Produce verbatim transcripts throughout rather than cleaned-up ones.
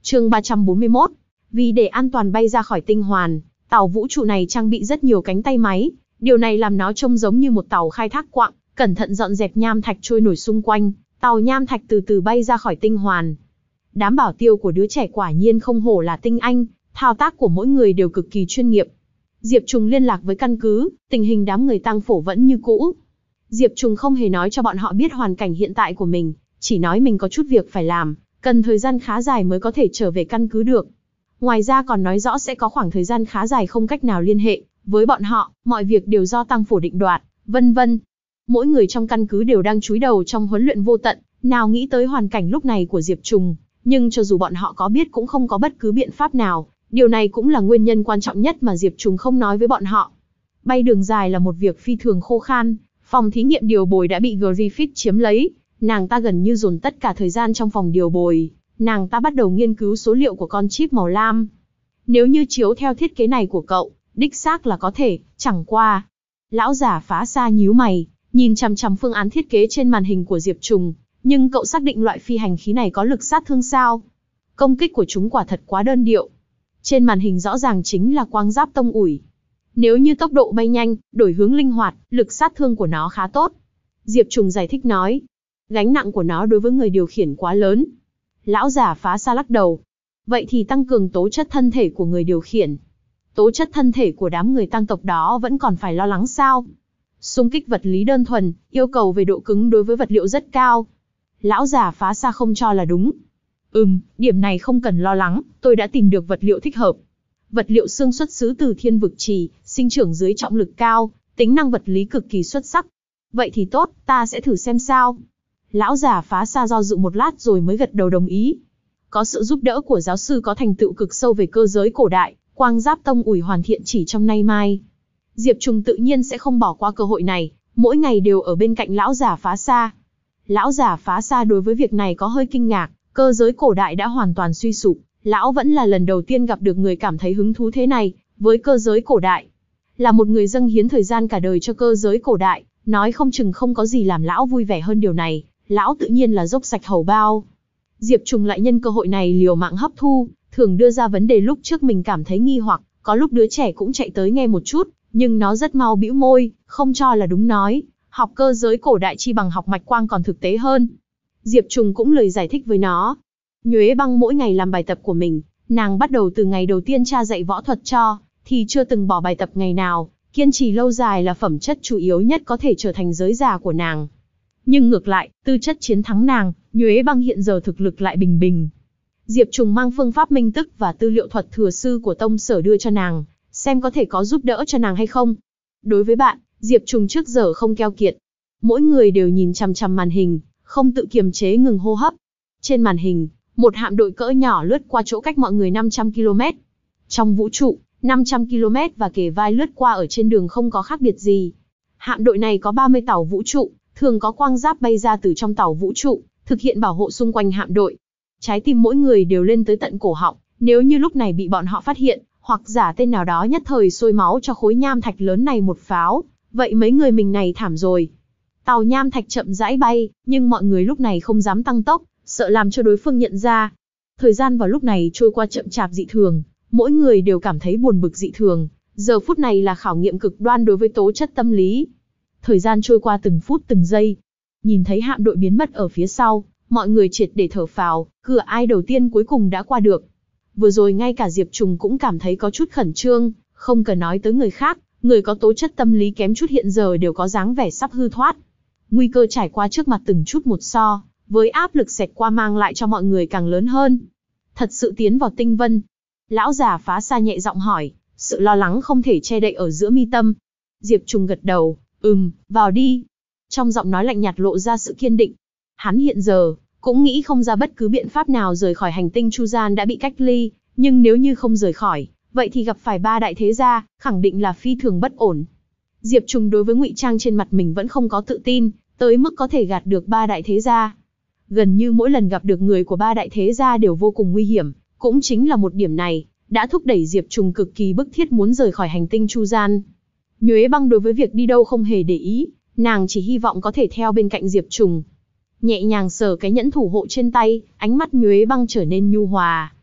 Chương ba trăm bốn mươi mốt. Vì để an toàn bay ra khỏi tinh hoàn, tàu vũ trụ này trang bị rất nhiều cánh tay máy, điều này làm nó trông giống như một tàu khai thác quặng, cẩn thận dọn dẹp nham thạch trôi nổi xung quanh, tàu nham thạch từ từ bay ra khỏi tinh hoàn. Đám bảo tiêu của đứa trẻ quả nhiên không hổ là tinh anh, thao tác của mỗi người đều cực kỳ chuyên nghiệp. Diệp Trùng liên lạc với căn cứ, tình hình đám người tang phổ vẫn như cũ. Diệp Trùng không hề nói cho bọn họ biết hoàn cảnh hiện tại của mình, chỉ nói mình có chút việc phải làm, cần thời gian khá dài mới có thể trở về căn cứ được. Ngoài ra còn nói rõ sẽ có khoảng thời gian khá dài không cách nào liên hệ với bọn họ, mọi việc đều do tang phổ định đoạt, vân vân. Mỗi người trong căn cứ đều đang chúi đầu trong huấn luyện vô tận, nào nghĩ tới hoàn cảnh lúc này của Diệp Trùng, nhưng cho dù bọn họ có biết cũng không có bất cứ biện pháp nào, điều này cũng là nguyên nhân quan trọng nhất mà Diệp Trùng không nói với bọn họ. Bay đường dài là một việc phi thường khô khan, phòng thí nghiệm điều bồi đã bị Griffith chiếm lấy, nàng ta gần như dồn tất cả thời gian trong phòng điều bồi, nàng ta bắt đầu nghiên cứu số liệu của con chip màu lam. Nếu như chiếu theo thiết kế này của cậu, đích xác là có thể, chẳng qua. Lão giả phá xa nhíu mày, nhìn chằm chằm phương án thiết kế trên màn hình của Diệp Trùng, nhưng cậu xác định loại phi hành khí này có lực sát thương sao? Công kích của chúng quả thật quá đơn điệu. Trên màn hình rõ ràng chính là quang giáp tông ủi. Nếu như tốc độ bay nhanh, đổi hướng linh hoạt, lực sát thương của nó khá tốt. Diệp Trùng giải thích nói, gánh nặng của nó đối với người điều khiển quá lớn. Lão giả phá xa lắc đầu. Vậy thì tăng cường tố chất thân thể của người điều khiển. Tố chất thân thể của đám người tăng tộc đó vẫn còn phải lo lắng sao? Xung kích vật lý đơn thuần, yêu cầu về độ cứng đối với vật liệu rất cao. Lão giả phá xa không cho là đúng. Ừm, điểm này không cần lo lắng, tôi đã tìm được vật liệu thích hợp. Vật liệu xương xuất xứ từ thiên vực trì, sinh trưởng dưới trọng lực cao, tính năng vật lý cực kỳ xuất sắc. Vậy thì tốt, ta sẽ thử xem sao. Lão giả phá xa do dự một lát rồi mới gật đầu đồng ý. Có sự giúp đỡ của giáo sư có thành tựu cực sâu về cơ giới cổ đại, quang giáp tông ủi hoàn thiện chỉ trong nay mai. Diệp Trùng tự nhiên sẽ không bỏ qua cơ hội này, mỗi ngày đều ở bên cạnh lão giả phá xa. Lão giả phá xa đối với việc này có hơi kinh ngạc, cơ giới cổ đại đã hoàn toàn suy sụp, lão vẫn là lần đầu tiên gặp được người cảm thấy hứng thú thế này, với cơ giới cổ đại. Là một người dâng hiến thời gian cả đời cho cơ giới cổ đại, nói không chừng không có gì làm lão vui vẻ hơn điều này, lão tự nhiên là dốc sạch hầu bao. Diệp Trùng lại nhân cơ hội này liều mạng hấp thu, thường đưa ra vấn đề lúc trước mình cảm thấy nghi hoặc, có lúc đứa trẻ cũng chạy tới nghe một chút, nhưng nó rất mau bĩu môi, không cho là đúng nói, học cơ giới cổ đại chi bằng học mạch quang còn thực tế hơn. Diệp Trùng cũng lời giải thích với nó. Nhuế Băng mỗi ngày làm bài tập của mình, nàng bắt đầu từ ngày đầu tiên cha dạy võ thuật cho, thì chưa từng bỏ bài tập ngày nào, kiên trì lâu dài là phẩm chất chủ yếu nhất có thể trở thành giới già của nàng. Nhưng ngược lại, tư chất chiến thắng nàng, Nhuế Băng hiện giờ thực lực lại bình bình. Diệp Trùng mang phương pháp minh tức và tư liệu thuật thừa sư của tông sở đưa cho nàng, xem có thể có giúp đỡ cho nàng hay không. Đối với bạn, Diệp Trùng trước giờ không keo kiệt. Mỗi người đều nhìn chằm chằm màn hình, không tự kiềm chế ngừng hô hấp. Trên màn hình, một hạm đội cỡ nhỏ lướt qua chỗ cách mọi người năm trăm ki lô mét. Trong vũ trụ, năm trăm ki lô mét và kề vai lướt qua ở trên đường không có khác biệt gì. Hạm đội này có ba mươi tàu vũ trụ, thường có quang giáp bay ra từ trong tàu vũ trụ, thực hiện bảo hộ xung quanh hạm đội. Trái tim mỗi người đều lên tới tận cổ họng, nếu như lúc này bị bọn họ phát hiện, hoặc giả tên nào đó nhất thời sôi máu cho khối nham thạch lớn này một pháo, vậy mấy người mình này thảm rồi. Tàu nham thạch chậm rãi bay, nhưng mọi người lúc này không dám tăng tốc, sợ làm cho đối phương nhận ra. Thời gian vào lúc này trôi qua chậm chạp dị thường, mỗi người đều cảm thấy buồn bực dị thường, giờ phút này là khảo nghiệm cực đoan đối với tố chất tâm lý. Thời gian trôi qua từng phút từng giây, nhìn thấy hạm đội biến mất ở phía sau, mọi người triệt để thở phào, cửa ai đầu tiên cuối cùng đã qua được. Vừa rồi ngay cả Diệp Trùng cũng cảm thấy có chút khẩn trương, không cần nói tới người khác, người có tố chất tâm lý kém chút hiện giờ đều có dáng vẻ sắp hư thoát. Nguy cơ trải qua trước mặt từng chút một so, với áp lực xẹt qua mang lại cho mọi người càng lớn hơn. Thật sự tiến vào tinh vân. Lão già phá xa nhẹ giọng hỏi, sự lo lắng không thể che đậy ở giữa mi tâm. Diệp Trùng gật đầu, ừm, vào đi. Trong giọng nói lạnh nhạt lộ ra sự kiên định. Hắn hiện giờ cũng nghĩ không ra bất cứ biện pháp nào rời khỏi hành tinh Chu Gian đã bị cách ly, nhưng nếu như không rời khỏi, vậy thì gặp phải ba đại thế gia, khẳng định là phi thường bất ổn. Diệp Trùng đối với ngụy trang trên mặt mình vẫn không có tự tin, tới mức có thể gạt được ba đại thế gia. Gần như mỗi lần gặp được người của ba đại thế gia đều vô cùng nguy hiểm, cũng chính là một điểm này, đã thúc đẩy Diệp Trùng cực kỳ bức thiết muốn rời khỏi hành tinh Chu Gian. Nhuế Băng đối với việc đi đâu không hề để ý, nàng chỉ hy vọng có thể theo bên cạnh Diệp Trùng. Nhẹ nhàng sờ cái nhẫn thủ hộ trên tay, ánh mắt Nhuế Băng trở nên nhu hòa.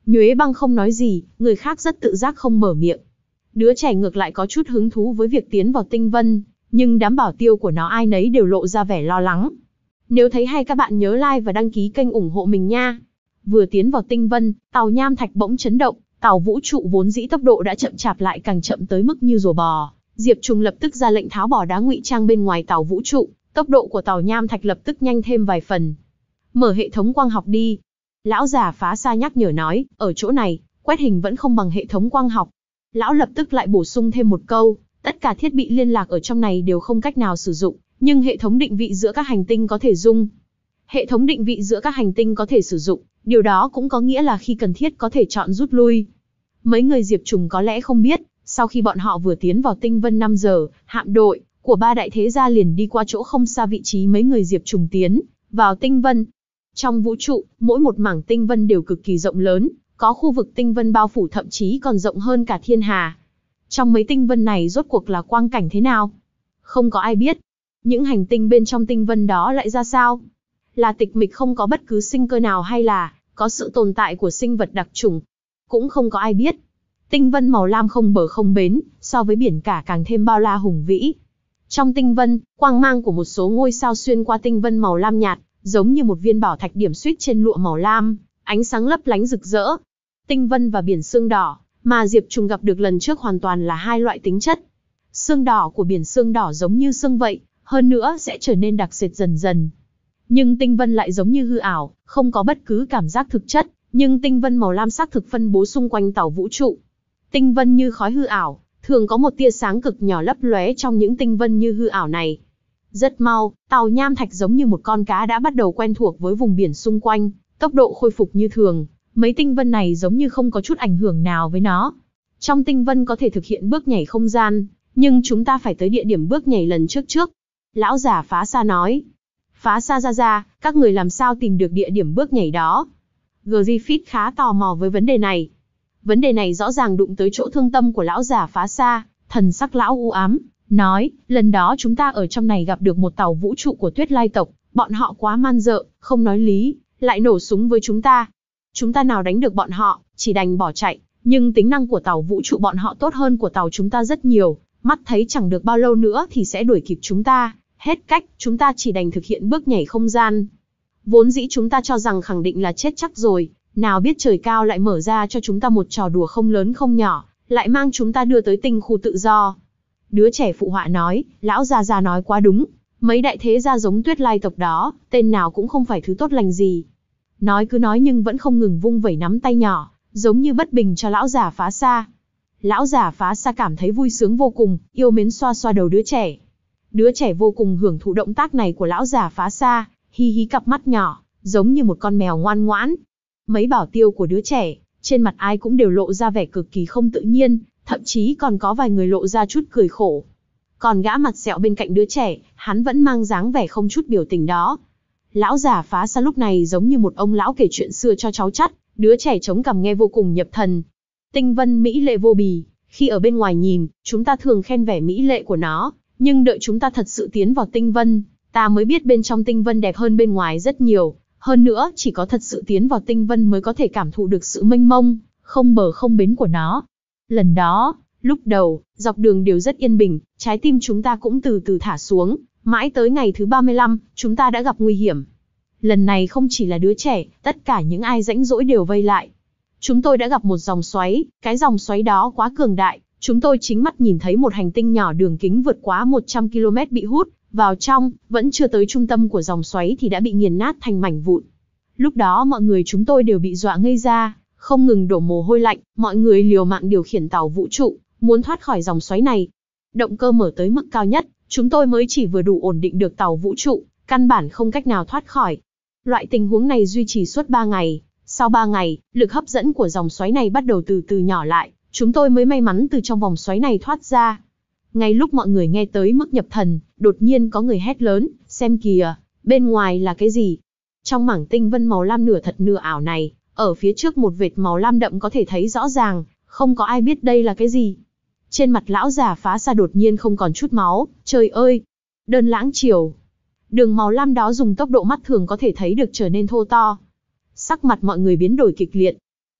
Nhuế Băng không nói gì, người khác rất tự giác không mở miệng. Đứa trẻ ngược lại có chút hứng thú với việc tiến vào tinh vân, nhưng đám bảo tiêu của nó ai nấy đều lộ ra vẻ lo lắng. Nếu thấy hay các bạn nhớ like và đăng ký kênh ủng hộ mình nha. Vừa tiến vào tinh vân, tàu nham thạch bỗng chấn động, tàu vũ trụ vốn dĩ tốc độ đã chậm chạp lại càng chậm tới mức như rùa bò. Diệp Trùng lập tức ra lệnh tháo bỏ đá ngụy trang bên ngoài tàu vũ trụ, tốc độ của tàu nham thạch lập tức nhanh thêm vài phần. Mở hệ thống quang học đi. Lão già Phá Xa nhắc nhở nói, ở chỗ này, quét hình vẫn không bằng hệ thống quang học. Lão lập tức lại bổ sung thêm một câu, tất cả thiết bị liên lạc ở trong này đều không cách nào sử dụng, nhưng hệ thống định vị giữa các hành tinh có thể dung. Hệ thống định vị giữa các hành tinh có thể sử dụng, điều đó cũng có nghĩa là khi cần thiết có thể chọn rút lui. Mấy người Diệp Trùng có lẽ không biết, sau khi bọn họ vừa tiến vào tinh vân năm giờ, hạm đội của ba đại thế gia liền đi qua chỗ không xa vị trí mấy người Diệp Trùng tiến vào tinh vân. Trong vũ trụ, mỗi một mảng tinh vân đều cực kỳ rộng lớn, có khu vực tinh vân bao phủ thậm chí còn rộng hơn cả thiên hà. Trong mấy tinh vân này rốt cuộc là quang cảnh thế nào? Không có ai biết. Những hành tinh bên trong tinh vân đó lại ra sao? Là tịch mịch không có bất cứ sinh cơ nào hay là có sự tồn tại của sinh vật đặc chủng? Cũng không có ai biết. Tinh vân màu lam không bờ không bến, so với biển cả càng thêm bao la hùng vĩ. Trong tinh vân, quang mang của một số ngôi sao xuyên qua tinh vân màu lam nhạt, giống như một viên bảo thạch điểm xuyết trên lụa màu lam, ánh sáng lấp lánh rực rỡ. Tinh vân và biển sương đỏ mà Diệp Trùng gặp được lần trước hoàn toàn là hai loại tính chất. Sương đỏ của biển sương đỏ giống như sương vậy, hơn nữa sẽ trở nên đặc sệt dần dần. Nhưng tinh vân lại giống như hư ảo, không có bất cứ cảm giác thực chất, nhưng tinh vân màu lam sắc thực phân bố xung quanh tàu vũ trụ. Tinh vân như khói hư ảo, thường có một tia sáng cực nhỏ lấp lóe trong những tinh vân như hư ảo này. Rất mau, tàu nham thạch giống như một con cá đã bắt đầu quen thuộc với vùng biển xung quanh, tốc độ khôi phục như thường. Mấy tinh vân này giống như không có chút ảnh hưởng nào với nó. Trong tinh vân có thể thực hiện bước nhảy không gian, nhưng chúng ta phải tới địa điểm bước nhảy lần trước trước. Lão già Phá Xa nói. Phá Xa ra ra, các người làm sao tìm được địa điểm bước nhảy đó? Griffith khá tò mò với vấn đề này. Vấn đề này rõ ràng đụng tới chỗ thương tâm của lão già Phá Xa, thần sắc lão u ám, nói, lần đó chúng ta ở trong này gặp được một tàu vũ trụ của Tuyết Lai tộc, bọn họ quá man dợ, không nói lý, lại nổ súng với chúng ta. Chúng ta nào đánh được bọn họ, chỉ đành bỏ chạy, nhưng tính năng của tàu vũ trụ bọn họ tốt hơn của tàu chúng ta rất nhiều, mắt thấy chẳng được bao lâu nữa thì sẽ đuổi kịp chúng ta, hết cách, chúng ta chỉ đành thực hiện bước nhảy không gian. Vốn dĩ chúng ta cho rằng khẳng định là chết chắc rồi, nào biết trời cao lại mở ra cho chúng ta một trò đùa không lớn không nhỏ, lại mang chúng ta đưa tới tinh khu tự do. Đứa trẻ phụ họa nói, lão già già nói quá đúng, mấy đại thế gia giống Tuyết Lai tộc đó, tên nào cũng không phải thứ tốt lành gì. Nói cứ nói nhưng vẫn không ngừng vung vẩy nắm tay nhỏ, giống như bất bình cho lão già Phá Xa. Lão già Phá Xa cảm thấy vui sướng vô cùng, yêu mến xoa xoa đầu đứa trẻ. Đứa trẻ vô cùng hưởng thụ động tác này của lão già Phá Xa, hi hí cặp mắt nhỏ, giống như một con mèo ngoan ngoãn. Mấy bảo tiêu của đứa trẻ, trên mặt ai cũng đều lộ ra vẻ cực kỳ không tự nhiên, thậm chí còn có vài người lộ ra chút cười khổ. Còn gã mặt sẹo bên cạnh đứa trẻ, hắn vẫn mang dáng vẻ không chút biểu tình đó. Lão già Phá Xa lúc này giống như một ông lão kể chuyện xưa cho cháu chắt, đứa trẻ chống cằm nghe vô cùng nhập thần. Tinh vân mỹ lệ vô bì, khi ở bên ngoài nhìn, chúng ta thường khen vẻ mỹ lệ của nó, nhưng đợi chúng ta thật sự tiến vào tinh vân, ta mới biết bên trong tinh vân đẹp hơn bên ngoài rất nhiều. Hơn nữa, chỉ có thật sự tiến vào tinh vân mới có thể cảm thụ được sự mênh mông, không bờ không bến của nó. Lần đó, lúc đầu, dọc đường đều rất yên bình, trái tim chúng ta cũng từ từ thả xuống, mãi tới ngày thứ ba mươi lăm, chúng ta đã gặp nguy hiểm. Lần này không chỉ là đứa trẻ, tất cả những ai rãnh rỗi đều vây lại. Chúng tôi đã gặp một dòng xoáy, cái dòng xoáy đó quá cường đại, chúng tôi chính mắt nhìn thấy một hành tinh nhỏ đường kính vượt quá một trăm ki lô mét bị hút vào trong, vẫn chưa tới trung tâm của dòng xoáy thì đã bị nghiền nát thành mảnh vụn. Lúc đó mọi người chúng tôi đều bị dọa ngây ra, không ngừng đổ mồ hôi lạnh, mọi người liều mạng điều khiển tàu vũ trụ, muốn thoát khỏi dòng xoáy này. Động cơ mở tới mức cao nhất, chúng tôi mới chỉ vừa đủ ổn định được tàu vũ trụ, căn bản không cách nào thoát khỏi. Loại tình huống này duy trì suốt ba ngày, sau ba ngày, lực hấp dẫn của dòng xoáy này bắt đầu từ từ nhỏ lại, chúng tôi mới may mắn từ trong vòng xoáy này thoát ra. Ngay lúc mọi người nghe tới mức nhập thần, đột nhiên có người hét lớn, xem kìa, bên ngoài là cái gì? Trong mảng tinh vân màu lam nửa thật nửa ảo này, ở phía trước một vệt màu lam đậm có thể thấy rõ ràng, không có ai biết đây là cái gì. Trên mặt lão già Phá Xa đột nhiên không còn chút máu, trời ơi! Đơn lãng chiều. Đường màu lam đó dùng tốc độ mắt thường có thể thấy được trở nên thô to. Sắc mặt mọi người biến đổi kịch liệt.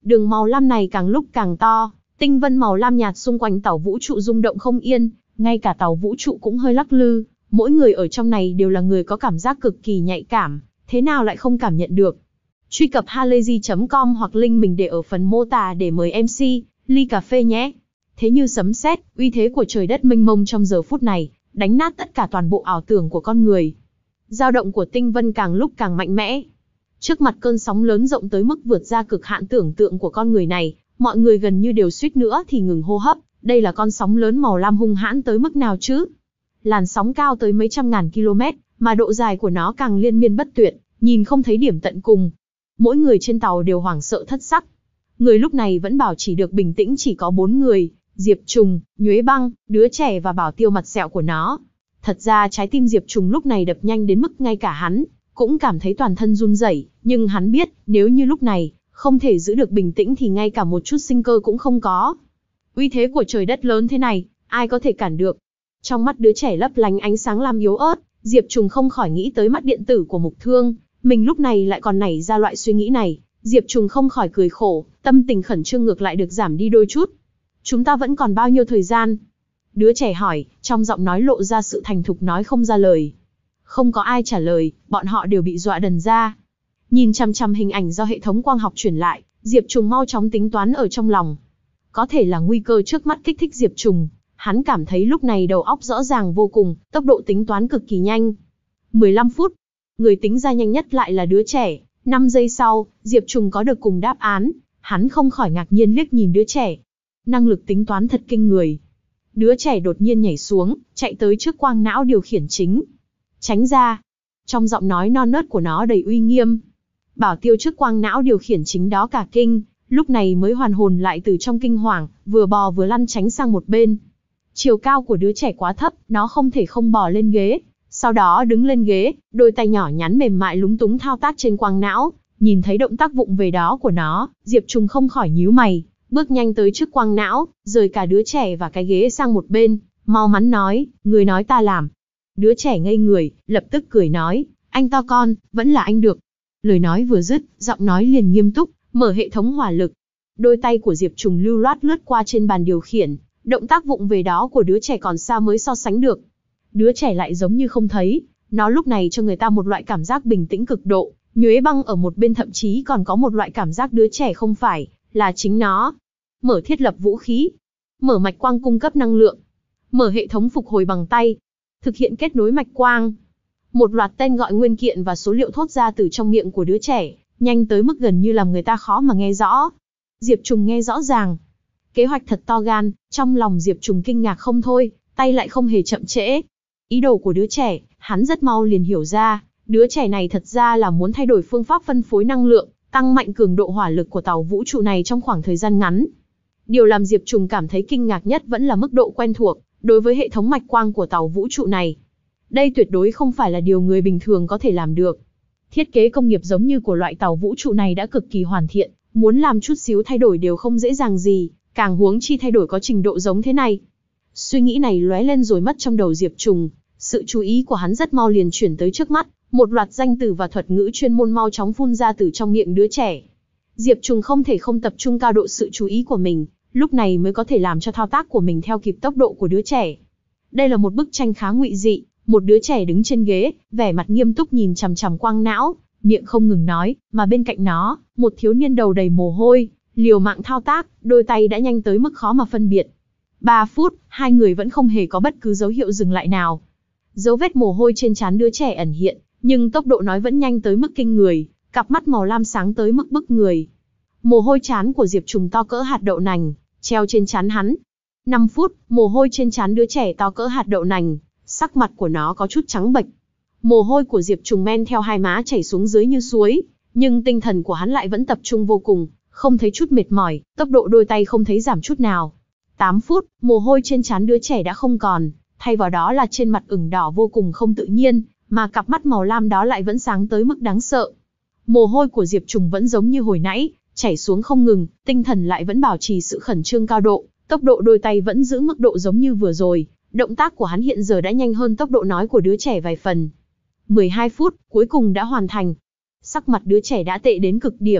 Đường màu lam này càng lúc càng to, tinh vân màu lam nhạt xung quanh tàu vũ trụ rung động không yên, ngay cả tàu vũ trụ cũng hơi lắc lư. Mỗi người ở trong này đều là người có cảm giác cực kỳ nhạy cảm, thế nào lại không cảm nhận được. Truy cập halayzi chấm com hoặc link mình để ở phần mô tả để mời em xê, ly cà phê nhé. Thế như sấm sét, uy thế của trời đất mênh mông trong giờ phút này, đánh nát tất cả toàn bộ ảo tưởng của con người. Dao động của tinh vân càng lúc càng mạnh mẽ. Trước mặt cơn sóng lớn rộng tới mức vượt ra cực hạn tưởng tượng của con người này, mọi người gần như đều suýt nữa thì ngừng hô hấp. Đây là con sóng lớn màu lam hung hãn tới mức nào chứ? Làn sóng cao tới mấy trăm ngàn km, mà độ dài của nó càng liên miên bất tuyệt, nhìn không thấy điểm tận cùng. Mỗi người trên tàu đều hoảng sợ thất sắc. Người lúc này vẫn bảo chỉ được bình tĩnh chỉ có bốn người, Diệp Trùng, Nhuế Băng, đứa trẻ và Bảo Tiêu mặt sẹo của nó. Thật ra trái tim Diệp Trùng lúc này đập nhanh đến mức ngay cả hắn cũng cảm thấy toàn thân run rẩy, nhưng hắn biết, nếu như lúc này không thể giữ được bình tĩnh thì ngay cả một chút sinh cơ cũng không có. Uy thế của trời đất lớn thế này, ai có thể cản được? Trong mắt đứa trẻ lấp lánh ánh sáng lam yếu ớt, Diệp Trùng không khỏi nghĩ tới mắt điện tử của Mục Thương, mình lúc này lại còn nảy ra loại suy nghĩ này, Diệp Trùng không khỏi cười khổ, tâm tình khẩn trương ngược lại được giảm đi đôi chút. Chúng ta vẫn còn bao nhiêu thời gian? Đứa trẻ hỏi, trong giọng nói lộ ra sự thành thục nói không ra lời. Không có ai trả lời, bọn họ đều bị dọa đần ra. Nhìn chằm chằm hình ảnh do hệ thống quang học truyền lại, Diệp Trùng mau chóng tính toán ở trong lòng. Có thể là nguy cơ trước mắt kích thích Diệp Trùng, hắn cảm thấy lúc này đầu óc rõ ràng vô cùng, tốc độ tính toán cực kỳ nhanh. mười lăm phút, người tính ra nhanh nhất lại là đứa trẻ. năm giây sau, Diệp Trùng có được cùng đáp án, hắn không khỏi ngạc nhiên liếc nhìn đứa trẻ. Năng lực tính toán thật kinh người. Đứa trẻ đột nhiên nhảy xuống, chạy tới trước quang não điều khiển chính. Tránh ra. Trong giọng nói non nớt của nó đầy uy nghiêm. Bảo Tiêu trước quang não điều khiển chính đó cả kinh, lúc này mới hoàn hồn lại từ trong kinh hoàng, vừa bò vừa lăn tránh sang một bên. Chiều cao của đứa trẻ quá thấp, nó không thể không bò lên ghế. Sau đó đứng lên ghế, đôi tay nhỏ nhắn mềm mại lúng túng thao tác trên quang não. Nhìn thấy động tác vụng về đó của nó, Diệp Trùng không khỏi nhíu mày, bước nhanh tới trước quang não, rời cả đứa trẻ và cái ghế sang một bên, mau mắn nói, người nói ta làm. Đứa trẻ ngây người, lập tức cười nói, anh to con, vẫn là anh được. Lời nói vừa dứt, giọng nói liền nghiêm túc, mở hệ thống hỏa lực. Đôi tay của Diệp Trùng lưu loát lướt qua trên bàn điều khiển, động tác vụng về đó của đứa trẻ còn xa mới so sánh được. Đứa trẻ lại giống như không thấy, nó lúc này cho người ta một loại cảm giác bình tĩnh cực độ. Nhuế Băng ở một bên thậm chí còn có một loại cảm giác đứa trẻ không phải là chính nó. Mở thiết lập vũ khí, mở mạch quang cung cấp năng lượng, mở hệ thống phục hồi bằng tay, thực hiện kết nối mạch quang. Một loạt tên gọi nguyên kiện và số liệu thốt ra từ trong miệng của đứa trẻ, nhanh tới mức gần như làm người ta khó mà nghe rõ. Diệp Trùng nghe rõ ràng. Kế hoạch thật to gan, trong lòng Diệp Trùng kinh ngạc không thôi, tay lại không hề chậm trễ. Ý đồ của đứa trẻ, hắn rất mau liền hiểu ra, đứa trẻ này thật ra là muốn thay đổi phương pháp phân phối năng lượng, tăng mạnh cường độ hỏa lực của tàu vũ trụ này trong khoảng thời gian ngắn. Điều làm Diệp Trùng cảm thấy kinh ngạc nhất vẫn là mức độ quen thuộc đối với hệ thống mạch quang của tàu vũ trụ này. Đây tuyệt đối không phải là điều người bình thường có thể làm được. Thiết kế công nghiệp giống như của loại tàu vũ trụ này đã cực kỳ hoàn thiện, muốn làm chút xíu thay đổi đều không dễ dàng gì, càng huống chi thay đổi có trình độ giống thế này. Suy nghĩ này lóe lên rồi mất trong đầu Diệp Trùng, sự chú ý của hắn rất mau liền chuyển tới trước mắt, một loạt danh từ và thuật ngữ chuyên môn mau chóng phun ra từ trong miệng đứa trẻ. Diệp Trùng không thể không tập trung cao độ sự chú ý của mình, lúc này mới có thể làm cho thao tác của mình theo kịp tốc độ của đứa trẻ. Đây là một bức tranh khá ngụy dị, một đứa trẻ đứng trên ghế, vẻ mặt nghiêm túc nhìn chằm chằm quang não, miệng không ngừng nói, mà bên cạnh nó, một thiếu niên đầu đầy mồ hôi, liều mạng thao tác, đôi tay đã nhanh tới mức khó mà phân biệt. Ba phút, hai người vẫn không hề có bất cứ dấu hiệu dừng lại nào. Dấu vết mồ hôi trên trán đứa trẻ ẩn hiện, nhưng tốc độ nói vẫn nhanh tới mức kinh người, cặp mắt màu lam sáng tới mức bức người. Mồ hôi trán của Diệp Trùng to cỡ hạt đậu nành, treo trên trán hắn. năm phút, mồ hôi trên trán đứa trẻ to cỡ hạt đậu nành, sắc mặt của nó có chút trắng bệch. Mồ hôi của Diệp Trùng men theo hai má chảy xuống dưới như suối, nhưng tinh thần của hắn lại vẫn tập trung vô cùng, không thấy chút mệt mỏi, tốc độ đôi tay không thấy giảm chút nào. tám phút, mồ hôi trên trán đứa trẻ đã không còn, thay vào đó là trên mặt ửng đỏ vô cùng không tự nhiên, mà cặp mắt màu lam đó lại vẫn sáng tới mức đáng sợ. Mồ hôi của Diệp Trùng vẫn giống như hồi nãy, chảy xuống không ngừng, tinh thần lại vẫn bảo trì sự khẩn trương cao độ, tốc độ đôi tay vẫn giữ mức độ giống như vừa rồi, động tác của hắn hiện giờ đã nhanh hơn tốc độ nói của đứa trẻ vài phần. mười hai phút, cuối cùng đã hoàn thành. Sắc mặt đứa trẻ đã tệ đến cực điểm,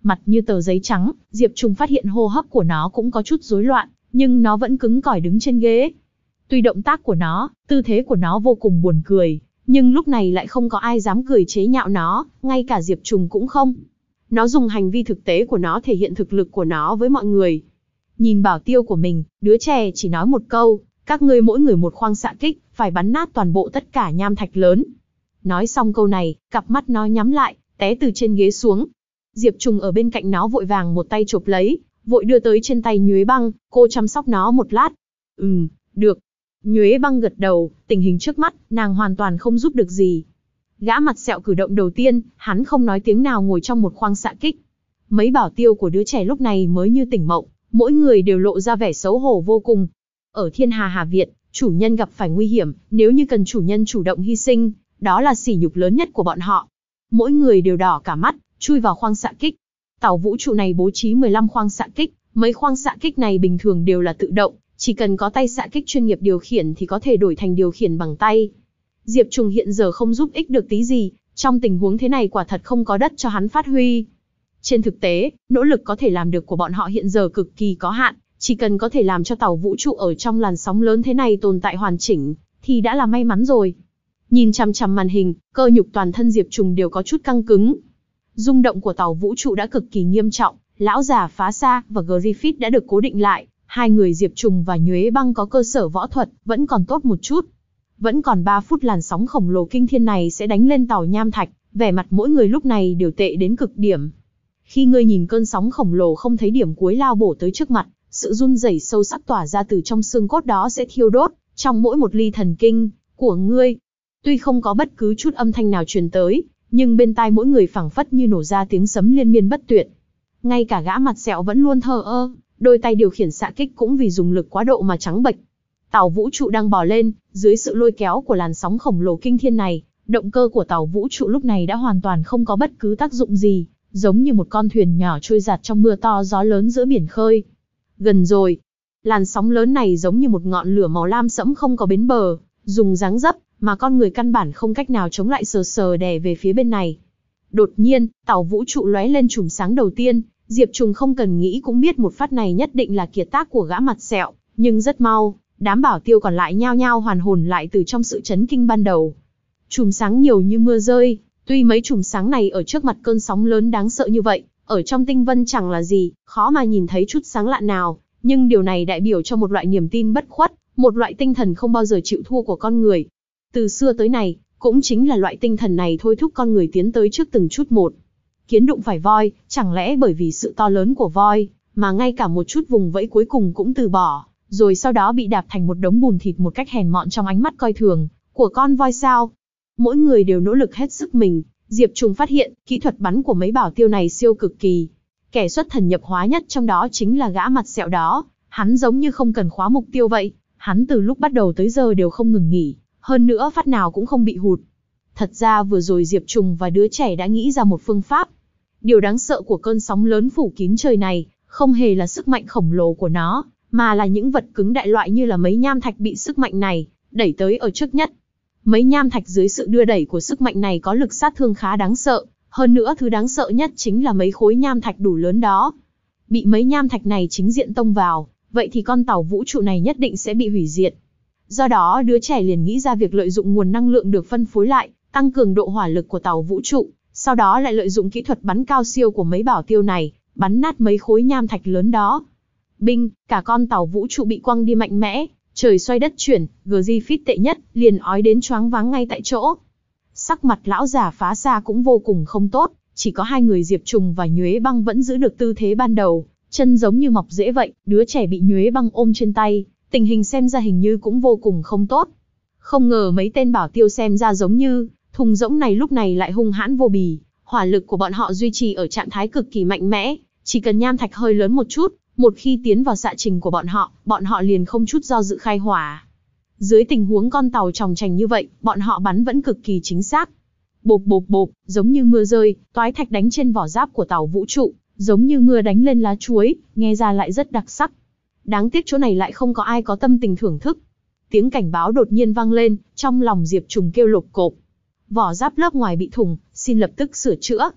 mặt như tờ giấy trắng. Diệp Trùng phát hiện hô hấp của nó cũng có chút rối loạn, nhưng nó vẫn cứng cỏi đứng trên ghế. Tuy động tác của nó, tư thế của nó vô cùng buồn cười, nhưng lúc này lại không có ai dám cười chế nhạo nó, ngay cả Diệp Trùng cũng không. Nó dùng hành vi thực tế của nó thể hiện thực lực của nó với mọi người. Nhìn bảo tiêu của mình, đứa trẻ chỉ nói một câu, các ngươi mỗi người một khoang xạ kích, phải bắn nát toàn bộ tất cả nham thạch lớn. Nói xong câu này, cặp mắt nó nhắm lại, té từ trên ghế xuống. Diệp Trùng ở bên cạnh nó vội vàng một tay chộp lấy, vội đưa tới trên tay Nhuế Băng, cô chăm sóc nó một lát. Ừm, được. Nhuế Băng gật đầu, tình hình trước mắt, nàng hoàn toàn không giúp được gì. Gã mặt sẹo cử động đầu tiên, hắn không nói tiếng nào ngồi trong một khoang xạ kích. Mấy bảo tiêu của đứa trẻ lúc này mới như tỉnh mộng, mỗi người đều lộ ra vẻ xấu hổ vô cùng. Ở Thiên Hà Hà Việt, chủ nhân gặp phải nguy hiểm, nếu như cần chủ nhân chủ động hy sinh, đó là sỉ nhục lớn nhất của bọn họ. Mỗi người đều đỏ cả mắt, chui vào khoang xạ kích. Tàu vũ trụ này bố trí mười lăm khoang xạ kích, mấy khoang xạ kích này bình thường đều là tự động, chỉ cần có tay xạ kích chuyên nghiệp điều khiển thì có thể đổi thành điều khiển bằng tay. Diệp Trùng hiện giờ không giúp ích được tí gì, trong tình huống thế này quả thật không có đất cho hắn phát huy. Trên thực tế, nỗ lực có thể làm được của bọn họ hiện giờ cực kỳ có hạn, chỉ cần có thể làm cho tàu vũ trụ ở trong làn sóng lớn thế này tồn tại hoàn chỉnh, thì đã là may mắn rồi. Nhìn chằm chằm màn hình, cơ nhục toàn thân Diệp Trùng đều có chút căng cứng. Rung động của tàu vũ trụ đã cực kỳ nghiêm trọng, lão già Phá Sa và Griffith đã được cố định lại, hai người Diệp Trùng và Nhuế Băng có cơ sở võ thuật, vẫn còn tốt một chút. Vẫn còn ba phút làn sóng khổng lồ kinh thiên này sẽ đánh lên tàu nham thạch, vẻ mặt mỗi người lúc này đều tệ đến cực điểm. Khi ngươi nhìn cơn sóng khổng lồ không thấy điểm cuối lao bổ tới trước mặt, sự run rẩy sâu sắc tỏa ra từ trong xương cốt đó sẽ thiêu đốt trong mỗi một ly thần kinh của ngươi. Tuy không có bất cứ chút âm thanh nào truyền tới, nhưng bên tai mỗi người phảng phất như nổ ra tiếng sấm liên miên bất tuyệt. Ngay cả gã mặt sẹo vẫn luôn thờ ơ, đôi tay điều khiển xạ kích cũng vì dùng lực quá độ mà trắng bệch. Tàu vũ trụ đang bò lên, dưới sự lôi kéo của làn sóng khổng lồ kinh thiên này, động cơ của tàu vũ trụ lúc này đã hoàn toàn không có bất cứ tác dụng gì, giống như một con thuyền nhỏ trôi giạt trong mưa to gió lớn giữa biển khơi. Gần rồi. Làn sóng lớn này giống như một ngọn lửa màu lam sẫm không có bến bờ, dùng dáng dấp mà con người căn bản không cách nào chống lại, sờ sờ đè về phía bên này. Đột nhiên, tàu vũ trụ lóe lên chùm sáng đầu tiên, Diệp Trùng không cần nghĩ cũng biết một phát này nhất định là kiệt tác của gã mặt sẹo, nhưng rất mau, đám bảo tiêu còn lại nhao nhao hoàn hồn lại từ trong sự chấn kinh ban đầu. Chùm sáng nhiều như mưa rơi, tuy mấy chùm sáng này ở trước mặt cơn sóng lớn đáng sợ như vậy, ở trong tinh vân chẳng là gì, khó mà nhìn thấy chút sáng lạ nào, nhưng điều này đại biểu cho một loại niềm tin bất khuất, một loại tinh thần không bao giờ chịu thua của con người. Từ xưa tới nay, cũng chính là loại tinh thần này thôi thúc con người tiến tới trước từng chút một. Kiến đụng phải voi, chẳng lẽ bởi vì sự to lớn của voi, mà ngay cả một chút vùng vẫy cuối cùng cũng từ bỏ, rồi sau đó bị đạp thành một đống bùn thịt một cách hèn mọn trong ánh mắt coi thường của con voi sao? Mỗi người đều nỗ lực hết sức mình. Diệp Trùng phát hiện, kỹ thuật bắn của mấy bảo tiêu này siêu cực kỳ. Kẻ xuất thần nhập hóa nhất trong đó chính là gã mặt sẹo đó, hắn giống như không cần khóa mục tiêu vậy, hắn từ lúc bắt đầu tới giờ đều không ngừng nghỉ, hơn nữa phát nào cũng không bị hụt. Thật ra vừa rồi Diệp Trùng và đứa trẻ đã nghĩ ra một phương pháp. Điều đáng sợ của cơn sóng lớn phủ kín trời này, không hề là sức mạnh khổng lồ của nó, mà là những vật cứng đại loại như là mấy nham thạch bị sức mạnh này đẩy tới ở trước nhất. Mấy nham thạch dưới sự đưa đẩy của sức mạnh này có lực sát thương khá đáng sợ, hơn nữa thứ đáng sợ nhất chính là mấy khối nham thạch đủ lớn đó. Bị mấy nham thạch này chính diện tông vào, vậy thì con tàu vũ trụ này nhất định sẽ bị hủy diệt. Do đó đứa trẻ liền nghĩ ra việc lợi dụng nguồn năng lượng được phân phối lại, tăng cường độ hỏa lực của tàu vũ trụ, sau đó lại lợi dụng kỹ thuật bắn cao siêu của mấy bảo tiêu này, bắn nát mấy khối nham thạch lớn đó. Binh, cả con tàu vũ trụ bị quăng đi mạnh mẽ, trời xoay đất chuyển, Griffith tệ nhất, liền ói đến choáng váng ngay tại chỗ. Sắc mặt lão già Phá Sa cũng vô cùng không tốt, chỉ có hai người Diệp Trùng và Nhuế Băng vẫn giữ được tư thế ban đầu, chân giống như mọc rễ vậy, đứa trẻ bị Nhuế Băng ôm trên tay, tình hình xem ra hình như cũng vô cùng không tốt. Không ngờ mấy tên bảo tiêu xem ra giống như thùng rỗng này lúc này lại hung hãn vô bì, hỏa lực của bọn họ duy trì ở trạng thái cực kỳ mạnh mẽ, chỉ cần nham thạch hơi lớn một chút, một khi tiến vào xạ trình của bọn họ, bọn họ liền không chút do dự khai hỏa. Dưới tình huống con tàu chòng chành như vậy, bọn họ bắn vẫn cực kỳ chính xác. Bộp bộp bộp, giống như mưa rơi, toái thạch đánh trên vỏ giáp của tàu vũ trụ, giống như mưa đánh lên lá chuối, nghe ra lại rất đặc sắc. Đáng tiếc chỗ này lại không có ai có tâm tình thưởng thức. Tiếng cảnh báo đột nhiên vang lên, trong lòng Diệp Trùng kêu lộp cộp. Vỏ giáp lớp ngoài bị thủng, xin lập tức sửa chữa.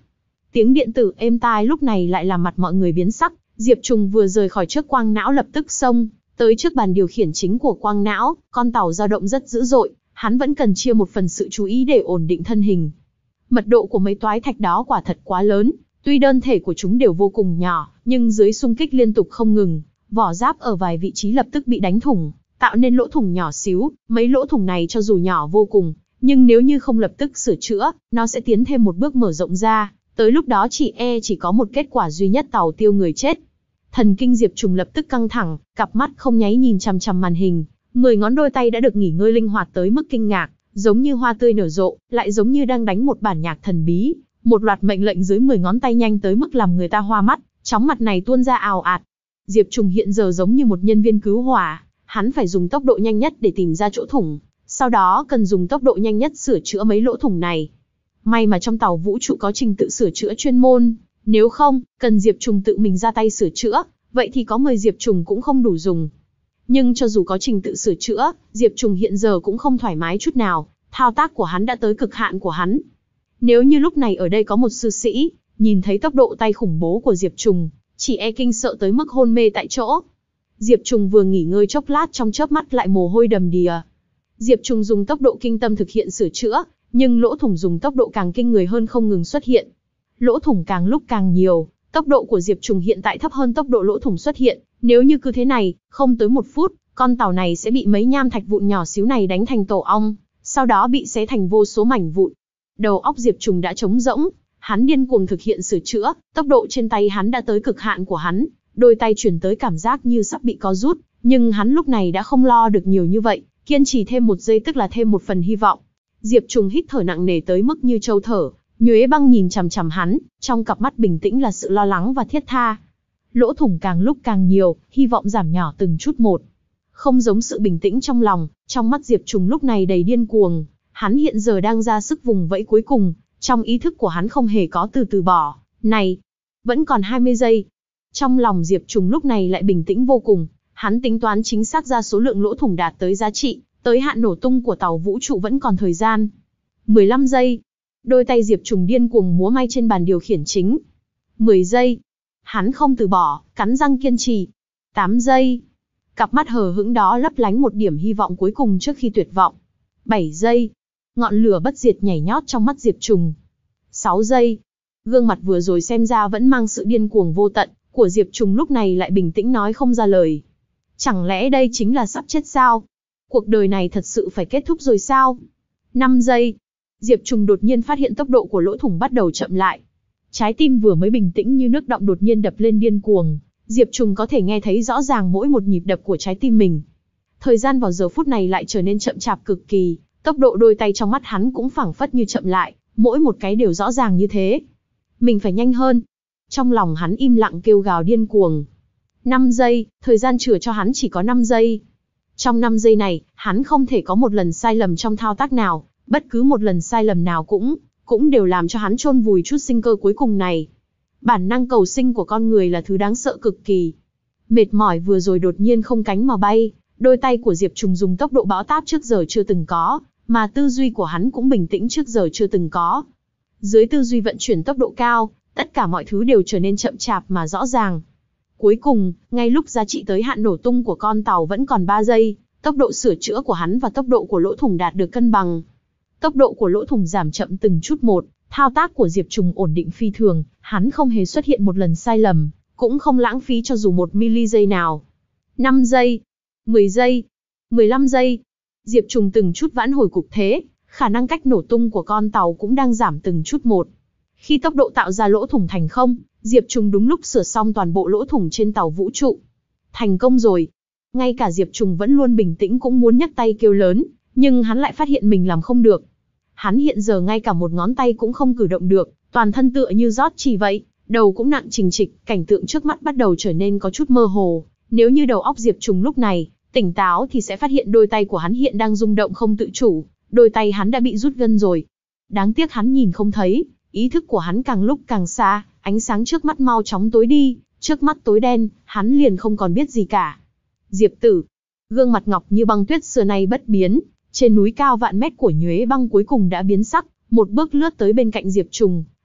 Tiếng điện tử êm tai lúc này lại làm mặt mọi người biến sắc. Diệp Trùng vừa rời khỏi trước quang não lập tức xông tới trước bàn điều khiển chính của quang não, con tàu dao động rất dữ dội, hắn vẫn cần chia một phần sự chú ý để ổn định thân hình. Mật độ của mấy toái thạch đó quả thật quá lớn, tuy đơn thể của chúng đều vô cùng nhỏ, nhưng dưới xung kích liên tục không ngừng, vỏ giáp ở vài vị trí lập tức bị đánh thủng, tạo nên lỗ thủng nhỏ xíu. Mấy lỗ thủng này cho dù nhỏ vô cùng, nhưng nếu như không lập tức sửa chữa, nó sẽ tiến thêm một bước mở rộng ra, tới lúc đó chỉ e chỉ có một kết quả duy nhất, tàu tiêu người chết. Thần kinh Diệp Trùng lập tức căng thẳng, cặp mắt không nháy nhìn chằm chằm màn hình, mười ngón đôi tay đã được nghỉ ngơi linh hoạt tới mức kinh ngạc, giống như hoa tươi nở rộ, lại giống như đang đánh một bản nhạc thần bí, một loạt mệnh lệnh dưới mười ngón tay nhanh tới mức làm người ta hoa mắt, chóng mặt này tuôn ra ào ạt. Diệp Trùng hiện giờ giống như một nhân viên cứu hỏa, hắn phải dùng tốc độ nhanh nhất để tìm ra chỗ thủng, sau đó cần dùng tốc độ nhanh nhất sửa chữa mấy lỗ thủng này. May mà trong tàu vũ trụ có trình tự sửa chữa chuyên môn, nếu không, cần Diệp Trùng tự mình ra tay sửa chữa, vậy thì có mười Diệp Trùng cũng không đủ dùng. Nhưng cho dù có trình tự sửa chữa, Diệp Trùng hiện giờ cũng không thoải mái chút nào, thao tác của hắn đã tới cực hạn của hắn. Nếu như lúc này ở đây có một sư sĩ, nhìn thấy tốc độ tay khủng bố của Diệp Trùng, chỉ e kinh sợ tới mức hôn mê tại chỗ. Diệp Trùng vừa nghỉ ngơi chốc lát trong chớp mắt lại mồ hôi đầm đìa. Diệp Trùng dùng tốc độ kinh tâm thực hiện sửa chữa, nhưng lỗ thủng dùng tốc độ càng kinh người hơn không ngừng xuất hiện. Lỗ thủng càng lúc càng nhiều, tốc độ của Diệp Trùng hiện tại thấp hơn tốc độ lỗ thủng xuất hiện. Nếu như cứ thế này, không tới một phút, con tàu này sẽ bị mấy nham thạch vụn nhỏ xíu này đánh thành tổ ong, sau đó bị xé thành vô số mảnh vụn. Đầu óc Diệp Trùng đã trống rỗng, hắn điên cuồng thực hiện sửa chữa, tốc độ trên tay hắn đã tới cực hạn của hắn, đôi tay chuyển tới cảm giác như sắp bị co rút, nhưng hắn lúc này đã không lo được nhiều như vậy, kiên trì thêm một giây tức là thêm một phần hy vọng. Diệp Trùng hít thở nặng nề tới mức như trâu thở, Nhuế Băng nhìn chằm chằm hắn, trong cặp mắt bình tĩnh là sự lo lắng và thiết tha. Lỗ thủng càng lúc càng nhiều, hy vọng giảm nhỏ từng chút một. Không giống sự bình tĩnh trong lòng, trong mắt Diệp Trùng lúc này đầy điên cuồng, hắn hiện giờ đang ra sức vùng vẫy cuối cùng, trong ý thức của hắn không hề có từ từ bỏ. Này, vẫn còn hai mươi giây. Trong lòng Diệp Trùng lúc này lại bình tĩnh vô cùng, hắn tính toán chính xác ra số lượng lỗ thủng đạt tới giá trị, tới hạn nổ tung của tàu vũ trụ vẫn còn thời gian. mười lăm giây. Đôi tay Diệp Trùng điên cuồng múa may trên bàn điều khiển chính. mười giây. Hắn không từ bỏ, cắn răng kiên trì. tám giây. Cặp mắt hờ hững đó lấp lánh một điểm hy vọng cuối cùng trước khi tuyệt vọng. bảy giây. Ngọn lửa bất diệt nhảy nhót trong mắt Diệp Trùng. sáu giây. Gương mặt vừa rồi xem ra vẫn mang sự điên cuồng vô tận của Diệp Trùng lúc này lại bình tĩnh nói không ra lời. Chẳng lẽ đây chính là sắp chết sao? Cuộc đời này thật sự phải kết thúc rồi sao? năm giây. Diệp Trùng đột nhiên phát hiện tốc độ của lỗ thủng bắt đầu chậm lại. Trái tim vừa mới bình tĩnh như nước đọng đột nhiên đập lên điên cuồng. Diệp Trùng có thể nghe thấy rõ ràng mỗi một nhịp đập của trái tim mình. Thời gian vào giờ phút này lại trở nên chậm chạp cực kỳ, tốc độ đôi tay trong mắt hắn cũng phảng phất như chậm lại, mỗi một cái đều rõ ràng như thế. Mình phải nhanh hơn. Trong lòng hắn im lặng kêu gào điên cuồng. năm giây, thời gian chừa cho hắn chỉ có năm giây. Trong năm giây này, hắn không thể có một lần sai lầm trong thao tác nào, bất cứ một lần sai lầm nào cũng, cũng đều làm cho hắn chôn vùi chút sinh cơ cuối cùng này. Bản năng cầu sinh của con người là thứ đáng sợ cực kỳ. Mệt mỏi vừa rồi đột nhiên không cánh mà bay, đôi tay của Diệp Trùng dùng tốc độ bão táp trước giờ chưa từng có, mà tư duy của hắn cũng bình tĩnh trước giờ chưa từng có. Dưới tư duy vận chuyển tốc độ cao, tất cả mọi thứ đều trở nên chậm chạp mà rõ ràng. Cuối cùng, ngay lúc giá trị tới hạn nổ tung của con tàu vẫn còn ba giây, tốc độ sửa chữa của hắn và tốc độ của lỗ thủng đạt được cân bằng. Tốc độ của lỗ thủng giảm chậm từng chút một, thao tác của Diệp Trùng ổn định phi thường, hắn không hề xuất hiện một lần sai lầm, cũng không lãng phí cho dù một mili giây nào. năm giây, mười giây, mười lăm giây. Diệp Trùng từng chút vãn hồi cục thế, khả năng cách nổ tung của con tàu cũng đang giảm từng chút một. Khi tốc độ tạo ra lỗ thủng thành không, Diệp Trùng đúng lúc sửa xong toàn bộ lỗ thủng trên tàu vũ trụ. Thành công rồi. Ngay cả Diệp Trùng vẫn luôn bình tĩnh cũng muốn nhấc tay kêu lớn, nhưng hắn lại phát hiện mình làm không được. Hắn hiện giờ ngay cả một ngón tay cũng không cử động được, toàn thân tựa như rót chỉ vậy, đầu cũng nặng trịch trịch, cảnh tượng trước mắt bắt đầu trở nên có chút mơ hồ. Nếu như đầu óc Diệp Trùng lúc này tỉnh táo thì sẽ phát hiện đôi tay của hắn hiện đang rung động không tự chủ, đôi tay hắn đã bị rút gân rồi. Đáng tiếc hắn nhìn không thấy, ý thức của hắn càng lúc càng xa, ánh sáng trước mắt mau chóng tối đi, trước mắt tối đen, hắn liền không còn biết gì cả. Diệp Tử, gương mặt ngọc như băng tuyết xưa nay bất biến, trên núi cao vạn mét của Nhuế Băng cuối cùng đã biến sắc, một bước lướt tới bên cạnh Diệp Trùng,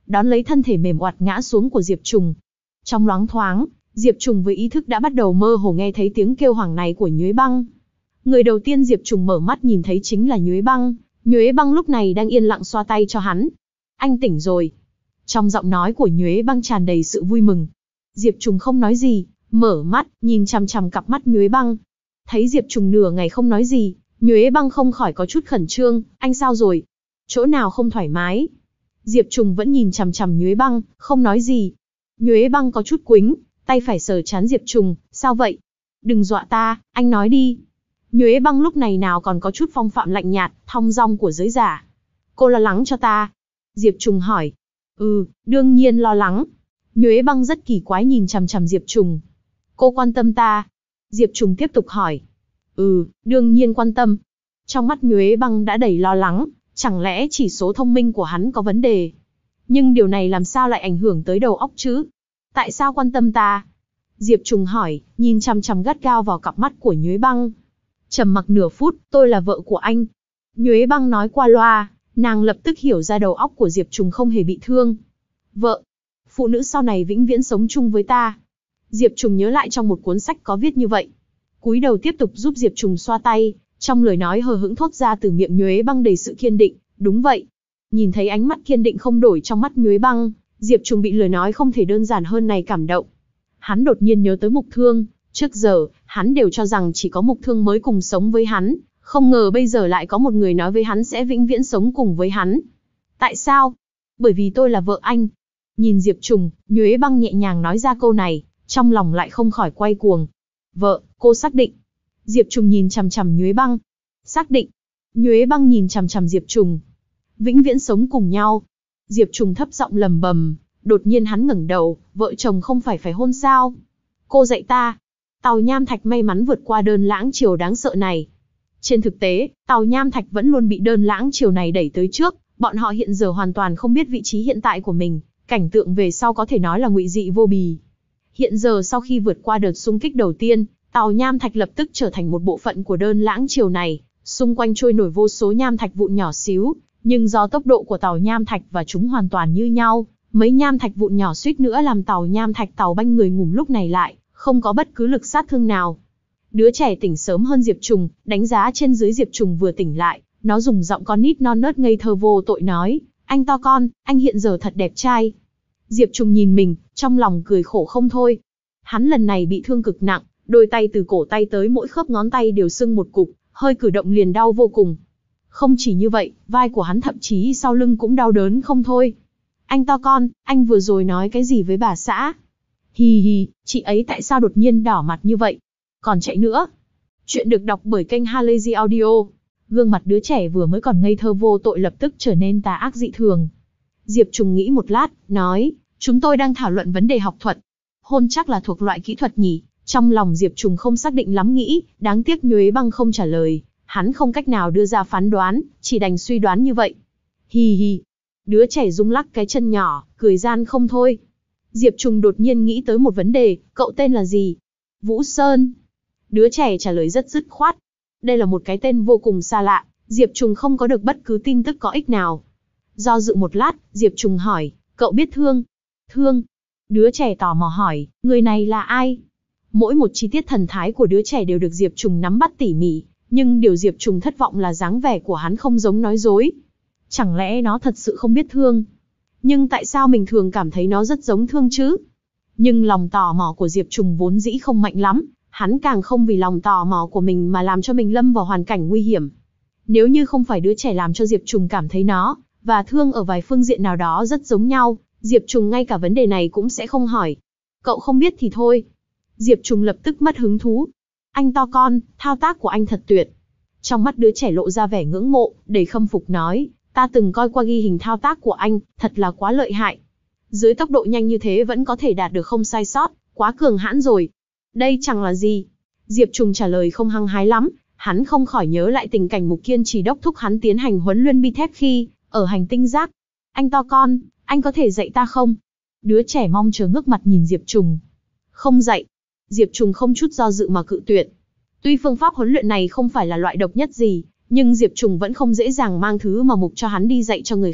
đón lấy thân thể mềm oặt ngã xuống của Diệp Trùng. Trong loáng thoáng, Diệp Trùng với ý thức đã bắt đầu mơ hồ nghe thấy tiếng kêu hoảng này của Nhuế Băng. Người đầu tiên Diệp Trùng mở mắt nhìn thấy chính là Nhuế Băng. Nhuế Băng lúc này đang yên lặng xoa tay cho hắn. Anh tỉnh rồi. Trong giọng nói của Nhuế Băng tràn đầy sự vui mừng. Diệp Trùng không nói gì, mở mắt, nhìn chằm chằm cặp mắt Nhuế Băng. Thấy Diệp Trùng nửa ngày không nói gì, Nhuế Băng không khỏi có chút khẩn trương. Anh sao rồi? Chỗ nào không thoải mái? Diệp Trùng vẫn nhìn chằm chằm Nhuế Băng, không nói gì. Nhuế Băng có chút quĩnh, tay phải sờ trán Diệp Trùng. Sao vậy? Đừng dọa ta, anh nói đi. Nhuế Băng lúc này nào còn có chút phong phạm lạnh nhạt, thong dong của giới giả. Cô lo lắng cho ta? Diệp Trùng hỏi. Ừ, đương nhiên lo lắng. Nhuế Băng rất kỳ quái nhìn chằm chằm Diệp Trùng. Cô quan tâm ta? Diệp Trùng tiếp tục hỏi. Ừ, đương nhiên quan tâm. Trong mắt Nhuế Băng đã đầy lo lắng, chẳng lẽ chỉ số thông minh của hắn có vấn đề? Nhưng điều này làm sao lại ảnh hưởng tới đầu óc chứ? Tại sao quan tâm ta? Diệp Trùng hỏi, nhìn chằm chằm gắt gao vào cặp mắt của Nhuế Băng. Trầm mặc nửa phút, tôi là vợ của anh. Nhuế Băng nói qua loa, nàng lập tức hiểu ra đầu óc của Diệp Trùng không hề bị thương. Vợ, phụ nữ sau này vĩnh viễn sống chung với ta. Diệp Trùng nhớ lại trong một cuốn sách có viết như vậy. Cúi đầu tiếp tục giúp Diệp Trùng xoa tay, trong lời nói hờ hững thốt ra từ miệng Nhuế Băng đầy sự kiên định. Đúng vậy. Nhìn thấy ánh mắt kiên định không đổi trong mắt Nhuế Băng, Diệp Trùng bị lời nói không thể đơn giản hơn này cảm động. Hắn đột nhiên nhớ tới Mục Thương. Trước giờ, hắn đều cho rằng chỉ có Mục Thương mới cùng sống với hắn, không ngờ bây giờ lại có một người nói với hắn sẽ vĩnh viễn sống cùng với hắn. Tại sao? Bởi vì tôi là vợ anh. Nhìn Diệp Trùng, Nhuế Băng nhẹ nhàng nói ra câu này, trong lòng lại không khỏi quay cuồng. Vợ, cô xác định. Diệp Trùng nhìn chằm chằm Nhuế Băng. Xác định. Nhuế Băng nhìn chằm chằm Diệp Trùng. Vĩnh viễn sống cùng nhau. Diệp Trùng thấp giọng lầm bầm, đột nhiên hắn ngẩng đầu, vợ chồng không phải phải hôn sao? Cô dạy ta. Tào Nham Thạch may mắn vượt qua đơn lãng chiều đáng sợ này. Trên thực tế, Tào Nham Thạch vẫn luôn bị đơn lãng chiều này đẩy tới trước, bọn họ hiện giờ hoàn toàn không biết vị trí hiện tại của mình, cảnh tượng về sau có thể nói là ngụy dị vô bì. Hiện giờ sau khi vượt qua đợt xung kích đầu tiên, Tào Nham Thạch lập tức trở thành một bộ phận của đơn lãng chiều này, xung quanh trôi nổi vô số nham thạch vụn nhỏ xíu, nhưng do tốc độ của Tào Nham Thạch và chúng hoàn toàn như nhau, mấy nham thạch vụn nhỏ suýt nữa làm Tào Nham Thạch tàu banh người ngủm lúc này lại không có bất cứ lực sát thương nào. Đứa trẻ tỉnh sớm hơn Diệp Trùng, đánh giá trên dưới Diệp Trùng vừa tỉnh lại, nó dùng giọng con nít non nớt ngây thơ vô tội nói, anh to con, anh hiện giờ thật đẹp trai. Diệp Trùng nhìn mình, trong lòng cười khổ không thôi. Hắn lần này bị thương cực nặng, đôi tay từ cổ tay tới mỗi khớp ngón tay đều sưng một cục, hơi cử động liền đau vô cùng. Không chỉ như vậy, vai của hắn thậm chí sau lưng cũng đau đớn không thôi. Anh to con, anh vừa rồi nói cái gì với bà xã? Hì hì, chị ấy tại sao đột nhiên đỏ mặt như vậy? Còn chạy nữa. Chuyện được đọc bởi kênh Halazy Audio. Gương mặt đứa trẻ vừa mới còn ngây thơ vô tội lập tức trở nên tà ác dị thường. Diệp Trùng nghĩ một lát, nói, chúng tôi đang thảo luận vấn đề học thuật. Hôn chắc là thuộc loại kỹ thuật nhỉ? Trong lòng Diệp Trùng không xác định lắm nghĩ, đáng tiếc Nhuế Băng không trả lời. Hắn không cách nào đưa ra phán đoán, chỉ đành suy đoán như vậy. Hì hì. Đứa trẻ rung lắc cái chân nhỏ, cười gian không thôi. Diệp Trùng đột nhiên nghĩ tới một vấn đề, cậu tên là gì? Vũ Sơn. Đứa trẻ trả lời rất dứt khoát. Đây là một cái tên vô cùng xa lạ, Diệp Trùng không có được bất cứ tin tức có ích nào. Do dự một lát, Diệp Trùng hỏi, cậu biết Thương? Thương? Đứa trẻ tò mò hỏi, người này là ai? Mỗi một chi tiết thần thái của đứa trẻ đều được Diệp Trùng nắm bắt tỉ mỉ, nhưng điều Diệp Trùng thất vọng là dáng vẻ của hắn không giống nói dối. Chẳng lẽ nó thật sự không biết Thương? Nhưng tại sao mình thường cảm thấy nó rất giống Thương chứ? Nhưng lòng tò mò của Diệp Trùng vốn dĩ không mạnh lắm, hắn càng không vì lòng tò mò của mình mà làm cho mình lâm vào hoàn cảnh nguy hiểm. Nếu như không phải đứa trẻ làm cho Diệp Trùng cảm thấy nó và Thương ở vài phương diện nào đó rất giống nhau, Diệp Trùng ngay cả vấn đề này cũng sẽ không hỏi. Cậu không biết thì thôi. Diệp Trùng lập tức mất hứng thú. Anh to con, thao tác của anh thật tuyệt. Trong mắt đứa trẻ lộ ra vẻ ngưỡng mộ, đầy khâm phục nói, ta từng coi qua ghi hình thao tác của anh, thật là quá lợi hại. Dưới tốc độ nhanh như thế vẫn có thể đạt được không sai sót, quá cường hãn rồi. Đây chẳng là gì. Diệp Trùng trả lời không hăng hái lắm, hắn không khỏi nhớ lại tình cảnh Mục Kiên Trì đốc thúc hắn tiến hành huấn luyện bi thép khi ở hành tinh rác. Anh to con, anh có thể dạy ta không? Đứa trẻ mong chờ ngước mặt nhìn Diệp Trùng. Không dạy. Diệp Trùng không chút do dự mà cự tuyệt. Tuy phương pháp huấn luyện này không phải là loại độc nhất gì, nhưng Diệp Trùng vẫn không dễ dàng mang thứ mà Mục cho hắn đi dạy cho người khác,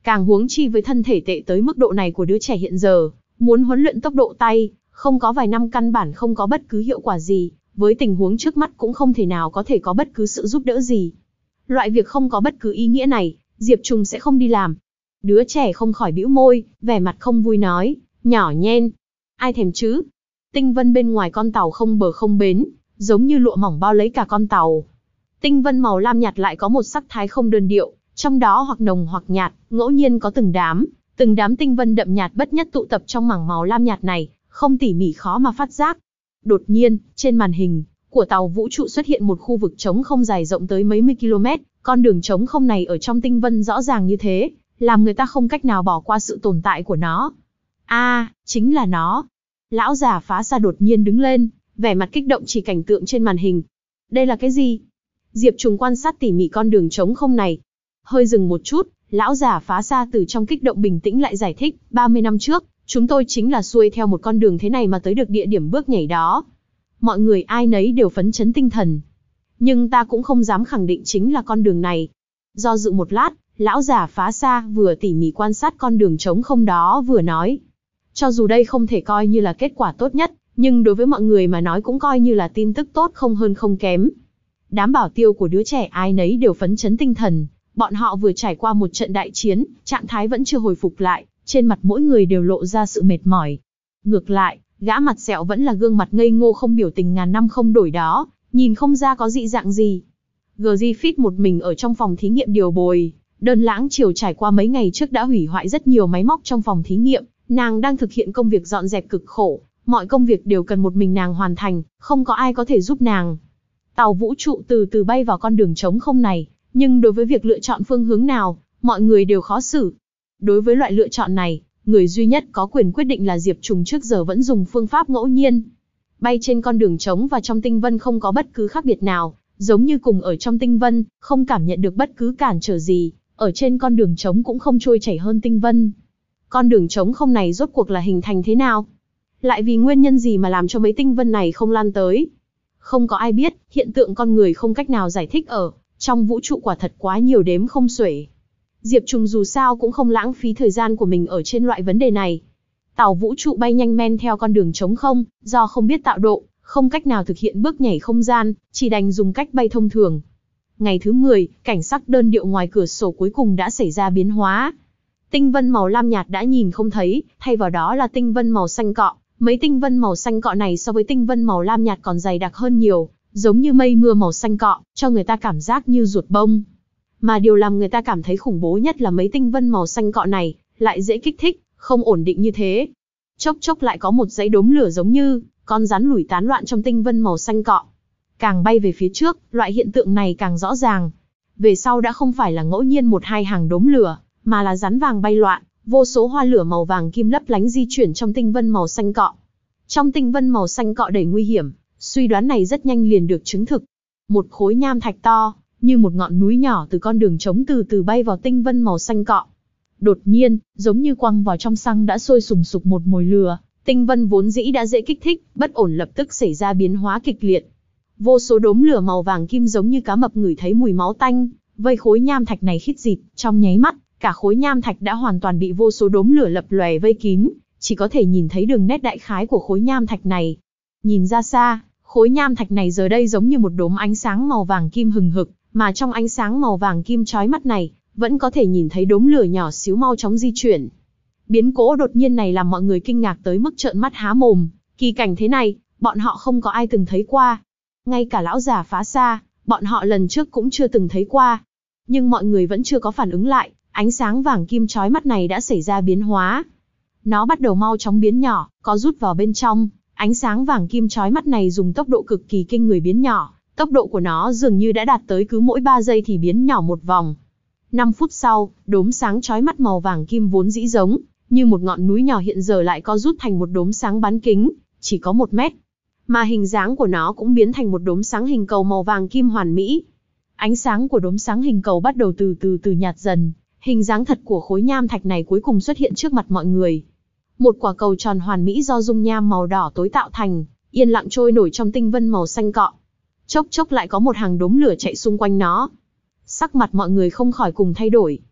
Càng huống chi với thân thể tệ tới mức độ này của đứa trẻ hiện giờ, muốn huấn luyện tốc độ tay, không có vài năm căn bản không có bất cứ hiệu quả gì, với tình huống trước mắt cũng không thể nào có thể có bất cứ sự giúp đỡ gì. Loại việc không có bất cứ ý nghĩa này, Diệp Trùng sẽ không đi làm. Đứa trẻ không khỏi bĩu môi, vẻ mặt không vui nói, nhỏ nhen. Ai thèm chứ? Tinh vân bên ngoài con tàu không bờ không bến, giống như lụa mỏng bao lấy cả con tàu. Tinh vân màu lam nhạt lại có một sắc thái không đơn điệu, trong đó hoặc nồng hoặc nhạt, ngẫu nhiên có từng đám, từng đám tinh vân đậm nhạt bất nhất tụ tập trong mảng màu lam nhạt này, không tỉ mỉ khó mà phát giác. Đột nhiên, trên màn hình của tàu vũ trụ xuất hiện một khu vực trống không dài rộng tới mấy mươi ki lô mét, con đường trống không này ở trong tinh vân rõ ràng như thế, làm người ta không cách nào bỏ qua sự tồn tại của nó. A, à, chính là nó. Lão già phá xa đột nhiên đứng lên, vẻ mặt kích động chỉ cảnh tượng trên màn hình. Đây là cái gì? Diệp Trùng quan sát tỉ mỉ con đường trống không này. Hơi dừng một chút, lão già phá xa từ trong kích động bình tĩnh lại giải thích, ba mươi năm trước, chúng tôi chính là xuôi theo một con đường thế này mà tới được địa điểm bước nhảy đó. Mọi người ai nấy đều phấn chấn tinh thần. Nhưng ta cũng không dám khẳng định chính là con đường này. Do dự một lát, lão già phá xa vừa tỉ mỉ quan sát con đường trống không đó vừa nói. Cho dù đây không thể coi như là kết quả tốt nhất, nhưng đối với mọi người mà nói cũng coi như là tin tức tốt không hơn không kém. Đám bảo tiêu của đứa trẻ ai nấy đều phấn chấn tinh thần, bọn họ vừa trải qua một trận đại chiến, trạng thái vẫn chưa hồi phục lại, trên mặt mỗi người đều lộ ra sự mệt mỏi. Ngược lại, gã mặt sẹo vẫn là gương mặt ngây ngô không biểu tình ngàn năm không đổi đó, nhìn không ra có dị dạng gì. giê giê Fit một mình ở trong phòng thí nghiệm điều bồi, đơn lãng chiều trải qua mấy ngày trước đã hủy hoại rất nhiều máy móc trong phòng thí nghiệm, nàng đang thực hiện công việc dọn dẹp cực khổ, mọi công việc đều cần một mình nàng hoàn thành, không có ai có thể giúp nàng. Tàu vũ trụ từ từ bay vào con đường trống không này, nhưng đối với việc lựa chọn phương hướng nào, mọi người đều khó xử. Đối với loại lựa chọn này, người duy nhất có quyền quyết định là Diệp Trùng trước giờ vẫn dùng phương pháp ngẫu nhiên. Bay trên con đường trống và trong tinh vân không có bất cứ khác biệt nào, giống như cùng ở trong tinh vân, không cảm nhận được bất cứ cản trở gì, ở trên con đường trống cũng không trôi chảy hơn tinh vân. Con đường trống không này rốt cuộc là hình thành thế nào? Lại vì nguyên nhân gì mà làm cho mấy tinh vân này không lan tới? Không có ai biết, hiện tượng con người không cách nào giải thích ở trong vũ trụ quả thật quá nhiều đếm không xuể. Diệp Trùng dù sao cũng không lãng phí thời gian của mình ở trên loại vấn đề này. Tàu vũ trụ bay nhanh men theo con đường trống không, do không biết tạo độ, không cách nào thực hiện bước nhảy không gian, chỉ đành dùng cách bay thông thường. Ngày thứ mười, cảnh sắc đơn điệu ngoài cửa sổ cuối cùng đã xảy ra biến hóa. Tinh vân màu lam nhạt đã nhìn không thấy, thay vào đó là tinh vân màu xanh cọ. Mấy tinh vân màu xanh cọ này so với tinh vân màu lam nhạt còn dày đặc hơn nhiều, giống như mây mưa màu xanh cọ, cho người ta cảm giác như ruột bông. Mà điều làm người ta cảm thấy khủng bố nhất là mấy tinh vân màu xanh cọ này, lại dễ kích thích, không ổn định như thế. Chốc chốc lại có một dãy đốm lửa giống như con rắn lủi tán loạn trong tinh vân màu xanh cọ. Càng bay về phía trước, loại hiện tượng này càng rõ ràng. Về sau đã không phải là ngẫu nhiên một hai hàng đốm lửa, mà là rắn vàng bay loạn, vô số hoa lửa màu vàng kim lấp lánh di chuyển trong tinh vân màu xanh cọ. Trong tinh vân màu xanh cọ đầy nguy hiểm, suy đoán này rất nhanh liền được chứng thực. Một khối nham thạch to, như một ngọn núi nhỏ từ con đường trống từ từ bay vào tinh vân màu xanh cọ. Đột nhiên, giống như quăng vào trong xăng đã sôi sùng sục một mồi lửa, tinh vân vốn dĩ đã dễ kích thích, bất ổn lập tức xảy ra biến hóa kịch liệt. Vô số đốm lửa màu vàng kim giống như cá mập ngửi thấy mùi máu tanh, vây khối nham thạch này khít dịt, trong nháy mắt, cả khối nham thạch đã hoàn toàn bị vô số đốm lửa lập lòe vây kín, chỉ có thể nhìn thấy đường nét đại khái của khối nham thạch này. Nhìn ra xa, khối nham thạch này giờ đây giống như một đốm ánh sáng màu vàng kim hừng hực, mà trong ánh sáng màu vàng kim chói mắt này, vẫn có thể nhìn thấy đốm lửa nhỏ xíu mau chóng di chuyển. Biến cố đột nhiên này làm mọi người kinh ngạc tới mức trợn mắt há mồm, kỳ cảnh thế này, bọn họ không có ai từng thấy qua. Ngay cả lão già phá xa, bọn họ lần trước cũng chưa từng thấy qua. Nhưng mọi người vẫn chưa có phản ứng lại, ánh sáng vàng kim chói mắt này đã xảy ra biến hóa. Nó bắt đầu mau chóng biến nhỏ, có rút vào bên trong, ánh sáng vàng kim chói mắt này dùng tốc độ cực kỳ kinh người biến nhỏ, tốc độ của nó dường như đã đạt tới cứ mỗi ba giây thì biến nhỏ một vòng. năm phút sau, đốm sáng chói mắt màu vàng kim vốn dĩ giống như một ngọn núi nhỏ hiện giờ lại co rút thành một đốm sáng bán kính, chỉ có một mét. Mà hình dáng của nó cũng biến thành một đốm sáng hình cầu màu vàng kim hoàn mỹ. Ánh sáng của đốm sáng hình cầu bắt đầu từ từ từ nhạt dần, hình dáng thật của khối nham thạch này cuối cùng xuất hiện trước mặt mọi người. Một quả cầu tròn hoàn mỹ do dung nham màu đỏ tối tạo thành, yên lặng trôi nổi trong tinh vân màu xanh cọ. Chốc chốc lại có một hàng đốm lửa chạy xung quanh nó. Sắc mặt mọi người không khỏi cùng thay đổi.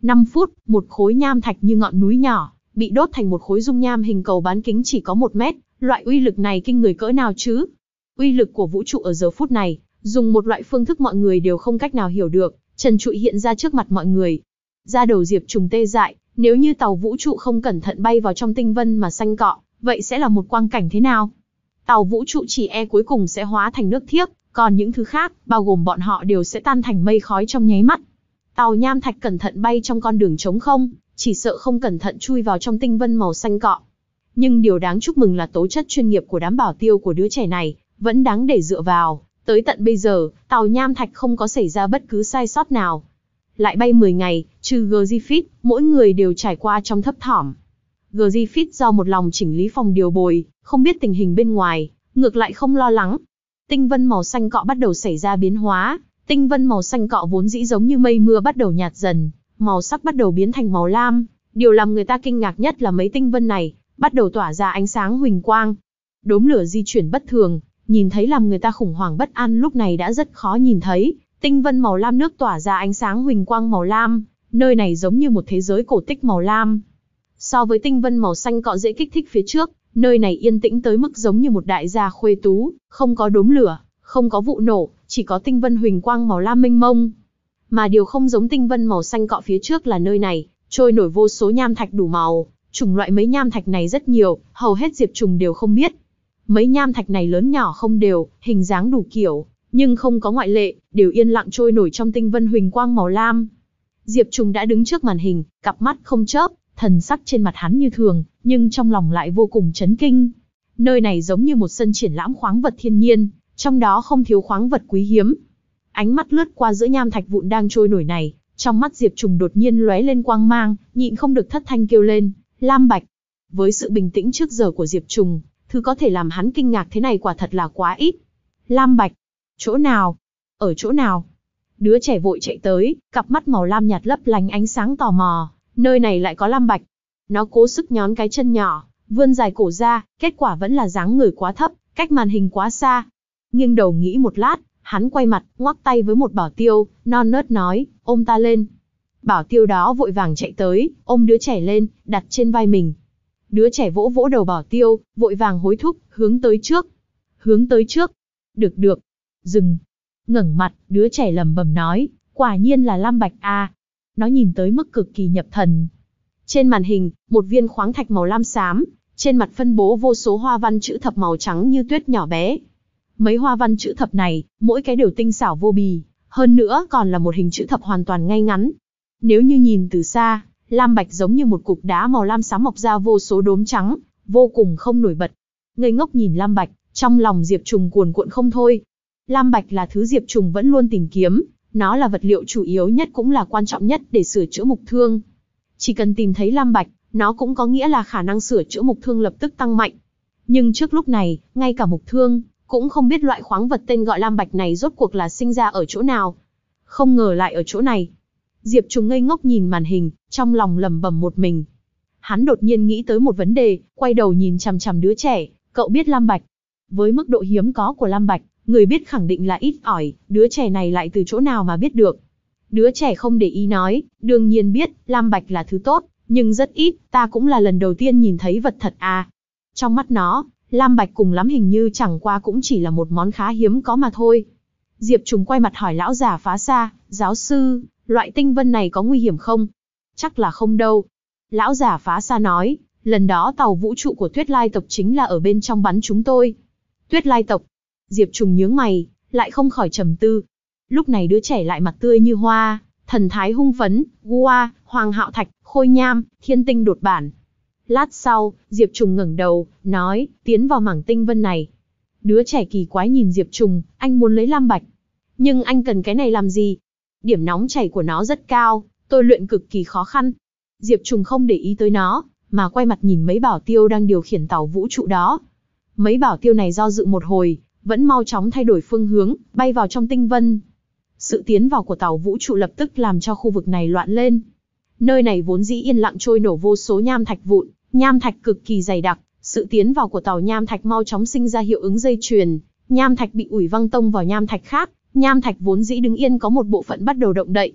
năm phút, một khối nham thạch như ngọn núi nhỏ, bị đốt thành một khối dung nham hình cầu bán kính chỉ có một mét, loại uy lực này kinh người cỡ nào chứ? Uy lực của vũ trụ ở giờ phút này, dùng một loại phương thức mọi người đều không cách nào hiểu được, trần trụi hiện ra trước mặt mọi người. Da đầu Diệp Trùng tê dại, nếu như tàu vũ trụ không cẩn thận bay vào trong tinh vân mà xanh cọ, vậy sẽ là một quang cảnh thế nào? Tàu vũ trụ chỉ e cuối cùng sẽ hóa thành nước thiếc, còn những thứ khác, bao gồm bọn họ đều sẽ tan thành mây khói trong nháy mắt. Tàu nham thạch cẩn thận bay trong con đường trống không, chỉ sợ không cẩn thận chui vào trong tinh vân màu xanh cọ. Nhưng điều đáng chúc mừng là tố chất chuyên nghiệp của đám bảo tiêu của đứa trẻ này, vẫn đáng để dựa vào. Tới tận bây giờ, tàu nham thạch không có xảy ra bất cứ sai sót nào. Lại bay mười ngày, trừ Griffith, mỗi người đều trải qua trong thấp thỏm. Griffith do một lòng chỉnh lý phòng điều bồi, không biết tình hình bên ngoài, ngược lại không lo lắng. Tinh vân màu xanh cọ bắt đầu xảy ra biến hóa, tinh vân màu xanh cọ vốn dĩ giống như mây mưa bắt đầu nhạt dần, màu sắc bắt đầu biến thành màu lam. Điều làm người ta kinh ngạc nhất là mấy tinh vân này bắt đầu tỏa ra ánh sáng huỳnh quang. Đốm lửa di chuyển bất thường, nhìn thấy làm người ta khủng hoảng bất an lúc này đã rất khó nhìn thấy. Tinh vân màu lam nước tỏa ra ánh sáng huỳnh quang màu lam, nơi này giống như một thế giới cổ tích màu lam. So với tinh vân màu xanh cọ dễ kích thích phía trước, nơi này yên tĩnh tới mức giống như một đại gia khuê tú, không có đốm lửa, không có vụ nổ, chỉ có tinh vân huỳnh quang màu lam mênh mông. Mà điều không giống tinh vân màu xanh cọ phía trước là nơi này trôi nổi vô số nham thạch đủ màu, chủng loại mấy nham thạch này rất nhiều, hầu hết Diệp Trùng đều không biết. Mấy nham thạch này lớn nhỏ không đều, hình dáng đủ kiểu, nhưng không có ngoại lệ, đều yên lặng trôi nổi trong tinh vân huỳnh quang màu lam. Diệp Trùng đã đứng trước màn hình, cặp mắt không chớp, thần sắc trên mặt hắn như thường, nhưng trong lòng lại vô cùng chấn kinh. Nơi này giống như một sân triển lãm khoáng vật thiên nhiên, trong đó không thiếu khoáng vật quý hiếm. Ánh mắt lướt qua giữa nham thạch vụn đang trôi nổi này, trong mắt Diệp Trùng đột nhiên lóe lên quang mang, nhịn không được thất thanh kêu lên, lam bạch. Với sự bình tĩnh trước giờ của Diệp Trùng, thứ có thể làm hắn kinh ngạc thế này quả thật là quá ít. Lam bạch? Chỗ nào? Ở chỗ nào? Đứa trẻ vội chạy tới, cặp mắt màu lam nhạt lấp lánh ánh sáng tò mò, nơi này lại có lam bạch. Nó cố sức nhón cái chân nhỏ, vươn dài cổ ra, kết quả vẫn là dáng người quá thấp, cách màn hình quá xa. Nghiêng đầu nghĩ một lát, hắn quay mặt, ngoắc tay với một bảo tiêu, non nớt nói, ôm ta lên. Bảo tiêu đó vội vàng chạy tới, ôm đứa trẻ lên, đặt trên vai mình. Đứa trẻ vỗ vỗ đầu bảo tiêu, vội vàng hối thúc, hướng tới trước. Hướng tới trước. Được được. Dừng. Ngẩng mặt, đứa trẻ lẩm bẩm nói, quả nhiên là lam bạch a. Nó nhìn tới mức cực kỳ nhập thần. Trên màn hình, một viên khoáng thạch màu lam xám, trên mặt phân bố vô số hoa văn chữ thập màu trắng như tuyết nhỏ bé. Mấy hoa văn chữ thập này, mỗi cái đều tinh xảo vô bì, hơn nữa còn là một hình chữ thập hoàn toàn ngay ngắn. Nếu như nhìn từ xa, lam bạch giống như một cục đá màu lam xám mọc ra vô số đốm trắng, vô cùng không nổi bật. Ngây ngốc nhìn lam bạch, trong lòng Diệp Trùng cuồn cuộn không thôi. Lam bạch là thứ Diệp Trùng vẫn luôn tìm kiếm, nó là vật liệu chủ yếu nhất cũng là quan trọng nhất để sửa chữa mục thương. Chỉ cần tìm thấy lam bạch, nó cũng có nghĩa là khả năng sửa chữa mục thương lập tức tăng mạnh. Nhưng trước lúc này, ngay cả mục thương cũng không biết loại khoáng vật tên gọi lam bạch này rốt cuộc là sinh ra ở chỗ nào. Không ngờ lại ở chỗ này. Diệp Trùng ngây ngốc nhìn màn hình, trong lòng lẩm bẩm một mình. Hắn đột nhiên nghĩ tới một vấn đề, quay đầu nhìn chằm chằm đứa trẻ, cậu biết lam bạch. Với mức độ hiếm có của lam bạch, người biết khẳng định là ít ỏi, đứa trẻ này lại từ chỗ nào mà biết được. Đứa trẻ không để ý nói, đương nhiên biết, lam bạch là thứ tốt, nhưng rất ít, ta cũng là lần đầu tiên nhìn thấy vật thật à. Trong mắt nó, lam bạch cùng lắm hình như chẳng qua cũng chỉ là một món khá hiếm có mà thôi. Diệp Trùng quay mặt hỏi lão già phá xa, giáo sư, loại tinh vân này có nguy hiểm không? Chắc là không đâu. Lão già phá xa nói, lần đó tàu vũ trụ của Tuyết Lai tộc chính là ở bên trong bắn chúng tôi. Tuyết Lai tộc. Diệp Trùng nhướng mày, lại không khỏi trầm tư. Lúc này đứa trẻ lại mặt tươi như hoa, thần thái hung phấn, Gua, Hoàng Hạo Thạch, Khôi Nham, Thiên Tinh đột bản. Lát sau, Diệp Trùng ngẩng đầu, nói, tiến vào mảng tinh vân này. Đứa trẻ kỳ quái nhìn Diệp Trùng, anh muốn lấy lam bạch. Nhưng anh cần cái này làm gì? Điểm nóng chảy của nó rất cao, tôi luyện cực kỳ khó khăn. Diệp Trùng không để ý tới nó, mà quay mặt nhìn mấy bảo tiêu đang điều khiển tàu vũ trụ đó. Mấy bảo tiêu này do dự một hồi, vẫn mau chóng thay đổi phương hướng, bay vào trong tinh vân. Sự tiến vào của tàu vũ trụ lập tức làm cho khu vực này loạn lên. Nơi này vốn dĩ yên lặng trôi nổ vô số nham thạch vụn, nham thạch cực kỳ dày đặc. Sự tiến vào của tàu nham thạch mau chóng sinh ra hiệu ứng dây chuyền, nham thạch bị ủi văng tông vào nham thạch khác, nham thạch vốn dĩ đứng yên có một bộ phận bắt đầu động đậy.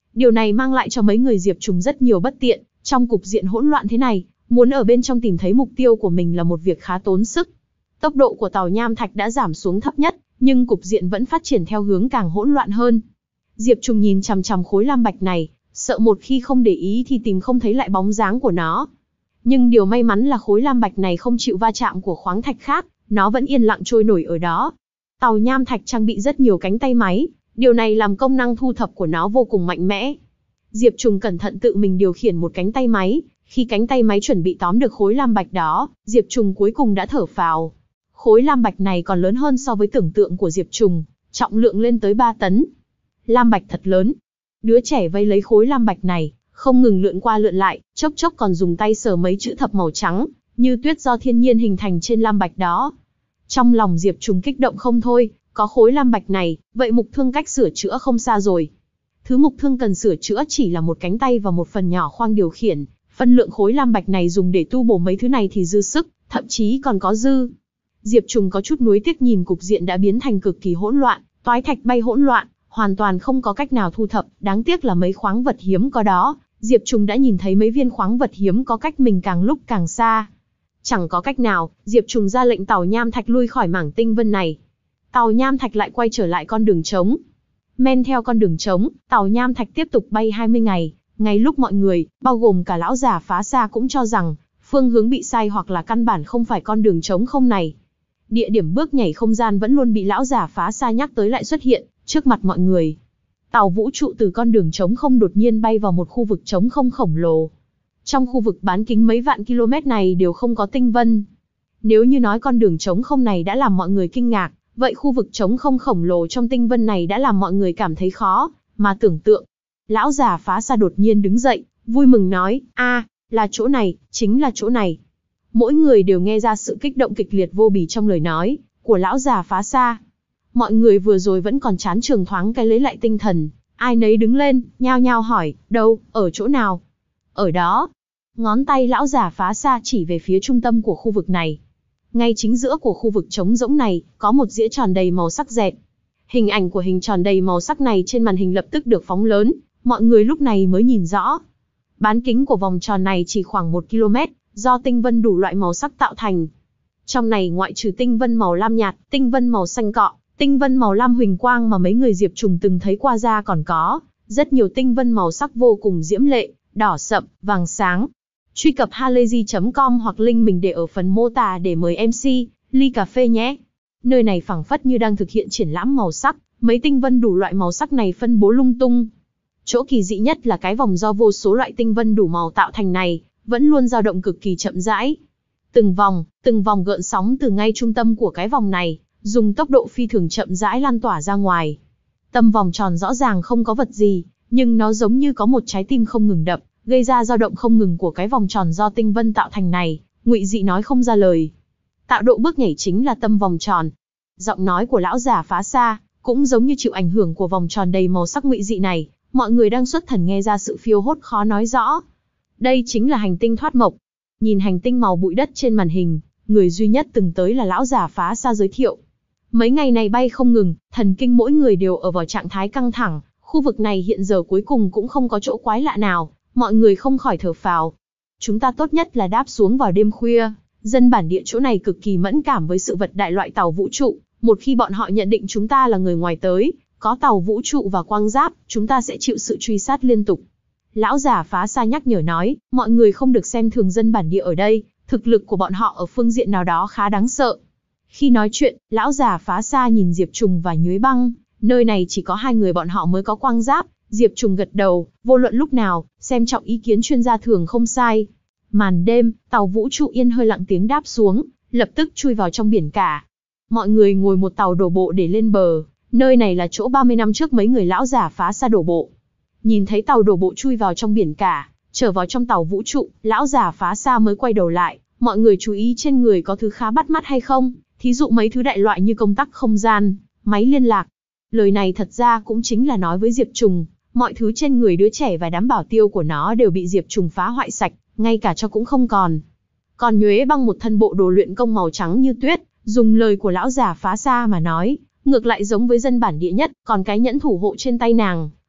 Điều này mang lại cho mấy người Diệp Trùng rất nhiều bất tiện, trong cục diện hỗn loạn thế này, muốn ở bên trong tìm thấy mục tiêu của mình là một việc khá tốn sức. Tốc độ của tàu nham thạch đã giảm xuống thấp nhất, nhưng cục diện vẫn phát triển theo hướng càng hỗn loạn hơn. Diệp Trùng nhìn chằm chằm khối lam bạch này, sợ một khi không để ý thì tìm không thấy lại bóng dáng của nó. Nhưng điều may mắn là khối lam bạch này không chịu va chạm của khoáng thạch khác, nó vẫn yên lặng trôi nổi ở đó. Tàu nham thạch trang bị rất nhiều cánh tay máy, điều này làm công năng thu thập của nó vô cùng mạnh mẽ. Diệp Trùng cẩn thận tự mình điều khiển một cánh tay máy, khi cánh tay máy chuẩn bị tóm được khối lam bạch đó, Diệp Trùng cuối cùng đã thở phào. Khối lam bạch này còn lớn hơn so với tưởng tượng của Diệp Trùng, trọng lượng lên tới ba tấn. Lam bạch thật lớn. Đứa trẻ vây lấy khối lam bạch này, không ngừng lượn qua lượn lại, chốc chốc còn dùng tay sờ mấy chữ thập màu trắng, như tuyết do thiên nhiên hình thành trên lam bạch đó. Trong lòng Diệp Trùng kích động không thôi, có khối lam bạch này, vậy mục thương cách sửa chữa không xa rồi. Thứ mục thương cần sửa chữa chỉ là một cánh tay và một phần nhỏ khoang điều khiển, phân lượng khối lam bạch này dùng để tu bổ mấy thứ này thì dư sức, thậm chí còn có dư. Diệp Trùng có chút nuối tiếc nhìn cục diện đã biến thành cực kỳ hỗn loạn, toái thạch bay hỗn loạn, hoàn toàn không có cách nào thu thập, đáng tiếc là mấy khoáng vật hiếm có đó, Diệp Trùng đã nhìn thấy mấy viên khoáng vật hiếm có cách mình càng lúc càng xa. Chẳng có cách nào, Diệp Trùng ra lệnh tàu nham thạch lui khỏi mảng tinh vân này. Tàu nham thạch lại quay trở lại con đường trống. Men theo con đường trống, tàu nham thạch tiếp tục bay hai mươi ngày, ngay lúc mọi người, bao gồm cả lão già phá xa cũng cho rằng, phương hướng bị sai hoặc là căn bản không phải con đường trống không này. Địa điểm bước nhảy không gian vẫn luôn bị lão già phá xa nhắc tới lại xuất hiện, trước mặt mọi người. Tàu vũ trụ từ con đường trống không đột nhiên bay vào một khu vực trống không khổng lồ. Trong khu vực bán kính mấy vạn km này đều không có tinh vân. Nếu như nói con đường trống không này đã làm mọi người kinh ngạc, vậy khu vực trống không khổng lồ trong tinh vân này đã làm mọi người cảm thấy khó mà tưởng tượng. Lão già phá xa đột nhiên đứng dậy, vui mừng nói, a, là chỗ này, chính là chỗ này. Mỗi người đều nghe ra sự kích động kịch liệt vô bì trong lời nói của lão già phá xa. Mọi người vừa rồi vẫn còn chán trường thoáng cái lấy lại tinh thần, ai nấy đứng lên, nhao nhao hỏi, đâu, ở chỗ nào? Ở đó. Ngón tay lão già phá xa chỉ về phía trung tâm của khu vực này. Ngay chính giữa của khu vực trống rỗng này, có một dĩa tròn đầy màu sắc dẹt. Hình ảnh của hình tròn đầy màu sắc này trên màn hình lập tức được phóng lớn, mọi người lúc này mới nhìn rõ. Bán kính của vòng tròn này chỉ khoảng một ki lô mét, do tinh vân đủ loại màu sắc tạo thành. Trong này ngoại trừ tinh vân màu lam nhạt, tinh vân màu xanh cọ, tinh vân màu lam huỳnh quang mà mấy người Diệp Trùng từng thấy qua ra còn có rất nhiều tinh vân màu sắc vô cùng diễm lệ, đỏ sậm, vàng sáng. Truy cập halayzi chấm com hoặc link mình để ở phần mô tả để mời em xê, ly cà phê nhé. Nơi này phảng phất như đang thực hiện triển lãm màu sắc, mấy tinh vân đủ loại màu sắc này phân bố lung tung. Chỗ kỳ dị nhất là cái vòng do vô số loại tinh vân đủ màu tạo thành này, vẫn luôn dao động cực kỳ chậm rãi. Từng vòng, từng vòng gợn sóng từ ngay trung tâm của cái vòng này, dùng tốc độ phi thường chậm rãi lan tỏa ra ngoài. Tâm vòng tròn rõ ràng không có vật gì, nhưng nó giống như có một trái tim không ngừng đập, gây ra dao động không ngừng của cái vòng tròn do tinh vân tạo thành này, ngụy dị nói không ra lời. Tạo độ bước nhảy chính là tâm vòng tròn. Giọng nói của lão già phá xa, cũng giống như chịu ảnh hưởng của vòng tròn đầy màu sắc ngụy dị này, mọi người đang xuất thần nghe ra sự phiêu hốt khó nói rõ. Đây chính là hành tinh thoát mộc. Nhìn hành tinh màu bụi đất trên màn hình, người duy nhất từng tới là lão già phá xa giới thiệu. Mấy ngày này bay không ngừng, thần kinh mỗi người đều ở vào trạng thái căng thẳng, khu vực này hiện giờ cuối cùng cũng không có chỗ quái lạ nào, mọi người không khỏi thở phào. Chúng ta tốt nhất là đáp xuống vào đêm khuya, dân bản địa chỗ này cực kỳ mẫn cảm với sự vật đại loại tàu vũ trụ, một khi bọn họ nhận định chúng ta là người ngoài tới, có tàu vũ trụ và quang giáp, chúng ta sẽ chịu sự truy sát liên tục. Lão già phá xa nhắc nhở nói, mọi người không được xem thường dân bản địa ở đây, thực lực của bọn họ ở phương diện nào đó khá đáng sợ. Khi nói chuyện, lão già phá xa nhìn Diệp Trùng và Nhuế Băng, nơi này chỉ có hai người bọn họ mới có quang giáp. Diệp Trùng gật đầu, vô luận lúc nào, xem trọng ý kiến chuyên gia thường không sai. Màn đêm, tàu vũ trụ yên hơi lặng tiếng đáp xuống, lập tức chui vào trong biển cả. Mọi người ngồi một tàu đổ bộ để lên bờ, nơi này là chỗ ba mươi năm trước mấy người lão già phá xa đổ bộ. Nhìn thấy tàu đổ bộ chui vào trong biển cả, trở vào trong tàu vũ trụ, lão già phá xa mới quay đầu lại, mọi người chú ý trên người có thứ khá bắt mắt hay không, thí dụ mấy thứ đại loại như công tắc không gian, máy liên lạc. Lời này thật ra cũng chính là nói với Diệp Trùng, mọi thứ trên người đứa trẻ và đám bảo tiêu của nó đều bị Diệp Trùng phá hoại sạch, ngay cả cho cũng không còn. Còn Nhuế Băng một thân bộ đồ luyện công màu trắng như tuyết, dùng lời của lão già phá xa mà nói, ngược lại giống với dân bản địa nhất, còn cái nhẫn thủ hộ trên tay nàng,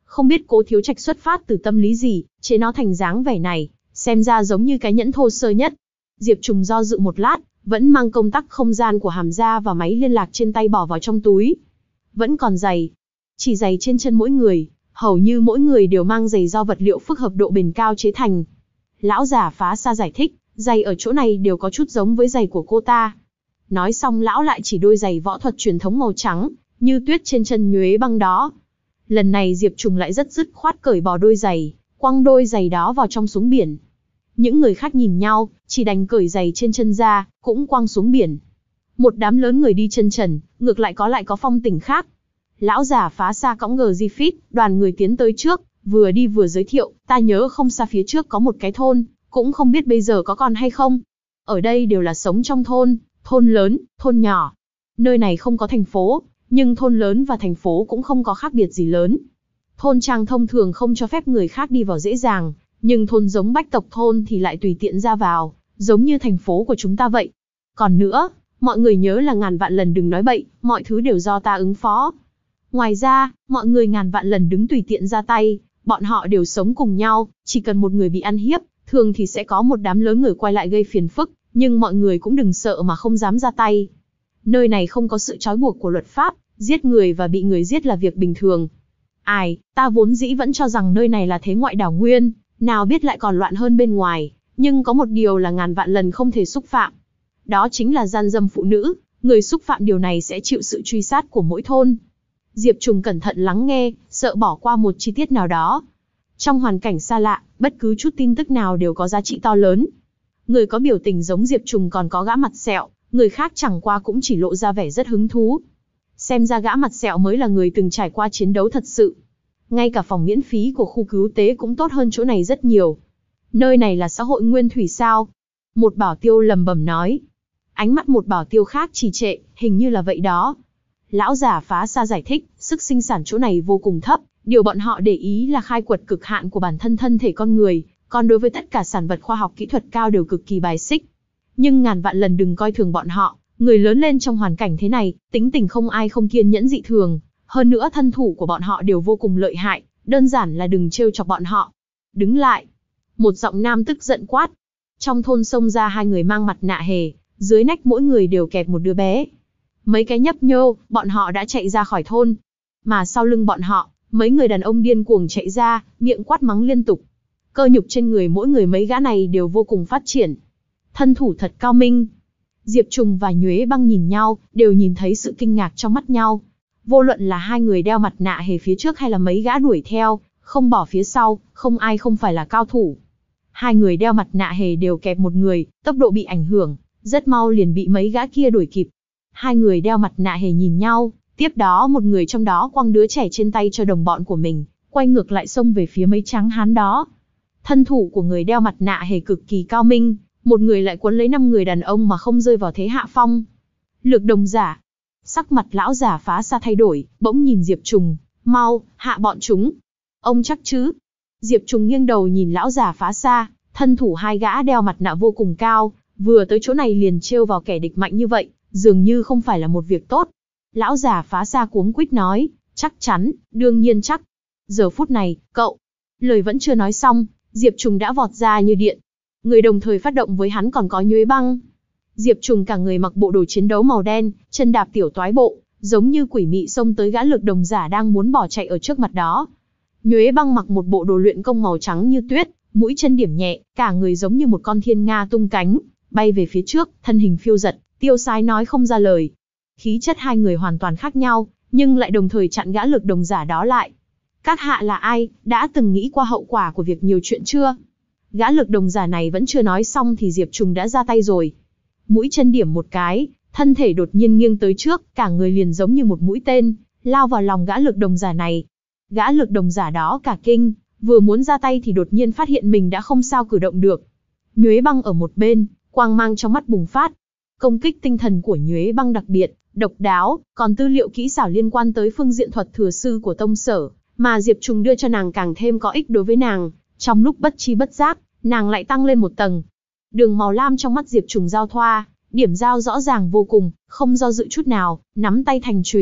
Không biết Cố Thiếu Trạch xuất phát từ tâm lý gì, chế nó thành dáng vẻ này, xem ra giống như cái nhẫn thô sơ nhất. Diệp Trùng do dự một lát, vẫn mang công tắc không gian của Hàm Gia và máy liên lạc trên tay bỏ vào trong túi. Vẫn còn giày. Chỉ giày trên chân mỗi người, hầu như mỗi người đều mang giày do vật liệu phức hợp độ bền cao chế thành. Lão giả Phá Xa giải thích, giày ở chỗ này đều có chút giống với giày của cô ta. Nói xong lão lại chỉ đôi giày võ thuật truyền thống màu trắng, như tuyết trên chân Nhuế Băng đó. Lần này Diệp Trùng lại rất dứt khoát cởi bỏ đôi giày, quăng đôi giày đó vào trong xuống biển. Những người khác nhìn nhau, chỉ đành cởi giày trên chân ra, cũng quăng xuống biển. Một đám lớn người đi chân trần, ngược lại có lại có phong tình khác. Lão giả Phá Xa cõng gờ di phít, đoàn người tiến tới trước, vừa đi vừa giới thiệu, ta nhớ không xa phía trước có một cái thôn, cũng không biết bây giờ có còn hay không. Ở đây đều là sống trong thôn, thôn lớn, thôn nhỏ. Nơi này không có thành phố, nhưng thôn lớn và thành phố cũng không có khác biệt gì lớn. Thôn trang thông thường không cho phép người khác đi vào dễ dàng, nhưng thôn giống bách tộc thôn thì lại tùy tiện ra vào, giống như thành phố của chúng ta vậy. Còn nữa, mọi người nhớ là ngàn vạn lần đừng nói bậy, mọi thứ đều do ta ứng phó. Ngoài ra, mọi người ngàn vạn lần đứng tùy tiện ra tay, bọn họ đều sống cùng nhau, chỉ cần một người bị ăn hiếp, thường thì sẽ có một đám lớn người quay lại gây phiền phức, nhưng mọi người cũng đừng sợ mà không dám ra tay. Nơi này không có sự trói buộc của luật pháp, giết người và bị người giết là việc bình thường. Ai, ta vốn dĩ vẫn cho rằng nơi này là thế ngoại đảo nguyên, nào biết lại còn loạn hơn bên ngoài, nhưng có một điều là ngàn vạn lần không thể xúc phạm. Đó chính là gian dâm phụ nữ, người xúc phạm điều này sẽ chịu sự truy sát của mỗi thôn. Diệp Trùng cẩn thận lắng nghe, sợ bỏ qua một chi tiết nào đó. Trong hoàn cảnh xa lạ, bất cứ chút tin tức nào đều có giá trị to lớn. Người có biểu tình giống Diệp Trùng còn có gã mặt sẹo, người khác chẳng qua cũng chỉ lộ ra vẻ rất hứng thú. Xem ra gã mặt sẹo mới là người từng trải qua chiến đấu thật sự. Ngay cả phòng miễn phí của khu cứu tế cũng tốt hơn chỗ này rất nhiều. Nơi này là xã hội nguyên thủy sao? Một bảo tiêu lầm bầm nói. Ánh mắt một bảo tiêu khác trì trệ, hình như là vậy đó. Lão giả Phá Xa giải thích, sức sinh sản chỗ này vô cùng thấp, điều bọn họ để ý là khai quật cực hạn của bản thân thân thể con người, còn đối với tất cả sản vật khoa học kỹ thuật cao đều cực kỳ bài xích. Nhưng ngàn vạn lần đừng coi thường bọn họ, người lớn lên trong hoàn cảnh thế này, tính tình không ai không kiên nhẫn dị thường, hơn nữa thân thủ của bọn họ đều vô cùng lợi hại, đơn giản là đừng trêu chọc bọn họ. Đứng lại! Một giọng nam tức giận quát. Trong thôn xông ra hai người mang mặt nạ hề, dưới nách mỗi người đều kẹp một đứa bé. Mấy cái nhấp nhô, bọn họ đã chạy ra khỏi thôn. Mà sau lưng bọn họ, mấy người đàn ông điên cuồng chạy ra, miệng quát mắng liên tục. Cơ nhục trên người mỗi người mấy gã này đều vô cùng phát triển. Thân thủ thật cao minh. Diệp Trùng và Nhuế Băng nhìn nhau, đều nhìn thấy sự kinh ngạc trong mắt nhau. Vô luận là hai người đeo mặt nạ hề phía trước hay là mấy gã đuổi theo, không bỏ phía sau, không ai không phải là cao thủ. Hai người đeo mặt nạ hề đều kẹp một người, tốc độ bị ảnh hưởng, rất mau liền bị mấy gã kia đuổi kịp. Hai người đeo mặt nạ hề nhìn nhau, tiếp đó một người trong đó quăng đứa trẻ trên tay cho đồng bọn của mình, quay ngược lại xông về phía mấy tráng hán đó. Thân thủ của người đeo mặt nạ hề cực kỳ cao minh, một người lại quấn lấy năm người đàn ông mà không rơi vào thế hạ phong. Lược đồng giả. Sắc mặt lão giả Phá Xa thay đổi, bỗng nhìn Diệp Trùng, mau, hạ bọn chúng. Ông chắc chứ? Diệp Trùng nghiêng đầu nhìn lão giả Phá Xa, thân thủ hai gã đeo mặt nạ vô cùng cao, vừa tới chỗ này liền trêu vào kẻ địch mạnh như vậy, dường như không phải là một việc tốt. Lão giả Phá Xa cuống quýt nói, chắc chắn, đương nhiên chắc. Giờ phút này, cậu. Lời vẫn chưa nói xong, Diệp Trùng đã vọt ra như điện. Người đồng thời phát động với hắn còn có Nhuế Băng. Diệp Trùng cả người mặc bộ đồ chiến đấu màu đen, chân đạp tiểu toái bộ, giống như quỷ mị xông tới gã lược đồng giả đang muốn bỏ chạy ở trước mặt đó. Nhuế Băng mặc một bộ đồ luyện công màu trắng như tuyết, mũi chân điểm nhẹ, cả người giống như một con thiên nga tung cánh, bay về phía trước, thân hình phiêu dật, tiêu sái nói không ra lời. Khí chất hai người hoàn toàn khác nhau, nhưng lại đồng thời chặn gã lược đồng giả đó lại. Các hạ là ai, đã từng nghĩ qua hậu quả của việc nhiều chuyện chưa? Gã lược đồng giả này vẫn chưa nói xong thì Diệp Trùng đã ra tay rồi. Mũi chân điểm một cái, thân thể đột nhiên nghiêng tới trước, cả người liền giống như một mũi tên, lao vào lòng gã lược đồng giả này. Gã lược đồng giả đó cả kinh, vừa muốn ra tay thì đột nhiên phát hiện mình đã không sao cử động được. Nhuế Băng ở một bên, quang mang trong mắt bùng phát. Công kích tinh thần của Nhuế Băng đặc biệt, độc đáo, còn tư liệu kỹ xảo liên quan tới phương diện thuật thừa sư của tông sở, mà Diệp Trùng đưa cho nàng càng thêm có ích đối với nàng. Trong lúc bất chi bất giác, nàng lại tăng lên một tầng. Đường màu lam trong mắt Diệp Trùng giao thoa, điểm giao rõ ràng vô cùng, không do dự chút nào, nắm tay thành chùy,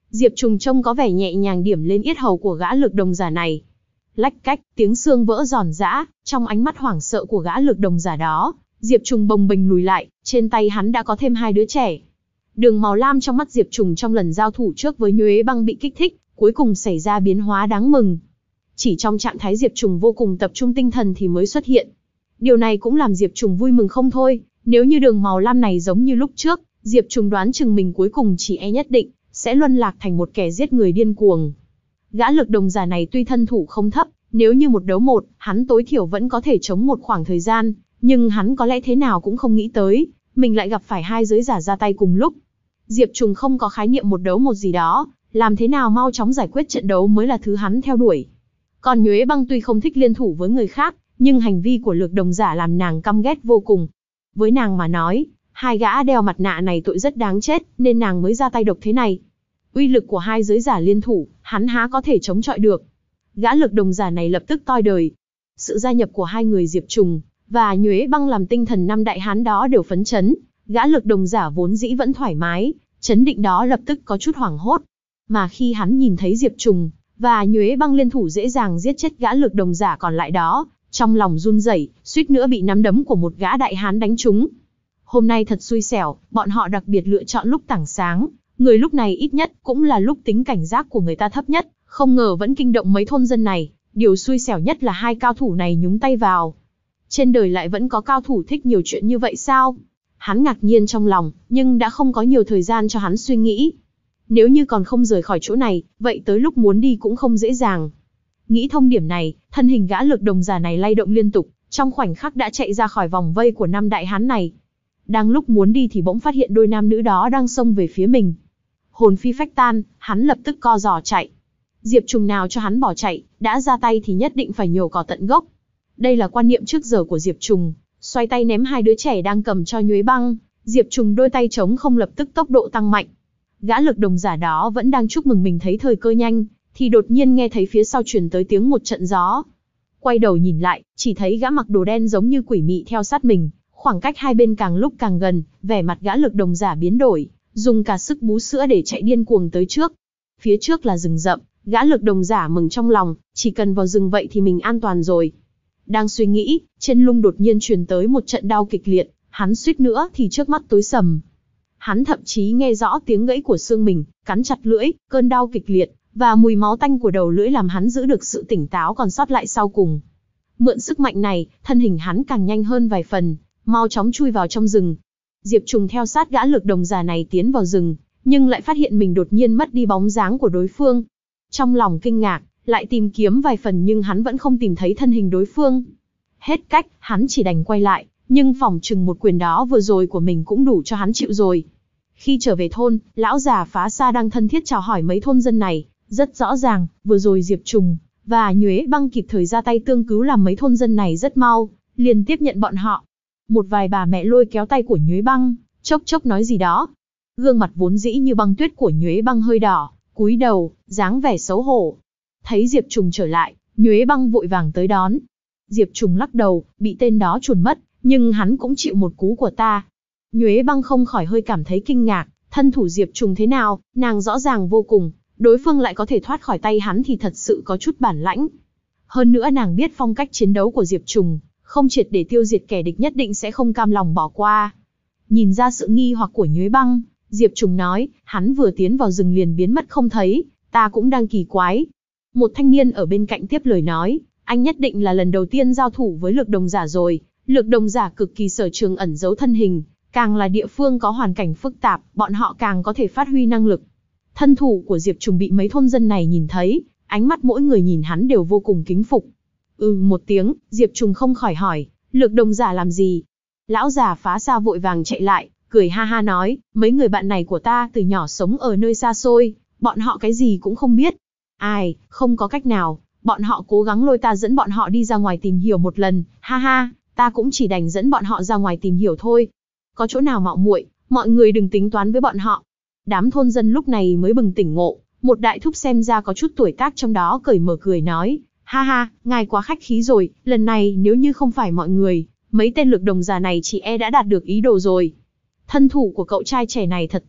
Diệp Trùng trông có vẻ nhẹ nhàng điểm lên yết hầu của gã lược đồng giả này. Lách cách, tiếng xương vỡ giòn giã, trong ánh mắt hoảng sợ của gã lược đồng giả đó, Diệp Trùng bồng bềnh lùi lại, trên tay hắn đã có thêm hai đứa trẻ. Đường màu lam trong mắt Diệp Trùng trong lần giao thủ trước với Nhuế Băng bị kích thích, cuối cùng xảy ra biến hóa đáng mừng. Chỉ trong trạng thái Diệp Trùng vô cùng tập trung tinh thần thì mới xuất hiện. Điều này cũng làm Diệp Trùng vui mừng không thôi, nếu như đường màu lam này giống như lúc trước, Diệp Trùng đoán chừng mình cuối cùng chỉ e nhất định sẽ luân lạc thành một kẻ giết người điên cuồng. Gã lực đồng giả này tuy thân thủ không thấp, nếu như một đấu một, hắn tối thiểu vẫn có thể chống một khoảng thời gian, nhưng hắn có lẽ thế nào cũng không nghĩ tới, mình lại gặp phải hai giới giả ra tay cùng lúc. Diệp Trùng không có khái niệm một đấu một gì đó, làm thế nào mau chóng giải quyết trận đấu mới là thứ hắn theo đuổi. Còn Nhuế Băng tuy không thích liên thủ với người khác, nhưng hành vi của lược đồng giả làm nàng căm ghét vô cùng. Với nàng mà nói, hai gã đeo mặt nạ này tội rất đáng chết, nên nàng mới ra tay độc thế này. Uy lực của hai giới giả liên thủ, hắn há có thể chống chọi được. Gã lược đồng giả này lập tức toi đời. Sự gia nhập của hai người Diệp Trùng và Nhuế Băng làm tinh thần năm đại hán đó đều phấn chấn. Gã lược đồng giả vốn dĩ vẫn thoải mái, chấn định đó lập tức có chút hoảng hốt. Mà khi hắn nhìn thấy Diệp Trùng và Nhuế Băng liên thủ dễ dàng giết chết gã lược đồng giả còn lại đó, trong lòng run rẩy, suýt nữa bị nắm đấm của một gã đại hán đánh trúng. Hôm nay thật xui xẻo, bọn họ đặc biệt lựa chọn lúc tảng sáng, người lúc này ít nhất cũng là lúc tính cảnh giác của người ta thấp nhất, không ngờ vẫn kinh động mấy thôn dân này, điều xui xẻo nhất là hai cao thủ này nhúng tay vào. Trên đời lại vẫn có cao thủ thích nhiều chuyện như vậy sao? Hắn ngạc nhiên trong lòng, nhưng đã không có nhiều thời gian cho hắn suy nghĩ. Nếu như còn không rời khỏi chỗ này, vậy tới lúc muốn đi cũng không dễ dàng. Nghĩ thông điểm này, thân hình gã lược đồng giả này lay động liên tục, trong khoảnh khắc đã chạy ra khỏi vòng vây của năm đại hán này. Đang lúc muốn đi thì bỗng phát hiện đôi nam nữ đó đang xông về phía mình. Hồn phi phách tan, hắn lập tức co giò chạy. Diệp Trùng nào cho hắn bỏ chạy, đã ra tay thì nhất định phải nhổ cỏ tận gốc. Đây là quan niệm trước giờ của Diệp Trùng, xoay tay ném hai đứa trẻ đang cầm cho Nhuế Băng, Diệp Trùng đôi tay trống không lập tức tốc độ tăng mạnh. Gã lực đồng giả đó vẫn đang chúc mừng mình thấy thời cơ nhanh, thì đột nhiên nghe thấy phía sau truyền tới tiếng một trận gió. Quay đầu nhìn lại, chỉ thấy gã mặc đồ đen giống như quỷ mị theo sát mình, khoảng cách hai bên càng lúc càng gần, vẻ mặt gã lực đồng giả biến đổi, dùng cả sức bú sữa để chạy điên cuồng tới trước. Phía trước là rừng rậm, gã lực đồng giả mừng trong lòng, chỉ cần vào rừng vậy thì mình an toàn rồi. Đang suy nghĩ, trên lưng đột nhiên truyền tới một trận đau kịch liệt, hắn suýt nữa thì trước mắt tối sầm. Hắn thậm chí nghe rõ tiếng gãy của xương mình, cắn chặt lưỡi, cơn đau kịch liệt, và mùi máu tanh của đầu lưỡi làm hắn giữ được sự tỉnh táo còn sót lại sau cùng. Mượn sức mạnh này, thân hình hắn càng nhanh hơn vài phần, mau chóng chui vào trong rừng. Diệp Trùng theo sát gã lực đồng giả này tiến vào rừng, nhưng lại phát hiện mình đột nhiên mất đi bóng dáng của đối phương. Trong lòng kinh ngạc, lại tìm kiếm vài phần nhưng hắn vẫn không tìm thấy thân hình đối phương. Hết cách, hắn chỉ đành quay lại, nhưng phỏng chừng một quyền đó vừa rồi của mình cũng đủ cho hắn chịu rồi. Khi trở về thôn, lão già Phá Sa đang thân thiết chào hỏi mấy thôn dân này, rất rõ ràng, vừa rồi Diệp Trùng và Nhuế Băng kịp thời ra tay tương cứu làm mấy thôn dân này rất mau, liền tiếp nhận bọn họ. Một vài bà mẹ lôi kéo tay của Nhuế Băng, chốc chốc nói gì đó. Gương mặt vốn dĩ như băng tuyết của Nhuế Băng hơi đỏ, cúi đầu, dáng vẻ xấu hổ. Thấy Diệp Trùng trở lại, Nhuế Băng vội vàng tới đón. Diệp Trùng lắc đầu, bị tên đó chuồn mất, nhưng hắn cũng chịu một cú của ta. Nhuế Băng không khỏi hơi cảm thấy kinh ngạc, thân thủ Diệp Trùng thế nào, nàng rõ ràng vô cùng, đối phương lại có thể thoát khỏi tay hắn thì thật sự có chút bản lãnh. Hơn nữa nàng biết phong cách chiến đấu của Diệp Trùng, không triệt để tiêu diệt kẻ địch nhất định sẽ không cam lòng bỏ qua. Nhìn ra sự nghi hoặc của Nhuế Băng, Diệp Trùng nói, hắn vừa tiến vào rừng liền biến mất không thấy, ta cũng đang kỳ quái. Một thanh niên ở bên cạnh tiếp lời nói, anh nhất định là lần đầu tiên giao thủ với lược đồng giả rồi, lược đồng giả cực kỳ sở trường ẩn giấu thân hình, càng là địa phương có hoàn cảnh phức tạp, bọn họ càng có thể phát huy năng lực. Thân thủ của Diệp Trùng bị mấy thôn dân này nhìn thấy, ánh mắt mỗi người nhìn hắn đều vô cùng kính phục. Ừ một tiếng, Diệp Trùng không khỏi hỏi, lược đồng giả làm gì? Lão già Phá Sa vội vàng chạy lại, cười ha ha nói, mấy người bạn này của ta từ nhỏ sống ở nơi xa xôi, bọn họ cái gì cũng không biết. Ai, không có cách nào, bọn họ cố gắng lôi ta dẫn bọn họ đi ra ngoài tìm hiểu một lần, ha ha, ta cũng chỉ đành dẫn bọn họ ra ngoài tìm hiểu thôi. Có chỗ nào mạo muội, mọi người đừng tính toán với bọn họ. Đám thôn dân lúc này mới bừng tỉnh ngộ, một đại thúc xem ra có chút tuổi tác trong đó cởi mở cười nói, ha ha, ngài quá khách khí rồi, lần này nếu như không phải mọi người, mấy tên lược đồng giả này chỉ e đã đạt được ý đồ rồi. Thân thủ của cậu trai trẻ này thật tuyệt,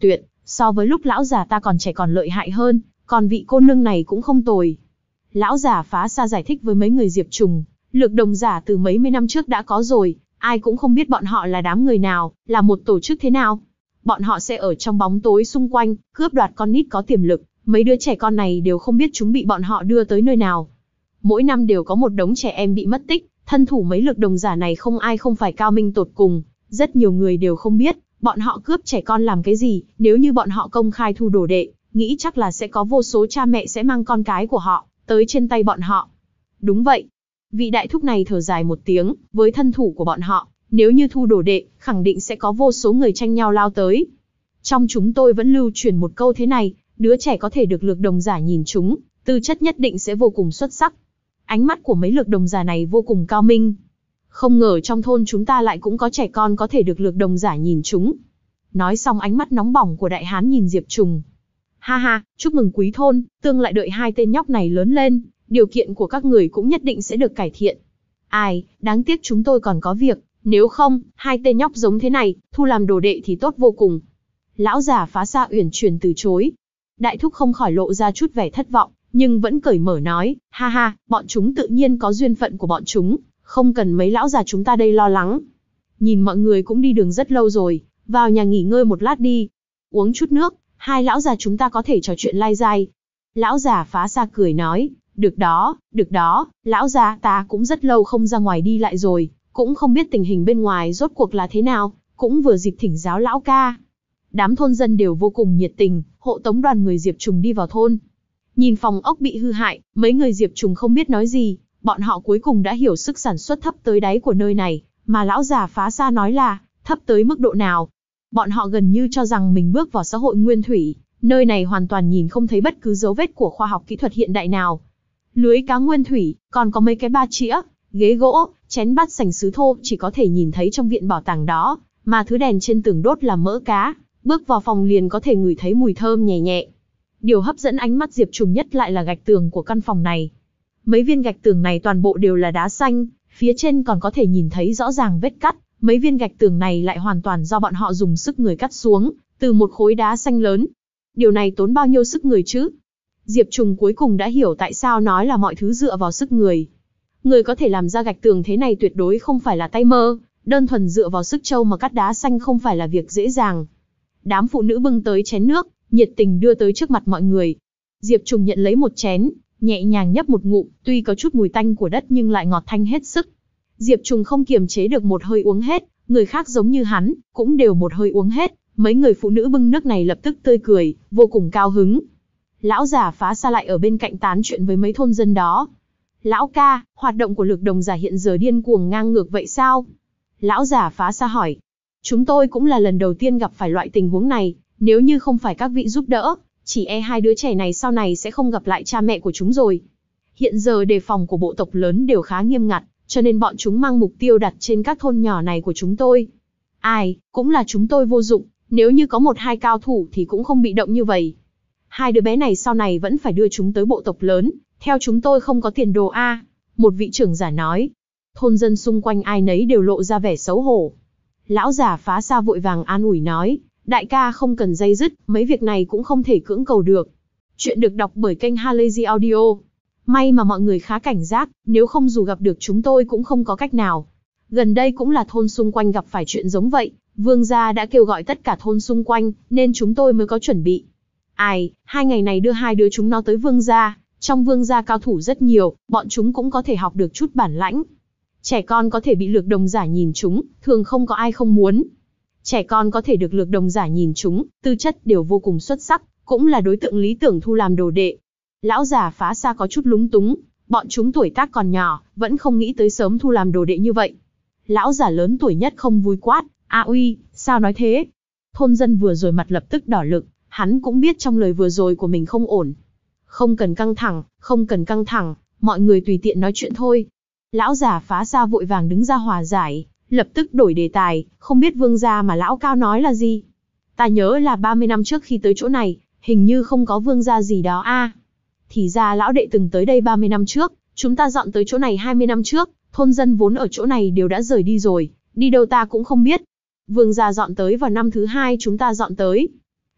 so với lúc lão già ta còn trẻ còn lợi hại hơn, còn vị cô nương này cũng không tồi. Lão già Phá Xa giải thích với mấy người Diệp Trùng, Lược Đồng giả từ mấy mươi năm trước đã có rồi, ai cũng không biết bọn họ là đám người nào, là một tổ chức thế nào. Bọn họ sẽ ở trong bóng tối xung quanh, cướp đoạt con nít có tiềm lực, mấy đứa trẻ con này đều không biết chúng bị bọn họ đưa tới nơi nào. Mỗi năm đều có một đống trẻ em bị mất tích, thân thủ mấy Lược Đồng giả này không ai không phải cao minh tột cùng, rất nhiều người đều không biết, bọn họ cướp trẻ con làm cái gì, nếu như bọn họ công khai thu đồ đệ, nghĩ chắc là sẽ có vô số cha mẹ sẽ mang con cái của họ, tới trên tay bọn họ. Đúng vậy. Vị đại thúc này thở dài một tiếng, với thân thủ của bọn họ, nếu như thu đồ đệ, khẳng định sẽ có vô số người tranh nhau lao tới. Trong chúng tôi vẫn lưu truyền một câu thế này, đứa trẻ có thể được Lược Đồng giả nhìn chúng, tư chất nhất định sẽ vô cùng xuất sắc. Ánh mắt của mấy Lược Đồng giả này vô cùng cao minh. Không ngờ trong thôn chúng ta lại cũng có trẻ con có thể được Lược Đồng giả nhìn chúng. Nói xong ánh mắt nóng bỏng của đại hán nhìn Diệp Trùng. Ha ha, chúc mừng quý thôn, tương lại đợi hai tên nhóc này lớn lên, điều kiện của các người cũng nhất định sẽ được cải thiện. Ai, đáng tiếc chúng tôi còn có việc, nếu không, hai tên nhóc giống thế này, thu làm đồ đệ thì tốt vô cùng. Lão già Phá Xa uyển chuyển từ chối. Đại thúc không khỏi lộ ra chút vẻ thất vọng, nhưng vẫn cởi mở nói, ha ha, bọn chúng tự nhiên có duyên phận của bọn chúng, không cần mấy lão già chúng ta đây lo lắng. Nhìn mọi người cũng đi đường rất lâu rồi, vào nhà nghỉ ngơi một lát đi. Uống chút nước, hai lão già chúng ta có thể trò chuyện lai dai. Lão già Phá Xa cười nói, được đó, được đó, lão già ta cũng rất lâu không ra ngoài đi lại rồi, cũng không biết tình hình bên ngoài rốt cuộc là thế nào, cũng vừa dịp thỉnh giáo lão ca. Đám thôn dân đều vô cùng nhiệt tình, hộ tống đoàn người Diệp Trùng đi vào thôn. Nhìn phòng ốc bị hư hại, mấy người Diệp Trùng không biết nói gì, bọn họ cuối cùng đã hiểu sức sản xuất thấp tới đáy của nơi này, mà lão già Phá Xa nói là, thấp tới mức độ nào. Bọn họ gần như cho rằng mình bước vào xã hội nguyên thủy, nơi này hoàn toàn nhìn không thấy bất cứ dấu vết của khoa học kỹ thuật hiện đại nào. Lưới cá nguyên thủy, còn có mấy cái ba chĩa, ghế gỗ, chén bát sành sứ thô chỉ có thể nhìn thấy trong viện bảo tàng đó, mà thứ đèn trên tường đốt là mỡ cá, bước vào phòng liền có thể ngửi thấy mùi thơm nhẹ nhẹ. Điều hấp dẫn ánh mắt Diệp Trùng nhất lại là gạch tường của căn phòng này. Mấy viên gạch tường này toàn bộ đều là đá xanh, phía trên còn có thể nhìn thấy rõ ràng vết cắt, mấy viên gạch tường này lại hoàn toàn do bọn họ dùng sức người cắt xuống, từ một khối đá xanh lớn. Điều này tốn bao nhiêu sức người chứ? Diệp Trùng cuối cùng đã hiểu tại sao nói là mọi thứ dựa vào sức người. Người có thể làm ra gạch tường thế này tuyệt đối không phải là tay mơ, đơn thuần dựa vào sức trâu mà cắt đá xanh không phải là việc dễ dàng. Đám phụ nữ bưng tới chén nước, nhiệt tình đưa tới trước mặt mọi người. Diệp Trùng nhận lấy một chén, nhẹ nhàng nhấp một ngụm, tuy có chút mùi tanh của đất nhưng lại ngọt thanh hết sức. Diệp Trùng không kiềm chế được một hơi uống hết, người khác giống như hắn, cũng đều một hơi uống hết. Mấy người phụ nữ bưng nước này lập tức tươi cười, vô cùng cao hứng. Lão già Phá Xa lại ở bên cạnh tán chuyện với mấy thôn dân đó. Lão ca, hoạt động của Lược Đồng giả hiện giờ điên cuồng ngang ngược vậy sao? Lão già Phá Xa hỏi. Chúng tôi cũng là lần đầu tiên gặp phải loại tình huống này, nếu như không phải các vị giúp đỡ, chỉ e hai đứa trẻ này sau này sẽ không gặp lại cha mẹ của chúng rồi. Hiện giờ đề phòng của bộ tộc lớn đều khá nghiêm ngặt, cho nên bọn chúng mang mục tiêu đặt trên các thôn nhỏ này của chúng tôi. Ai, cũng là chúng tôi vô dụng, nếu như có một hai cao thủ thì cũng không bị động như vậy. Hai đứa bé này sau này vẫn phải đưa chúng tới bộ tộc lớn, theo chúng tôi không có tiền đồ a. Một vị trưởng giả nói. Thôn dân xung quanh ai nấy đều lộ ra vẻ xấu hổ. Lão già Phá Xa vội vàng an ủi nói, đại ca không cần day dứt, mấy việc này cũng không thể cưỡng cầu được. Chuyện được đọc bởi kênh Halazy Audio. May mà mọi người khá cảnh giác, nếu không dù gặp được chúng tôi cũng không có cách nào. Gần đây cũng là thôn xung quanh gặp phải chuyện giống vậy, vương gia đã kêu gọi tất cả thôn xung quanh, nên chúng tôi mới có chuẩn bị. Ai, hai ngày này đưa hai đứa chúng nó tới vương gia, trong vương gia cao thủ rất nhiều, bọn chúng cũng có thể học được chút bản lãnh. Trẻ con có thể bị Lược Đồng giả nhìn chúng, thường không có ai không muốn. Trẻ con có thể được Lược Đồng giả nhìn chúng, tư chất đều vô cùng xuất sắc, cũng là đối tượng lý tưởng thu làm đồ đệ. Lão già Phá Xa có chút lúng túng, bọn chúng tuổi tác còn nhỏ, vẫn không nghĩ tới sớm thu làm đồ đệ như vậy. Lão già lớn tuổi nhất không vui quát, a uy, sao nói thế? Thôn dân vừa rồi mặt lập tức đỏ lực, hắn cũng biết trong lời vừa rồi của mình không ổn. Không cần căng thẳng, không cần căng thẳng, mọi người tùy tiện nói chuyện thôi. Lão già Phá Xa vội vàng đứng ra hòa giải, lập tức đổi đề tài, không biết vương gia mà lão cao nói là gì. Ta nhớ là ba mươi năm trước khi tới chỗ này, hình như không có vương gia gì đó a. Thì ra lão đệ từng tới đây ba mươi năm trước, chúng ta dọn tới chỗ này hai mươi năm trước, thôn dân vốn ở chỗ này đều đã rời đi rồi, đi đâu ta cũng không biết. Vương gia dọn tới vào năm thứ hai chúng ta dọn tới.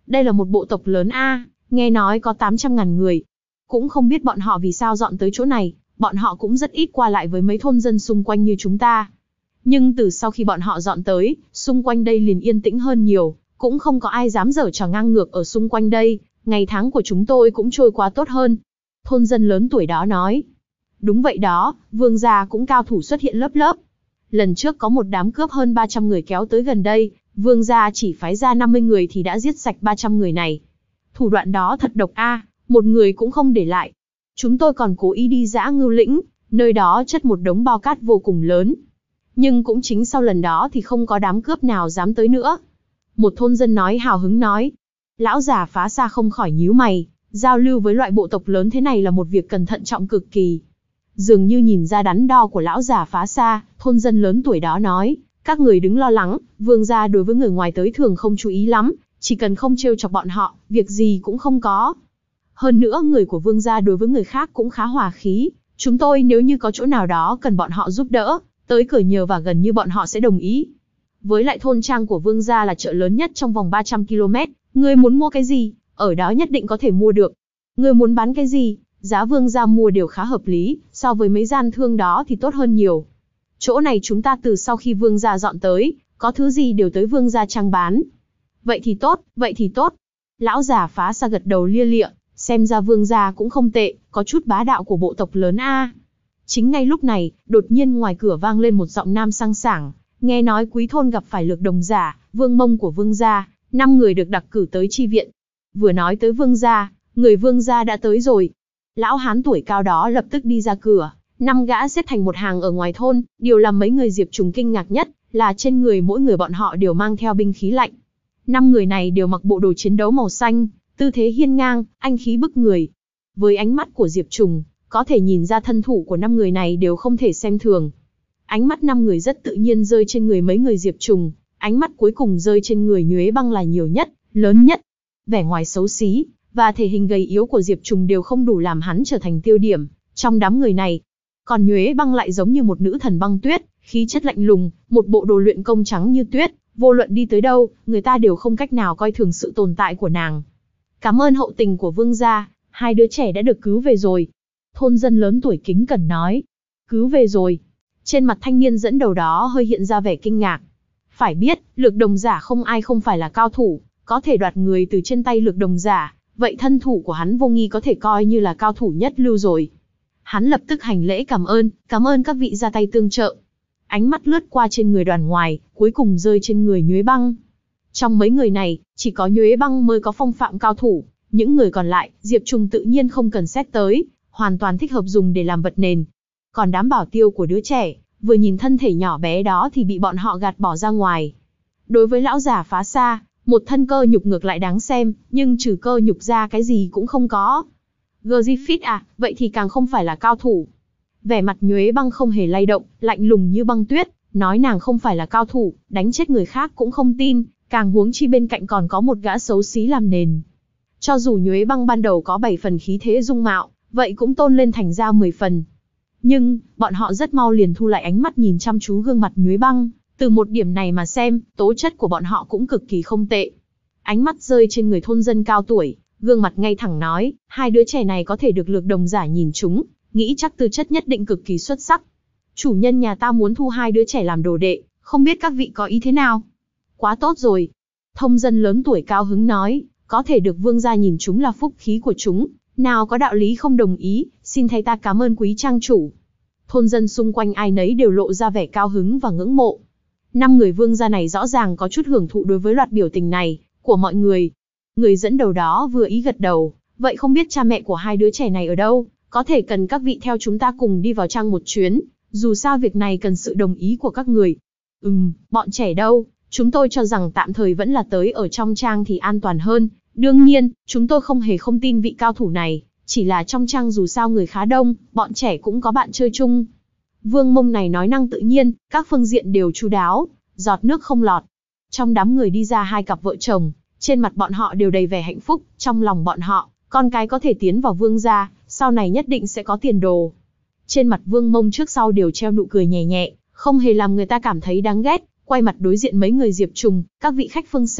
Đây là một bộ tộc lớn a, nghe nói có tám trăm ngàn người. Cũng không biết bọn họ vì sao dọn tới chỗ này, bọn họ cũng rất ít qua lại với mấy thôn dân xung quanh như chúng ta. Nhưng từ sau khi bọn họ dọn tới, xung quanh đây liền yên tĩnh hơn nhiều, cũng không có ai dám giở trò ngang ngược ở xung quanh đây, ngày tháng của chúng tôi cũng trôi qua tốt hơn. Thôn dân lớn tuổi đó nói. Đúng vậy đó, Vương gia cũng cao thủ xuất hiện lớp lớp. Lần trước có một đám cướp hơn ba trăm người kéo tới gần đây, Vương gia chỉ phái ra năm mươi người thì đã giết sạch ba trăm người này. Thủ đoạn đó thật độc a, một người cũng không để lại. Chúng tôi còn cố ý đi dã Ngưu Lĩnh, nơi đó chất một đống bao cát vô cùng lớn. Nhưng cũng chính sau lần đó thì không có đám cướp nào dám tới nữa. Một thôn dân nói hào hứng nói. Lão già Phá Xa không khỏi nhíu mày, giao lưu với loại bộ tộc lớn thế này là một việc cần thận trọng cực kỳ. Dường như nhìn ra đắn đo của lão già Phá Xa, thôn dân lớn tuổi đó nói, các người đừng lo lắng, Vương gia đối với người ngoài tới thường không chú ý lắm, chỉ cần không trêu chọc bọn họ, việc gì cũng không có. Hơn nữa người của Vương gia đối với người khác cũng khá hòa khí, chúng tôi nếu như có chỗ nào đó cần bọn họ giúp đỡ, tới cửa nhờ và gần như bọn họ sẽ đồng ý. Với lại thôn trang của Vương gia là chợ lớn nhất trong vòng ba trăm ki lô mét, ngươi muốn mua cái gì, ở đó nhất định có thể mua được. Ngươi muốn bán cái gì, giá Vương gia mua đều khá hợp lý, so với mấy gian thương đó thì tốt hơn nhiều. Chỗ này chúng ta từ sau khi Vương gia dọn tới, có thứ gì đều tới Vương gia trang bán. Vậy thì tốt, vậy thì tốt. Lão già Phá Xa gật đầu lia lịa, xem ra Vương gia cũng không tệ, có chút bá đạo của bộ tộc lớn a. Chính ngay lúc này, đột nhiên ngoài cửa vang lên một giọng nam sang sảng, nghe nói quý thôn gặp phải lược đồng giả, Vương Mông của Vương gia, năm người được đặc cử tới chi viện. Vừa nói tới Vương gia, người Vương gia đã tới rồi. Lão hán tuổi cao đó lập tức đi ra cửa, năm gã xếp thành một hàng ở ngoài thôn, điều làm mấy người Diệp Trùng kinh ngạc nhất là trên người mỗi người bọn họ đều mang theo binh khí lạnh. Năm người này đều mặc bộ đồ chiến đấu màu xanh, tư thế hiên ngang, anh khí bức người. Với ánh mắt của Diệp Trùng, có thể nhìn ra thân thủ của năm người này đều không thể xem thường. Ánh mắt năm người rất tự nhiên rơi trên người mấy người Diệp Trùng, ánh mắt cuối cùng rơi trên người Nhuế Băng là nhiều nhất, lớn nhất. Vẻ ngoài xấu xí và thể hình gầy yếu của Diệp Trùng đều không đủ làm hắn trở thành tiêu điểm trong đám người này. Còn Nhuế Băng lại giống như một nữ thần băng tuyết, khí chất lạnh lùng, một bộ đồ luyện công trắng như tuyết, vô luận đi tới đâu, người ta đều không cách nào coi thường sự tồn tại của nàng. Cảm ơn hậu tình của Vương gia, hai đứa trẻ đã được cứu về rồi. Thôn dân lớn tuổi kính cẩn nói. Cứu về rồi. Trên mặt thanh niên dẫn đầu đó hơi hiện ra vẻ kinh ngạc. Phải biết, lược đồng giả không ai không phải là cao thủ, có thể đoạt người từ trên tay lược đồng giả, vậy thân thủ của hắn vô nghi có thể coi như là cao thủ nhất lưu rồi. Hắn lập tức hành lễ cảm ơn, cảm ơn các vị ra tay tương trợ. Ánh mắt lướt qua trên người đoàn ngoài, cuối cùng rơi trên người Nhuế Băng. Trong mấy người này, chỉ có Nhuế Băng mới có phong phạm cao thủ, những người còn lại, Diệp Trùng tự nhiên không cần xét tới, hoàn toàn thích hợp dùng để làm vật nền. Còn đám bảo tiêu của đứa trẻ, vừa nhìn thân thể nhỏ bé đó thì bị bọn họ gạt bỏ ra ngoài. Đối với lão già Phá Xa, một thân cơ nhục ngược lại đáng xem, nhưng trừ cơ nhục ra cái gì cũng không có. Griffith à, vậy thì càng không phải là cao thủ. Vẻ mặt Nhuế Băng không hề lay động, lạnh lùng như băng tuyết, nói nàng không phải là cao thủ, đánh chết người khác cũng không tin, càng huống chi bên cạnh còn có một gã xấu xí làm nền. Cho dù Nhuế Băng ban đầu có bảy phần khí thế dung mạo, vậy cũng tôn lên thành ra mười phần. Nhưng, bọn họ rất mau liền thu lại ánh mắt nhìn chăm chú gương mặt Nhuế Băng, từ một điểm này mà xem, tố chất của bọn họ cũng cực kỳ không tệ. Ánh mắt rơi trên người thôn dân cao tuổi, gương mặt ngay thẳng nói, hai đứa trẻ này có thể được lược đồng giả nhìn chúng, nghĩ chắc tư chất nhất định cực kỳ xuất sắc. Chủ nhân nhà ta muốn thu hai đứa trẻ làm đồ đệ, không biết các vị có ý thế nào? Quá tốt rồi. Thông dân lớn tuổi cao hứng nói, có thể được vương gia nhìn chúng là phúc khí của chúng, nào có đạo lý không đồng ý, xin thay ta cảm ơn quý trang chủ. Thôn dân xung quanh ai nấy đều lộ ra vẻ cao hứng và ngưỡng mộ. Năm người vương gia này rõ ràng có chút hưởng thụ đối với loạt biểu tình này của mọi người. Người dẫn đầu đó vừa ý gật đầu, vậy không biết cha mẹ của hai đứa trẻ này ở đâu, có thể cần các vị theo chúng ta cùng đi vào trang một chuyến, dù sao việc này cần sự đồng ý của các người. Ừm, bọn trẻ đâu, chúng tôi cho rằng tạm thời vẫn là tới ở trong trang thì an toàn hơn. Đương nhiên, chúng tôi không hề không tin vị cao thủ này, chỉ là trong trang dù sao người khá đông, bọn trẻ cũng có bạn chơi chung. Vương Mông này nói năng tự nhiên, các phương diện đều chu đáo, giọt nước không lọt. Trong đám người đi ra hai cặp vợ chồng, trên mặt bọn họ đều đầy vẻ hạnh phúc, trong lòng bọn họ, con cái có thể tiến vào vương gia, sau này nhất định sẽ có tiền đồ. Trên mặt Vương Mông trước sau đều treo nụ cười nhẹ nhẹ, không hề làm người ta cảm thấy đáng ghét, quay mặt đối diện mấy người Diệp Trùng, các vị khách phương xa,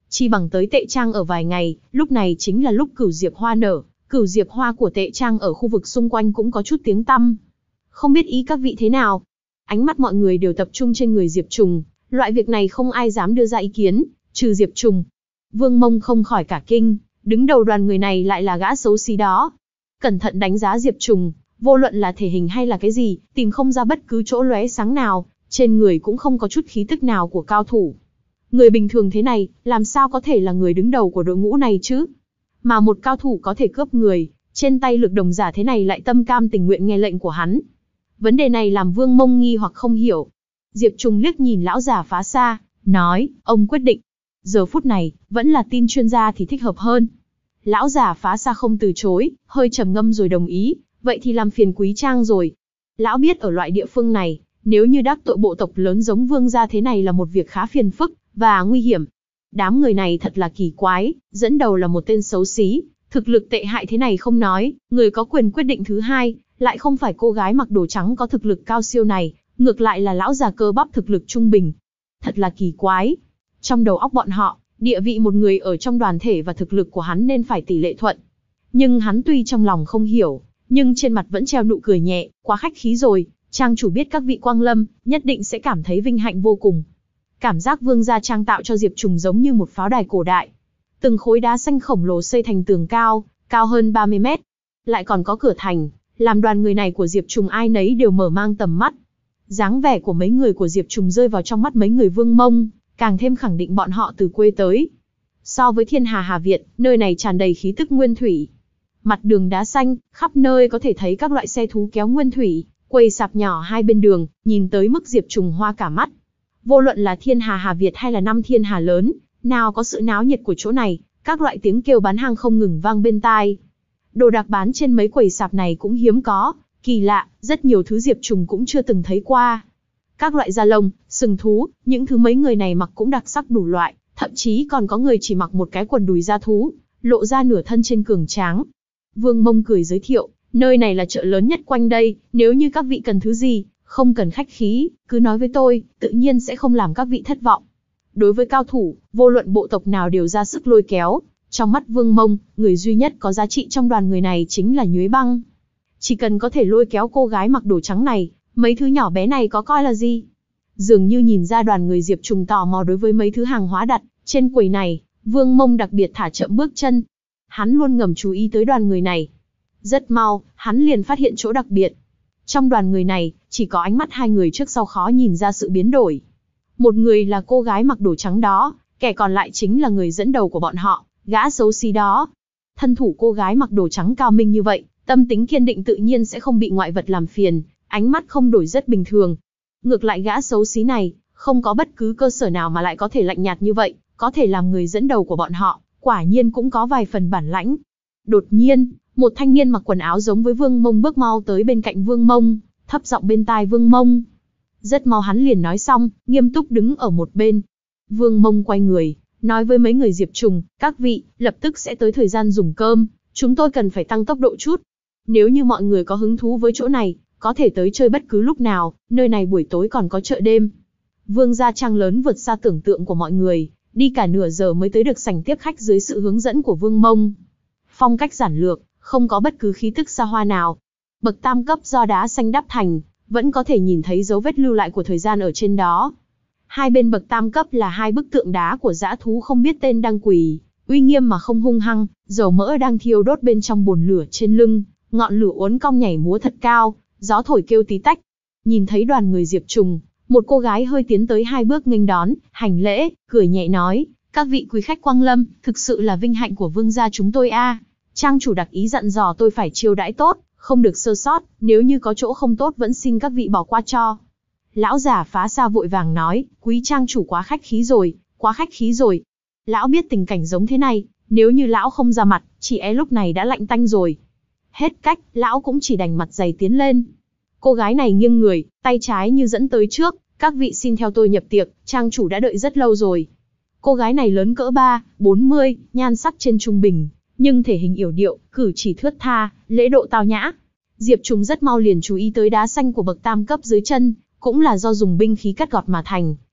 Chi bằng tới Tệ Trang ở vài ngày, lúc này chính là lúc cửu diệp hoa nở, cửu diệp hoa của Tệ Trang ở khu vực xung quanh cũng có chút tiếng tăm. Không biết ý các vị thế nào? Ánh mắt mọi người đều tập trung trên người Diệp Trùng, loại việc này không ai dám đưa ra ý kiến, trừ Diệp Trùng. Vương Mông không khỏi cả kinh, đứng đầu đoàn người này lại là gã xấu xí đó. Cẩn thận đánh giá Diệp Trùng, vô luận là thể hình hay là cái gì, tìm không ra bất cứ chỗ lóe sáng nào, trên người cũng không có chút khí tức nào của cao thủ. Người bình thường thế này, làm sao có thể là người đứng đầu của đội ngũ này chứ? Mà một cao thủ có thể cướp người, trên tay lực đồng giả thế này lại tâm cam tình nguyện nghe lệnh của hắn. Vấn đề này làm Vương Mông nghi hoặc không hiểu. Diệp Trùng liếc nhìn lão già Phá Xa, nói, ông quyết định. Giờ phút này, vẫn là tin chuyên gia thì thích hợp hơn. Lão già Phá Xa không từ chối, hơi trầm ngâm rồi đồng ý, vậy thì làm phiền Quý Trang rồi. Lão biết ở loại địa phương này, nếu như đắc tội bộ tộc lớn giống Vương gia thế này là một việc khá phiền phức và nguy hiểm. Đám người này thật là kỳ quái, dẫn đầu là một tên xấu xí, thực lực tệ hại thế này không nói, người có quyền quyết định thứ hai, lại không phải cô gái mặc đồ trắng có thực lực cao siêu này, ngược lại là lão già cơ bắp thực lực trung bình. Thật là kỳ quái. Trong đầu óc bọn họ, địa vị một người ở trong đoàn thể và thực lực của hắn nên phải tỷ lệ thuận. Nhưng hắn tuy trong lòng không hiểu, nhưng trên mặt vẫn treo nụ cười nhẹ, quá khách khí rồi, trang chủ biết các vị quang lâm, nhất định sẽ cảm thấy vinh hạnh vô cùng. Cảm giác Vương gia Trang tạo cho Diệp Trùng giống như một pháo đài cổ đại. Từng khối đá xanh khổng lồ xây thành tường cao, cao hơn ba mươi mét. Lại còn có cửa thành, làm đoàn người này của Diệp Trùng ai nấy đều mở mang tầm mắt. Dáng vẻ của mấy người của Diệp Trùng rơi vào trong mắt mấy người Vương Mông, càng thêm khẳng định bọn họ từ quê tới. So với Thiên Hà Hà Việt, nơi này tràn đầy khí tức nguyên thủy. Mặt đường đá xanh, khắp nơi có thể thấy các loại xe thú kéo nguyên thủy, quầy sạp nhỏ hai bên đường, nhìn tới mức Diệp Trùng hoa cả mắt. Vô luận là Thiên Hà Hà Việt hay là năm Thiên Hà lớn, nào có sự náo nhiệt của chỗ này, các loại tiếng kêu bán hàng không ngừng vang bên tai. Đồ đạc bán trên mấy quầy sạp này cũng hiếm có, kỳ lạ, rất nhiều thứ Diệp Trùng cũng chưa từng thấy qua. Các loại da lông, sừng thú, những thứ mấy người này mặc cũng đặc sắc đủ loại, thậm chí còn có người chỉ mặc một cái quần đùi da thú, lộ ra nửa thân trên cường tráng. Vương Mông cười giới thiệu, nơi này là chợ lớn nhất quanh đây, nếu như các vị cần thứ gì, không cần khách khí, cứ nói với tôi, tự nhiên sẽ không làm các vị thất vọng. Đối với cao thủ, vô luận bộ tộc nào đều ra sức lôi kéo. Trong mắt Vương Mông, người duy nhất có giá trị trong đoàn người này chính là Nhuế Băng. Chỉ cần có thể lôi kéo cô gái mặc đồ trắng này, mấy thứ nhỏ bé này có coi là gì? Dường như nhìn ra đoàn người Diệp Trùng tò mò đối với mấy thứ hàng hóa đặt trên quầy này, Vương Mông đặc biệt thả chậm bước chân. Hắn luôn ngầm chú ý tới đoàn người này. Rất mau, hắn liền phát hiện chỗ đặc biệt. Trong đoàn người này, chỉ có ánh mắt hai người trước sau khó nhìn ra sự biến đổi. Một người là cô gái mặc đồ trắng đó, kẻ còn lại chính là người dẫn đầu của bọn họ, gã xấu xí đó. Thân thủ cô gái mặc đồ trắng cao minh như vậy, tâm tính kiên định tự nhiên sẽ không bị ngoại vật làm phiền, ánh mắt không đổi rất bình thường. Ngược lại gã xấu xí này, không có bất cứ cơ sở nào mà lại có thể lạnh nhạt như vậy, có thể làm người dẫn đầu của bọn họ, quả nhiên cũng có vài phần bản lãnh. Đột nhiên, một thanh niên mặc quần áo giống với Vương Mông bước mau tới bên cạnh Vương Mông, thấp giọng bên tai Vương Mông. Rất mau hắn liền nói xong, nghiêm túc đứng ở một bên. Vương Mông quay người, nói với mấy người Diệp Trùng, các vị, lập tức sẽ tới thời gian dùng cơm, chúng tôi cần phải tăng tốc độ chút. Nếu như mọi người có hứng thú với chỗ này, có thể tới chơi bất cứ lúc nào, nơi này buổi tối còn có chợ đêm. Vương gia Trang lớn vượt xa tưởng tượng của mọi người, đi cả nửa giờ mới tới được sảnh tiếp khách dưới sự hướng dẫn của Vương Mông. Phong cách giản lược, không có bất cứ khí tức xa hoa nào. Bậc tam cấp do đá xanh đắp thành, vẫn có thể nhìn thấy dấu vết lưu lại của thời gian ở trên đó. Hai bên bậc tam cấp là hai bức tượng đá của dã thú không biết tên đang quỳ, uy nghiêm mà không hung hăng, dầu mỡ đang thiêu đốt bên trong bồn lửa trên lưng, ngọn lửa uốn cong nhảy múa thật cao, gió thổi kêu tí tách. Nhìn thấy đoàn người Diệp Trùng, một cô gái hơi tiến tới hai bước nghênh đón, hành lễ, cười nhẹ nói, các vị quý khách quang lâm, thực sự là vinh hạnh của vương gia chúng tôi a. Trang chủ đặc ý dặn dò tôi phải chiêu đãi tốt, không được sơ sót, nếu như có chỗ không tốt vẫn xin các vị bỏ qua cho. Lão già Phá Xa vội vàng nói, quý trang chủ quá khách khí rồi, quá khách khí rồi. Lão biết tình cảnh giống thế này, nếu như lão không ra mặt, chỉ e lúc này đã lạnh tanh rồi. Hết cách, lão cũng chỉ đành mặt dày tiến lên. Cô gái này nghiêng người, tay trái như dẫn tới trước, các vị xin theo tôi nhập tiệc, trang chủ đã đợi rất lâu rồi. Cô gái này lớn cỡ ba, bốn mươi, nhan sắc trên trung bình, nhưng thể hình yểu điệu, cử chỉ thướt tha, lễ độ tao nhã. Diệp Trùng rất mau liền chú ý tới đá xanh của bậc tam cấp dưới chân, cũng là do dùng binh khí cắt gọt mà thành,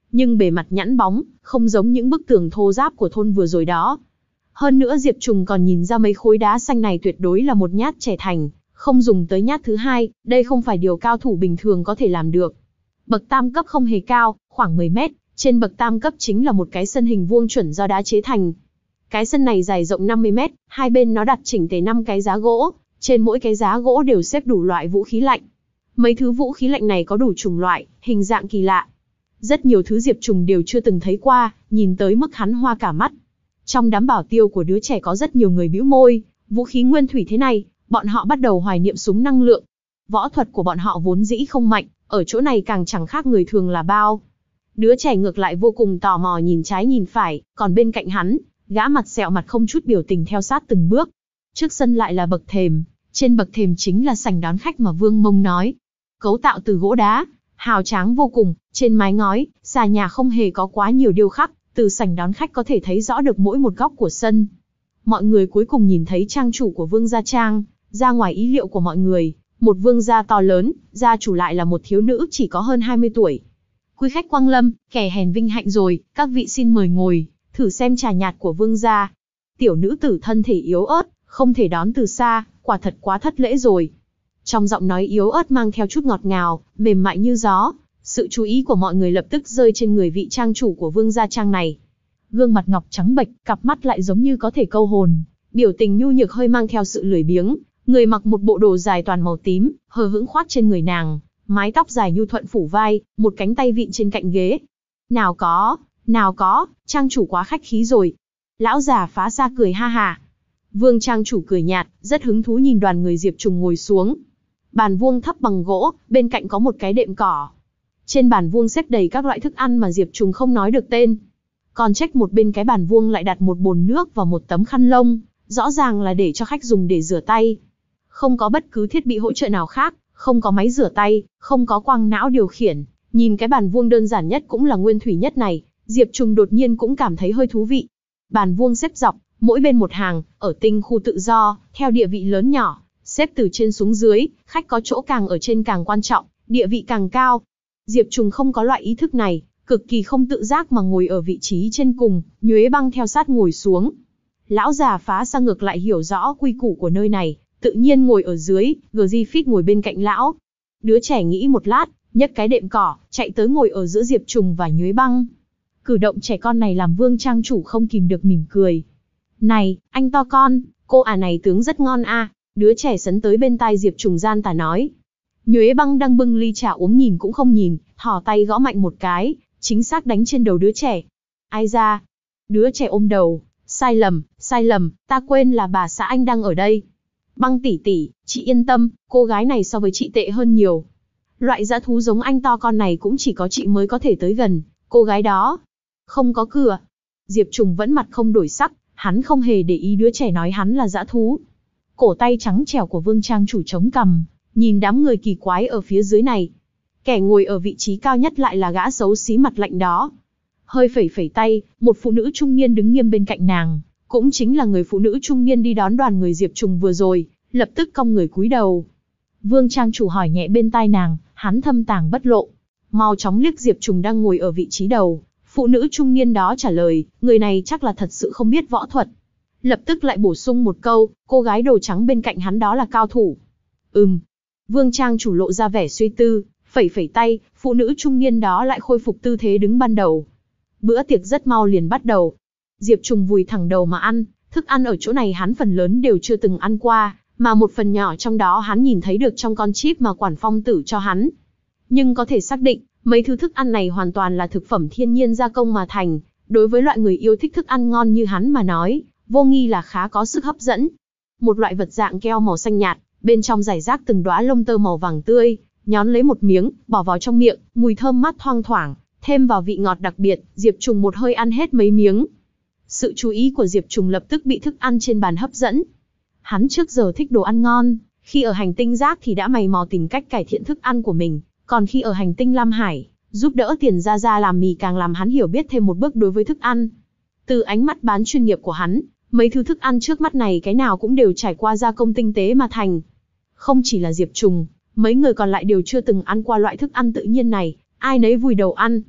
nhưng bề mặt nhẵn bóng, không giống những bức tường thô ráp của thôn vừa rồi đó. Hơn nữa Diệp Trùng còn nhìn ra mấy khối đá xanh này tuyệt đối là một nhát chẻ thành, không dùng tới nhát thứ hai, đây không phải điều cao thủ bình thường có thể làm được. Bậc tam cấp không hề cao, khoảng mười mét, trên bậc tam cấp chính là một cái sân hình vuông chuẩn do đá chế thành. Cái sân này dài rộng năm mươi mét, hai bên nó đặt chỉnh tề năm cái giá gỗ, trên mỗi cái giá gỗ đều xếp đủ loại vũ khí lạnh. Mấy thứ vũ khí lạnh này có đủ chủng loại, hình dạng kỳ lạ. Rất nhiều thứ Diệp Trùng đều chưa từng thấy qua, nhìn tới mức hắn hoa cả mắt. Trong đám bảo tiêu của đứa trẻ có rất nhiều người bĩu môi, vũ khí nguyên thủy thế này, bọn họ bắt đầu hoài niệm súng năng lượng. Võ thuật của bọn họ vốn dĩ không mạnh, ở chỗ này càng chẳng khác người thường là bao. Đứa trẻ ngược lại vô cùng tò mò nhìn trái nhìn phải, còn bên cạnh hắn, gã mặt sẹo mặt không chút biểu tình theo sát từng bước. Trước sân lại là bậc thềm, trên bậc thềm chính là sảnh đón khách mà Vương Mông nói. Cấu tạo từ gỗ đá, hào tráng vô cùng, trên mái ngói, xà nhà không hề có quá nhiều điêu khắc, từ sảnh đón khách có thể thấy rõ được mỗi một góc của sân. Mọi người cuối cùng nhìn thấy trang chủ của Vương gia trang, ra ngoài ý liệu của mọi người, một vương gia to lớn, gia chủ lại là một thiếu nữ chỉ có hơn hai mươi tuổi. Quý khách quang lâm, kẻ hèn vinh hạnh rồi, các vị xin mời ngồi, thử xem trà nhạt của vương gia. Tiểu nữ tử thân thể yếu ớt, không thể đón từ xa, quả thật quá thất lễ rồi. Trong giọng nói yếu ớt mang theo chút ngọt ngào, mềm mại như gió, sự chú ý của mọi người lập tức rơi trên người vị trang chủ của vương gia trang này. Gương mặt ngọc trắng bệch, cặp mắt lại giống như có thể câu hồn, biểu tình nhu nhược hơi mang theo sự lười biếng, người mặc một bộ đồ dài toàn màu tím, hờ hững khoác trên người nàng, mái tóc dài nhu thuận phủ vai, một cánh tay vịn trên cạnh ghế. Nào có, nào có, trang chủ quá khách khí rồi. Lão già phá ra cười ha hà. Vương trang chủ cười nhạt, rất hứng thú nhìn đoàn người Diệp Trùng ngồi xuống. Bàn vuông thấp bằng gỗ, bên cạnh có một cái đệm cỏ. Trên bàn vuông xếp đầy các loại thức ăn mà Diệp Trùng không nói được tên. Còn trách một bên cái bàn vuông lại đặt một bồn nước và một tấm khăn lông, rõ ràng là để cho khách dùng để rửa tay. Không có bất cứ thiết bị hỗ trợ nào khác, không có máy rửa tay, không có quang não điều khiển. Nhìn cái bàn vuông đơn giản nhất cũng là nguyên thủy nhất này, Diệp Trùng đột nhiên cũng cảm thấy hơi thú vị. Bàn vuông xếp dọc, mỗi bên một hàng, ở tinh khu tự do, theo địa vị lớn nhỏ, xếp từ trên xuống dưới, khách có chỗ càng ở trên càng quan trọng, địa vị càng cao. Diệp Trùng không có loại ý thức này, cực kỳ không tự giác mà ngồi ở vị trí trên cùng, Nhuế Băng theo sát ngồi xuống. Lão già phá sang ngược lại hiểu rõ quy củ của nơi này, tự nhiên ngồi ở dưới, Griffith ngồi bên cạnh lão. Đứa trẻ nghĩ một lát, nhấc cái đệm cỏ, chạy tới ngồi ở giữa Diệp Trùng và Nhuế Băng. Cử động trẻ con này làm Vương trang chủ không kìm được mỉm cười. Này, anh to con, cô à này tướng rất ngon a. À. Đứa trẻ sấn tới bên tai Diệp Trùng gian tà nói. Nhuế Băng đang bưng ly trà uống nhìn cũng không nhìn, thò tay gõ mạnh một cái, chính xác đánh trên đầu đứa trẻ. Ai ra? Đứa trẻ ôm đầu, sai lầm, sai lầm, ta quên là bà xã anh đang ở đây. Băng tỷ tỷ, chị yên tâm, cô gái này so với chị tệ hơn nhiều. Loại dã thú giống anh to con này cũng chỉ có chị mới có thể tới gần, cô gái đó. Không có cửa. Diệp Trùng vẫn mặt không đổi sắc, hắn không hề để ý đứa trẻ nói hắn là dã thú. Cổ tay trắng trẻo của Vương trang chủ chống cằm, nhìn đám người kỳ quái ở phía dưới này. Kẻ ngồi ở vị trí cao nhất lại là gã xấu xí mặt lạnh đó. Hơi phẩy phẩy tay, một phụ nữ trung niên đứng nghiêm bên cạnh nàng, cũng chính là người phụ nữ trung niên đi đón đoàn người Diệp Trùng vừa rồi, lập tức cong người cúi đầu. Vương trang chủ hỏi nhẹ bên tai nàng, hắn thâm tàng bất lộ. Mau chóng liếc Diệp Trùng đang ngồi ở vị trí đầu, phụ nữ trung niên đó trả lời, người này chắc là thật sự không biết võ thuật. Lập tức lại bổ sung một câu, cô gái đồ trắng bên cạnh hắn đó là cao thủ. Ừm. Vương trang chủ lộ ra vẻ suy tư, phẩy phẩy tay, phụ nữ trung niên đó lại khôi phục tư thế đứng ban đầu. Bữa tiệc rất mau liền bắt đầu. Diệp Trùng vùi thẳng đầu mà ăn, thức ăn ở chỗ này hắn phần lớn đều chưa từng ăn qua, mà một phần nhỏ trong đó hắn nhìn thấy được trong con chip mà Quản Phong Tử cho hắn. Nhưng có thể xác định, mấy thứ thức ăn này hoàn toàn là thực phẩm thiên nhiên gia công mà thành, đối với loại người yêu thích thức ăn ngon như hắn mà nói, vô nghi là khá có sức hấp dẫn. Một loại vật dạng keo màu xanh nhạt, bên trong rải rác từng đóa lông tơ màu vàng tươi, nhón lấy một miếng, bỏ vào trong miệng, mùi thơm mát thoang thoảng, thêm vào vị ngọt đặc biệt, Diệp Trùng một hơi ăn hết mấy miếng. Sự chú ý của Diệp Trùng lập tức bị thức ăn trên bàn hấp dẫn. Hắn trước giờ thích đồ ăn ngon, khi ở hành tinh rác thì đã mày mò tìm cách cải thiện thức ăn của mình, còn khi ở hành tinh Lam Hải, giúp đỡ Tiền Gia Gia làm mì càng làm hắn hiểu biết thêm một bước đối với thức ăn. Từ ánh mắt bán chuyên nghiệp của hắn, mấy thứ thức ăn trước mắt này cái nào cũng đều trải qua gia công tinh tế mà thành. Không chỉ là Diệp Trùng, mấy người còn lại đều chưa từng ăn qua loại thức ăn tự nhiên này, ai nấy vùi đầu ăn.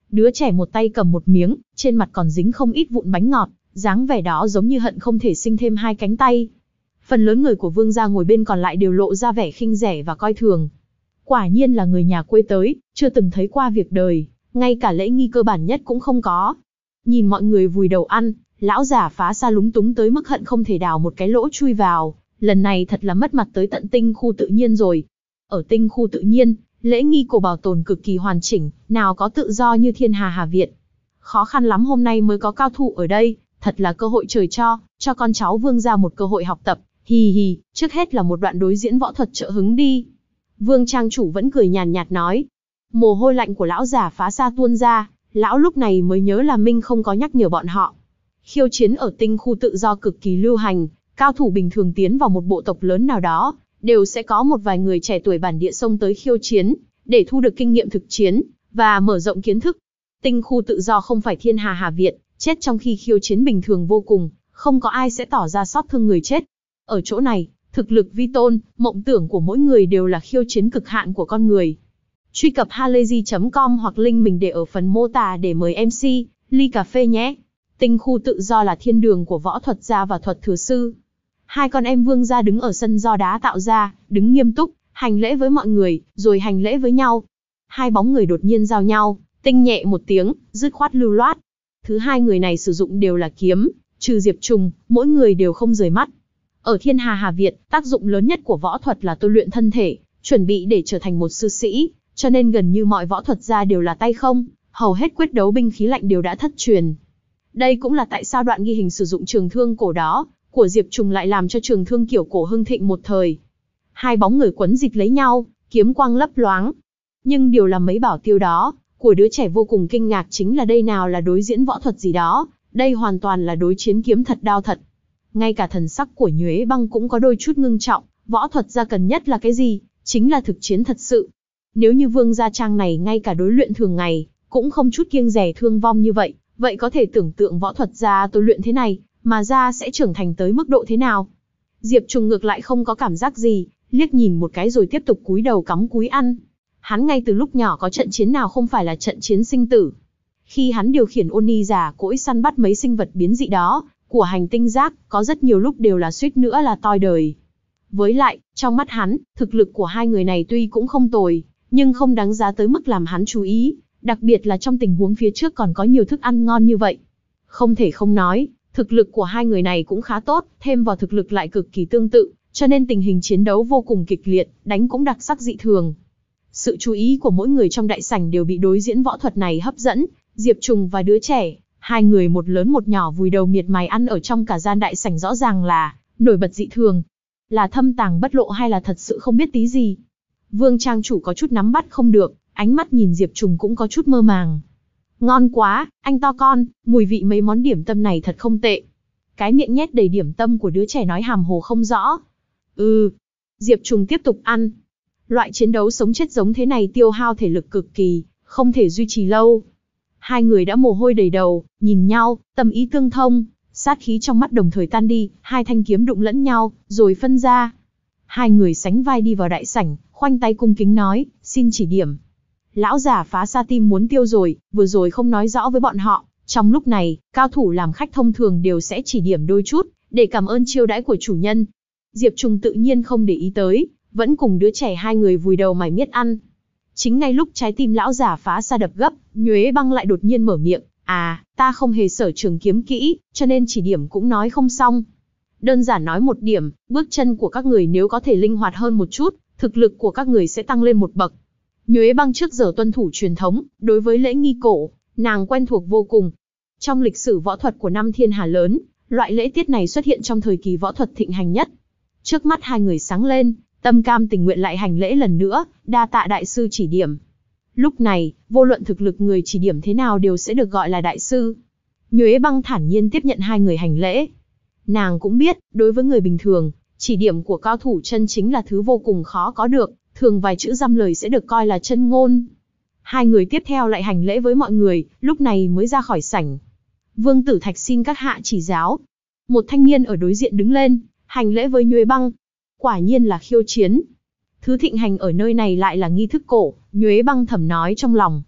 Đứa trẻ một tay cầm một miếng, trên mặt còn dính không ít vụn bánh ngọt, dáng vẻ đó giống như hận không thể sinh thêm hai cánh tay. Phần lớn người của Vương gia ngồi bên còn lại đều lộ ra vẻ khinh rẻ và coi thường. Quả nhiên là người nhà quê tới, chưa từng thấy qua việc đời, ngay cả lễ nghi cơ bản nhất cũng không có. Nhìn mọi người vùi đầu ăn, lão giả Phá Sa lúng túng tới mức hận không thể đào một cái lỗ chui vào, lần này thật là mất mặt tới tận tinh khu tự nhiên rồi. Ở tinh khu tự nhiên, lễ nghi cổ bảo tồn cực kỳ hoàn chỉnh, nào có tự do như Thiên Hà Hà Viện. Khó khăn lắm hôm nay mới có cao thủ ở đây, thật là cơ hội trời cho, cho con cháu Vương gia một cơ hội học tập, hì hì, trước hết là một đoạn đối diễn võ thuật trợ hứng đi. Vương trang chủ vẫn cười nhàn nhạt nói. Mồ hôi lạnh của lão giả Phá Sa tuôn ra, lão lúc này mới nhớ là Minh không có nhắc nhở bọn họ. Khiêu chiến ở tinh khu tự do cực kỳ lưu hành, cao thủ bình thường tiến vào một bộ tộc lớn nào đó, đều sẽ có một vài người trẻ tuổi bản địa xông tới khiêu chiến, để thu được kinh nghiệm thực chiến, và mở rộng kiến thức. Tinh khu tự do không phải Thiên Hà Hà Viện, chết trong khi khiêu chiến bình thường vô cùng, không có ai sẽ tỏ ra xót thương người chết. Ở chỗ này, thực lực vi tôn, mộng tưởng của mỗi người đều là khiêu chiến cực hạn của con người. Truy cập halayzi chấm com hoặc link mình để ở phần mô tả để mời em xê, ly cà phê nhé. Tinh khu tự do là thiên đường của võ thuật gia và thuật thừa sư. Hai con em Vương gia đứng ở sân do đá tạo ra, đứng nghiêm túc, hành lễ với mọi người, rồi hành lễ với nhau. Hai bóng người đột nhiên giao nhau, tinh nhẹ một tiếng, dứt khoát lưu loát. Thứ hai người này sử dụng đều là kiếm, trừ Diệp Trùng, mỗi người đều không rời mắt. Ở Thiên Hà Hà Viện, tác dụng lớn nhất của võ thuật là tôi luyện thân thể, chuẩn bị để trở thành một sư sĩ, cho nên gần như mọi võ thuật gia đều là tay không, hầu hết quyết đấu binh khí lạnh đều đã thất truyền. Đây cũng là tại sao đoạn ghi hình sử dụng trường thương cổ đó của Diệp Trùng lại làm cho trường thương kiểu cổ hưng thịnh một thời. Hai bóng người quấn dịt lấy nhau, kiếm quang lấp loáng. Nhưng điều làm mấy bảo tiêu đó của đứa trẻ vô cùng kinh ngạc chính là đây nào là đối diễn võ thuật gì đó, đây hoàn toàn là đối chiến kiếm thật đao thật. Ngay cả thần sắc của Nhuế Băng cũng có đôi chút ngưng trọng, võ thuật gia cần nhất là cái gì? Chính là thực chiến thật sự. Nếu như Vương gia trang này ngay cả đối luyện thường ngày, cũng không chút kiêng dè thương vong như vậy, vậy có thể tưởng tượng võ thuật gia tôi luyện thế này, mà gia sẽ trưởng thành tới mức độ thế nào? Diệp Trùng ngược lại không có cảm giác gì, liếc nhìn một cái rồi tiếp tục cúi đầu cắm cúi ăn. Hắn ngay từ lúc nhỏ có trận chiến nào không phải là trận chiến sinh tử. Khi hắn điều khiển Oni giả cỗi săn bắt mấy sinh vật biến dị đó, của hành tinh rác, có rất nhiều lúc đều là suýt nữa là toi đời. Với lại, trong mắt hắn, thực lực của hai người này tuy cũng không tồi, nhưng không đáng giá tới mức làm hắn chú ý, đặc biệt là trong tình huống phía trước còn có nhiều thức ăn ngon như vậy. Không thể không nói, thực lực của hai người này cũng khá tốt, thêm vào thực lực lại cực kỳ tương tự, cho nên tình hình chiến đấu vô cùng kịch liệt, đánh cũng đặc sắc dị thường. Sự chú ý của mỗi người trong đại sảnh đều bị đối diễn võ thuật này hấp dẫn, Diệp Trùng và đứa trẻ, hai người một lớn một nhỏ vùi đầu miệt mài ăn ở trong cả gian đại sảnh rõ ràng là nổi bật dị thường. Là thâm tàng bất lộ hay là thật sự không biết tí gì? Vương trang chủ có chút nắm bắt không được, ánh mắt nhìn Diệp Trùng cũng có chút mơ màng. Ngon quá, anh to con, mùi vị mấy món điểm tâm này thật không tệ. Cái miệng nhét đầy điểm tâm của đứa trẻ nói hàm hồ không rõ. Ừ. Diệp Trùng tiếp tục ăn. Loại chiến đấu sống chết giống thế này tiêu hao thể lực cực kỳ, không thể duy trì lâu. Hai người đã mồ hôi đầy đầu, nhìn nhau, tâm ý tương thông, sát khí trong mắt đồng thời tan đi, hai thanh kiếm đụng lẫn nhau, rồi phân ra. Hai người sánh vai đi vào đại sảnh, khoanh tay cung kính nói, xin chỉ điểm. Lão giả Phá Sa tim muốn tiêu rồi, vừa rồi không nói rõ với bọn họ. Trong lúc này, cao thủ làm khách thông thường đều sẽ chỉ điểm đôi chút, để cảm ơn chiêu đãi của chủ nhân. Diệp Trùng tự nhiên không để ý tới, vẫn cùng đứa trẻ hai người vùi đầu mải miết ăn. Chính ngay lúc trái tim lão giả Phá Sa đập gấp, Nhuế Băng lại đột nhiên mở miệng, à, ta không hề sở trường kiếm kỹ, cho nên chỉ điểm cũng nói không xong. Đơn giản nói một điểm, bước chân của các người nếu có thể linh hoạt hơn một chút, thực lực của các người sẽ tăng lên một bậc. Nhuế Băng trước giờ tuân thủ truyền thống, đối với lễ nghi cổ, nàng quen thuộc vô cùng. Trong lịch sử võ thuật của năm Thiên Hà lớn, loại lễ tiết này xuất hiện trong thời kỳ võ thuật thịnh hành nhất. Trước mắt hai người sáng lên, tâm cam tình nguyện lại hành lễ lần nữa, đa tạ đại sư chỉ điểm. Lúc này, vô luận thực lực người chỉ điểm thế nào đều sẽ được gọi là đại sư. Nhuế Băng thản nhiên tiếp nhận hai người hành lễ. Nàng cũng biết, đối với người bình thường, chỉ điểm của cao thủ chân chính là thứ vô cùng khó có được, thường vài chữ dăm lời sẽ được coi là chân ngôn. Hai người tiếp theo lại hành lễ với mọi người, lúc này mới ra khỏi sảnh. Vương Tử Thạch xin các hạ chỉ giáo. Một thanh niên ở đối diện đứng lên, hành lễ với Nhuế Băng. Quả nhiên là khiêu chiến. Thứ thịnh hành ở nơi này lại là nghi thức cổ, Nhuế Băng thầm nói trong lòng.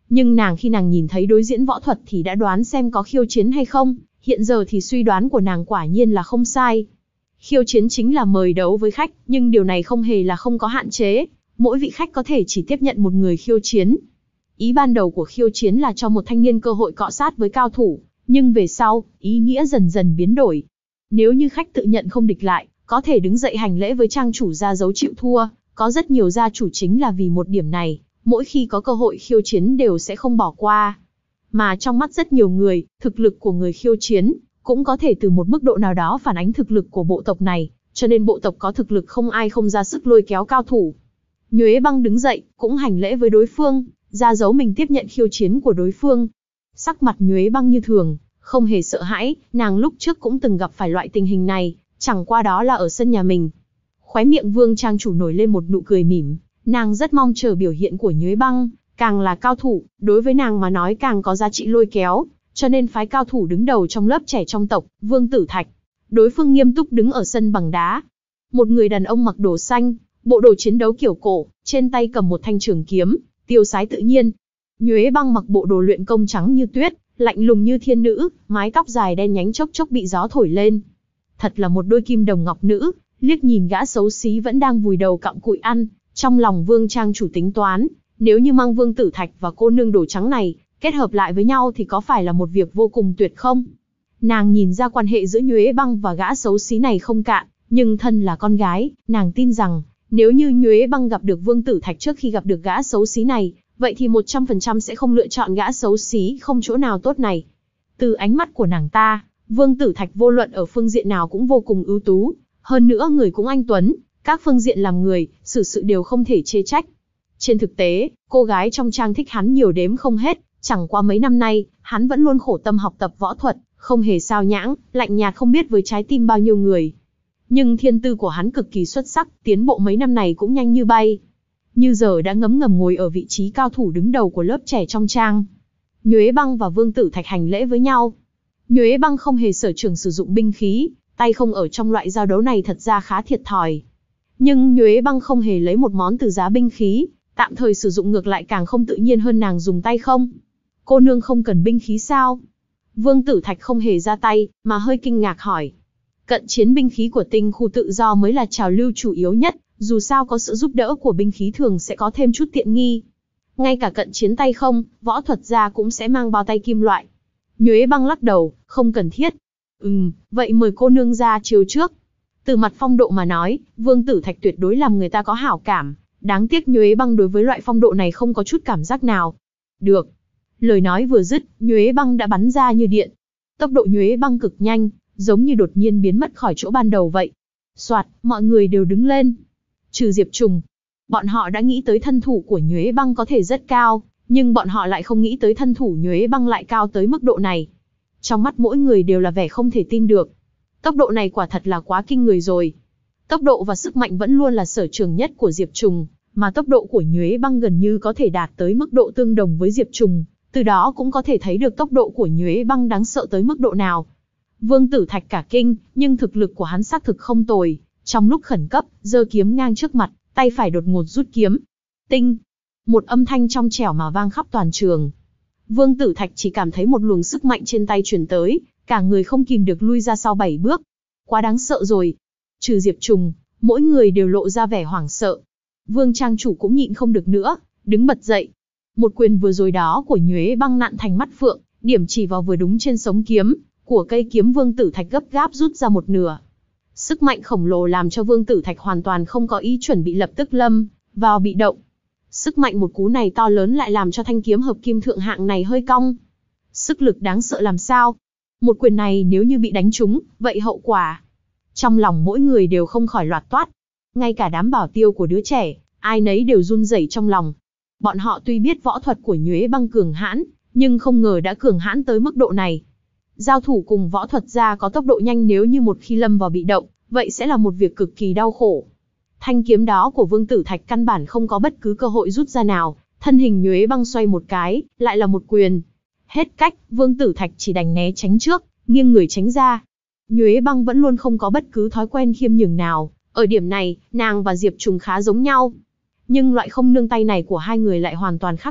Nhưng nàng khi nàng nhìn thấy đối diễn võ thuật thì đã đoán xem có khiêu chiến hay không, hiện giờ thì suy đoán của nàng quả nhiên là không sai. Khiêu chiến chính là mời đấu với khách, nhưng điều này không hề là không có hạn chế, mỗi vị khách có thể chỉ tiếp nhận một người khiêu chiến. Ý ban đầu của khiêu chiến là cho một thanh niên cơ hội cọ sát với cao thủ, nhưng về sau, ý nghĩa dần dần biến đổi. Nếu như khách tự nhận không địch lại, có thể đứng dậy hành lễ với trang chủ ra dấu chịu thua, có rất nhiều gia chủ chính là vì một điểm này, mỗi khi có cơ hội khiêu chiến đều sẽ không bỏ qua. Mà trong mắt rất nhiều người, thực lực của người khiêu chiến cũng có thể từ một mức độ nào đó phản ánh thực lực của bộ tộc này, cho nên bộ tộc có thực lực không ai không ra sức lôi kéo cao thủ. Nhuế Băng đứng dậy, cũng hành lễ với đối phương, ra dấu mình tiếp nhận khiêu chiến của đối phương. Sắc mặt Nhuế Băng như thường, không hề sợ hãi, nàng lúc trước cũng từng gặp phải loại tình hình này, chẳng qua đó là ở sân nhà mình. Khóe miệng Vương trang chủ nổi lên một nụ cười mỉm, nàng rất mong chờ biểu hiện của Nhuế Băng, càng là cao thủ, đối với nàng mà nói càng có giá trị lôi kéo, cho nên phái cao thủ đứng đầu trong lớp trẻ trong tộc, Vương Tử Thạch. Đối phương nghiêm túc đứng ở sân bằng đá. Một người đàn ông mặc đồ xanh, bộ đồ chiến đấu kiểu cổ, trên tay cầm một thanh trường kiếm, tiêu sái tự nhiên. Nhuế Băng mặc bộ đồ luyện công trắng như tuyết, lạnh lùng như thiên nữ, mái tóc dài đen nhánh chốc chốc bị gió thổi lên. Thật là một đôi kim đồng ngọc nữ, liếc nhìn gã xấu xí vẫn đang vùi đầu cặm cụi ăn, trong lòng Vương trang chủ tính toán, nếu như mang Vương Tử Thạch và cô nương đồ trắng này kết hợp lại với nhau thì có phải là một việc vô cùng tuyệt không? Nàng nhìn ra quan hệ giữa Nhuế Băng và gã xấu xí này không cạn, nhưng thân là con gái, nàng tin rằng, nếu như Nhuế Băng gặp được Vương Tử Thạch trước khi gặp được gã xấu xí này, vậy thì một trăm phần trăm sẽ không lựa chọn gã xấu xí không chỗ nào tốt này. Từ ánh mắt của nàng ta, Vương Tử Thạch vô luận ở phương diện nào cũng vô cùng ưu tú, hơn nữa người cũng anh tuấn, các phương diện làm người, xử sự đều không thể chê trách. Trên thực tế, cô gái trong trang thích hắn nhiều đếm không hết, chẳng qua mấy năm nay, hắn vẫn luôn khổ tâm học tập võ thuật, không hề sao nhãng, lạnh nhạt không biết với trái tim bao nhiêu người. Nhưng thiên tư của hắn cực kỳ xuất sắc, tiến bộ mấy năm này cũng nhanh như bay. Như giờ đã ngấm ngầm ngồi ở vị trí cao thủ đứng đầu của lớp trẻ trong trang. Nhuế Băng và Vương Tử Thạch hành lễ với nhau. Nhuế Băng không hề sở trường sử dụng binh khí, tay không ở trong loại giao đấu này thật ra khá thiệt thòi. Nhưng Nhuế Băng không hề lấy một món từ giá binh khí, tạm thời sử dụng ngược lại càng không tự nhiên hơn nàng dùng tay không. Cô nương không cần binh khí sao? Vương Tử Thạch không hề ra tay, mà hơi kinh ngạc hỏi. Cận chiến binh khí của tinh khu tự do mới là trào lưu chủ yếu nhất, dù sao có sự giúp đỡ của binh khí thường sẽ có thêm chút tiện nghi. Ngay cả cận chiến tay không, võ thuật gia cũng sẽ mang bao tay kim loại. Nhuế Băng lắc đầu, không cần thiết. Ừm, vậy mời cô nương ra chiều trước. Từ mặt phong độ mà nói, Vương Tử Thạch tuyệt đối làm người ta có hảo cảm. Đáng tiếc Nhuế Băng đối với loại phong độ này không có chút cảm giác nào. Được. Lời nói vừa dứt, Nhuế Băng đã bắn ra như điện. Tốc độ Nhuế Băng cực nhanh, giống như đột nhiên biến mất khỏi chỗ ban đầu vậy. Soạt, mọi người đều đứng lên. Trừ Diệp Trùng. Bọn họ đã nghĩ tới thân thủ của Nhuế Băng có thể rất cao, nhưng bọn họ lại không nghĩ tới thân thủ Nhuế Băng lại cao tới mức độ này. Trong mắt mỗi người đều là vẻ không thể tin được. Tốc độ này quả thật là quá kinh người rồi. Tốc độ và sức mạnh vẫn luôn là sở trường nhất của Diệp Trùng, mà tốc độ của Nhuế Băng gần như có thể đạt tới mức độ tương đồng với Diệp Trùng, từ đó cũng có thể thấy được tốc độ của Nhuế Băng đáng sợ tới mức độ nào. Vương Tử Thạch cả kinh, nhưng thực lực của hắn xác thực không tồi, trong lúc khẩn cấp, giơ kiếm ngang trước mặt, tay phải đột ngột rút kiếm. Tinh! Một âm thanh trong trẻo mà vang khắp toàn trường. Vương Tử Thạch chỉ cảm thấy một luồng sức mạnh trên tay truyền tới, cả người không kìm được lui ra sau bảy bước. Quá đáng sợ rồi. Trừ Diệp Trùng, mỗi người đều lộ ra vẻ hoảng sợ. Vương trang chủ cũng nhịn không được nữa, đứng bật dậy. Một quyền vừa rồi đó của Nhuế Băng nặn thành mắt phượng, điểm chỉ vào vừa đúng trên sống kiếm của cây kiếm. Vương Tử Thạch gấp gáp rút ra một nửa. Sức mạnh khổng lồ làm cho Vương Tử Thạch hoàn toàn không có ý chuẩn bị lập tức lâm vào bị động. Sức mạnh một cú này to lớn lại làm cho thanh kiếm hợp kim thượng hạng này hơi cong. Sức lực đáng sợ làm sao? Một quyền này nếu như bị đánh trúng, vậy hậu quả? Trong lòng mỗi người đều không khỏi loạt toát. Ngay cả đám bảo tiêu của đứa trẻ, ai nấy đều run rẩy trong lòng. Bọn họ tuy biết võ thuật của Nhuế Băng cường hãn, nhưng không ngờ đã cường hãn tới mức độ này. Giao thủ cùng võ thuật gia có tốc độ nhanh, nếu như một khi lâm vào bị động, vậy sẽ là một việc cực kỳ đau khổ. Thanh kiếm đó của Vương Tử Thạch căn bản không có bất cứ cơ hội rút ra nào, thân hình Nhuế Băng xoay một cái, lại là một quyền. Hết cách, Vương Tử Thạch chỉ đành né tránh trước, nghiêng người tránh ra. Nhuế Băng vẫn luôn không có bất cứ thói quen khiêm nhường nào, ở điểm này, nàng và Diệp Trùng khá giống nhau. Nhưng loại không nương tay này của hai người lại hoàn toàn khác biệt,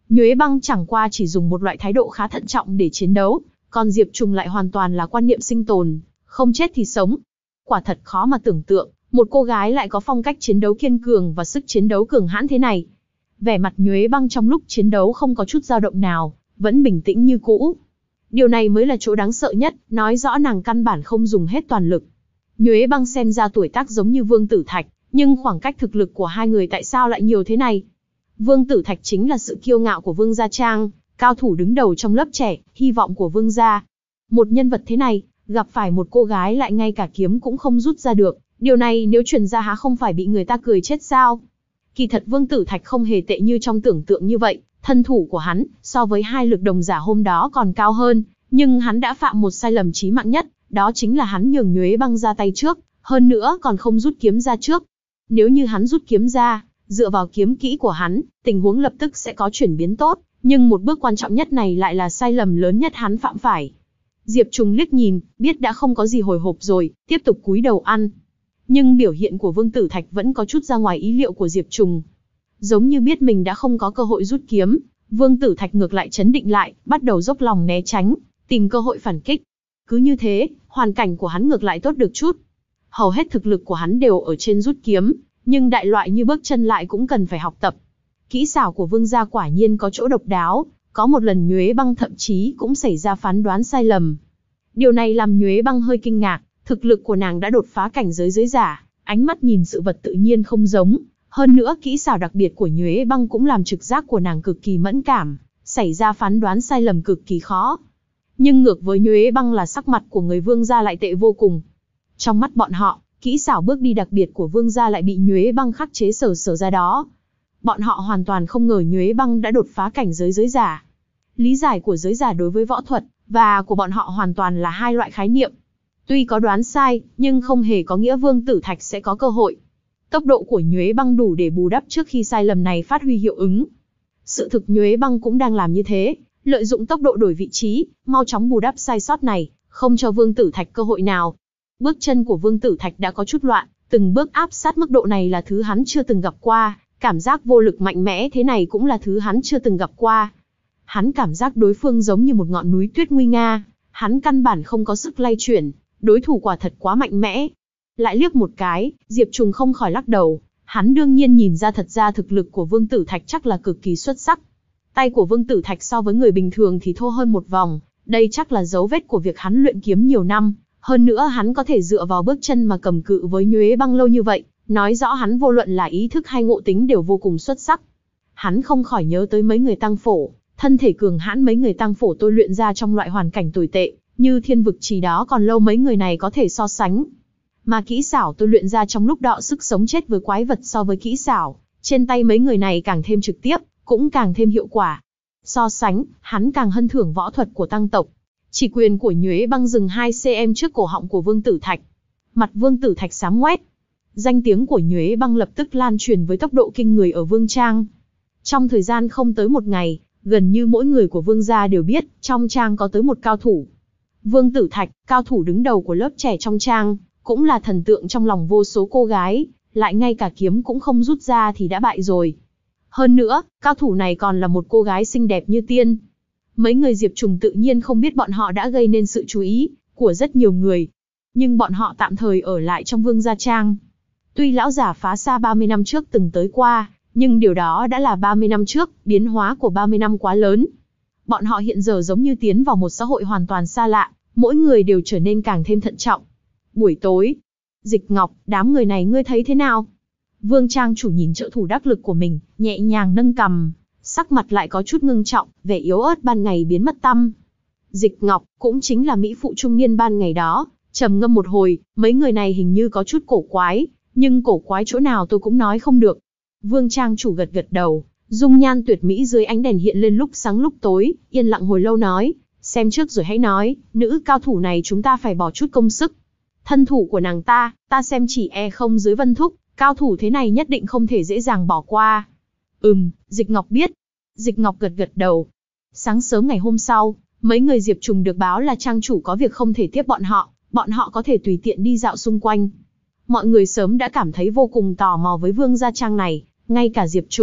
Nhuế Băng chẳng qua chỉ dùng một loại thái độ khá thận trọng để chiến đấu, còn Diệp Trùng lại hoàn toàn là quan niệm sinh tồn, không chết thì sống. Quả thật khó mà tưởng tượng, một cô gái lại có phong cách chiến đấu kiên cường và sức chiến đấu cường hãn thế này. Vẻ mặt Nhuế Băng trong lúc chiến đấu không có chút dao động nào, vẫn bình tĩnh như cũ. Điều này mới là chỗ đáng sợ nhất, nói rõ nàng căn bản không dùng hết toàn lực. Nhuế Băng xem ra tuổi tác giống như Vương Tử Thạch, nhưng khoảng cách thực lực của hai người tại sao lại nhiều thế này? Vương Tử Thạch chính là sự kiêu ngạo của Vương Gia Trang, cao thủ đứng đầu trong lớp trẻ, hy vọng của Vương Gia. Một nhân vật thế này, gặp phải một cô gái lại ngay cả kiếm cũng không rút ra được, điều này nếu truyền ra há không phải bị người ta cười chết sao? Kỳ thật Vương Tử Thạch không hề tệ như trong tưởng tượng như vậy, thân thủ của hắn, so với hai lực đồng giả hôm đó còn cao hơn, nhưng hắn đã phạm một sai lầm chí mạng nhất, đó chính là hắn nhường Nhuế Băng ra tay trước, hơn nữa còn không rút kiếm ra trước. Nếu như hắn rút kiếm ra, dựa vào kiếm kỹ của hắn, tình huống lập tức sẽ có chuyển biến tốt, nhưng một bước quan trọng nhất này lại là sai lầm lớn nhất hắn phạm phải. Diệp Trùng liếc nhìn, biết đã không có gì hồi hộp rồi, tiếp tục cúi đầu ăn. Nhưng biểu hiện của Vương Tử Thạch vẫn có chút ra ngoài ý liệu của Diệp Trùng. Giống như biết mình đã không có cơ hội rút kiếm, Vương Tử Thạch ngược lại chấn định lại, bắt đầu dốc lòng né tránh, tìm cơ hội phản kích. Cứ như thế, hoàn cảnh của hắn ngược lại tốt được chút. Hầu hết thực lực của hắn đều ở trên rút kiếm, nhưng đại loại như bước chân lại cũng cần phải học tập. Kỹ xảo của Vương gia quả nhiên có chỗ độc đáo, có một lần Nhuế Băng thậm chí cũng xảy ra phán đoán sai lầm. Điều này làm Nhuế Băng hơi kinh ngạc, thực lực của nàng đã đột phá cảnh giới giới giả, ánh mắt nhìn sự vật tự nhiên không giống. Hơn nữa kỹ xảo đặc biệt của Nhuế Băng cũng làm trực giác của nàng cực kỳ mẫn cảm, xảy ra phán đoán sai lầm cực kỳ khó. Nhưng ngược với Nhuế Băng là sắc mặt của người Vương gia lại tệ vô cùng. Trong mắt bọn họ, kỹ xảo bước đi đặc biệt của Vương gia lại bị Nhuế Băng khắc chế sở sở ra đó. Bọn họ hoàn toàn không ngờ Nhuế Băng đã đột phá cảnh giới giới giả. Lý giải của giới giả đối với võ thuật, và của bọn họ hoàn toàn là hai loại khái niệm. Tuy có đoán sai, nhưng không hề có nghĩa Vương Tử Thạch sẽ có cơ hội. Tốc độ của Nhuế Băng đủ để bù đắp trước khi sai lầm này phát huy hiệu ứng. Sự thực Nhuế Băng cũng đang làm như thế, lợi dụng tốc độ đổi vị trí, mau chóng bù đắp sai sót này, không cho Vương Tử Thạch cơ hội nào. Bước chân của Vương Tử Thạch đã có chút loạn, từng bước áp sát mức độ này là thứ hắn chưa từng gặp qua, cảm giác vô lực mạnh mẽ thế này cũng là thứ hắn chưa từng gặp qua. Hắn cảm giác đối phương giống như một ngọn núi tuyết nguy nga, hắn căn bản không có sức lay chuyển, đối thủ quả thật quá mạnh mẽ. Lại liếc một cái, Diệp Trùng không khỏi lắc đầu, hắn đương nhiên nhìn ra thật ra thực lực của Vương Tử Thạch chắc là cực kỳ xuất sắc. Tay của Vương Tử Thạch so với người bình thường thì thô hơn một vòng, đây chắc là dấu vết của việc hắn luyện kiếm nhiều năm, hơn nữa hắn có thể dựa vào bước chân mà cầm cự với Nhuế Băng lâu như vậy, nói rõ hắn vô luận là ý thức hay ngộ tính đều vô cùng xuất sắc. Hắn không khỏi nhớ tới mấy người tăng phổ, thân thể cường hãn mấy người tăng phổ tôi luyện ra trong loại hoàn cảnh tồi tệ, như thiên vực trì đó còn lâu mấy người này có thể so sánh. Mà kỹ xảo tôi luyện ra trong lúc đọ sức sống chết với quái vật so với kỹ xảo trên tay mấy người này càng thêm trực tiếp, cũng càng thêm hiệu quả. So sánh, hắn càng hân thưởng võ thuật của tăng tộc. Chỉ quyền của Nhuế Băng dừng hai xăng-ti-mét trước cổ họng của Vương Tử Thạch. Mặt Vương Tử Thạch xám ngoét. Danh tiếng của Nhuế Băng lập tức lan truyền với tốc độ kinh người ở Vương Trang. Trong thời gian không tới một ngày, gần như mỗi người của Vương gia đều biết, trong Trang có tới một cao thủ. Vương Tử Thạch, cao thủ đứng đầu của lớp trẻ trong Trang, cũng là thần tượng trong lòng vô số cô gái, lại ngay cả kiếm cũng không rút ra thì đã bại rồi. Hơn nữa, cao thủ này còn là một cô gái xinh đẹp như tiên. Mấy người Diệp Trùng tự nhiên không biết bọn họ đã gây nên sự chú ý của rất nhiều người. Nhưng bọn họ tạm thời ở lại trong Vương Gia Trang. Tuy lão giả phá xa ba mươi năm trước từng tới qua, nhưng điều đó đã là ba mươi năm trước, biến hóa của ba mươi năm quá lớn. Bọn họ hiện giờ giống như tiến vào một xã hội hoàn toàn xa lạ, mỗi người đều trở nên càng thêm thận trọng. Buổi tối, Dịch Ngọc, đám người này ngươi thấy thế nào? Vương Trang chủ nhìn trợ thủ đắc lực của mình, nhẹ nhàng nâng cằm, sắc mặt lại có chút ngưng trọng, vẻ yếu ớt ban ngày biến mất tăm. Dịch Ngọc, cũng chính là mỹ phụ trung niên ban ngày đó, trầm ngâm một hồi, mấy người này hình như có chút cổ quái, nhưng cổ quái chỗ nào tôi cũng nói không được. Vương Trang chủ gật gật đầu, dung nhan tuyệt mỹ dưới ánh đèn hiện lên lúc sáng lúc tối, yên lặng hồi lâu nói, xem trước rồi hãy nói, nữ cao thủ này chúng ta phải bỏ chút công sức. Thân thủ của nàng ta, ta xem chỉ e không dưới Vân Thúc, cao thủ thế này nhất định không thể dễ dàng bỏ qua. Ừm, Dịch Ngọc biết. Dịch Ngọc gật gật đầu. Sáng sớm ngày hôm sau, mấy người Diệp Trùng được báo là trang chủ có việc không thể tiếp bọn họ, bọn họ có thể tùy tiện đi dạo xung quanh. Mọi người sớm đã cảm thấy vô cùng tò mò với Vương Gia Trang này, ngay cả Diệp Trùng,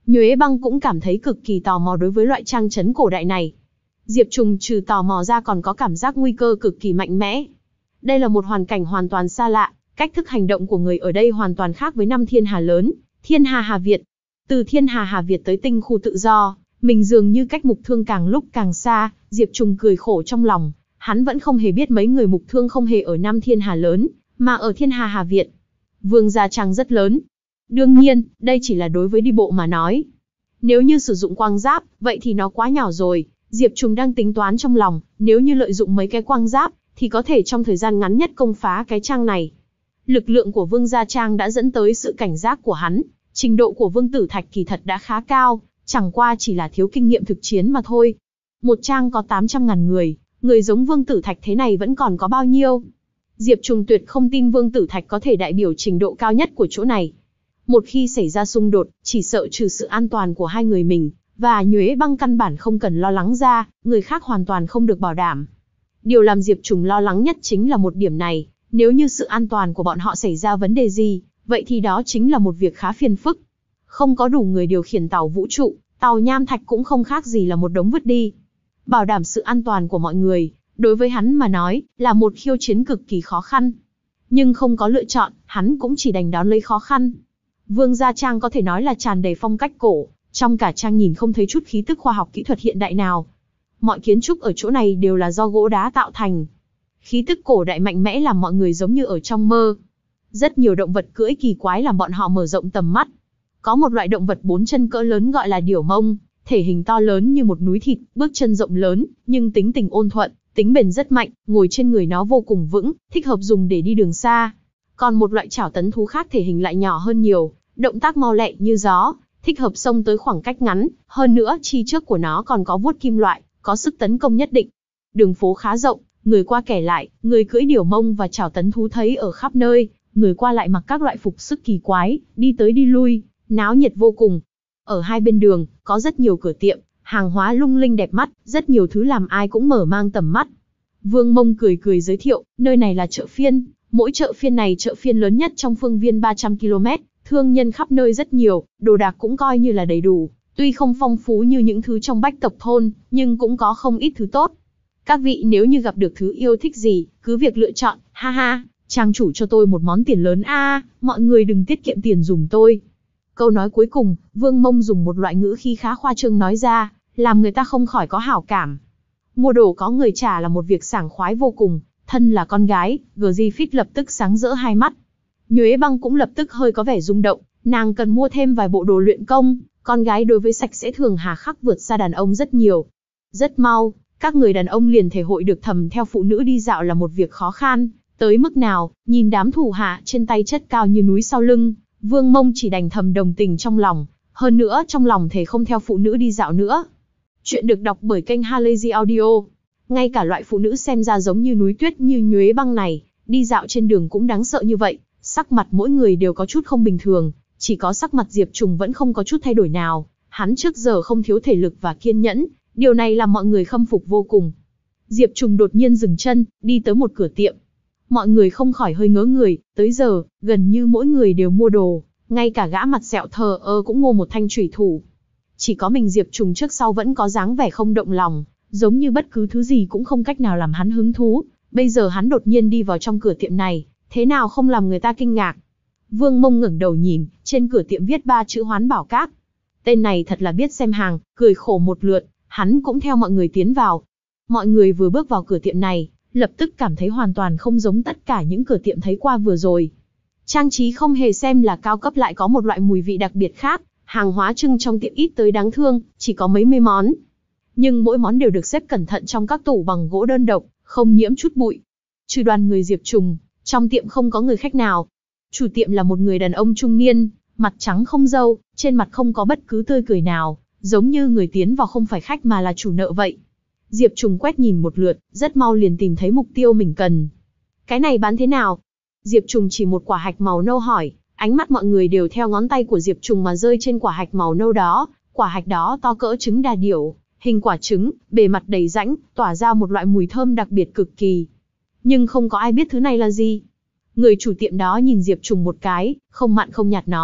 Nhuế Băng cũng cảm thấy cực kỳ tò mò đối với loại trang trấn cổ đại này. Diệp Trùng trừ tò mò ra còn có cảm giác nguy cơ cực kỳ mạnh mẽ. Đây là một hoàn cảnh hoàn toàn xa lạ, cách thức hành động của người ở đây hoàn toàn khác với năm thiên hà lớn, Thiên Hà Hà Việt. Từ Thiên Hà Hà Việt tới tinh khu tự do, mình dường như cách Mục Thương càng lúc càng xa. Diệp Trùng cười khổ trong lòng, hắn vẫn không hề biết mấy người Mục Thương không hề ở năm thiên hà lớn, mà ở Thiên Hà Hà Việt. Vương gia trang rất lớn. Đương nhiên, đây chỉ là đối với đi bộ mà nói. Nếu như sử dụng quang giáp, vậy thì nó quá nhỏ rồi. Diệp Trùng đang tính toán trong lòng, nếu như lợi dụng mấy cái quang giáp, thì có thể trong thời gian ngắn nhất công phá cái trang này. Lực lượng của Vương gia trang đã dẫn tới sự cảnh giác của hắn. Trình độ của Vương Tử Thạch kỳ thật đã khá cao, chẳng qua chỉ là thiếu kinh nghiệm thực chiến mà thôi. Một trang có tám trăm ngàn người, người giống Vương Tử Thạch thế này vẫn còn có bao nhiêu? Diệp Trùng tuyệt không tin Vương Tử Thạch có thể đại biểu trình độ cao nhất của chỗ này. Một khi xảy ra xung đột, chỉ sợ trừ sự an toàn của hai người mình, và Nhuế Băng căn bản không cần lo lắng ra, người khác hoàn toàn không được bảo đảm. Điều làm Diệp Trùng lo lắng nhất chính là một điểm này, nếu như sự an toàn của bọn họ xảy ra vấn đề gì, vậy thì đó chính là một việc khá phiền phức. Không có đủ người điều khiển tàu vũ trụ, tàu nham thạch cũng không khác gì là một đống vứt đi. Bảo đảm sự an toàn của mọi người, đối với hắn mà nói, là một khiêu chiến cực kỳ khó khăn. Nhưng không có lựa chọn, hắn cũng chỉ đành đón lấy khó khăn. Vương gia trang có thể nói là tràn đầy phong cách cổ, trong cả trang nhìn không thấy chút khí tức khoa học kỹ thuật hiện đại nào. Mọi kiến trúc ở chỗ này đều là do gỗ đá tạo thành. Khí tức cổ đại mạnh mẽ làm mọi người giống như ở trong mơ. Rất nhiều động vật cưỡi kỳ quái làm bọn họ mở rộng tầm mắt. Có một loại động vật bốn chân cỡ lớn gọi là điểu mông, thể hình to lớn như một núi thịt, bước chân rộng lớn, nhưng tính tình ôn thuận, tính bền rất mạnh, ngồi trên người nó vô cùng vững, thích hợp dùng để đi đường xa. Còn một loại chảo tấn thú khác thể hình lại nhỏ hơn nhiều, động tác mau lẹ như gió, thích hợp xông tới khoảng cách ngắn, hơn nữa chi trước của nó còn có vuốt kim loại, có sức tấn công nhất định. Đường phố khá rộng, người qua kẻ lại, người cưỡi điểu mông và chảo tấn thú thấy ở khắp nơi, người qua lại mặc các loại phục sức kỳ quái, đi tới đi lui, náo nhiệt vô cùng. Ở hai bên đường, có rất nhiều cửa tiệm, hàng hóa lung linh đẹp mắt, rất nhiều thứ làm ai cũng mở mang tầm mắt. Vương Mông cười cười giới thiệu, nơi này là chợ phiên, mỗi chợ phiên này chợ phiên lớn nhất trong phương viên ba trăm ki lô mét, thương nhân khắp nơi rất nhiều, đồ đạc cũng coi như là đầy đủ, tuy không phong phú như những thứ trong bách tộc thôn, nhưng cũng có không ít thứ tốt. Các vị nếu như gặp được thứ yêu thích gì, cứ việc lựa chọn, ha ha, trang chủ cho tôi một món tiền lớn a, à, mọi người đừng tiết kiệm tiền dùng tôi. Câu nói cuối cùng, Vương Mông dùng một loại ngữ khí khá khoa trương nói ra, làm người ta không khỏi có hảo cảm. Mua đồ có người trả là một việc sảng khoái vô cùng, thân là con gái, Griffith lập tức sáng rỡ hai mắt. Nhuế Băng cũng lập tức hơi có vẻ rung động, nàng cần mua thêm vài bộ đồ luyện công, con gái đối với sạch sẽ thường hà khắc vượt xa đàn ông rất nhiều. Rất mau, các người đàn ông liền thể hội được thầm theo phụ nữ đi dạo là một việc khó khăn, tới mức nào, nhìn đám thủ hạ trên tay chất cao như núi sau lưng, Vương Mông chỉ đành thầm đồng tình trong lòng, hơn nữa trong lòng thề không theo phụ nữ đi dạo nữa. Chuyện được đọc bởi kênh Halazy Audio. Ngay cả loại phụ nữ xem ra giống như núi tuyết như Nhuế Băng này, đi dạo trên đường cũng đáng sợ như vậy, sắc mặt mỗi người đều có chút không bình thường, chỉ có sắc mặt Diệp Trùng vẫn không có chút thay đổi nào, hắn trước giờ không thiếu thể lực và kiên nhẫn, điều này làm mọi người khâm phục vô cùng. Diệp Trùng đột nhiên dừng chân, đi tới một cửa tiệm. Mọi người không khỏi hơi ngớ người, tới giờ, gần như mỗi người đều mua đồ, ngay cả gã mặt sẹo thờ ơ cũng mua một thanh chủy thủ. Chỉ có mình Diệp Trùng trước sau vẫn có dáng vẻ không động lòng, giống như bất cứ thứ gì cũng không cách nào làm hắn hứng thú. Bây giờ hắn đột nhiên đi vào trong cửa tiệm này, thế nào không làm người ta kinh ngạc. Vương Mông ngẩng đầu nhìn, trên cửa tiệm viết ba chữ Hoán Bảo Các. Tên này thật là biết xem hàng, cười khổ một lượt, hắn cũng theo mọi người tiến vào. Mọi người vừa bước vào cửa tiệm này, lập tức cảm thấy hoàn toàn không giống tất cả những cửa tiệm thấy qua vừa rồi. Trang trí không hề xem là cao cấp lại có một loại mùi vị đặc biệt khác, hàng hóa trưng trong tiệm ít tới đáng thương, chỉ có mấy mươi món. Nhưng mỗi món đều được xếp cẩn thận trong các tủ bằng gỗ đơn độc, không nhiễm chút bụi. Trừ đoàn người Diệp Trùng, trong tiệm không có người khách nào. Chủ tiệm là một người đàn ông trung niên, mặt trắng không râu, trên mặt không có bất cứ tươi cười nào, giống như người tiến vào không phải khách mà là chủ nợ vậy. Diệp Trùng quét nhìn một lượt, rất mau liền tìm thấy mục tiêu mình cần. Cái này bán thế nào? Diệp Trùng chỉ một quả hạch màu nâu hỏi, ánh mắt mọi người đều theo ngón tay của Diệp Trùng mà rơi trên quả hạch màu nâu đó. Quả hạch đó to cỡ trứng đà điểu, hình quả trứng, bề mặt đầy rãnh, tỏa ra một loại mùi thơm đặc biệt cực kỳ. Nhưng không có ai biết thứ này là gì. Người chủ tiệm đó nhìn Diệp Trùng một cái, không mặn không nhạt nói,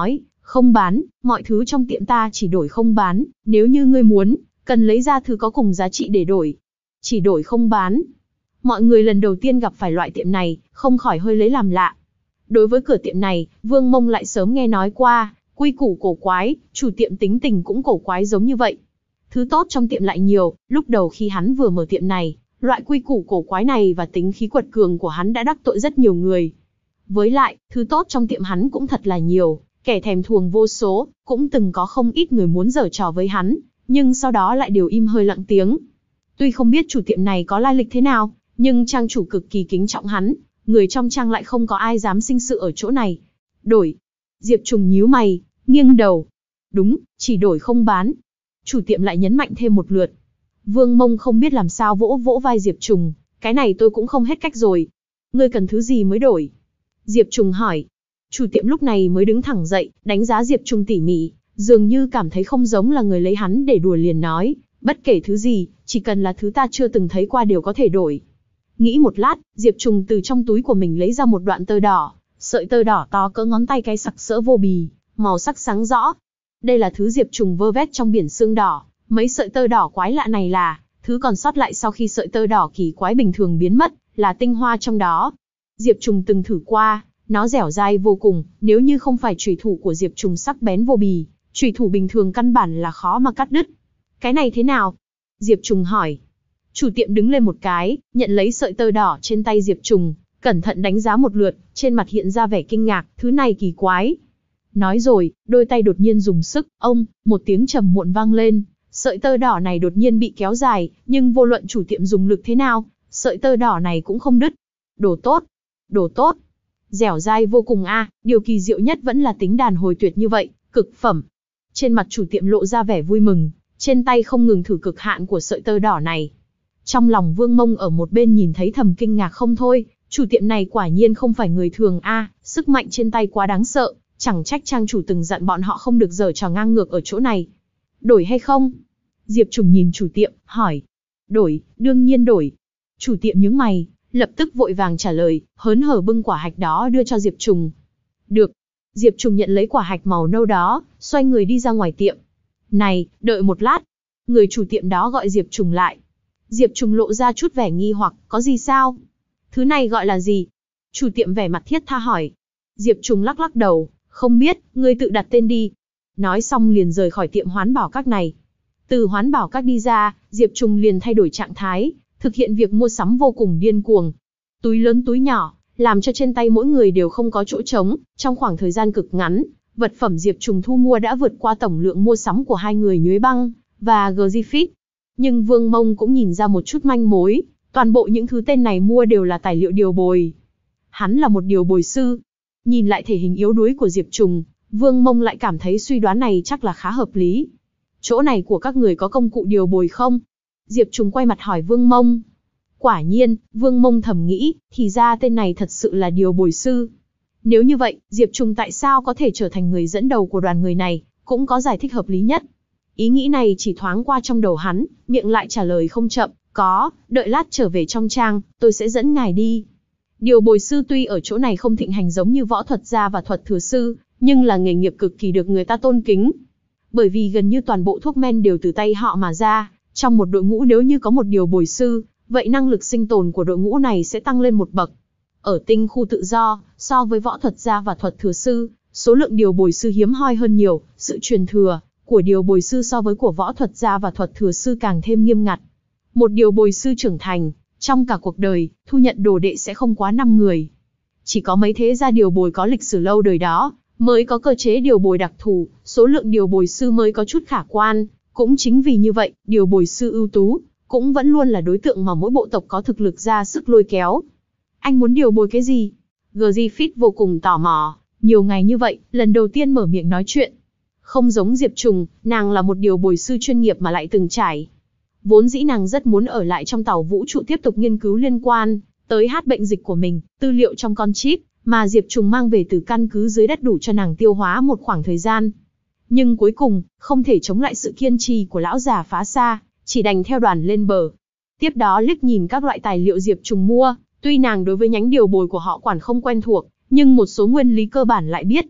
Không bán, mọi thứ trong tiệm ta chỉ đổi không bán, nếu như ngươi muốn, cần lấy ra thứ có cùng giá trị để đổi. Chỉ đổi không bán. Mọi người lần đầu tiên gặp phải loại tiệm này, không khỏi hơi lấy làm lạ. Đối với cửa tiệm này, Vương Mông lại sớm nghe nói qua, quy củ cổ quái, chủ tiệm tính tình cũng cổ quái giống như vậy. Thứ tốt trong tiệm lại nhiều, lúc đầu khi hắn vừa mở tiệm này, loại quy củ cổ quái này và tính khí quật cường của hắn đã đắc tội rất nhiều người. Với lại, thứ tốt trong tiệm hắn cũng thật là nhiều, kẻ thèm thuồng vô số, cũng từng có không ít người muốn giở trò với hắn, nhưng sau đó lại đều im hơi lặng tiếng. Tuy không biết chủ tiệm này có lai lịch thế nào, nhưng trang chủ cực kỳ kính trọng hắn, người trong trang lại không có ai dám sinh sự ở chỗ này. Đổi. Diệp Trùng nhíu mày, nghiêng đầu. Đúng, chỉ đổi không bán. Chủ tiệm lại nhấn mạnh thêm một lượt. Vương Mông không biết làm sao vỗ vỗ vai Diệp Trùng, cái này tôi cũng không hết cách rồi. Ngươi cần thứ gì mới đổi? Diệp Trùng hỏi. Chủ tiệm lúc này mới đứng thẳng dậy, đánh giá Diệp Trùng tỉ mỉ, dường như cảm thấy không giống là người lấy hắn để đùa liền nói, bất kể thứ gì, chỉ cần là thứ ta chưa từng thấy qua đều có thể đổi. Nghĩ một lát, Diệp Trùng từ trong túi của mình lấy ra một đoạn tơ đỏ, sợi tơ đỏ to cỡ ngón tay cái sặc sỡ vô bì, màu sắc sáng rõ. Đây là thứ Diệp Trùng vơ vét trong biển xương đỏ, mấy sợi tơ đỏ quái lạ này là thứ còn sót lại sau khi sợi tơ đỏ kỳ quái bình thường biến mất, là tinh hoa trong đó. Diệp Trùng từng thử qua, nó dẻo dai vô cùng, nếu như không phải chủy thủ của Diệp Trùng sắc bén vô bì, chủy thủ bình thường căn bản là khó mà cắt đứt. Cái này thế nào? Diệp Trùng hỏi. Chủ tiệm đứng lên một cái, nhận lấy sợi tơ đỏ trên tay Diệp Trùng, cẩn thận đánh giá một lượt, trên mặt hiện ra vẻ kinh ngạc, thứ này kỳ quái. Nói rồi, đôi tay đột nhiên dùng sức, ông, một tiếng trầm muộn vang lên, sợi tơ đỏ này đột nhiên bị kéo dài, nhưng vô luận chủ tiệm dùng lực thế nào, sợi tơ đỏ này cũng không đứt. Đồ tốt, đồ tốt. Dẻo dai vô cùng a, à, điều kỳ diệu nhất vẫn là tính đàn hồi tuyệt như vậy, cực phẩm. Trên mặt chủ tiệm lộ ra vẻ vui mừng, trên tay không ngừng thử cực hạn của sợi tơ đỏ này. Trong lòng Vương Mông ở một bên nhìn thấy thầm kinh ngạc không thôi, chủ tiệm này quả nhiên không phải người thường a, à, sức mạnh trên tay quá đáng sợ, chẳng trách trang chủ từng dặn bọn họ không được giở trò ngang ngược ở chỗ này. Đổi hay không? Diệp Trùng nhìn chủ tiệm, hỏi. Đổi, đương nhiên đổi. Chủ tiệm nhướng mày, lập tức vội vàng trả lời, hớn hở bưng quả hạch đó đưa cho Diệp Trùng. Được. Diệp Trùng nhận lấy quả hạch màu nâu đó, xoay người đi ra ngoài tiệm. Này, đợi một lát. Người chủ tiệm đó gọi Diệp Trùng lại. Diệp Trùng lộ ra chút vẻ nghi hoặc, có gì sao? Thứ này gọi là gì? Chủ tiệm vẻ mặt thiết tha hỏi. Diệp Trùng lắc lắc đầu, không biết, ngươi tự đặt tên đi. Nói xong liền rời khỏi tiệm Hoán Bảo Các này. Từ Hoán Bảo Các đi ra, Diệp Trùng liền thay đổi trạng thái, thực hiện việc mua sắm vô cùng điên cuồng. Túi lớn túi nhỏ, làm cho trên tay mỗi người đều không có chỗ trống. Trong khoảng thời gian cực ngắn, vật phẩm Diệp Trùng thu mua đã vượt qua tổng lượng mua sắm của hai người Nhuế Băng và Griffith. Nhưng Vương Mông cũng nhìn ra một chút manh mối, toàn bộ những thứ tên này mua đều là tài liệu điều bồi. Hắn là một điều bồi sư. Nhìn lại thể hình yếu đuối của Diệp Trùng, Vương Mông lại cảm thấy suy đoán này chắc là khá hợp lý. Chỗ này của các người có công cụ điều bồi không? Diệp Trùng quay mặt hỏi Vương Mông. Quả nhiên, Vương Mông thầm nghĩ, thì ra tên này thật sự là điều bồi sư. Nếu như vậy, Diệp Trùng tại sao có thể trở thành người dẫn đầu của đoàn người này, cũng có giải thích hợp lý nhất. Ý nghĩ này chỉ thoáng qua trong đầu hắn, miệng lại trả lời không chậm, có, đợi lát trở về trong trang, tôi sẽ dẫn ngài đi. Điều bồi sư tuy ở chỗ này không thịnh hành giống như võ thuật gia và thuật thừa sư, nhưng là nghề nghiệp cực kỳ được người ta tôn kính. Bởi vì gần như toàn bộ thuốc men đều từ tay họ mà ra, trong một đội ngũ nếu như có một điều bồi sư, vậy năng lực sinh tồn của đội ngũ này sẽ tăng lên một bậc. Ở tinh khu tự do, so với võ thuật gia và thuật thừa sư, số lượng điều bồi sư hiếm hoi hơn nhiều, sự truyền thừa của điều bồi sư so với của võ thuật gia và thuật thừa sư càng thêm nghiêm ngặt. Một điều bồi sư trưởng thành, trong cả cuộc đời, thu nhận đồ đệ sẽ không quá năm người. Chỉ có mấy thế gia điều bồi có lịch sử lâu đời đó, mới có cơ chế điều bồi đặc thù, số lượng điều bồi sư mới có chút khả quan. Cũng chính vì như vậy, điều bồi sư ưu tú, cũng vẫn luôn là đối tượng mà mỗi bộ tộc có thực lực ra sức lôi kéo. Anh muốn điều bồi cái gì? Griffith vô cùng tò mò, nhiều ngày như vậy, lần đầu tiên mở miệng nói chuyện. Không giống Diệp Trùng, nàng là một điều bồi sư chuyên nghiệp mà lại từng trải. Vốn dĩ nàng rất muốn ở lại trong tàu vũ trụ tiếp tục nghiên cứu liên quan tới hát bệnh dịch của mình, tư liệu trong con chip, mà Diệp Trùng mang về từ căn cứ dưới đất đủ cho nàng tiêu hóa một khoảng thời gian. Nhưng cuối cùng, không thể chống lại sự kiên trì của lão già phá xa, chỉ đành theo đoàn lên bờ. Tiếp đó liếc nhìn các loại tài liệu Diệp Trùng mua, tuy nàng đối với nhánh điều bồi của họ quản không quen thuộc, nhưng một số nguyên lý cơ bản lại biết.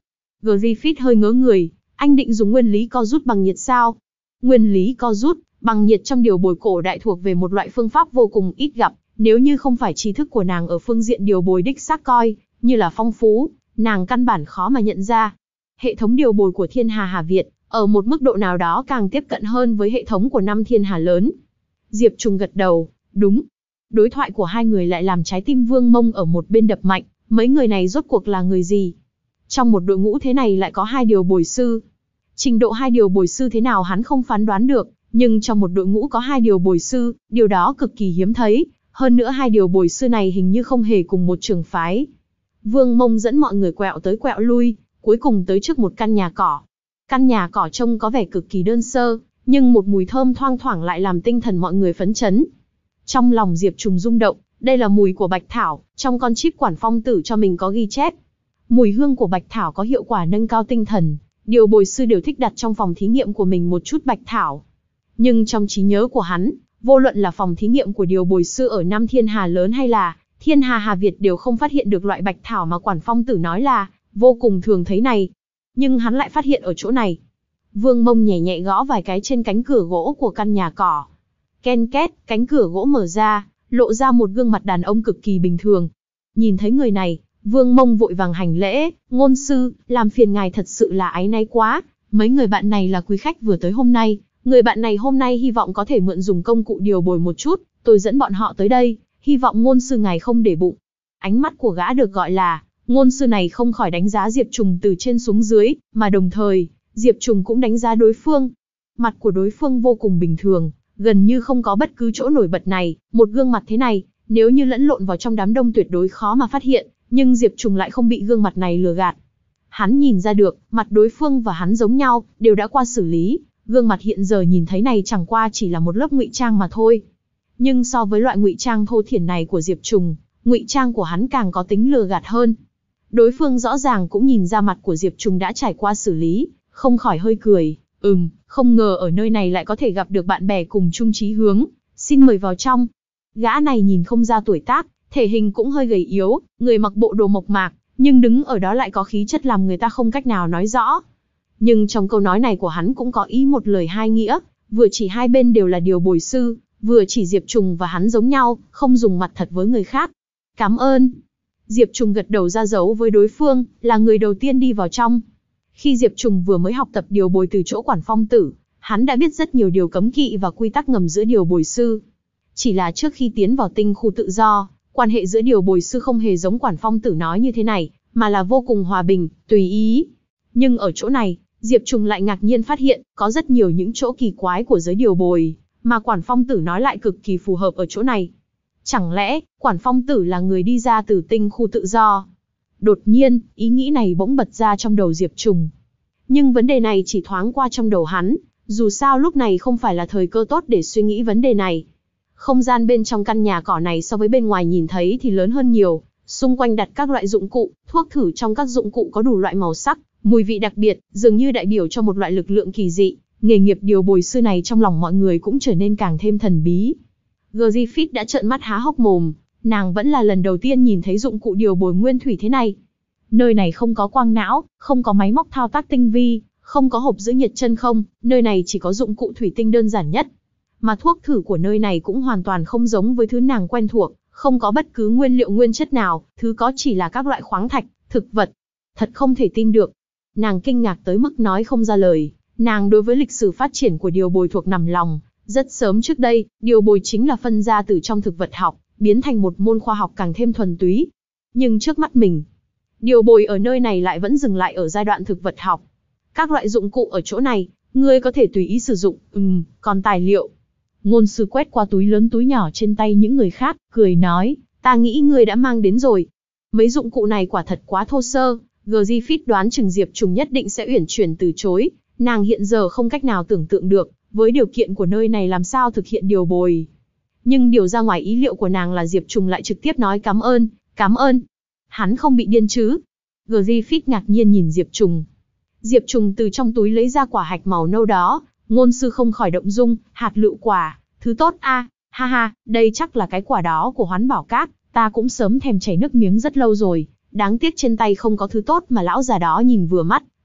Griffith hơi ngớ người, anh định dùng nguyên lý co rút bằng nhiệt sao? Nguyên lý co rút bằng nhiệt trong điều bồi cổ đại thuộc về một loại phương pháp vô cùng ít gặp, nếu như không phải trí thức của nàng ở phương diện điều bồi đích xác coi như là phong phú, nàng căn bản khó mà nhận ra. Hệ thống điều bồi của Thiên Hà Hà Việt, ở một mức độ nào đó càng tiếp cận hơn với hệ thống của năm thiên hà lớn. Diệp Trùng gật đầu, đúng. Đối thoại của hai người lại làm trái tim Vương Mông ở một bên đập mạnh, mấy người này rốt cuộc là người gì? Trong một đội ngũ thế này lại có hai điều bồi sư. Trình độ hai điều bồi sư thế nào hắn không phán đoán được, nhưng trong một đội ngũ có hai điều bồi sư, điều đó cực kỳ hiếm thấy, hơn nữa hai điều bồi sư này hình như không hề cùng một trường phái. Vương Mông dẫn mọi người quẹo tới quẹo lui, cuối cùng tới trước một căn nhà cỏ. Căn nhà cỏ trông có vẻ cực kỳ đơn sơ, nhưng một mùi thơm thoang thoảng lại làm tinh thần mọi người phấn chấn. Trong lòng Diệp Trùng rung động, đây là mùi của bạch thảo, trong con chip quản phong tử cho mình có ghi chép. Mùi hương của bạch thảo có hiệu quả nâng cao tinh thần, điều bồi sư đều thích đặt trong phòng thí nghiệm của mình một chút bạch thảo. Nhưng trong trí nhớ của hắn, vô luận là phòng thí nghiệm của điều bồi sư ở năm thiên hà lớn hay là Thiên Hà Hà Việt đều không phát hiện được loại bạch thảo mà quản phong tử nói là vô cùng thường thấy này. Nhưng hắn lại phát hiện ở chỗ này. Vương Mông nhẹ nhẹ gõ vài cái trên cánh cửa gỗ của căn nhà cỏ. Ken két, cánh cửa gỗ mở ra, lộ ra một gương mặt đàn ông cực kỳ bình thường. Nhìn thấy người này, Vương Mông vội vàng hành lễ, ngôn sư, làm phiền ngài thật sự là áy náy quá. Mấy người bạn này là quý khách vừa tới hôm nay, người bạn này hôm nay hy vọng có thể mượn dùng công cụ điều bồi một chút, tôi dẫn bọn họ tới đây, hy vọng ngôn sư ngài không để bụng. Ánh mắt của gã được gọi là ngôn sư này không khỏi đánh giá Diệp Trùng từ trên xuống dưới, mà đồng thời, Diệp Trùng cũng đánh giá đối phương. Mặt của đối phương vô cùng bình thường, gần như không có bất cứ chỗ nổi bật này, một gương mặt thế này, nếu như lẫn lộn vào trong đám đông tuyệt đối khó mà phát hiện, nhưng Diệp Trùng lại không bị gương mặt này lừa gạt. Hắn nhìn ra được, mặt đối phương và hắn giống nhau, đều đã qua xử lý, gương mặt hiện giờ nhìn thấy này chẳng qua chỉ là một lớp ngụy trang mà thôi. Nhưng so với loại ngụy trang thô thiển này của Diệp Trùng, ngụy trang của hắn càng có tính lừa gạt hơn. Đối phương rõ ràng cũng nhìn ra mặt của Diệp Trùng đã trải qua xử lý, không khỏi hơi cười, ừm, không ngờ ở nơi này lại có thể gặp được bạn bè cùng chung chí hướng, xin mời vào trong. Gã này nhìn không ra tuổi tác, thể hình cũng hơi gầy yếu, người mặc bộ đồ mộc mạc, nhưng đứng ở đó lại có khí chất làm người ta không cách nào nói rõ. Nhưng trong câu nói này của hắn cũng có ý một lời hai nghĩa, vừa chỉ hai bên đều là điều bồi sư, vừa chỉ Diệp Trùng và hắn giống nhau, không dùng mặt thật với người khác. Cảm ơn. Diệp Trùng gật đầu ra dấu với đối phương, là người đầu tiên đi vào trong. Khi Diệp Trùng vừa mới học tập điều bồi từ chỗ quản phong tử, hắn đã biết rất nhiều điều cấm kỵ và quy tắc ngầm giữa điều bồi sư. Chỉ là trước khi tiến vào tinh khu tự do, quan hệ giữa điều bồi sư không hề giống quản phong tử nói như thế này, mà là vô cùng hòa bình, tùy ý. Nhưng ở chỗ này, Diệp Trùng lại ngạc nhiên phát hiện, có rất nhiều những chỗ kỳ quái của giới điều bồi, mà quản phong tử nói lại cực kỳ phù hợp ở chỗ này. Chẳng lẽ, quản phong tử là người đi ra từ tinh khu tự do? Đột nhiên, ý nghĩ này bỗng bật ra trong đầu Diệp Trùng. Nhưng vấn đề này chỉ thoáng qua trong đầu hắn, dù sao lúc này không phải là thời cơ tốt để suy nghĩ vấn đề này. Không gian bên trong căn nhà cỏ này so với bên ngoài nhìn thấy thì lớn hơn nhiều, xung quanh đặt các loại dụng cụ, thuốc thử trong các dụng cụ có đủ loại màu sắc, mùi vị đặc biệt, dường như đại biểu cho một loại lực lượng kỳ dị. Nghề nghiệp điều bồi sư này trong lòng mọi người cũng trở nên càng thêm thần bí. Griffith đã trợn mắt há hốc mồm, nàng vẫn là lần đầu tiên nhìn thấy dụng cụ điều bồi nguyên thủy thế này. Nơi này không có quang não, không có máy móc thao tác tinh vi, không có hộp giữ nhiệt chân không, nơi này chỉ có dụng cụ thủy tinh đơn giản nhất. Mà thuốc thử của nơi này cũng hoàn toàn không giống với thứ nàng quen thuộc, không có bất cứ nguyên liệu nguyên chất nào, thứ có chỉ là các loại khoáng thạch, thực vật. Thật không thể tin được. Nàng kinh ngạc tới mức nói không ra lời, nàng đối với lịch sử phát triển của điều bồi thuộc nằm lòng. Rất sớm trước đây, điều bồi chính là phân ra từ trong thực vật học, biến thành một môn khoa học càng thêm thuần túy. Nhưng trước mắt mình, điều bồi ở nơi này lại vẫn dừng lại ở giai đoạn thực vật học. Các loại dụng cụ ở chỗ này, ngươi có thể tùy ý sử dụng, ừm, còn tài liệu. Ngôn sư quét qua túi lớn túi nhỏ trên tay những người khác, cười nói, ta nghĩ ngươi đã mang đến rồi. Mấy dụng cụ này quả thật quá thô sơ, Griffith đoán chừng Diệp Trùng nhất định sẽ uyển chuyển từ chối, nàng hiện giờ không cách nào tưởng tượng được, với điều kiện của nơi này làm sao thực hiện điều bồi. Nhưng điều ra ngoài ý liệu của nàng là Diệp Trùng lại trực tiếp nói cảm ơn, cảm ơn. Hắn không bị điên chứ? Griffith ngạc nhiên nhìn Diệp Trùng. Diệp Trùng từ trong túi lấy ra quả hạch màu nâu đó, ngôn sư không khỏi động dung, hạt lựu quả, thứ tốt a, à, ha ha, đây chắc là cái quả đó của Hoán Bảo Các, ta cũng sớm thèm chảy nước miếng rất lâu rồi, đáng tiếc trên tay không có thứ tốt mà lão già đó nhìn vừa mắt,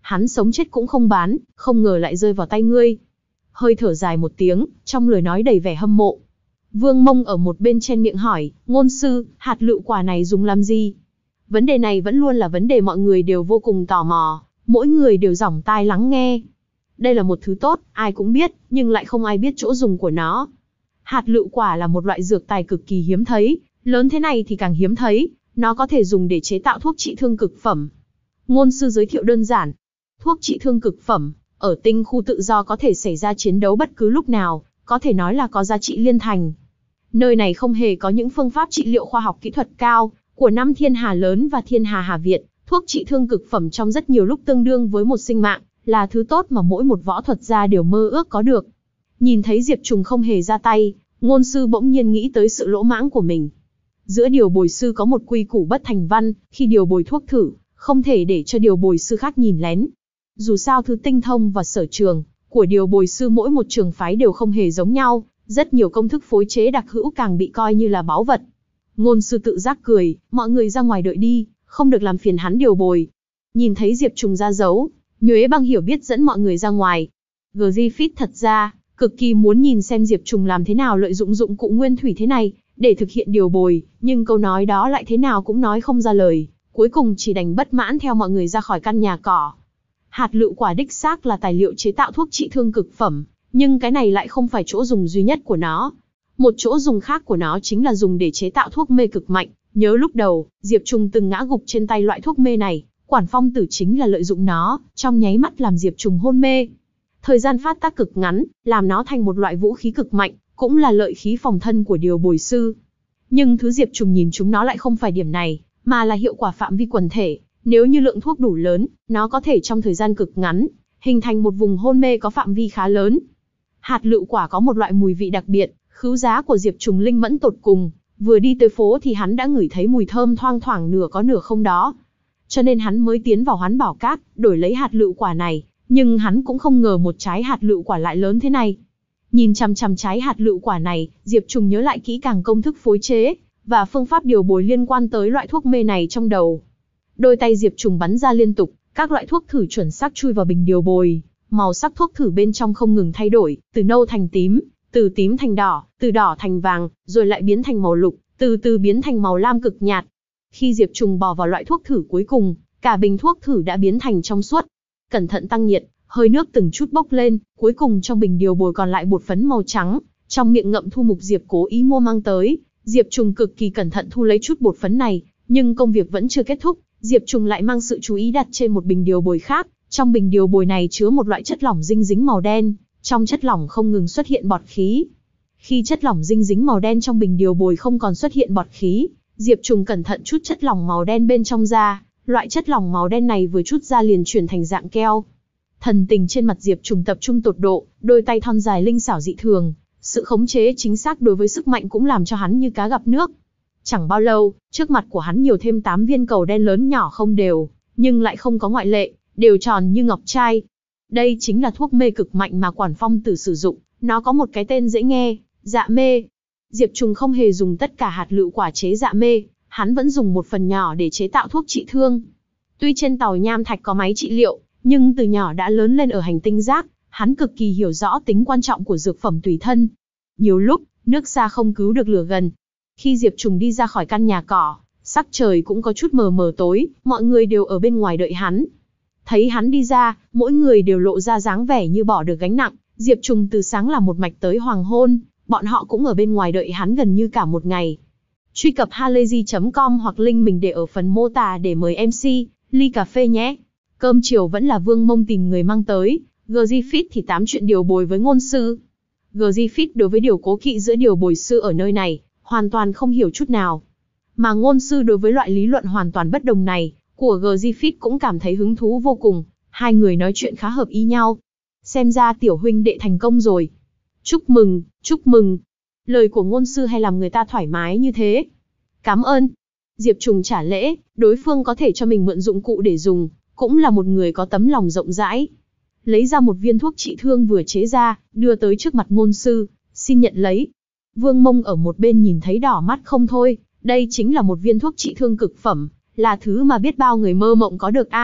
hắn sống chết cũng không bán, không ngờ lại rơi vào tay ngươi. Hơi thở dài một tiếng, trong lời nói đầy vẻ hâm mộ. Vương Mông ở một bên chen miệng hỏi, ngôn sư, hạt lựu quả này dùng làm gì? Vấn đề này vẫn luôn là vấn đề mọi người đều vô cùng tò mò, mỗi người đều dõng tai lắng nghe. Đây là một thứ tốt, ai cũng biết, nhưng lại không ai biết chỗ dùng của nó. Hạt lựu quả là một loại dược tài cực kỳ hiếm thấy, lớn thế này thì càng hiếm thấy, nó có thể dùng để chế tạo thuốc trị thương cực phẩm. Ngôn sư giới thiệu đơn giản, thuốc trị thương cực phẩm, ở tinh khu tự do có thể xảy ra chiến đấu bất cứ lúc nào, có thể nói là có giá trị liên thành. Nơi này không hề có những phương pháp trị liệu khoa học kỹ thuật cao, của năm thiên hà lớn và thiên hà Hà Việt, thuốc trị thương cực phẩm trong rất nhiều lúc tương đương với một sinh mạng, là thứ tốt mà mỗi một võ thuật gia đều mơ ước có được. Nhìn thấy Diệp Trùng không hề ra tay, ngôn sư bỗng nhiên nghĩ tới sự lỗ mãng của mình. Giữa điều bồi sư có một quy củ bất thành văn, khi điều bồi thuốc thử, không thể để cho điều bồi sư khác nhìn lén. Dù sao thứ tinh thông và sở trường của điều bồi sư mỗi một trường phái đều không hề giống nhau, rất nhiều công thức phối chế đặc hữu càng bị coi như là báu vật. Ngôn sư tự giác cười, mọi người ra ngoài đợi đi, không được làm phiền hắn điều bồi. Nhìn thấy Diệp Trùng ra dấu, Nhuế Băng hiểu biết dẫn mọi người ra ngoài. Griffith thật ra cực kỳ muốn nhìn xem Diệp Trùng làm thế nào lợi dụng dụng cụ nguyên thủy thế này để thực hiện điều bồi, nhưng câu nói đó lại thế nào cũng nói không ra lời, cuối cùng chỉ đành bất mãn theo mọi người ra khỏi căn nhà cỏ. Hạt lựu quả đích xác là tài liệu chế tạo thuốc trị thương cực phẩm, nhưng cái này lại không phải chỗ dùng duy nhất của nó. Một chỗ dùng khác của nó chính là dùng để chế tạo thuốc mê cực mạnh. Nhớ lúc đầu, Diệp Trùng từng ngã gục trên tay loại thuốc mê này, Quản Phong Tử chính là lợi dụng nó, trong nháy mắt làm Diệp Trùng hôn mê. Thời gian phát tác cực ngắn, làm nó thành một loại vũ khí cực mạnh, cũng là lợi khí phòng thân của điều bồi sư. Nhưng thứ Diệp Trùng nhìn chúng nó lại không phải điểm này, mà là hiệu quả phạm vi quần thể. Nếu như lượng thuốc đủ lớn, nó có thể trong thời gian cực ngắn, hình thành một vùng hôn mê có phạm vi khá lớn. Hạt lựu quả có một loại mùi vị đặc biệt, khứu giác của Diệp Trùng linh mẫn tột cùng, vừa đi tới phố thì hắn đã ngửi thấy mùi thơm thoang thoảng nửa có nửa không đó. Cho nên hắn mới tiến vào Hoán Bảo Các, đổi lấy hạt lựu quả này, nhưng hắn cũng không ngờ một trái hạt lựu quả lại lớn thế này. Nhìn chằm chằm trái hạt lựu quả này, Diệp Trùng nhớ lại kỹ càng công thức phối chế và phương pháp điều bồi liên quan tới loại thuốc mê này trong đầu. Đôi tay Diệp Trùng bắn ra liên tục, các loại thuốc thử chuẩn xác chui vào bình điều bồi, màu sắc thuốc thử bên trong không ngừng thay đổi, từ nâu thành tím, từ tím thành đỏ, từ đỏ thành vàng, rồi lại biến thành màu lục, từ từ biến thành màu lam cực nhạt. Khi Diệp Trùng bỏ vào loại thuốc thử cuối cùng, cả bình thuốc thử đã biến thành trong suốt. Cẩn thận tăng nhiệt, hơi nước từng chút bốc lên, cuối cùng trong bình điều bồi còn lại bột phấn màu trắng, trong miệng ngậm thu mục Diệp cố ý mua mang tới. Diệp Trùng cực kỳ cẩn thận thu lấy chút bột phấn này, nhưng công việc vẫn chưa kết thúc, Diệp Trùng lại mang sự chú ý đặt trên một bình điều bồi khác. Trong bình điều bồi này chứa một loại chất lỏng dinh dính màu đen, trong chất lỏng không ngừng xuất hiện bọt khí. Khi chất lỏng dinh dính màu đen trong bình điều bồi không còn xuất hiện bọt khí, Diệp Trùng cẩn thận chút chất lỏng màu đen bên trong ra, loại chất lỏng màu đen này vừa chút ra liền chuyển thành dạng keo. Thần tình trên mặt Diệp Trùng tập trung tột độ, đôi tay thon dài linh xảo dị thường, sự khống chế chính xác đối với sức mạnh cũng làm cho hắn như cá gặp nước. Chẳng bao lâu, trước mặt của hắn nhiều thêm tám viên cầu đen lớn nhỏ không đều, nhưng lại không có ngoại lệ, đều tròn như ngọc trai. Đây chính là thuốc mê cực mạnh mà Quản Phong Tử sử dụng, nó có một cái tên dễ nghe, dạ mê. Diệp Trùng không hề dùng tất cả hạt lựu quả chế dạ mê, hắn vẫn dùng một phần nhỏ để chế tạo thuốc trị thương. Tuy trên tàu nham thạch có máy trị liệu, nhưng từ nhỏ đã lớn lên ở hành tinh rác, hắn cực kỳ hiểu rõ tính quan trọng của dược phẩm tùy thân. Nhiều lúc, nước xa không cứu được lửa gần. Khi Diệp Trùng đi ra khỏi căn nhà cỏ, sắc trời cũng có chút mờ mờ tối, mọi người đều ở bên ngoài đợi hắn. Thấy hắn đi ra, mỗi người đều lộ ra dáng vẻ như bỏ được gánh nặng. Diệp Trùng từ sáng làm một mạch tới hoàng hôn, bọn họ cũng ở bên ngoài đợi hắn gần như cả một ngày. Truy cập halayzi chấm com hoặc link mình để ở phần mô tả để mời em xê, ly cà phê nhé. Cơm chiều vẫn là Vương Mông tìm người mang tới, Griffith thì tám chuyện điều bồi với ngôn sư. Griffith đối với điều cố kỵ giữa điều bồi sư ở nơi này, hoàn toàn không hiểu chút nào. Mà ngôn sư đối với loại lý luận hoàn toàn bất đồng này, của Griffith cũng cảm thấy hứng thú vô cùng, hai người nói chuyện khá hợp ý nhau. Xem ra tiểu huynh đệ thành công rồi. Chúc mừng, chúc mừng. Lời của ngôn sư hay làm người ta thoải mái như thế. Cảm ơn. Diệp Trùng trả lễ, đối phương có thể cho mình mượn dụng cụ để dùng, cũng là một người có tấm lòng rộng rãi. Lấy ra một viên thuốc trị thương vừa chế ra, đưa tới trước mặt ngôn sư, xin nhận lấy. Vương Mông ở một bên nhìn thấy đỏ mắt không thôi, đây chính là một viên thuốc trị thương cực phẩm, là thứ mà biết bao người mơ mộng có được a.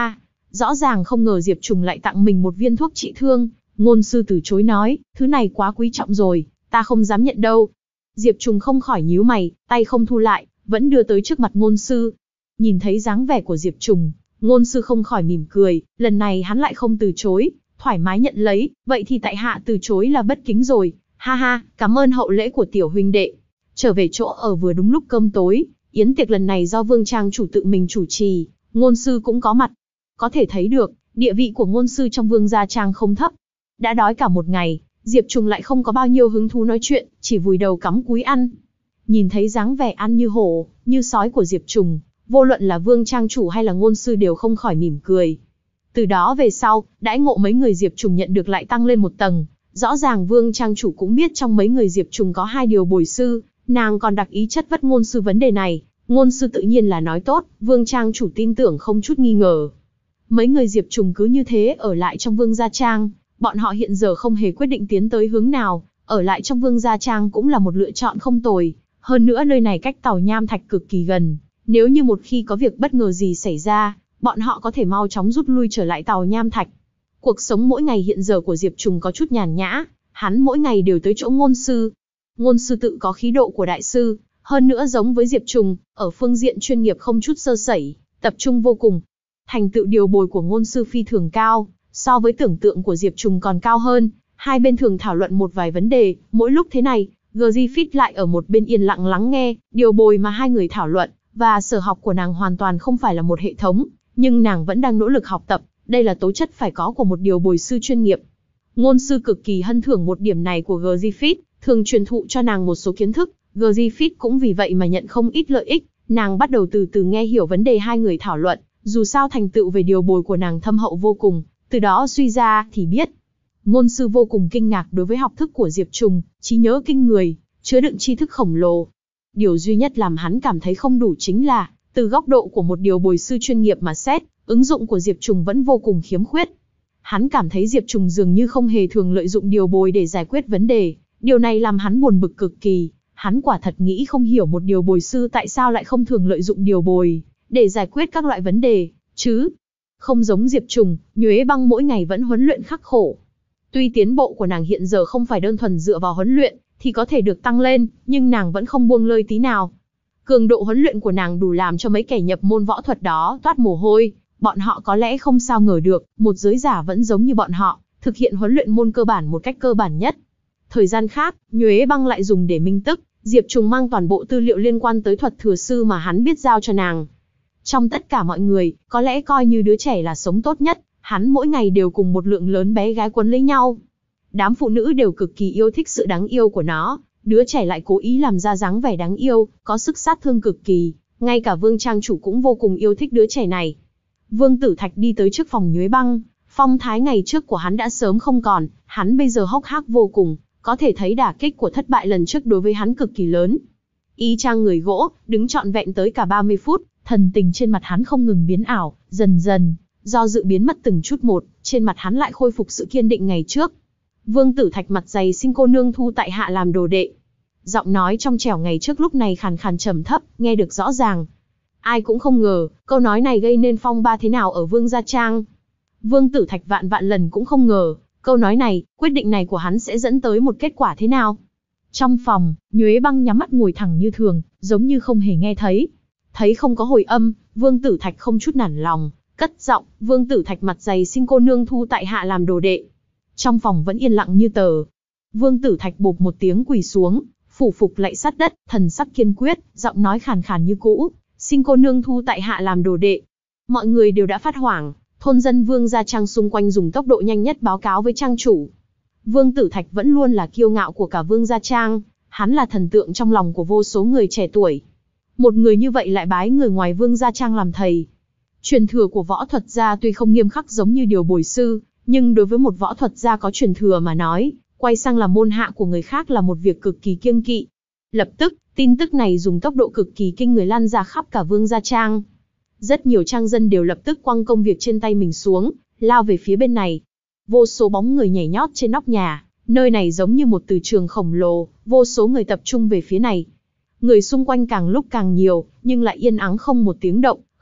Rõ ràng không ngờ Diệp Trùng lại tặng mình một viên thuốc trị thương. Ngôn sư từ chối nói, thứ này quá quý trọng rồi, ta không dám nhận đâu. Diệp Trùng không khỏi nhíu mày, tay không thu lại, vẫn đưa tới trước mặt ngôn sư. Nhìn thấy dáng vẻ của Diệp Trùng, ngôn sư không khỏi mỉm cười, lần này hắn lại không từ chối, thoải mái nhận lấy, vậy thì tại hạ từ chối là bất kính rồi, ha ha, cảm ơn hậu lễ của tiểu huynh đệ. Trở về chỗ ở vừa đúng lúc cơm tối, yến tiệc lần này do Vương Trang chủ tự mình chủ trì, ngôn sư cũng có mặt. Có thể thấy được, địa vị của ngôn sư trong Vương gia trang không thấp. Đã đói cả một ngày, Diệp Trùng lại không có bao nhiêu hứng thú nói chuyện, chỉ vùi đầu cắm cúi ăn. Nhìn thấy dáng vẻ ăn như hổ, như sói của Diệp Trùng, vô luận là Vương Trang chủ hay là ngôn sư đều không khỏi mỉm cười. Từ đó về sau, đãi ngộ mấy người Diệp Trùng nhận được lại tăng lên một tầng. Rõ ràng Vương Trang chủ cũng biết trong mấy người Diệp Trùng có hai điều bồi sư, nàng còn đặc ý chất vấn ngôn sư vấn đề này. Ngôn sư tự nhiên là nói tốt, Vương Trang chủ tin tưởng không chút nghi ngờ. Mấy người Diệp Trùng cứ như thế ở lại trong Vương gia trang, bọn họ hiện giờ không hề quyết định tiến tới hướng nào, ở lại trong Vương gia trang cũng là một lựa chọn không tồi. Hơn nữa nơi này cách Tào Nham Thạch cực kỳ gần, nếu như một khi có việc bất ngờ gì xảy ra, bọn họ có thể mau chóng rút lui trở lại Tào Nham Thạch. Cuộc sống mỗi ngày hiện giờ của Diệp Trùng có chút nhàn nhã, hắn mỗi ngày đều tới chỗ ngôn sư. Ngôn sư tự có khí độ của đại sư, hơn nữa giống với Diệp Trùng, ở phương diện chuyên nghiệp không chút sơ sẩy, tập trung vô cùng. Thành tựu điều bồi của ngôn sư phi thường cao, so với tưởng tượng của Diệp Trùng còn cao hơn. Hai bên thường thảo luận một vài vấn đề, mỗi lúc thế này, Griffith lại ở một bên yên lặng lắng nghe, điều bồi mà hai người thảo luận, và sở học của nàng hoàn toàn không phải là một hệ thống, nhưng nàng vẫn đang nỗ lực học tập, đây là tố chất phải có của một điều bồi sư chuyên nghiệp. Ngôn sư cực kỳ hân thưởng một điểm này của Griffith, thường truyền thụ cho nàng một số kiến thức, Griffith cũng vì vậy mà nhận không ít lợi ích, nàng bắt đầu từ từ nghe hiểu vấn đề hai người thảo luận, dù sao thành tựu về điều bồi của nàng thâm hậu vô cùng, từ đó suy ra thì biết. Ngôn sư vô cùng kinh ngạc đối với học thức của Diệp Trùng, trí nhớ kinh người, chứa đựng tri thức khổng lồ. Điều duy nhất làm hắn cảm thấy không đủ chính là, từ góc độ của một điều bồi sư chuyên nghiệp mà xét, ứng dụng của Diệp Trùng vẫn vô cùng khiếm khuyết. Hắn cảm thấy Diệp Trùng dường như không hề thường lợi dụng điều bồi để giải quyết vấn đề, điều này làm hắn buồn bực cực kỳ. Hắn quả thật nghĩ không hiểu một điều bồi sư tại sao lại không thường lợi dụng điều bồi để giải quyết các loại vấn đề, chứ. Không giống Diệp Trùng, Nhuế Băng mỗi ngày vẫn huấn luyện khắc khổ. Tuy tiến bộ của nàng hiện giờ không phải đơn thuần dựa vào huấn luyện thì có thể được tăng lên, nhưng nàng vẫn không buông lơi tí nào. Cường độ huấn luyện của nàng đủ làm cho mấy kẻ nhập môn võ thuật đó toát mồ hôi, bọn họ có lẽ không sao ngờ được, một giới giả vẫn giống như bọn họ, thực hiện huấn luyện môn cơ bản một cách cơ bản nhất. Thời gian khác, Nhuế Băng lại dùng để minh tức, Diệp Trùng mang toàn bộ tư liệu liên quan tới thuật thừa sư mà hắn biết giao cho nàng. Trong tất cả mọi người, có lẽ coi như đứa trẻ là sống tốt nhất, hắn mỗi ngày đều cùng một lượng lớn bé gái quấn lấy nhau. Đám phụ nữ đều cực kỳ yêu thích sự đáng yêu của nó, đứa trẻ lại cố ý làm ra dáng vẻ đáng yêu, có sức sát thương cực kỳ, ngay cả Vương Trang chủ cũng vô cùng yêu thích đứa trẻ này. Vương Tử Thạch đi tới trước phòng Nhuế Băng, phong thái ngày trước của hắn đã sớm không còn, hắn bây giờ hốc hác vô cùng, có thể thấy đả kích của thất bại lần trước đối với hắn cực kỳ lớn. Y chang người gỗ, đứng trọn vẹn tới cả ba mươi phút, thần tình trên mặt hắn không ngừng biến ảo, dần dần, do dự biến mất từng chút một, trên mặt hắn lại khôi phục sự kiên định ngày trước. Vương Tử Thạch mặt dày xin cô nương thu tại hạ làm đồ đệ. Giọng nói trong trẻo ngày trước lúc này khàn khàn trầm thấp, nghe được rõ ràng. Ai cũng không ngờ, câu nói này gây nên phong ba thế nào ở Vương gia trang. Vương Tử Thạch vạn vạn lần cũng không ngờ, câu nói này, quyết định này của hắn sẽ dẫn tới một kết quả thế nào. Trong phòng, Nhuế Băng nhắm mắt ngồi thẳng như thường, giống như không hề nghe thấy. Thấy không có hồi âm, Vương Tử Thạch không chút nản lòng, cất giọng, Vương Tử Thạch mặt dày xin cô nương thu tại hạ làm đồ đệ. Trong phòng vẫn yên lặng như tờ. Vương Tử Thạch bộp một tiếng quỳ xuống, phủ phục lạy sát đất, thần sắc kiên quyết, giọng nói khàn khàn như cũ, xin cô nương thu tại hạ làm đồ đệ. Mọi người đều đã phát hoảng, thôn dân Vương gia trang xung quanh dùng tốc độ nhanh nhất báo cáo với trang chủ. Vương Tử Thạch vẫn luôn là kiêu ngạo của cả Vương gia trang, hắn là thần tượng trong lòng của vô số người trẻ tuổi. Một người như vậy lại bái người ngoài Vương gia trang làm thầy. Truyền thừa của võ thuật gia tuy không nghiêm khắc giống như điều bồi sư, nhưng đối với một võ thuật gia có truyền thừa mà nói, quay sang làm môn hạ của người khác là một việc cực kỳ kiêng kỵ. Lập tức, tin tức này dùng tốc độ cực kỳ kinh người lan ra khắp cả Vương gia trang. Rất nhiều trang dân đều lập tức quăng công việc trên tay mình xuống, lao về phía bên này. Vô số bóng người nhảy nhót trên nóc nhà, nơi này giống như một từ trường khổng lồ, vô số người tập trung về phía này. Người xung quanh càng lúc càng nhiều, nhưng lại yên ắng không một tiếng động,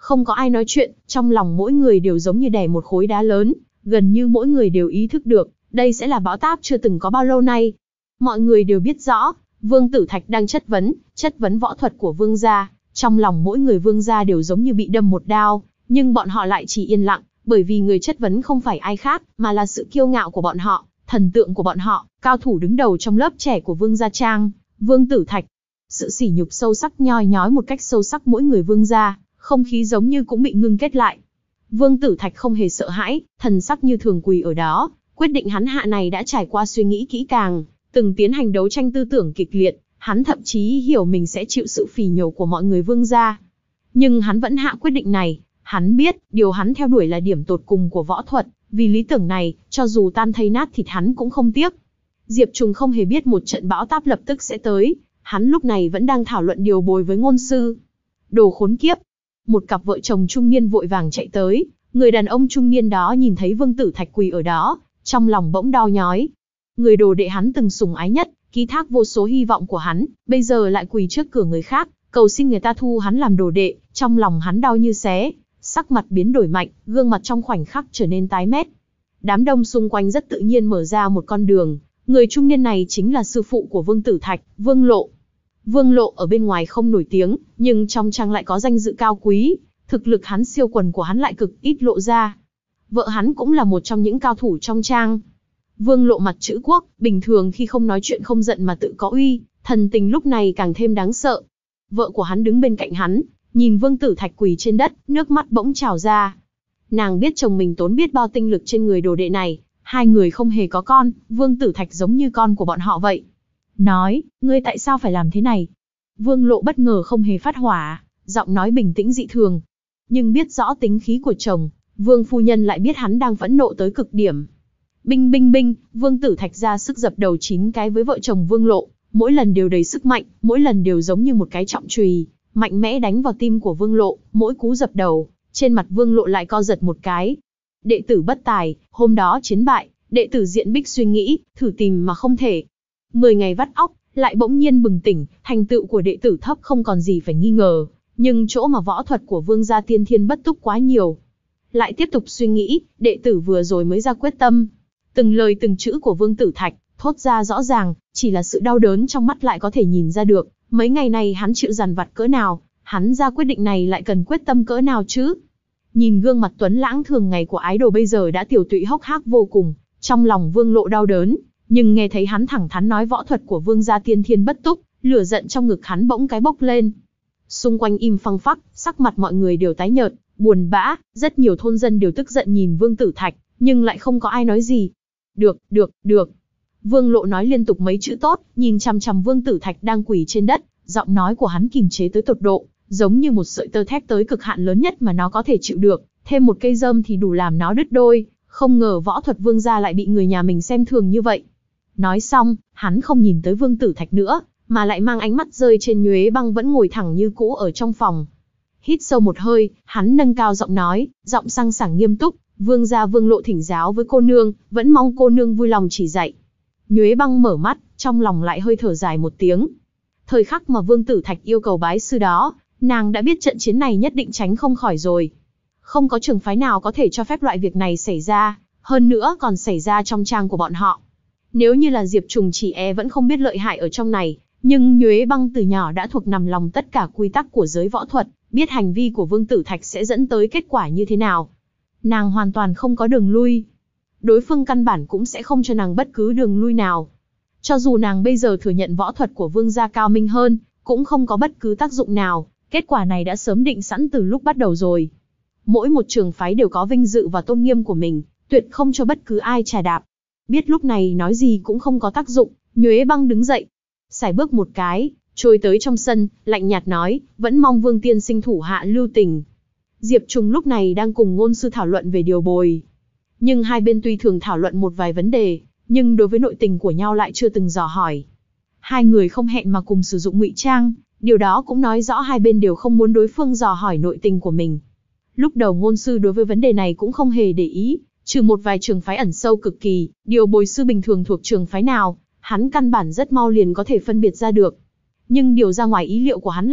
Không có ai nói chuyện, trong lòng mỗi người đều giống như đè một khối đá lớn, gần như mỗi người đều ý thức được, đây sẽ là bão táp chưa từng có bao lâu nay. Mọi người đều biết rõ, Vương Tử Thạch đang chất vấn, chất vấn võ thuật của Vương gia, trong lòng mỗi người Vương gia đều giống như bị đâm một đao, nhưng bọn họ lại chỉ yên lặng, bởi vì người chất vấn không phải ai khác, mà là sự kiêu ngạo của bọn họ, thần tượng của bọn họ, cao thủ đứng đầu trong lớp trẻ của Vương gia Trang, Vương Tử Thạch. Sự sỉ nhục sâu sắc nhoi nhói một cách sâu sắc mỗi người Vương gia, không khí giống như cũng bị ngưng kết lại. Vương Tử Thạch không hề sợ hãi, thần sắc như thường quỳ ở đó, quyết định hắn hạ này đã trải qua suy nghĩ kỹ càng, từng tiến hành đấu tranh tư tưởng kịch liệt, hắn thậm chí hiểu mình sẽ chịu sự phỉ nhổ của mọi người Vương gia. Nhưng hắn vẫn hạ quyết định này, hắn biết, điều hắn theo đuổi là điểm tột cùng của võ thuật, vì lý tưởng này, cho dù tan thây nát thịt hắn cũng không tiếc. Diệp Trùng không hề biết một trận bão táp lập tức sẽ tới, hắn lúc này vẫn đang thảo luận điều bồi với ngôn sư. Đồ khốn kiếp! Một cặp vợ chồng trung niên vội vàng chạy tới, người đàn ông trung niên đó nhìn thấy Vương Tử Thạch quỳ ở đó, trong lòng bỗng đau nhói. Người đồ đệ hắn từng sủng ái nhất, ký thác vô số hy vọng của hắn, bây giờ lại quỳ trước cửa người khác, cầu xin người ta thu hắn làm đồ đệ, trong lòng hắn đau như xé, sắc mặt biến đổi mạnh, gương mặt trong khoảnh khắc trở nên tái mét. Đám đông xung quanh rất tự nhiên mở ra một con đường, người trung niên này chính là sư phụ của Vương Tử Thạch, Vương Lộ. Vương Lộ ở bên ngoài không nổi tiếng, nhưng trong trang lại có danh dự cao quý, thực lực hắn siêu quần của hắn lại cực ít lộ ra. Vợ hắn cũng là một trong những cao thủ trong trang. Vương Lộ mặt chữ quốc, bình thường khi không nói chuyện không giận mà tự có uy, thần tình lúc này càng thêm đáng sợ. Vợ của hắn đứng bên cạnh hắn, nhìn Vương Tử Thạch quỳ trên đất, nước mắt bỗng trào ra. Nàng biết chồng mình tốn biết bao tinh lực trên người đồ đệ này, hai người không hề có con, Vương Tử Thạch giống như con của bọn họ vậy. Nói, ngươi tại sao phải làm thế này? Vương Lộ bất ngờ không hề phát hỏa, giọng nói bình tĩnh dị thường. Nhưng biết rõ tính khí của chồng, Vương phu nhân lại biết hắn đang phẫn nộ tới cực điểm. Binh binh binh, Vương Tử Thạch ra sức dập đầu chín cái với vợ chồng Vương Lộ, mỗi lần đều đầy sức mạnh, mỗi lần đều giống như một cái trọng chùy, mạnh mẽ đánh vào tim của Vương Lộ, mỗi cú dập đầu, trên mặt Vương Lộ lại co giật một cái. Đệ tử bất tài, hôm đó chiến bại, đệ tử Diện Bích suy nghĩ, thử tìm mà không thể. Mười ngày vắt óc, lại bỗng nhiên bừng tỉnh, thành tựu của đệ tử thấp không còn gì phải nghi ngờ, nhưng chỗ mà võ thuật của Vương gia tiên thiên bất túc quá nhiều. Lại tiếp tục suy nghĩ, đệ tử vừa rồi mới ra quyết tâm. Từng lời từng chữ của Vương Tử Thạch, thốt ra rõ ràng, chỉ là sự đau đớn trong mắt lại có thể nhìn ra được, mấy ngày này hắn chịu dằn vặt cỡ nào, hắn ra quyết định này lại cần quyết tâm cỡ nào chứ. Nhìn gương mặt tuấn lãng thường ngày của ái đồ bây giờ đã tiểu tụy hốc hác vô cùng, trong lòng Vương Lộ đau đớn, nhưng nghe thấy hắn thẳng thắn nói võ thuật của Vương gia tiên thiên bất túc, lửa giận trong ngực hắn bỗng cái bốc lên. Xung quanh im phăng phắc, sắc mặt mọi người đều tái nhợt, buồn bã, rất nhiều thôn dân đều tức giận nhìn Vương Tử Thạch, nhưng lại không có ai nói gì. Được, được, được. Vương Lộ nói liên tục mấy chữ tốt, nhìn chằm chằm Vương Tử Thạch đang quỳ trên đất, giọng nói của hắn kìm chế tới tột độ, giống như một sợi tơ thép tới cực hạn lớn nhất mà nó có thể chịu được, thêm một cây rơm thì đủ làm nó đứt đôi, không ngờ võ thuật Vương gia lại bị người nhà mình xem thường như vậy. Nói xong, hắn không nhìn tới Vương Tử Thạch nữa, mà lại mang ánh mắt rơi trên Nhuế Băng vẫn ngồi thẳng như cũ ở trong phòng. Hít sâu một hơi, hắn nâng cao giọng nói, giọng sang sảng nghiêm túc, Vương gia Vương Lộ thỉnh giáo với cô nương, vẫn mong cô nương vui lòng chỉ dạy. Nhuế Băng mở mắt, trong lòng lại hơi thở dài một tiếng. Thời khắc mà Vương Tử Thạch yêu cầu bái sư đó, nàng đã biết trận chiến này nhất định tránh không khỏi rồi. Không có trường phái nào có thể cho phép loại việc này xảy ra, hơn nữa còn xảy ra trong trang của bọn họ. Nếu như là Diệp Trùng chỉ e vẫn không biết lợi hại ở trong này, nhưng Nhuế Băng từ nhỏ đã thuộc nằm lòng tất cả quy tắc của giới võ thuật, biết hành vi của Vương Tử Thạch sẽ dẫn tới kết quả như thế nào. Nàng hoàn toàn không có đường lui. Đối phương căn bản cũng sẽ không cho nàng bất cứ đường lui nào. Cho dù nàng bây giờ thừa nhận võ thuật của Vương gia cao minh hơn, cũng không có bất cứ tác dụng nào, kết quả này đã sớm định sẵn từ lúc bắt đầu rồi. Mỗi một trường phái đều có vinh dự và tôn nghiêm của mình, tuyệt không cho bất cứ ai trà đạp. Biết lúc này nói gì cũng không có tác dụng, Nhuế Băng đứng dậy, sải bước một cái, trôi tới trong sân, lạnh nhạt nói, vẫn mong Vương tiên sinh thủ hạ lưu tình. Diệp Trùng lúc này đang cùng ngôn sư thảo luận về điều bồi. Nhưng hai bên tuy thường thảo luận một vài vấn đề, nhưng đối với nội tình của nhau lại chưa từng dò hỏi. Hai người không hẹn mà cùng sử dụng ngụy trang, điều đó cũng nói rõ hai bên đều không muốn đối phương dò hỏi nội tình của mình. Lúc đầu ngôn sư đối với vấn đề này cũng không hề để ý, trừ một vài trường phái ẩn sâu cực kỳ, điều bồi sư bình thường thuộc trường phái nào, hắn căn bản rất mau liền có thể phân biệt ra được. Nhưng điều ra ngoài ý liệu của hắn là,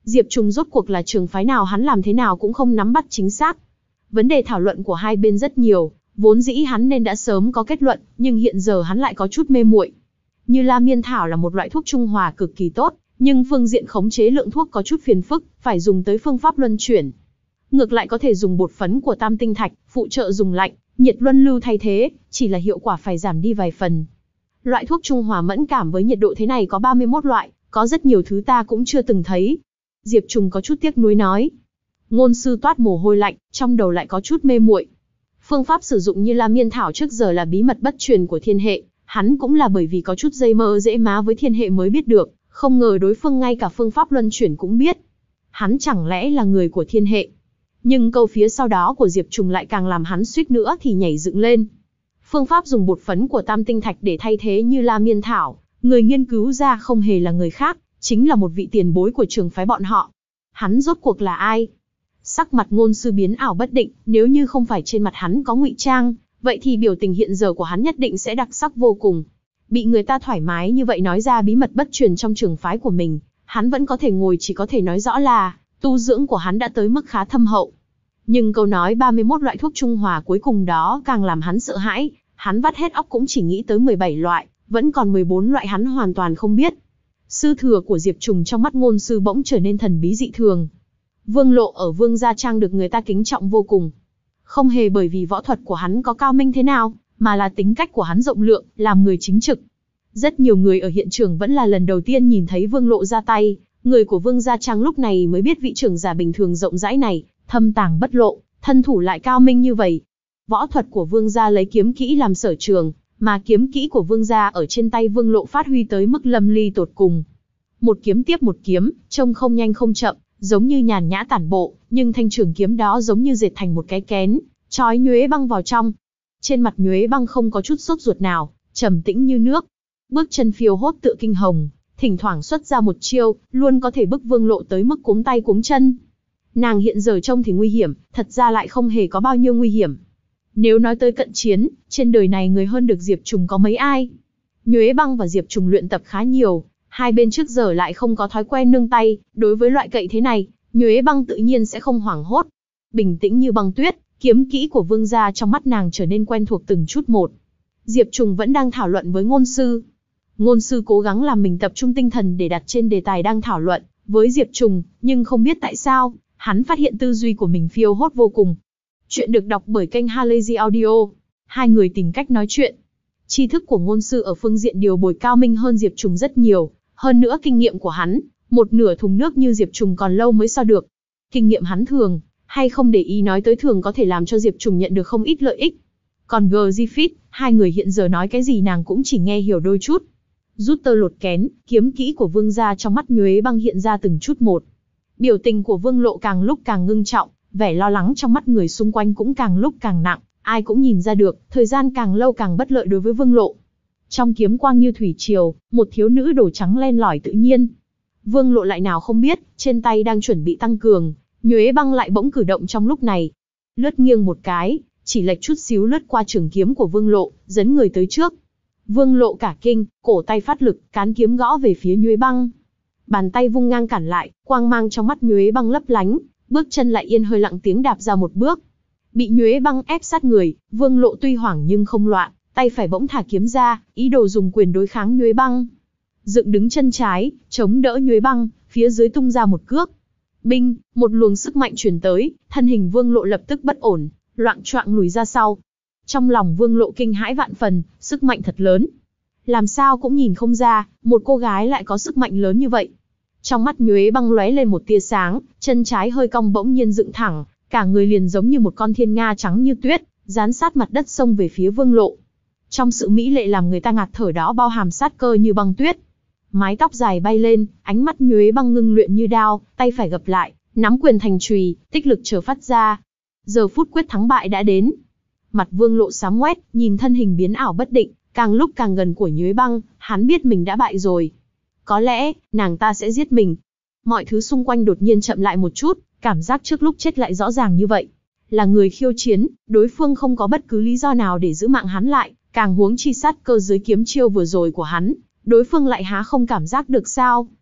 Diệp Trùng rốt cuộc là trường phái nào hắn làm thế nào cũng không nắm bắt chính xác. Vấn đề thảo luận của hai bên rất nhiều, vốn dĩ hắn nên đã sớm có kết luận, nhưng hiện giờ hắn lại có chút mê muội. Như La Miên Thảo là một loại thuốc trung hòa cực kỳ tốt, nhưng phương diện khống chế lượng thuốc có chút phiền phức, phải dùng tới phương pháp luân chuyển. Ngược lại có thể dùng bột phấn của Tam Tinh Thạch, phụ trợ dùng lạnh, nhiệt luân lưu thay thế, chỉ là hiệu quả phải giảm đi vài phần. Loại thuốc trung hòa mẫn cảm với nhiệt độ thế này có ba mươi mốt loại, có rất nhiều thứ ta cũng chưa từng thấy. Diệp Trùng có chút tiếc nuối nói. Ngôn sư toát mồ hôi lạnh, trong đầu lại có chút mê muội. Phương pháp sử dụng Như La Miên Thảo trước giờ là bí mật bất truyền của thiên hệ, hắn cũng là bởi vì có chút dây mơ dễ má với thiên hệ mới biết được, không ngờ đối phương ngay cả phương pháp luân chuyển cũng biết. Hắn chẳng lẽ là người của thiên hệ? Nhưng câu phía sau đó của Diệp Trùng lại càng làm hắn suýt nữa thì nhảy dựng lên. Phương pháp dùng bột phấn của Tam Tinh Thạch để thay thế Như La Miên Thảo, người nghiên cứu ra không hề là người khác, chính là một vị tiền bối của trường phái bọn họ. Hắn rốt cuộc là ai? Sắc mặt ngôn sư biến ảo bất định, nếu như không phải trên mặt hắn có ngụy trang, vậy thì biểu tình hiện giờ của hắn nhất định sẽ đặc sắc vô cùng. Bị người ta thoải mái như vậy nói ra bí mật bất truyền trong trường phái của mình, hắn vẫn có thể ngồi chỉ có thể nói rõ là, tu dưỡng của hắn đã tới mức khá thâm hậu. Nhưng câu nói ba mươi mốt loại thuốc trung hòa cuối cùng đó càng làm hắn sợ hãi, hắn vắt hết óc cũng chỉ nghĩ tới mười bảy loại, vẫn còn mười bốn loại hắn hoàn toàn không biết. Sư thừa của Diệp Trùng trong mắt ngôn sư bỗng trở nên thần bí dị thường. Vương Lộ ở Vương Gia Trang được người ta kính trọng vô cùng. Không hề bởi vì võ thuật của hắn có cao minh thế nào, mà là tính cách của hắn rộng lượng, làm người chính trực. Rất nhiều người ở hiện trường vẫn là lần đầu tiên nhìn thấy Vương Lộ ra tay, người của Vương Gia Trang lúc này mới biết vị trưởng giả bình thường rộng rãi này, thâm tàng bất lộ, thân thủ lại cao minh như vậy. Võ thuật của Vương Gia lấy kiếm kỹ làm sở trường, mà kiếm kỹ của Vương Gia ở trên tay Vương Lộ phát huy tới mức lâm ly tột cùng. Một kiếm tiếp một kiếm, trông không nhanh không chậm, giống như nhàn nhã tản bộ, nhưng thanh trường kiếm đó giống như dệt thành một cái kén, trói Nhuế Băng vào trong. Trên mặt Nhuế Băng không có chút sốt ruột nào, trầm tĩnh như nước. Bước chân phiêu hốt tựa kinh hồng, thỉnh thoảng xuất ra một chiêu, luôn có thể bức Vương Lộ tới mức cuống tay cuống chân. Nàng hiện giờ trông thì nguy hiểm, thật ra lại không hề có bao nhiêu nguy hiểm. Nếu nói tới cận chiến, trên đời này người hơn được Diệp Trùng có mấy ai? Nhuế Băng và Diệp Trùng luyện tập khá nhiều, hai bên trước giờ lại không có thói quen nương tay, đối với loại cậy thế này, Nhuế Băng tự nhiên sẽ không hoảng hốt. Bình tĩnh như băng tuyết, kiếm kỹ của Vương Gia trong mắt nàng trở nên quen thuộc từng chút một. Diệp Trùng vẫn đang thảo luận với ngôn sư. Ngôn sư cố gắng làm mình tập trung tinh thần để đặt trên đề tài đang thảo luận với Diệp Trùng, nhưng không biết tại sao, hắn phát hiện tư duy của mình phiêu hốt vô cùng. Chuyện được đọc bởi kênh Halazy Audio. Hai người tìm cách nói chuyện. Tri thức của ngôn sư ở phương diện điều bồi cao minh hơn Diệp Trùng rất nhiều, hơn nữa kinh nghiệm của hắn, một nửa thùng nước như Diệp Trùng còn lâu mới so được. Kinh nghiệm hắn thường, hay không để ý nói tới thường có thể làm cho Diệp Trùng nhận được không ít lợi ích. Còn Gzifit, hai người hiện giờ nói cái gì nàng cũng chỉ nghe hiểu đôi chút. Rút tơ lột kén, kiếm kỹ của Vương Gia trong mắt Nhuế Băng hiện ra từng chút một. Biểu tình của Vương Lộ càng lúc càng ngưng trọng, vẻ lo lắng trong mắt người xung quanh cũng càng lúc càng nặng, ai cũng nhìn ra được, thời gian càng lâu càng bất lợi đối với Vương Lộ. Trong kiếm quang như thủy triều, một thiếu nữ đồ trắng len lỏi tự nhiên. Vương Lộ lại nào không biết, trên tay đang chuẩn bị tăng cường, Nhuế Băng lại bỗng cử động trong lúc này. Lướt nghiêng một cái, chỉ lệch chút xíu lướt qua trường kiếm của Vương Lộ, dẫn người tới trước. Vương Lộ cả kinh, cổ tay phát lực, cán kiếm gõ về phía Nhuế Băng. Bàn tay vung ngang cản lại, quang mang trong mắt Nhuế Băng lấp lánh, bước chân lại yên hơi lặng tiếng đạp ra một bước. Bị Nhuế Băng ép sát người, Vương Lộ tuy hoảng nhưng không loạn, tay phải bỗng thả kiếm ra, ý đồ dùng quyền đối kháng Nhuế Băng. Dựng đứng chân trái, chống đỡ Nhuế Băng, phía dưới tung ra một cước. Binh, một luồng sức mạnh truyền tới, thân hình Vương Lộ lập tức bất ổn, loạng choạng lùi ra sau. Trong lòng Vương Lộ kinh hãi vạn phần, sức mạnh thật lớn. Làm sao cũng nhìn không ra, một cô gái lại có sức mạnh lớn như vậy. Trong mắt Nhuế Băng lóe lên một tia sáng, chân trái hơi cong bỗng nhiên dựng thẳng, cả người liền giống như một con thiên nga trắng như tuyết, dán sát mặt đất xông về phía Vương Lộ. Trong sự mỹ lệ làm người ta ngạt thở đó bao hàm sát cơ như băng tuyết. Mái tóc dài bay lên, ánh mắt Nhuế Băng ngưng luyện như đao, tay phải gập lại, nắm quyền thành chùy, tích lực chờ phát ra. Giờ phút quyết thắng bại đã đến. Mặt Vương Lộ xám ngoét, nhìn thân hình biến ảo bất định, càng lúc càng gần của Nhuế Băng, hắn biết mình đã bại rồi. Có lẽ, nàng ta sẽ giết mình. Mọi thứ xung quanh đột nhiên chậm lại một chút, cảm giác trước lúc chết lại rõ ràng như vậy. Là người khiêu chiến, đối phương không có bất cứ lý do nào để giữ mạng hắn lại, càng huống chi sát cơ dưới kiếm chiêu vừa rồi của hắn, đối phương lại há không cảm giác được sao?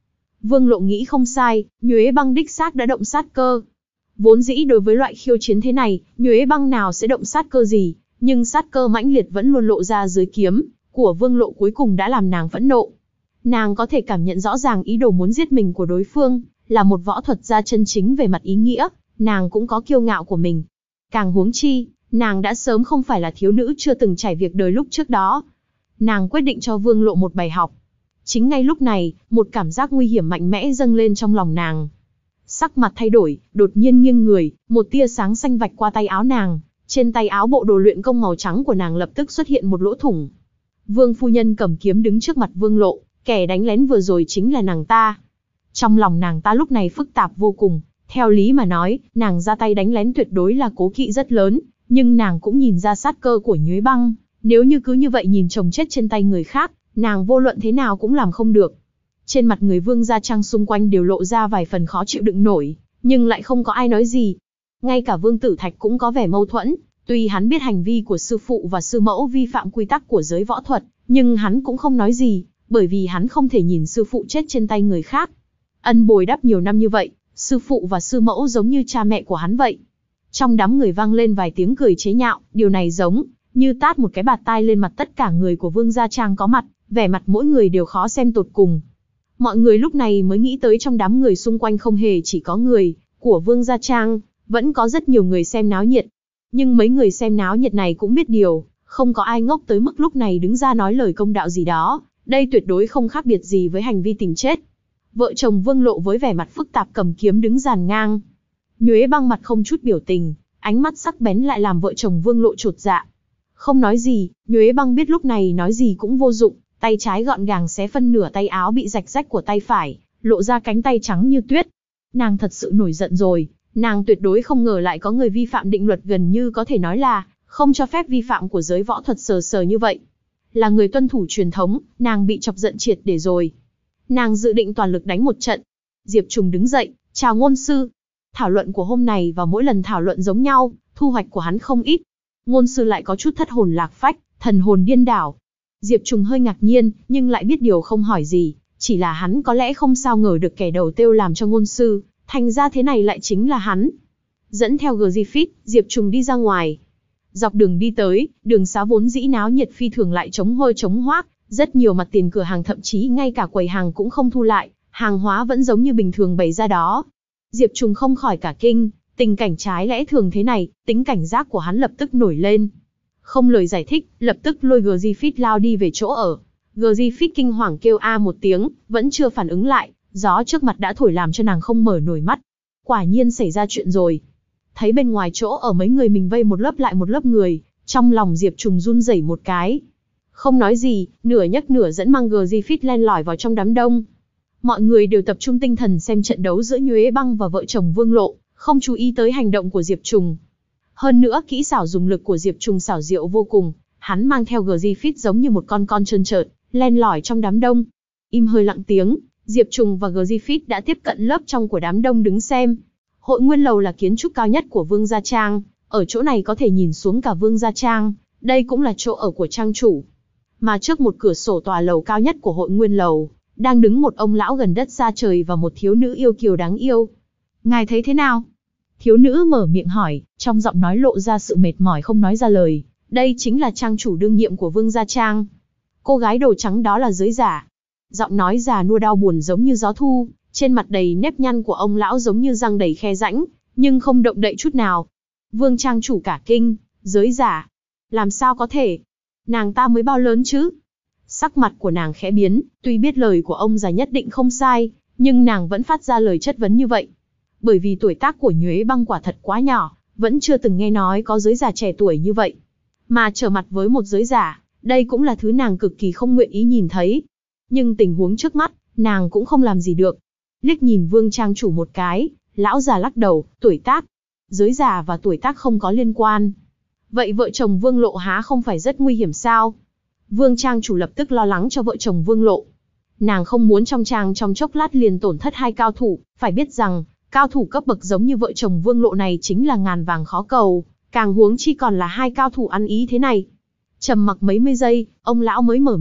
Vương Lộ nghĩ không sai, Nhuế Băng đích xác đã động sát cơ. Vốn dĩ đối với loại khiêu chiến thế này, Nhuế Băng nào sẽ động sát cơ gì, nhưng sát cơ mãnh liệt vẫn luôn lộ ra dưới kiếm của Vương Lộ cuối cùng đã làm nàng phẫn nộ. Nàng có thể cảm nhận rõ ràng ý đồ muốn giết mình của đối phương, là một võ thuật gia chân chính về mặt ý nghĩa, nàng cũng có kiêu ngạo của mình. Càng huống chi, nàng đã sớm không phải là thiếu nữ chưa từng trải việc đời lúc trước đó. Nàng quyết định cho Vương Lộ một bài học. Chính ngay lúc này, một cảm giác nguy hiểm mạnh mẽ dâng lên trong lòng nàng. Sắc mặt thay đổi, đột nhiên nghiêng người, một tia sáng xanh vạch qua tay áo nàng. Trên tay áo bộ đồ luyện công màu trắng của nàng lập tức xuất hiện một lỗ thủng. Vương phu nhân cầm kiếm đứng trước mặt Vương Lộ, kẻ đánh lén vừa rồi chính là nàng ta. Trong lòng nàng ta lúc này phức tạp vô cùng. Theo lý mà nói, nàng ra tay đánh lén tuyệt đối là cố kỵ rất lớn, nhưng nàng cũng nhìn ra sát cơ của Nhuế Băng. Nếu như cứ như vậy nhìn chồng chết trên tay người khác, nàng vô luận thế nào cũng làm không được. Trên mặt người Vương Gia Trang xung quanh đều lộ ra vài phần khó chịu đựng nổi, nhưng lại không có ai nói gì. Ngay cả Vương Tử Thạch cũng có vẻ mâu thuẫn, tuy hắn biết hành vi của sư phụ và sư mẫu vi phạm quy tắc của giới võ thuật, nhưng hắn cũng không nói gì, bởi vì hắn không thể nhìn sư phụ chết trên tay người khác. Ân bồi đắp nhiều năm như vậy, sư phụ và sư mẫu giống như cha mẹ của hắn vậy. Trong đám người vang lên vài tiếng cười chế nhạo, điều này giống như tát một cái bạt tai lên mặt tất cả người của Vương Gia Trang có mặt, vẻ mặt mỗi người đều khó xem tột cùng. Mọi người lúc này mới nghĩ tới trong đám người xung quanh không hề chỉ có người của Vương Gia Trang, vẫn có rất nhiều người xem náo nhiệt. Nhưng mấy người xem náo nhiệt này cũng biết điều, không có ai ngốc tới mức lúc này đứng ra nói lời công đạo gì đó, đây tuyệt đối không khác biệt gì với hành vi tìm chết. Vợ chồng Vương Lộ với vẻ mặt phức tạp cầm kiếm đứng dàn ngang. Nhuế Băng mặt không chút biểu tình, ánh mắt sắc bén lại làm vợ chồng Vương Lộ chột dạ. Không nói gì, Nhuế Băng biết lúc này nói gì cũng vô dụng, tay trái gọn gàng xé phân nửa tay áo bị rạch rách của tay phải, lộ ra cánh tay trắng như tuyết. Nàng thật sự nổi giận rồi, nàng tuyệt đối không ngờ lại có người vi phạm định luật gần như có thể nói là không cho phép vi phạm của giới võ thuật sờ sờ như vậy. Là người tuân thủ truyền thống, nàng bị chọc giận triệt để rồi. Nàng dự định toàn lực đánh một trận. Diệp Trùng đứng dậy, chào ngôn sư. Thảo luận của hôm nay và mỗi lần thảo luận giống nhau, thu hoạch của hắn không ít. Ngôn sư lại có chút thất hồn lạc phách, thần hồn điên đảo. Diệp Trùng hơi ngạc nhiên, nhưng lại biết điều không hỏi gì, chỉ là hắn có lẽ không sao ngờ được kẻ đầu tiêu làm cho ngôn sư, thành ra thế này lại chính là hắn. Dẫn theo Griffith, Diệp Trùng đi ra ngoài. Dọc đường đi tới, đường xá vốn dĩ náo nhiệt phi thường lại trống hôi trống hoác, rất nhiều mặt tiền cửa hàng thậm chí ngay cả quầy hàng cũng không thu lại, hàng hóa vẫn giống như bình thường bày ra đó. Diệp Trùng không khỏi cả kinh, tình cảnh trái lẽ thường thế này, tính cảnh giác của hắn lập tức nổi lên. Không lời giải thích, lập tức lôi Griffith lao đi về chỗ ở. Griffith kinh hoàng kêu a một tiếng, vẫn chưa phản ứng lại, gió trước mặt đã thổi làm cho nàng không mở nổi mắt. Quả nhiên xảy ra chuyện rồi. Thấy bên ngoài chỗ ở mấy người mình vây một lớp lại một lớp người, trong lòng Diệp Trùng run rẩy một cái. Không nói gì, nửa nhấc nửa dẫn mang Griffith len lỏi vào trong đám đông. Mọi người đều tập trung tinh thần xem trận đấu giữa Nhuế Băng và vợ chồng Vương Lộ, không chú ý tới hành động của Diệp Trùng. Hơn nữa kỹ xảo dùng lực của Diệp Trùng xảo diệu vô cùng, hắn mang theo Griffith giống như một con con trơn trợn, len lỏi trong đám đông. Im hơi lặng tiếng, Diệp Trùng và Griffith đã tiếp cận lớp trong của đám đông đứng xem. Hội Nguyên Lầu là kiến trúc cao nhất của Vương Gia Trang, ở chỗ này có thể nhìn xuống cả Vương Gia Trang, đây cũng là chỗ ở của trang chủ. Mà trước một cửa sổ tòa lầu cao nhất của Hội Nguyên Lầu, đang đứng một ông lão gần đất xa trời và một thiếu nữ yêu kiều đáng yêu. Ngài thấy thế nào? Thiếu nữ mở miệng hỏi, trong giọng nói lộ ra sự mệt mỏi không nói ra lời. Đây chính là trang chủ đương nhiệm của Vương Gia Trang. Cô gái đồ trắng đó là Giới Giả. Giọng nói già nua đau buồn giống như gió thu, trên mặt đầy nếp nhăn của ông lão giống như răng đầy khe rãnh, nhưng không động đậy chút nào. Vương trang chủ cả kinh, Giới Giả. Làm sao có thể? Nàng ta mới bao lớn chứ? Sắc mặt của nàng khẽ biến, tuy biết lời của ông già nhất định không sai, nhưng nàng vẫn phát ra lời chất vấn như vậy. Bởi vì tuổi tác của Nhuế Băng quả thật quá nhỏ, vẫn chưa từng nghe nói có giới giả trẻ tuổi như vậy. Mà trở mặt với một giới giả, đây cũng là thứ nàng cực kỳ không nguyện ý nhìn thấy. Nhưng tình huống trước mắt, nàng cũng không làm gì được. Liếc nhìn Vương trang chủ một cái, lão già lắc đầu, tuổi tác. Giới giả và tuổi tác không có liên quan. Vậy vợ chồng Vương Lộ há không phải rất nguy hiểm sao? Vương trang chủ lập tức lo lắng cho vợ chồng Vương Lộ. Nàng không muốn trong trang trong chốc lát liền tổn thất hai cao thủ, phải biết rằng, cao thủ cấp bậc giống như vợ chồng Vương Lộ này chính là ngàn vàng khó cầu, càng huống chi còn là hai cao thủ ăn ý thế này. Trầm mặc mấy mươi giây, ông lão mới mở miệng,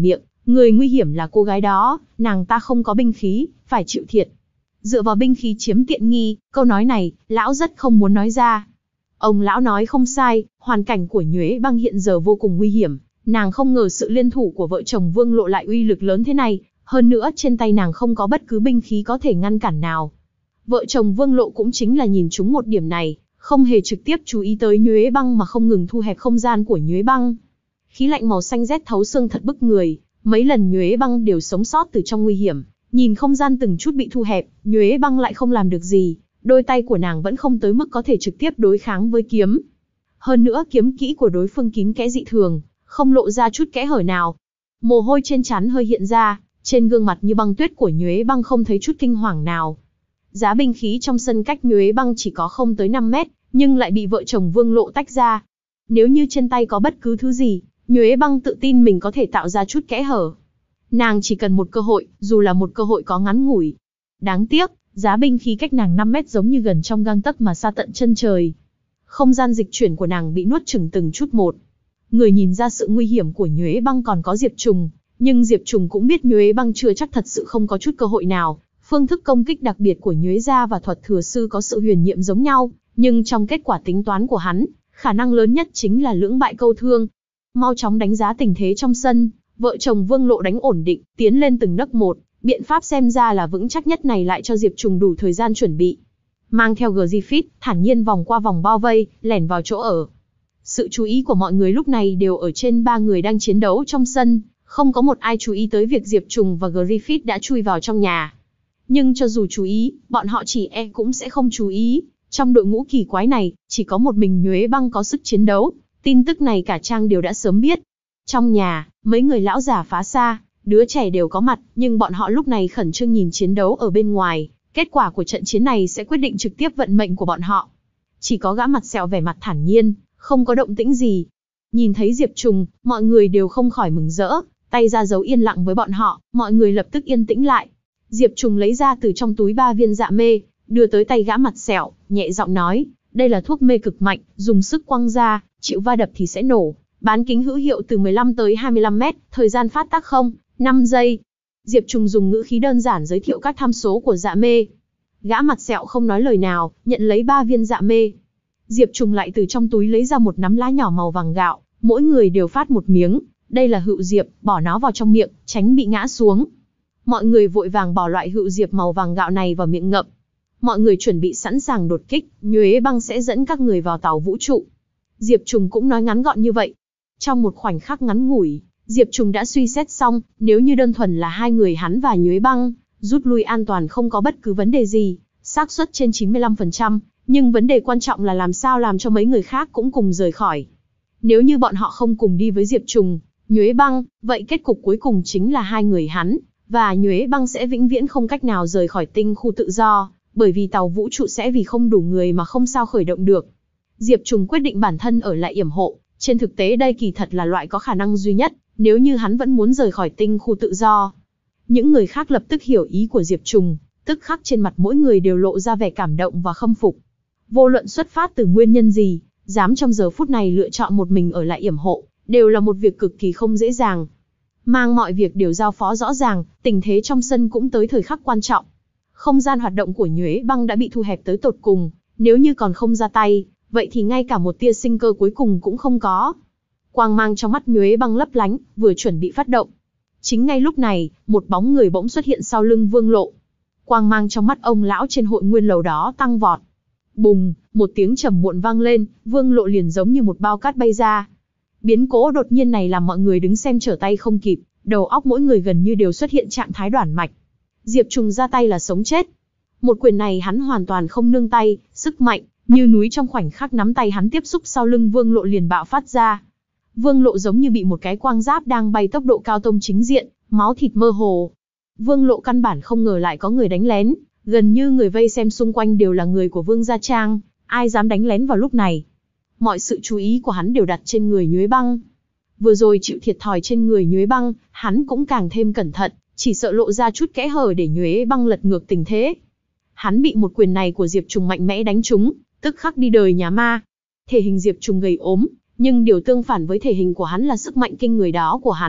Người nguy hiểm là cô gái đó, nàng ta không có binh khí, phải chịu thiệt. Dựa vào binh khí chiếm tiện nghi, câu nói này, lão rất không muốn nói ra. Ông lão nói không sai, hoàn cảnh của Nhuế Băng hiện giờ vô cùng nguy hiểm. Nàng không ngờ sự liên thủ của vợ chồng Vương Lộ lại uy lực lớn thế này, hơn nữa trên tay nàng không có bất cứ binh khí có thể ngăn cản nào. Vợ chồng Vương Lộ cũng chính là nhìn trúng một điểm này, không hề trực tiếp chú ý tới Nhuế Băng mà không ngừng thu hẹp không gian của Nhuế Băng. Khí lạnh màu xanh rét thấu xương thật bức người, mấy lần Nhuế Băng đều sống sót từ trong nguy hiểm, nhìn không gian từng chút bị thu hẹp, Nhuế Băng lại không làm được gì, đôi tay của nàng vẫn không tới mức có thể trực tiếp đối kháng với kiếm. Hơn nữa kiếm kỹ của đối phương kín kẽ dị thường, không lộ ra chút kẽ hở nào. Mồ hôi trên trán hơi hiện ra, trên gương mặt như băng tuyết của Nhuế Băng không thấy chút kinh hoàng nào. Giá binh khí trong sân cách Nhuế Băng chỉ có không tới năm mét, nhưng lại bị vợ chồng Vương Lộ tách ra. Nếu như trên tay có bất cứ thứ gì, Nhuế Băng tự tin mình có thể tạo ra chút kẽ hở. Nàng chỉ cần một cơ hội, dù là một cơ hội có ngắn ngủi. Đáng tiếc, giá binh khí cách nàng năm mét giống như gần trong gang tấc mà xa tận chân trời. Không gian dịch chuyển của nàng bị nuốt chửng từng chút một. Người nhìn ra sự nguy hiểm của Nhuế Băng còn có Diệp Trùng, nhưng Diệp Trùng cũng biết Nhuế Băng chưa chắc thật sự không có chút cơ hội nào. Phương thức công kích đặc biệt của Nhuế gia và thuật thừa sư có sự huyền nhiệm giống nhau, nhưng trong kết quả tính toán của hắn, khả năng lớn nhất chính là lưỡng bại câu thương. Mau chóng đánh giá tình thế trong sân, vợ chồng Vương Lộ đánh ổn định, tiến lên từng nấc một, biện pháp xem ra là vững chắc nhất này lại cho Diệp Trùng đủ thời gian chuẩn bị. Mang theo Griffith, thản nhiên vòng qua vòng bao vây, lẻn vào chỗ ở. Sự chú ý của mọi người lúc này đều ở trên ba người đang chiến đấu trong sân, không có một ai chú ý tới việc Diệp Trùng và Griffith đã chui vào trong nhà. Nhưng cho dù chú ý, bọn họ chỉ e cũng sẽ không chú ý. Trong đội ngũ kỳ quái này, chỉ có một mình Nhuế Băng có sức chiến đấu. Tin tức này cả trang đều đã sớm biết. Trong nhà, mấy người lão già phá xa, đứa trẻ đều có mặt, nhưng bọn họ lúc này khẩn trương nhìn chiến đấu ở bên ngoài. Kết quả của trận chiến này sẽ quyết định trực tiếp vận mệnh của bọn họ. Chỉ có gã mặt sẹo vẻ mặt thản nhiên, không có động tĩnh gì. Nhìn thấy Diệp Trùng, mọi người đều không khỏi mừng rỡ, tay ra dấu yên lặng với bọn họ, mọi người lập tức yên tĩnh lại. Diệp Trùng lấy ra từ trong túi ba viên dạ mê, đưa tới tay gã mặt sẹo, nhẹ giọng nói, đây là thuốc mê cực mạnh, dùng sức quăng ra, chịu va đập thì sẽ nổ. Bán kính hữu hiệu từ mười lăm tới hai mươi lăm mét, thời gian phát tác không, năm giây. Diệp Trùng dùng ngữ khí đơn giản giới thiệu các tham số của dạ mê. Gã mặt sẹo không nói lời nào, nhận lấy ba viên dạ mê. Diệp Trùng lại từ trong túi lấy ra một nắm lá nhỏ màu vàng gạo, mỗi người đều phát một miếng. Đây là hữu diệp, bỏ nó vào trong miệng, tránh bị ngã xuống. Mọi người vội vàng bỏ loại hữu diệp màu vàng gạo này vào miệng ngậm. Mọi người chuẩn bị sẵn sàng đột kích, Nhuế Băng sẽ dẫn các người vào tàu vũ trụ. Diệp Trùng cũng nói ngắn gọn như vậy. Trong một khoảnh khắc ngắn ngủi, Diệp Trùng đã suy xét xong, nếu như đơn thuần là hai người hắn và Nhuế Băng, rút lui an toàn không có bất cứ vấn đề gì, xác suất trên chín mươi lăm phần trăm, nhưng vấn đề quan trọng là làm sao làm cho mấy người khác cũng cùng rời khỏi. Nếu như bọn họ không cùng đi với Diệp Trùng, Nhuế Băng, vậy kết cục cuối cùng chính là hai người hắn và Nhuế Băng sẽ vĩnh viễn không cách nào rời khỏi tinh khu tự do, bởi vì tàu vũ trụ sẽ vì không đủ người mà không sao khởi động được. Diệp Trùng quyết định bản thân ở lại yểm hộ, trên thực tế đây kỳ thật là loại có khả năng duy nhất, nếu như hắn vẫn muốn rời khỏi tinh khu tự do. Những người khác lập tức hiểu ý của Diệp Trùng, tức khắc trên mặt mỗi người đều lộ ra vẻ cảm động và khâm phục. Vô luận xuất phát từ nguyên nhân gì, dám trong giờ phút này lựa chọn một mình ở lại yểm hộ, đều là một việc cực kỳ không dễ dàng. Mang mọi việc đều giao phó rõ ràng, tình thế trong sân cũng tới thời khắc quan trọng. Không gian hoạt động của Nhuế Băng đã bị thu hẹp tới tột cùng, nếu như còn không ra tay, vậy thì ngay cả một tia sinh cơ cuối cùng cũng không có. Quang mang trong mắt Nhuế Băng lấp lánh, vừa chuẩn bị phát động. Chính ngay lúc này, một bóng người bỗng xuất hiện sau lưng Vương Lộ. Quang mang trong mắt ông lão trên hội nguyên lầu đó tăng vọt. Bùng, một tiếng trầm muộn vang lên, Vương Lộ liền giống như một bao cát bay ra. Biến cố đột nhiên này làm mọi người đứng xem trở tay không kịp, đầu óc mỗi người gần như đều xuất hiện trạng thái đoản mạch. Diệp Trùng ra tay là sống chết. Một quyền này hắn hoàn toàn không nương tay, sức mạnh như núi trong khoảnh khắc nắm tay hắn tiếp xúc sau lưng Vương Lộ liền bạo phát ra. Vương Lộ giống như bị một cái quang giáp đang bay tốc độ cao tông chính diện, máu thịt mơ hồ. Vương Lộ căn bản không ngờ lại có người đánh lén, gần như người vây xem xung quanh đều là người của Vương Gia Trang, ai dám đánh lén vào lúc này. Mọi sự chú ý của hắn đều đặt trên người Nhuế Băng. Vừa rồi chịu thiệt thòi trên người Nhuế Băng, hắn cũng càng thêm cẩn thận, chỉ sợ lộ ra chút kẽ hở để Nhuế Băng lật ngược tình thế. Hắn bị một quyền này của Diệp Trùng mạnh mẽ đánh trúng, tức khắc đi đời nhà ma. Thể hình Diệp Trùng gầy ốm, nhưng điều tương phản với thể hình của hắn là sức mạnh kinh người đó của hắn,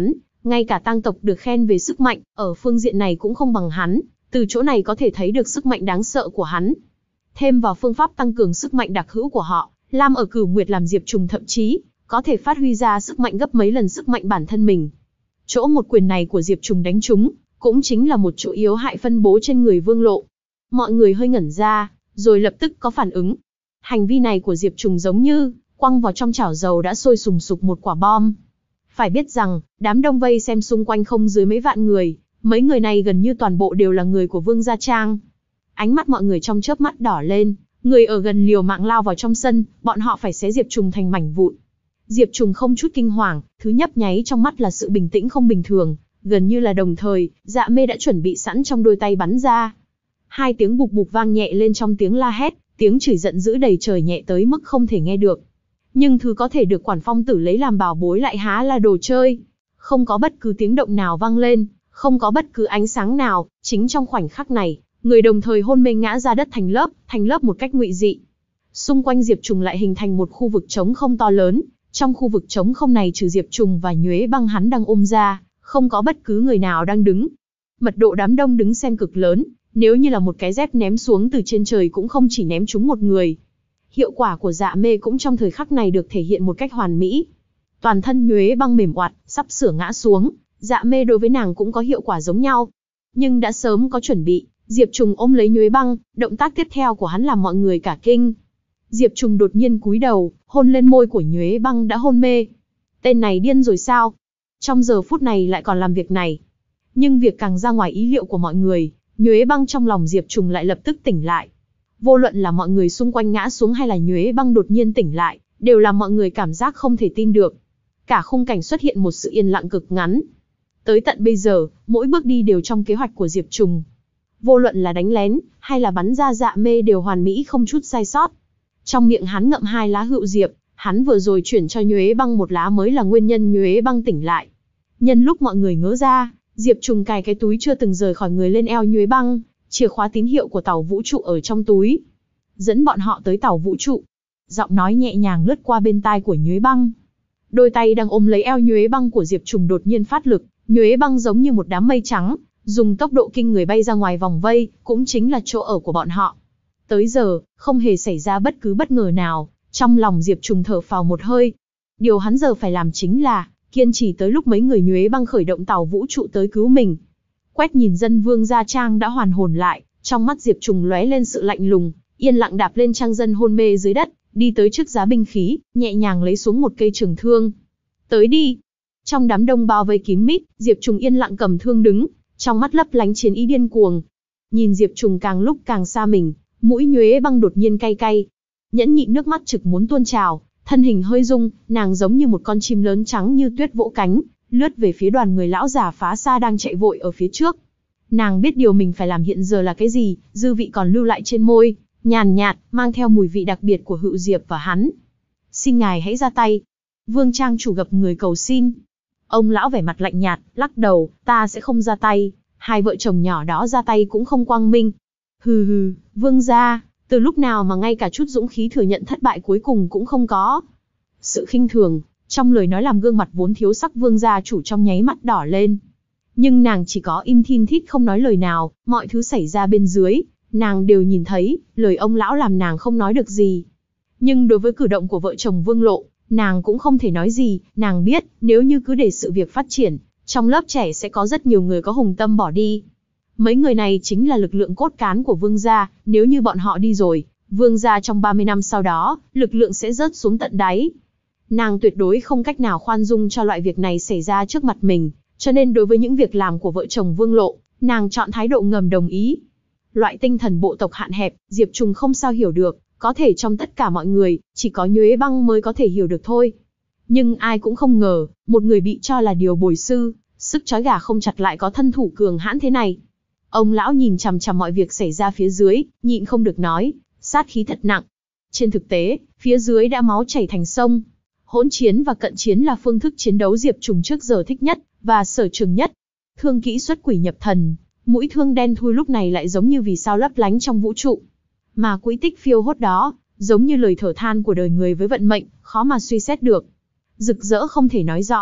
Ngay cả tang tộc được khen về sức mạnh, ở phương diện này cũng không bằng hắn, từ chỗ này có thể thấy được sức mạnh đáng sợ của hắn. Thêm vào phương pháp tăng cường sức mạnh đặc hữu của họ, Lam ở Cửu Nguyệt làm Diệp Trùng thậm chí có thể phát huy ra sức mạnh gấp mấy lần sức mạnh bản thân mình. Chỗ một quyền này của Diệp Trùng đánh trúng, cũng chính là một chỗ yếu hại phân bố trên người Vương Lộ. Mọi người hơi ngẩn ra, rồi lập tức có phản ứng. Hành vi này của Diệp Trùng giống như quăng vào trong chảo dầu đã sôi sùng sục một quả bom. Phải biết rằng, đám đông vây xem xung quanh không dưới mấy vạn người, mấy người này gần như toàn bộ đều là người của Vương Gia Trang. Ánh mắt mọi người trong chớp mắt đỏ lên, người ở gần liều mạng lao vào trong sân, bọn họ phải xé Diệp Trùng thành mảnh vụn. Diệp Trùng không chút kinh hoàng, thứ nhấp nháy trong mắt là sự bình tĩnh không bình thường, gần như là đồng thời, Dạ Mê đã chuẩn bị sẵn trong đôi tay bắn ra. Hai tiếng bục bục vang nhẹ lên trong tiếng la hét, tiếng chửi giận dữ đầy trời nhẹ tới mức không thể nghe được. Nhưng thứ có thể được Quản Phong Tử lấy làm bảo bối lại há là đồ chơi. Không có bất cứ tiếng động nào vang lên, không có bất cứ ánh sáng nào, chính trong khoảnh khắc này, người đồng thời hôn mê ngã ra đất thành lớp, thành lớp một cách ngụy dị. Xung quanh Diệp Trùng lại hình thành một khu vực trống không to lớn, trong khu vực trống không này trừ Diệp Trùng và Nhuế Băng hắn đang ôm ra, không có bất cứ người nào đang đứng. Mật độ đám đông đứng xem cực lớn, nếu như là một cái dép ném xuống từ trên trời cũng không chỉ ném trúng một người. Hiệu quả của Dạ Mê cũng trong thời khắc này được thể hiện một cách hoàn mỹ. Toàn thân Nhuế Băng mềm oặt, sắp sửa ngã xuống, Dạ Mê đối với nàng cũng có hiệu quả giống nhau. Nhưng đã sớm có chuẩn bị, Diệp Trùng ôm lấy Nhuế Băng, động tác tiếp theo của hắn làm mọi người cả kinh. Diệp Trùng đột nhiên cúi đầu, hôn lên môi của Nhuế Băng đã hôn mê. Tên này điên rồi sao? Trong giờ phút này lại còn làm việc này. Nhưng việc càng ra ngoài ý liệu của mọi người, Nhuế Băng trong lòng Diệp Trùng lại lập tức tỉnh lại. Vô luận là mọi người xung quanh ngã xuống hay là Nhuế Băng đột nhiên tỉnh lại, đều làm mọi người cảm giác không thể tin được. Cả khung cảnh xuất hiện một sự yên lặng cực ngắn. Tới tận bây giờ, mỗi bước đi đều trong kế hoạch của Diệp Trùng. Vô luận là đánh lén, hay là bắn ra Dạ Mê đều hoàn mỹ không chút sai sót. Trong miệng hắn ngậm hai lá hựu diệp, hắn vừa rồi chuyển cho Nhuế Băng một lá mới là nguyên nhân Nhuế Băng tỉnh lại. Nhân lúc mọi người ngớ ra, Diệp Trùng cài cái túi chưa từng rời khỏi người lên eo Nhuế Băng, chìa khóa tín hiệu của tàu vũ trụ ở trong túi. Dẫn bọn họ tới tàu vũ trụ. Giọng nói nhẹ nhàng lướt qua bên tai của Nhuế Băng. Đôi tay đang ôm lấy eo Nhuế Băng của Diệp Trùng đột nhiên phát lực, Nhuế Băng giống như một đám mây trắng, dùng tốc độ kinh người bay ra ngoài vòng vây, cũng chính là chỗ ở của bọn họ. Tới giờ, không hề xảy ra bất cứ bất ngờ nào, trong lòng Diệp Trùng thở phào một hơi. Điều hắn giờ phải làm chính là kiên trì tới lúc mấy người Nhuế Băng khởi động tàu vũ trụ tới cứu mình. Quét nhìn dân Vương Gia Trang đã hoàn hồn lại, trong mắt Diệp Trùng lóe lên sự lạnh lùng, yên lặng đạp lên trang dân hôn mê dưới đất, đi tới trước giá binh khí, nhẹ nhàng lấy xuống một cây trường thương. Tới đi! Trong đám đông bao vây kín mít, Diệp Trùng yên lặng cầm thương đứng, trong mắt lấp lánh chiến ý điên cuồng. Nhìn Diệp Trùng càng lúc càng xa mình, mũi Nhuế Băng đột nhiên cay cay. Nhẫn nhịn nước mắt trực muốn tuôn trào, thân hình hơi rung, nàng giống như một con chim lớn trắng như tuyết vỗ cánh, lướt về phía đoàn người lão già phá xa đang chạy vội ở phía trước. Nàng biết điều mình phải làm hiện giờ là cái gì, dư vị còn lưu lại trên môi, nhàn nhạt, mang theo mùi vị đặc biệt của Hựu Diệp và hắn. Xin ngài hãy ra tay. Vương Trang chủ gặp người cầu xin. Ông lão vẻ mặt lạnh nhạt, lắc đầu, ta sẽ không ra tay, hai vợ chồng nhỏ đó ra tay cũng không quang minh. Hừ hừ, Vương gia, từ lúc nào mà ngay cả chút dũng khí thừa nhận thất bại cuối cùng cũng không có. Sự khinh thường, trong lời nói làm gương mặt vốn thiếu sắc Vương gia chủ trong nháy mắt đỏ lên. Nhưng nàng chỉ có im thin thít không nói lời nào, mọi thứ xảy ra bên dưới, nàng đều nhìn thấy, lời ông lão làm nàng không nói được gì. Nhưng đối với cử động của vợ chồng Vương Lộ, nàng cũng không thể nói gì, nàng biết, nếu như cứ để sự việc phát triển, trong lớp trẻ sẽ có rất nhiều người có hùng tâm bỏ đi. Mấy người này chính là lực lượng cốt cán của Vương gia, nếu như bọn họ đi rồi, Vương gia trong ba mươi năm sau đó, lực lượng sẽ rớt xuống tận đáy. Nàng tuyệt đối không cách nào khoan dung cho loại việc này xảy ra trước mặt mình, cho nên đối với những việc làm của vợ chồng Vương Lộ, nàng chọn thái độ ngầm đồng ý. Loại tinh thần bộ tộc hạn hẹp, Diệp Trùng không sao hiểu được, có thể trong tất cả mọi người, chỉ có Nhuế Băng mới có thể hiểu được thôi. Nhưng ai cũng không ngờ, một người bị cho là điều bồi sư, sức trói gà không chặt lại có thân thủ cường hãn thế này. Ông lão nhìn chằm chằm mọi việc xảy ra phía dưới, nhịn không được nói, sát khí thật nặng. Trên thực tế, phía dưới đã máu chảy thành sông. Hỗn chiến và cận chiến là phương thức chiến đấu Diệp Trùng trước giờ thích nhất, và sở trường nhất. Thương kỹ xuất quỷ nhập thần, mũi thương đen thui lúc này lại giống như vì sao lấp lánh trong vũ trụ. Mà quỹ tích phiêu hốt đó, giống như lời thở than của đời người với vận mệnh, khó mà suy xét được. Rực rỡ không thể nói rõ,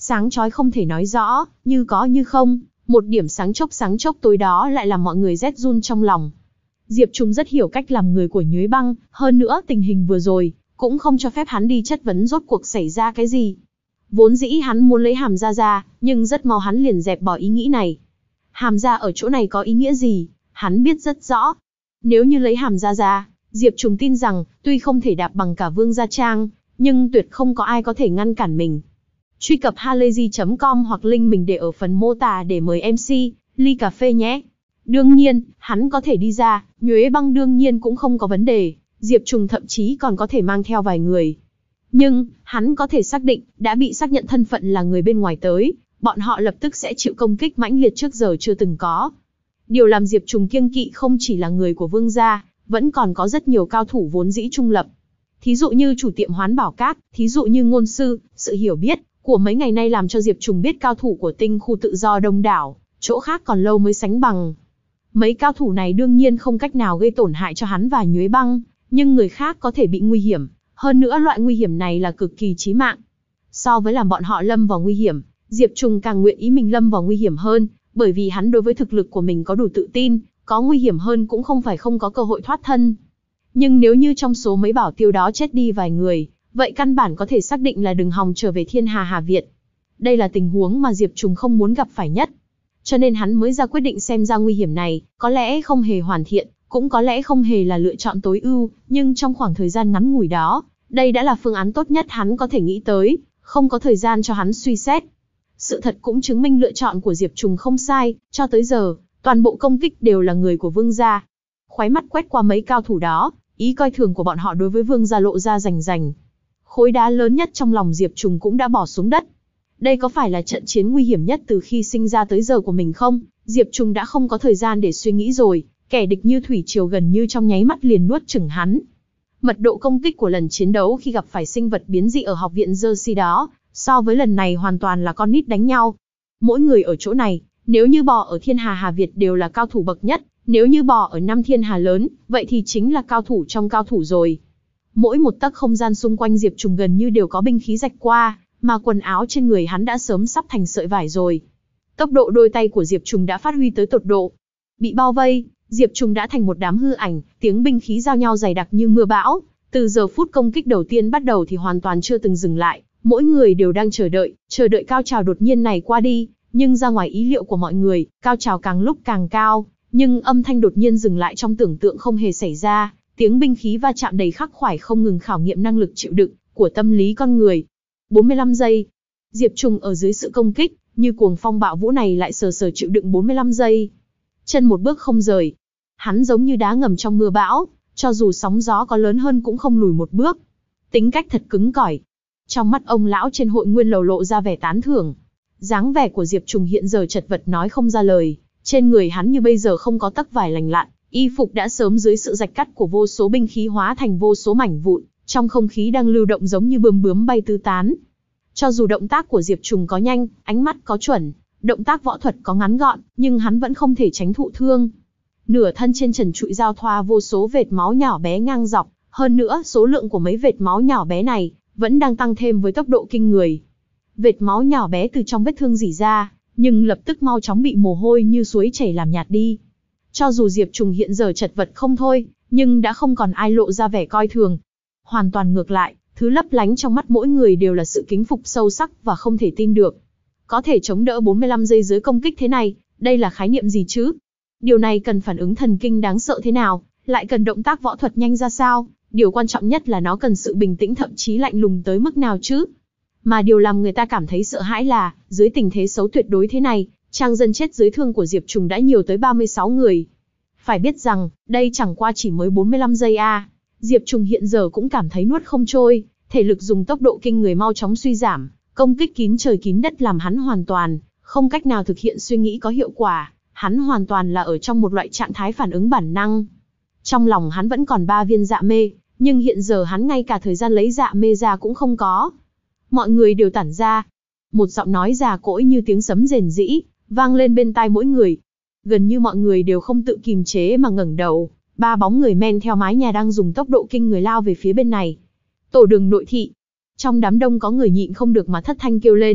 sáng chói không thể nói rõ, như có như không, một điểm sáng chốc sáng chốc tối đó lại làm mọi người rét run trong lòng. Diệp Trùng rất hiểu cách làm người của Nhuế Băng, hơn nữa tình hình vừa rồi, cũng không cho phép hắn đi chất vấn rốt cuộc xảy ra cái gì. Vốn dĩ hắn muốn lấy Hàm Gia ra, nhưng rất mau hắn liền dẹp bỏ ý nghĩ này. Hàm Gia ở chỗ này có ý nghĩa gì, hắn biết rất rõ. Nếu như lấy Hàm Gia ra, Diệp Trùng tin rằng, tuy không thể đạp bằng cả Vương Gia Trang, nhưng tuyệt không có ai có thể ngăn cản mình. Truy cập halayzi chấm com hoặc link mình để ở phần mô tả để mời em xê, ly cà phê nhé. Đương nhiên, hắn có thể đi ra, Nhuế Băng đương nhiên cũng không có vấn đề, Diệp Trùng thậm chí còn có thể mang theo vài người. Nhưng, hắn có thể xác định, đã bị xác nhận thân phận là người bên ngoài tới, bọn họ lập tức sẽ chịu công kích mãnh liệt trước giờ chưa từng có. Điều làm Diệp Trùng kiêng kỵ không chỉ là người của Vương gia, vẫn còn có rất nhiều cao thủ vốn dĩ trung lập. Thí dụ như chủ tiệm Hoán Bảo Các, thí dụ như ngôn sư, sự hiểu biết của mấy ngày nay làm cho Diệp Trùng biết cao thủ của tinh khu tự do đông đảo, chỗ khác còn lâu mới sánh bằng. Mấy cao thủ này đương nhiên không cách nào gây tổn hại cho hắn và Nhuế Băng, nhưng người khác có thể bị nguy hiểm, hơn nữa loại nguy hiểm này là cực kỳ chí mạng. So với làm bọn họ lâm vào nguy hiểm, Diệp Trùng càng nguyện ý mình lâm vào nguy hiểm hơn, bởi vì hắn đối với thực lực của mình có đủ tự tin, có nguy hiểm hơn cũng không phải không có cơ hội thoát thân. Nhưng nếu như trong số mấy bảo tiêu đó chết đi vài người, vậy căn bản có thể xác định là đừng hòng trở về Thiên Hà Hà Việt. Đây là tình huống mà Diệp Trùng không muốn gặp phải nhất. Cho nên hắn mới ra quyết định xem ra nguy hiểm này, có lẽ không hề hoàn thiện, cũng có lẽ không hề là lựa chọn tối ưu, nhưng trong khoảng thời gian ngắn ngủi đó, đây đã là phương án tốt nhất hắn có thể nghĩ tới, không có thời gian cho hắn suy xét. Sự thật cũng chứng minh lựa chọn của Diệp Trùng không sai, cho tới giờ, toàn bộ công kích đều là người của Vương gia. Khóe mắt quét qua mấy cao thủ đó, ý coi thường của bọn họ đối với Vương gia lộ ra rành rành. Khối đá lớn nhất trong lòng Diệp Trùng cũng đã bỏ xuống đất. Đây có phải là trận chiến nguy hiểm nhất từ khi sinh ra tới giờ của mình không? Diệp Trùng đã không có thời gian để suy nghĩ rồi, kẻ địch như thủy triều gần như trong nháy mắt liền nuốt chửng hắn. Mật độ công kích của lần chiến đấu khi gặp phải sinh vật biến dị ở học viện Jersey đó, so với lần này hoàn toàn là con nít đánh nhau. Mỗi người ở chỗ này, nếu như bò ở Thiên Hà Hà Việt đều là cao thủ bậc nhất, nếu như bò ở năm Thiên Hà lớn, vậy thì chính là cao thủ trong cao thủ rồi. Mỗi một tấc không gian xung quanh Diệp Trùng gần như đều có binh khí rạch qua, mà quần áo trên người hắn đã sớm sắp thành sợi vải rồi. Tốc độ đôi tay của Diệp Trùng đã phát huy tới tột độ. Bị bao vây, Diệp Trùng đã thành một đám hư ảnh, tiếng binh khí giao nhau dày đặc như mưa bão. Từ giờ phút công kích đầu tiên bắt đầu thì hoàn toàn chưa từng dừng lại, mỗi người đều đang chờ đợi, chờ đợi cao trào đột nhiên này qua đi, nhưng ra ngoài ý liệu của mọi người, cao trào càng lúc càng cao, nhưng âm thanh đột nhiên dừng lại trong tưởng tượng không hề xảy ra, tiếng binh khí va chạm đầy khắc khoải không ngừng khảo nghiệm năng lực chịu đựng của tâm lý con người. bốn mươi lăm giây. Diệp Trùng ở dưới sự công kích, như cuồng phong bạo vũ này lại sờ sờ chịu đựng bốn mươi lăm giây. Chân một bước không rời. Hắn giống như đá ngầm trong mưa bão, cho dù sóng gió có lớn hơn cũng không lùi một bước. Tính cách thật cứng cỏi. Trong mắt ông lão trên hội nguyên lầu lộ ra vẻ tán thưởng. Dáng vẻ của Diệp Trùng hiện giờ chật vật nói không ra lời, trên người hắn như bây giờ không có tấc vải lành lặn, y phục đã sớm dưới sự rạch cắt của vô số binh khí hóa thành vô số mảnh vụn, trong không khí đang lưu động giống như bướm bướm bay tứ tán. Cho dù động tác của Diệp Trùng có nhanh, ánh mắt có chuẩn, động tác võ thuật có ngắn gọn, nhưng hắn vẫn không thể tránh thụ thương. Nửa thân trên trần trụi giao thoa vô số vệt máu nhỏ bé ngang dọc, hơn nữa số lượng của mấy vệt máu nhỏ bé này vẫn đang tăng thêm với tốc độ kinh người. Vệt máu nhỏ bé từ trong vết thương rỉ ra, nhưng lập tức mau chóng bị mồ hôi như suối chảy làm nhạt đi. Cho dù Diệp Trùng hiện giờ chật vật không thôi, nhưng đã không còn ai lộ ra vẻ coi thường. Hoàn toàn ngược lại, thứ lấp lánh trong mắt mỗi người đều là sự kính phục sâu sắc và không thể tin được. Có thể chống đỡ bốn mươi lăm giây dưới công kích thế này, đây là khái niệm gì chứ? Điều này cần phản ứng thần kinh đáng sợ thế nào, lại cần động tác võ thuật nhanh ra sao? Điều quan trọng nhất là nó cần sự bình tĩnh thậm chí lạnh lùng tới mức nào chứ? Mà điều làm người ta cảm thấy sợ hãi là, dưới tình thế xấu tuyệt đối thế này, trang dân chết dưới thương của Diệp Trùng đã nhiều tới ba mươi sáu người. Phải biết rằng, đây chẳng qua chỉ mới bốn mươi lăm giây a. À. Diệp Trùng hiện giờ cũng cảm thấy nuốt không trôi, thể lực dùng tốc độ kinh người mau chóng suy giảm, công kích kín trời kín đất làm hắn hoàn toàn không cách nào thực hiện suy nghĩ có hiệu quả, hắn hoàn toàn là ở trong một loại trạng thái phản ứng bản năng. Trong lòng hắn vẫn còn ba viên dạ mê, nhưng hiện giờ hắn ngay cả thời gian lấy dạ mê ra cũng không có. Mọi người đều tản ra. Một giọng nói già cỗi như tiếng sấm rền rĩ, vang lên bên tai mỗi người. Gần như mọi người đều không tự kìm chế mà ngẩng đầu, ba bóng người men theo mái nhà đang dùng tốc độ kinh người lao về phía bên này. Tổ đường nội thị. Trong đám đông có người nhịn không được mà thất thanh kêu lên,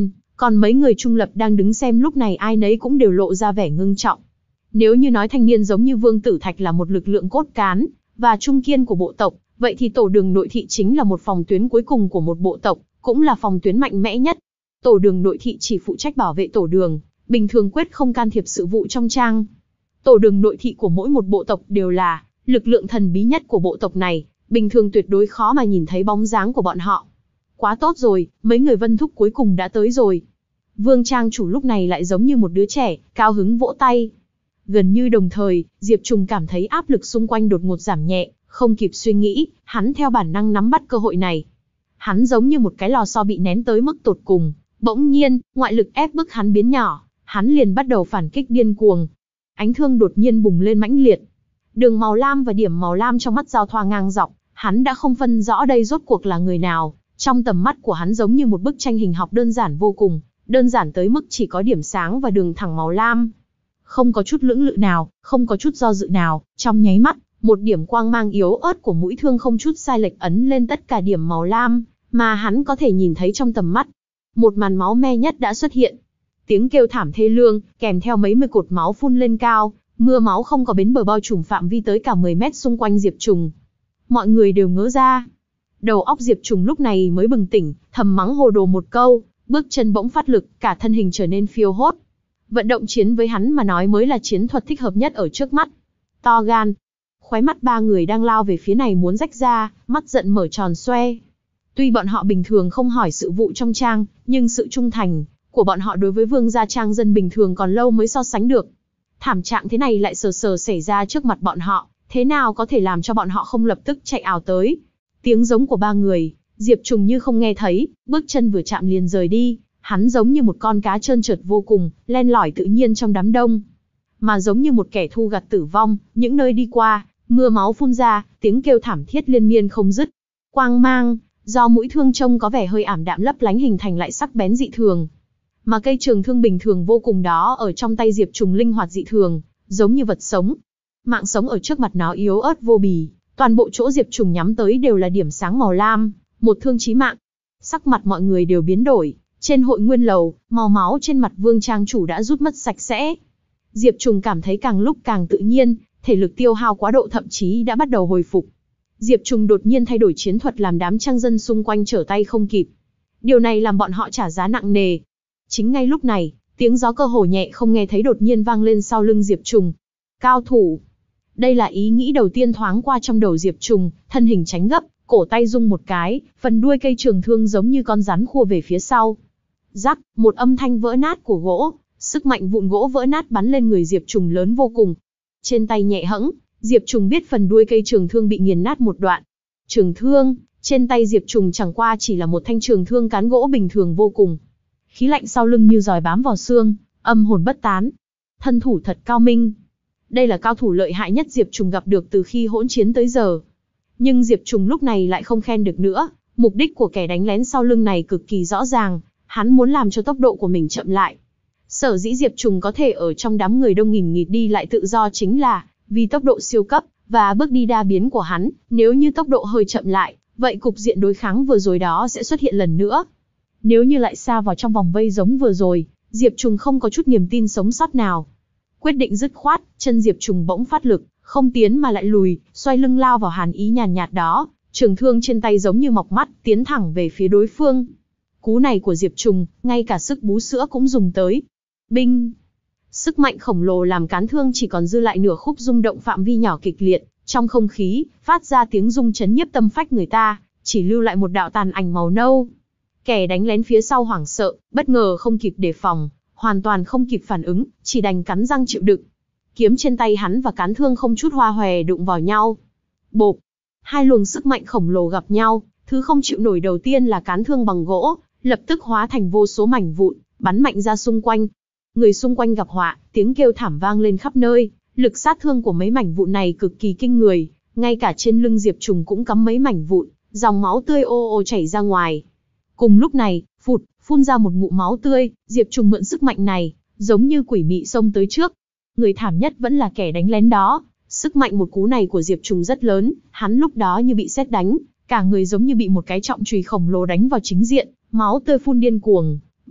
Còn mấy người trung lập đang đứng xem lúc này ai nấy cũng đều lộ ra vẻ ngưng trọng. Nếu như nói thanh niên giống như Vương Tử Thạch là một lực lượng cốt cán và trung kiên của bộ tộc, vậy thì tổ đường nội thị chính là một phòng tuyến cuối cùng của một bộ tộc, cũng là phòng tuyến mạnh mẽ nhất. Tổ đường nội thị chỉ phụ trách bảo vệ tổ đường, bình thường quyết không can thiệp sự vụ trong trang. Tổ đường nội thị của mỗi một bộ tộc đều là lực lượng thần bí nhất của bộ tộc này, bình thường tuyệt đối khó mà nhìn thấy bóng dáng của bọn họ. Quá tốt rồi, mấy người Vân Thúc cuối cùng đã tới rồi. Vương trang chủ lúc này lại giống như một đứa trẻ, cao hứng vỗ tay. Gần như đồng thời, Diệp Trùng cảm thấy áp lực xung quanh đột ngột giảm nhẹ, không kịp suy nghĩ, hắn theo bản năng nắm bắt cơ hội này. Hắn giống như một cái lò xo bị nén tới mức tột cùng, bỗng nhiên, ngoại lực ép bức hắn biến nhỏ, hắn liền bắt đầu phản kích điên cuồng. Ánh thương đột nhiên bùng lên mãnh liệt. Đường màu lam và điểm màu lam trong mắt giao thoa ngang dọc, hắn đã không phân rõ đây rốt cuộc là người nào. Trong tầm mắt của hắn giống như một bức tranh hình học đơn giản vô cùng, đơn giản tới mức chỉ có điểm sáng và đường thẳng màu lam. Không có chút lưỡng lự nào, không có chút do dự nào, trong nháy mắt, một điểm quang mang yếu ớt của mũi thương không chút sai lệch ấn lên tất cả điểm màu lam, mà hắn có thể nhìn thấy trong tầm mắt. Một màn máu me nhất đã xuất hiện. Tiếng kêu thảm thê lương, kèm theo mấy mươi cột máu phun lên cao, mưa máu không có bến bờ bao trùm phạm vi tới cả mười mét xung quanh Diệp Trùng. Mọi người đều ngớ ra. Đầu óc Diệp Trùng lúc này mới bừng tỉnh, thầm mắng hồ đồ một câu, bước chân bỗng phát lực, cả thân hình trở nên phiêu hốt. Vận động chiến với hắn mà nói mới là chiến thuật thích hợp nhất ở trước mắt. To gan. Khóe mắt ba người đang lao về phía này muốn rách ra, mắt giận mở tròn xoe. Tuy bọn họ bình thường không hỏi sự vụ trong trang, nhưng sự trung thành của bọn họ đối với Vương gia trang dân bình thường còn lâu mới so sánh được. Thảm trạng thế này lại sờ sờ xảy ra trước mặt bọn họ, thế nào có thể làm cho bọn họ không lập tức chạy ào tới. Tiếng giống của ba người, Diệp Trùng như không nghe thấy, bước chân vừa chạm liền rời đi, hắn giống như một con cá trơn trượt vô cùng, len lỏi tự nhiên trong đám đông. Mà giống như một kẻ thu gặt tử vong, những nơi đi qua, mưa máu phun ra, tiếng kêu thảm thiết liên miên không dứt. Quang mang, do mũi thương trông có vẻ hơi ảm đạm lấp lánh hình thành lại sắc bén dị thường. Mà cây trường thương bình thường vô cùng đó ở trong tay Diệp Trùng linh hoạt dị thường, giống như vật sống. Mạng sống ở trước mặt nó yếu ớt vô bì, toàn bộ chỗ Diệp Trùng nhắm tới đều là điểm sáng màu lam, một thương chí mạng. Sắc mặt mọi người đều biến đổi, trên hội nguyên lầu, màu máu trên mặt Vương trang chủ đã rút mất sạch sẽ. Diệp Trùng cảm thấy càng lúc càng tự nhiên, thể lực tiêu hao quá độ thậm chí đã bắt đầu hồi phục. Diệp Trùng đột nhiên thay đổi chiến thuật làm đám trang dân xung quanh trở tay không kịp. Điều này làm bọn họ trả giá nặng nề. Chính ngay lúc này, tiếng gió cơ hồ nhẹ không nghe thấy đột nhiên vang lên sau lưng Diệp Trùng. Cao thủ. Đây là ý nghĩ đầu tiên thoáng qua trong đầu Diệp Trùng, thân hình tránh gấp, cổ tay rung một cái, phần đuôi cây trường thương giống như con rắn khua về phía sau. Rắc, một âm thanh vỡ nát của gỗ, sức mạnh vụn gỗ vỡ nát bắn lên người Diệp Trùng lớn vô cùng. Trên tay nhẹ hẫng, Diệp Trùng biết phần đuôi cây trường thương bị nghiền nát một đoạn. Trường thương, trên tay Diệp Trùng chẳng qua chỉ là một thanh trường thương cán gỗ bình thường vô cùng. Khí lạnh sau lưng như giòi bám vào xương, âm hồn bất tán. Thân thủ thật cao minh. Đây là cao thủ lợi hại nhất Diệp Trùng gặp được từ khi hỗn chiến tới giờ. Nhưng Diệp Trùng lúc này lại không khen được nữa, mục đích của kẻ đánh lén sau lưng này cực kỳ rõ ràng, hắn muốn làm cho tốc độ của mình chậm lại. Sở dĩ Diệp Trùng có thể ở trong đám người đông nghìn nghịt đi lại tự do chính là vì tốc độ siêu cấp và bước đi đa biến của hắn, nếu như tốc độ hơi chậm lại, vậy cục diện đối kháng vừa rồi đó sẽ xuất hiện lần nữa. Nếu như lại xa vào trong vòng vây giống vừa rồi, Diệp Trùng không có chút niềm tin sống sót nào. Quyết định dứt khoát, chân Diệp Trùng bỗng phát lực, không tiến mà lại lùi, xoay lưng lao vào hàn ý nhàn nhạt đó, trường thương trên tay giống như mọc mắt, tiến thẳng về phía đối phương. Cú này của Diệp Trùng, ngay cả sức bú sữa cũng dùng tới. Binh! Sức mạnh khổng lồ làm cán thương chỉ còn dư lại nửa khúc rung động phạm vi nhỏ kịch liệt, trong không khí, phát ra tiếng rung chấn nhiếp tâm phách người ta, chỉ lưu lại một đạo tàn ảnh màu nâu. Kẻ đánh lén phía sau hoảng sợ, bất ngờ không kịp đề phòng, hoàn toàn không kịp phản ứng, chỉ đành cắn răng chịu đựng. Kiếm trên tay hắn và cán thương không chút hoa hòe đụng vào nhau. Bộp! Hai luồng sức mạnh khổng lồ gặp nhau, thứ không chịu nổi đầu tiên là cán thương bằng gỗ, lập tức hóa thành vô số mảnh vụn, bắn mạnh ra xung quanh. Người xung quanh gặp họa, tiếng kêu thảm vang lên khắp nơi, lực sát thương của mấy mảnh vụn này cực kỳ kinh người, ngay cả trên lưng Diệp Trùng cũng cắm mấy mảnh vụn, dòng máu tươi ô ô chảy ra ngoài. Cùng lúc này, phụt, phun ra một ngụm máu tươi, Diệp Trùng mượn sức mạnh này, giống như quỷ mị xông tới trước. Người thảm nhất vẫn là kẻ đánh lén đó, sức mạnh một cú này của Diệp Trùng rất lớn, hắn lúc đó như bị sét đánh, cả người giống như bị một cái trọng chùy khổng lồ đánh vào chính diện, máu tươi phun điên cuồng,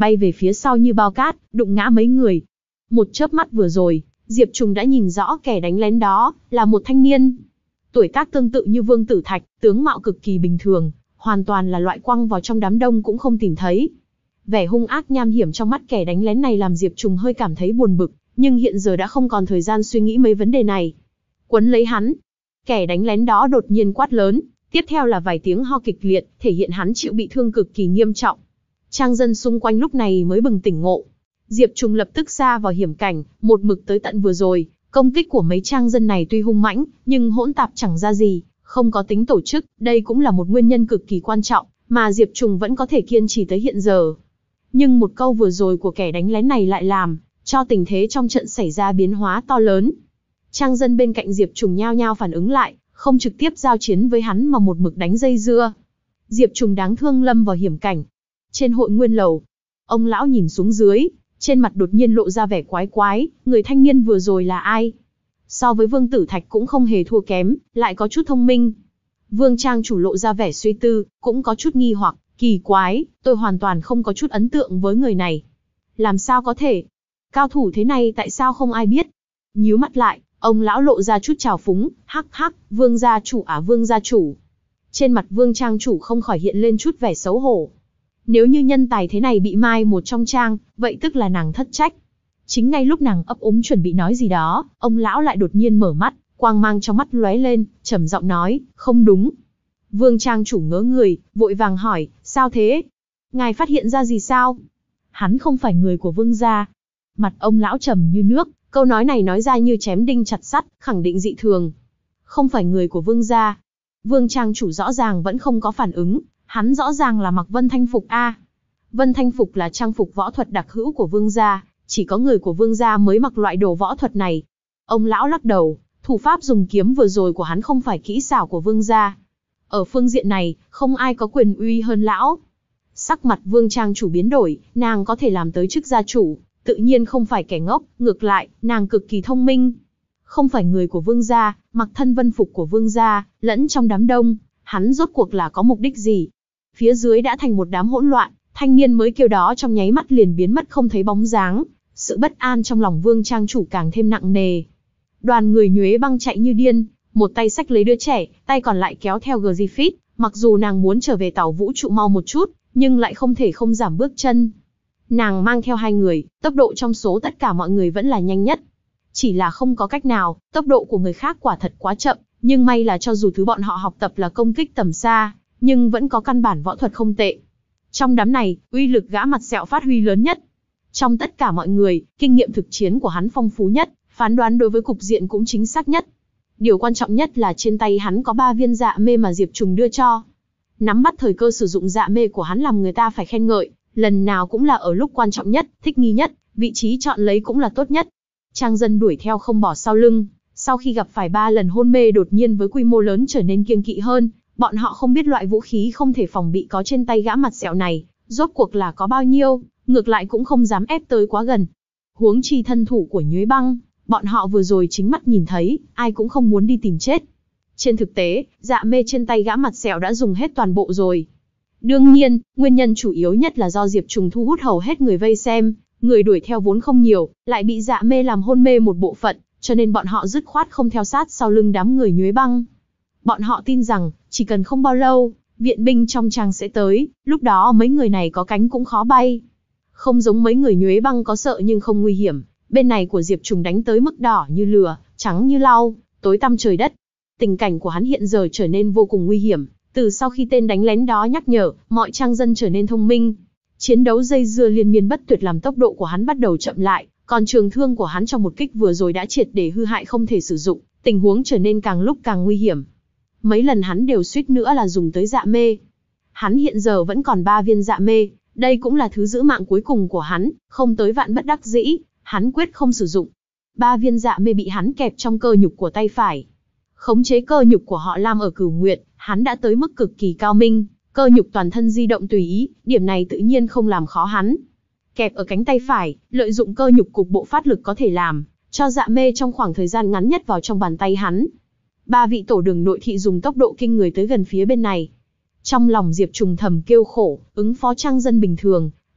bay về phía sau như bao cát, đụng ngã mấy người. Một chớp mắt vừa rồi, Diệp Trùng đã nhìn rõ kẻ đánh lén đó, là một thanh niên. Tuổi tác tương tự như Vương Tử Thạch, tướng mạo cực kỳ bình thường, hoàn toàn là loại quăng vào trong đám đông cũng không tìm thấy. Vẻ hung ác nham hiểm trong mắt kẻ đánh lén này làm Diệp Trùng hơi cảm thấy buồn bực, nhưng hiện giờ đã không còn thời gian suy nghĩ mấy vấn đề này. Quấn lấy hắn. Kẻ đánh lén đó đột nhiên quát lớn, tiếp theo là vài tiếng ho kịch liệt, thể hiện hắn chịu bị thương cực kỳ nghiêm trọng. Trang dân xung quanh lúc này mới bừng tỉnh ngộ. Diệp Trùng lập tức ra vào hiểm cảnh, một mực tới tận vừa rồi, công kích của mấy trang dân này tuy hung mãnh, nhưng hỗn tạp chẳng ra gì, không có tính tổ chức, đây cũng là một nguyên nhân cực kỳ quan trọng, mà Diệp Trùng vẫn có thể kiên trì tới hiện giờ. Nhưng một câu vừa rồi của kẻ đánh lén này lại làm cho tình thế trong trận xảy ra biến hóa to lớn. Trang dân bên cạnh Diệp Trùng nhao nhao phản ứng lại, không trực tiếp giao chiến với hắn mà một mực đánh dây dưa. Diệp Trùng đáng thương lâm vào hiểm cảnh. Trên hội nguyên lầu, ông lão nhìn xuống dưới, trên mặt đột nhiên lộ ra vẻ quái quái, người thanh niên vừa rồi là ai? So với Vương Tử Thạch cũng không hề thua kém, lại có chút thông minh. Vương Trang chủ lộ ra vẻ suy tư, cũng có chút nghi hoặc, kỳ quái, tôi hoàn toàn không có chút ấn tượng với người này. Làm sao có thể? Cao thủ thế này tại sao không ai biết? Nhíu mắt lại, ông lão lộ ra chút trào phúng, hắc hắc, Vương gia chủ à Vương gia chủ. Trên mặt Vương Trang chủ không khỏi hiện lên chút vẻ xấu hổ. Nếu như nhân tài thế này bị mai một trong trang, vậy tức là nàng thất trách. Chính ngay lúc nàng ấp úng chuẩn bị nói gì đó, ông lão lại đột nhiên mở mắt, quang mang trong mắt lóe lên, trầm giọng nói, không đúng. Vương Trang chủ ngớ người, vội vàng hỏi, sao thế? Ngài phát hiện ra gì sao? Hắn không phải người của Vương gia. Mặt ông lão trầm như nước, câu nói này nói ra như chém đinh chặt sắt, khẳng định dị thường. Không phải người của Vương gia. Vương Trang chủ rõ ràng vẫn không có phản ứng, hắn rõ ràng là mặc Vân Thanh Phục a. Vân Thanh Phục là trang phục võ thuật đặc hữu của Vương gia, chỉ có người của Vương gia mới mặc loại đồ võ thuật này. Ông lão lắc đầu, thủ pháp dùng kiếm vừa rồi của hắn không phải kỹ xảo của Vương gia. Ở phương diện này, không ai có quyền uy hơn lão. Sắc mặt Vương Trang chủ biến đổi, nàng có thể làm tới chức gia chủ, tự nhiên không phải kẻ ngốc, ngược lại, nàng cực kỳ thông minh. Không phải người của Vương gia, mặc thân vân phục của Vương gia, lẫn trong đám đông, hắn rốt cuộc là có mục đích gì? Phía dưới đã thành một đám hỗn loạn, thanh niên mới kêu đó trong nháy mắt liền biến mất không thấy bóng dáng, sự bất an trong lòng Vương Trang chủ càng thêm nặng nề. Đoàn người Nhuế Băng chạy như điên, một tay xách lấy đứa trẻ, tay còn lại kéo theo Griffith, mặc dù nàng muốn trở về tàu vũ trụ mau một chút, nhưng lại không thể không giảm bước chân. Nàng mang theo hai người, tốc độ trong số tất cả mọi người vẫn là nhanh nhất. Chỉ là không có cách nào, tốc độ của người khác quả thật quá chậm, nhưng may là cho dù thứ bọn họ học tập là công kích tầm xa, nhưng vẫn có căn bản võ thuật không tệ. Trong đám này, uy lực gã mặt sẹo phát huy lớn nhất. Trong tất cả mọi người, kinh nghiệm thực chiến của hắn phong phú nhất, phán đoán đối với cục diện cũng chính xác nhất. Điều quan trọng nhất là trên tay hắn có ba viên dạ mê mà Diệp Trùng đưa cho. Nắm bắt thời cơ sử dụng dạ mê của hắn làm người ta phải khen ngợi, lần nào cũng là ở lúc quan trọng nhất, thích nghi nhất, vị trí chọn lấy cũng là tốt nhất. Trang dân đuổi theo không bỏ sau lưng, sau khi gặp phải ba lần hôn mê đột nhiên với quy mô lớn trở nên kiêng kỵ hơn, bọn họ không biết loại vũ khí không thể phòng bị có trên tay gã mặt sẹo này, rốt cuộc là có bao nhiêu, ngược lại cũng không dám ép tới quá gần. Huống chi thân thủ của Nhuế Băng, bọn họ vừa rồi chính mắt nhìn thấy, ai cũng không muốn đi tìm chết. Trên thực tế, dạ mê trên tay gã mặt sẹo đã dùng hết toàn bộ rồi. Đương nhiên, nguyên nhân chủ yếu nhất là do Diệp Trùng thu hút hầu hết người vây xem, người đuổi theo vốn không nhiều, lại bị dạ mê làm hôn mê một bộ phận, cho nên bọn họ dứt khoát không theo sát sau lưng đám người Nhuế Băng. Bọn họ tin rằng, chỉ cần không bao lâu, viện binh trong trang sẽ tới, lúc đó mấy người này có cánh cũng khó bay. Không giống mấy người Nhuế Băng có sợ nhưng không nguy hiểm, bên này của Diệp Trùng đánh tới mức đỏ như lửa, trắng như lau, tối tăm trời đất. Tình cảnh của hắn hiện giờ trở nên vô cùng nguy hiểm, từ sau khi tên đánh lén đó nhắc nhở, mọi trang dân trở nên thông minh. Chiến đấu dây dưa liên miên bất tuyệt làm tốc độ của hắn bắt đầu chậm lại, còn trường thương của hắn trong một kích vừa rồi đã triệt để hư hại không thể sử dụng, tình huống trở nên càng lúc càng nguy hiểm. Mấy lần hắn đều suýt nữa là dùng tới dạ mê. Hắn hiện giờ vẫn còn ba viên dạ mê, đây cũng là thứ giữ mạng cuối cùng của hắn, không tới vạn bất đắc dĩ, hắn quyết không sử dụng. Ba viên dạ mê bị hắn kẹp trong cơ nhục của tay phải. Khống chế cơ nhục của họ Lam ở Cửu Nguyệt, hắn đã tới mức cực kỳ cao minh, cơ nhục toàn thân di động tùy ý, điểm này tự nhiên không làm khó hắn. Kẹp ở cánh tay phải, lợi dụng cơ nhục cục bộ phát lực có thể làm cho dạ mê trong khoảng thời gian ngắn nhất vào trong bàn tay hắn. Ba vị tổ đường nội thị dùng tốc độ kinh người tới gần phía bên này. Trong lòng Diệp Trùng thầm kêu khổ, ứng phó trang dân bình thường,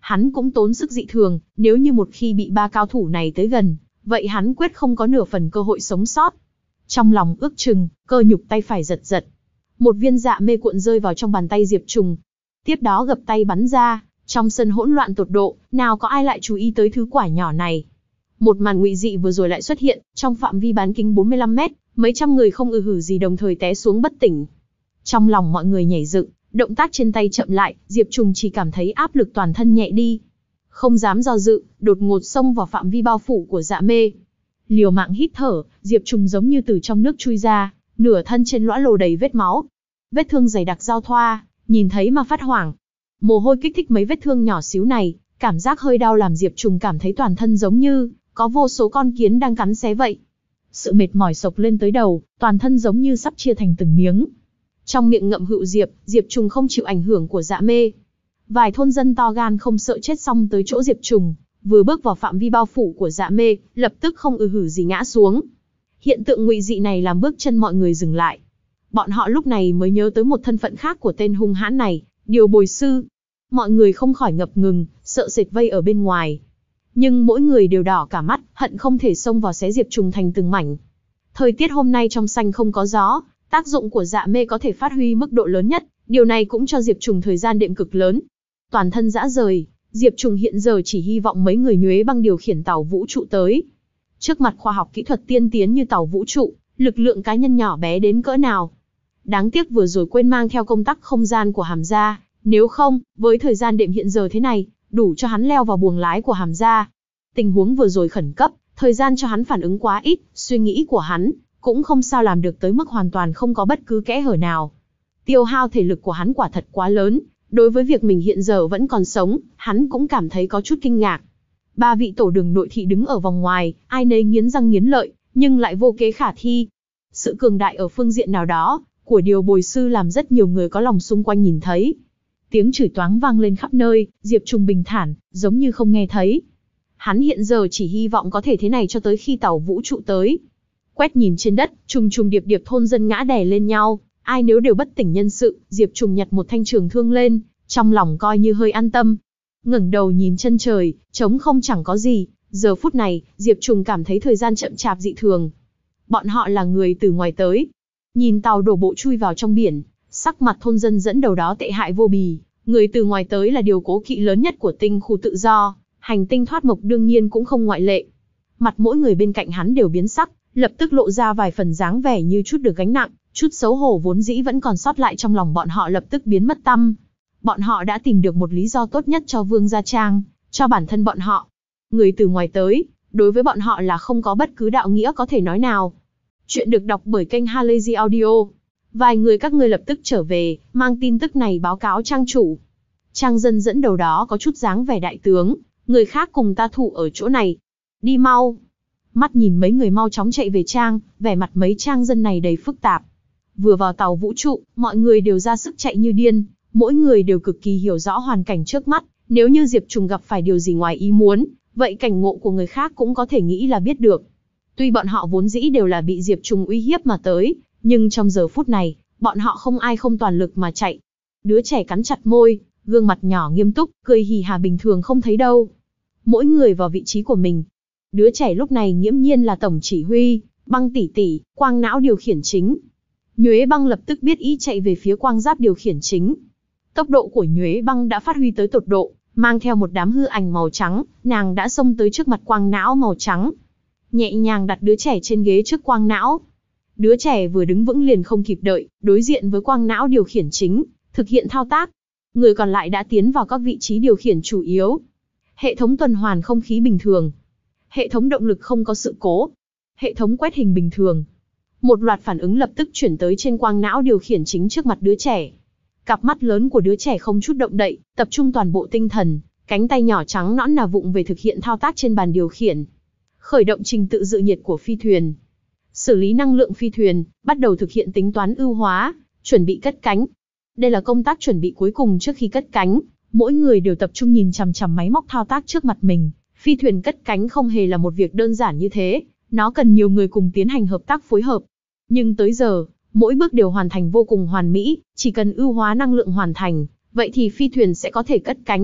Hắn cũng tốn sức dị thường, nếu như một khi bị ba cao thủ này tới gần, vậy hắn quyết không có nửa phần cơ hội sống sót. Trong lòng ước chừng, cơ nhục tay phải giật giật. Một viên dạ mê cuộn rơi vào trong bàn tay Diệp Trùng. Tiếp đó gập tay bắn ra, trong sân hỗn loạn tột độ, nào có ai lại chú ý tới thứ quả nhỏ này. Một màn ngụy dị vừa rồi lại xuất hiện, trong phạm vi bán kính bốn mươi lăm mét, mấy trăm người không ừ hử gì đồng thời té xuống bất tỉnh. Trong lòng mọi người nhảy dựng, động tác trên tay chậm lại, Diệp Trùng chỉ cảm thấy áp lực toàn thân nhẹ đi. Không dám do dự, đột ngột xông vào phạm vi bao phủ của dạ mê. Liều mạng hít thở, Diệp Trùng giống như từ trong nước chui ra, nửa thân trên lõa lồ đầy vết máu. Vết thương dày đặc giao thoa, nhìn thấy mà phát hoảng. Mồ hôi kích thích mấy vết thương nhỏ xíu này, cảm giác hơi đau làm Diệp Trùng cảm thấy toàn thân giống như có vô số con kiến đang cắn xé vậy. Sự mệt mỏi sộc lên tới đầu, toàn thân giống như sắp chia thành từng miếng. Trong miệng ngậm hữu diệp, Diệp Trùng không chịu ảnh hưởng của dạ mê. Vài thôn dân to gan không sợ chết xong tới chỗ Diệp Trùng, vừa bước vào phạm vi bao phủ của dạ mê, lập tức không ừ hử gì ngã xuống. Hiện tượng ngụy dị này làm bước chân mọi người dừng lại. Bọn họ lúc này mới nhớ tới một thân phận khác của tên hung hãn này, Điều Bồi Sư. Mọi người không khỏi ngập ngừng, sợ sệt vây ở bên ngoài. Nhưng mỗi người đều đỏ cả mắt, hận không thể xông vào xé Diệp Trùng thành từng mảnh. Thời tiết hôm nay trong xanh không có gió, tác dụng của dạ mê có thể phát huy mức độ lớn nhất, điều này cũng cho Diệp Trùng thời gian đệm cực lớn. Toàn thân rã rời, Diệp Trùng hiện giờ chỉ hy vọng mấy người nhuế băng điều khiển tàu vũ trụ tới. Trước mặt khoa học kỹ thuật tiên tiến như tàu vũ trụ, lực lượng cá nhân nhỏ bé đến cỡ nào. Đáng tiếc vừa rồi quên mang theo công tắc không gian của Hàm Gia, nếu không, với thời gian đệm hiện giờ thế này, đủ cho hắn leo vào buồng lái của Hàm Gia. Tình huống vừa rồi khẩn cấp, thời gian cho hắn phản ứng quá ít, suy nghĩ của hắn cũng không sao làm được tới mức hoàn toàn không có bất cứ kẽ hở nào. Tiêu hao thể lực của hắn quả thật quá lớn, đối với việc mình hiện giờ vẫn còn sống, hắn cũng cảm thấy có chút kinh ngạc. Ba vị tổ đường nội thị đứng ở vòng ngoài, ai nấy nghiến răng nghiến lợi, nhưng lại vô kế khả thi. Sự cường đại ở phương diện nào đó của Điều Bồi Sư làm rất nhiều người có lòng xung quanh nhìn thấy. Tiếng chửi toáng vang lên khắp nơi, Diệp Trùng bình thản, giống như không nghe thấy. Hắn hiện giờ chỉ hy vọng có thể thế này cho tới khi tàu vũ trụ tới. Quét nhìn trên đất, trùng trùng điệp điệp thôn dân ngã đè lên nhau, ai nếu đều bất tỉnh nhân sự, Diệp Trùng nhặt một thanh trường thương lên, trong lòng coi như hơi an tâm. Ngẩng đầu nhìn chân trời, trống không chẳng có gì, giờ phút này, Diệp Trùng cảm thấy thời gian chậm chạp dị thường. Bọn họ là người từ ngoài tới. Nhìn tàu đổ bộ chui vào trong biển, sắc mặt thôn dân dẫn đầu đó tệ hại vô bì, người từ ngoài tới là điều cố kỵ lớn nhất của tinh khu tự do, hành tinh thoát mộc đương nhiên cũng không ngoại lệ. Mặt mỗi người bên cạnh hắn đều biến sắc, lập tức lộ ra vài phần dáng vẻ như chút được gánh nặng, chút xấu hổ vốn dĩ vẫn còn sót lại trong lòng bọn họ lập tức biến mất tăm. Bọn họ đã tìm được một lý do tốt nhất cho Vương Gia Trang, cho bản thân bọn họ. Người từ ngoài tới, đối với bọn họ là không có bất cứ đạo nghĩa có thể nói nào. Chuyện được đọc bởi kênh Halazy Audio. Vài người các ngươi lập tức trở về, mang tin tức này báo cáo trang chủ. Trang dân dẫn đầu đó có chút dáng vẻ đại tướng, người khác cùng ta thủ ở chỗ này. Đi mau. Mắt nhìn mấy người mau chóng chạy về trang, vẻ mặt mấy trang dân này đầy phức tạp. Vừa vào tàu vũ trụ, mọi người đều ra sức chạy như điên, mỗi người đều cực kỳ hiểu rõ hoàn cảnh trước mắt. Nếu như Diệp Trùng gặp phải điều gì ngoài ý muốn, vậy cảnh ngộ của người khác cũng có thể nghĩ là biết được. Tuy bọn họ vốn dĩ đều là bị Diệp Trùng uy hiếp mà tới, nhưng trong giờ phút này, bọn họ không ai không toàn lực mà chạy. Đứa trẻ cắn chặt môi, gương mặt nhỏ nghiêm túc, cười hì hà bình thường không thấy đâu. Mỗi người vào vị trí của mình. Đứa trẻ lúc này nghiễm nhiên là tổng chỉ huy, Băng tỷ tỷ, Quang não điều khiển chính. Nhuế Băng lập tức biết ý chạy về phía Quang Giáp điều khiển chính. Tốc độ của Nhuế Băng đã phát huy tới tột độ, mang theo một đám hư ảnh màu trắng, nàng đã xông tới trước mặt Quang não màu trắng. Nhẹ nhàng đặt đứa trẻ trên ghế trước Quang não. Đứa trẻ vừa đứng vững liền không kịp đợi, đối diện với Quang não điều khiển chính, thực hiện thao tác. Người còn lại đã tiến vào các vị trí điều khiển chủ yếu. Hệ thống tuần hoàn không khí bình thường. Hệ thống động lực không có sự cố. Hệ thống quét hình bình thường. Một loạt phản ứng lập tức chuyển tới trên Quang não điều khiển chính trước mặt đứa trẻ. Cặp mắt lớn của đứa trẻ không chút động đậy, tập trung toàn bộ tinh thần, cánh tay nhỏ trắng nõn nà vụng về thực hiện thao tác trên bàn điều khiển. Khởi động trình tự dự nhiệt của phi thuyền. Xử lý năng lượng phi thuyền, bắt đầu thực hiện tính toán ưu hóa, chuẩn bị cất cánh. Đây là công tác chuẩn bị cuối cùng trước khi cất cánh, mỗi người đều tập trung nhìn chằm chằm máy móc thao tác trước mặt mình. Phi thuyền cất cánh không hề là một việc đơn giản như thế, nó cần nhiều người cùng tiến hành hợp tác phối hợp. Nhưng tới giờ, mỗi bước đều hoàn thành vô cùng hoàn mỹ, chỉ cần ưu hóa năng lượng hoàn thành, vậy thì phi thuyền sẽ có thể cất cánh.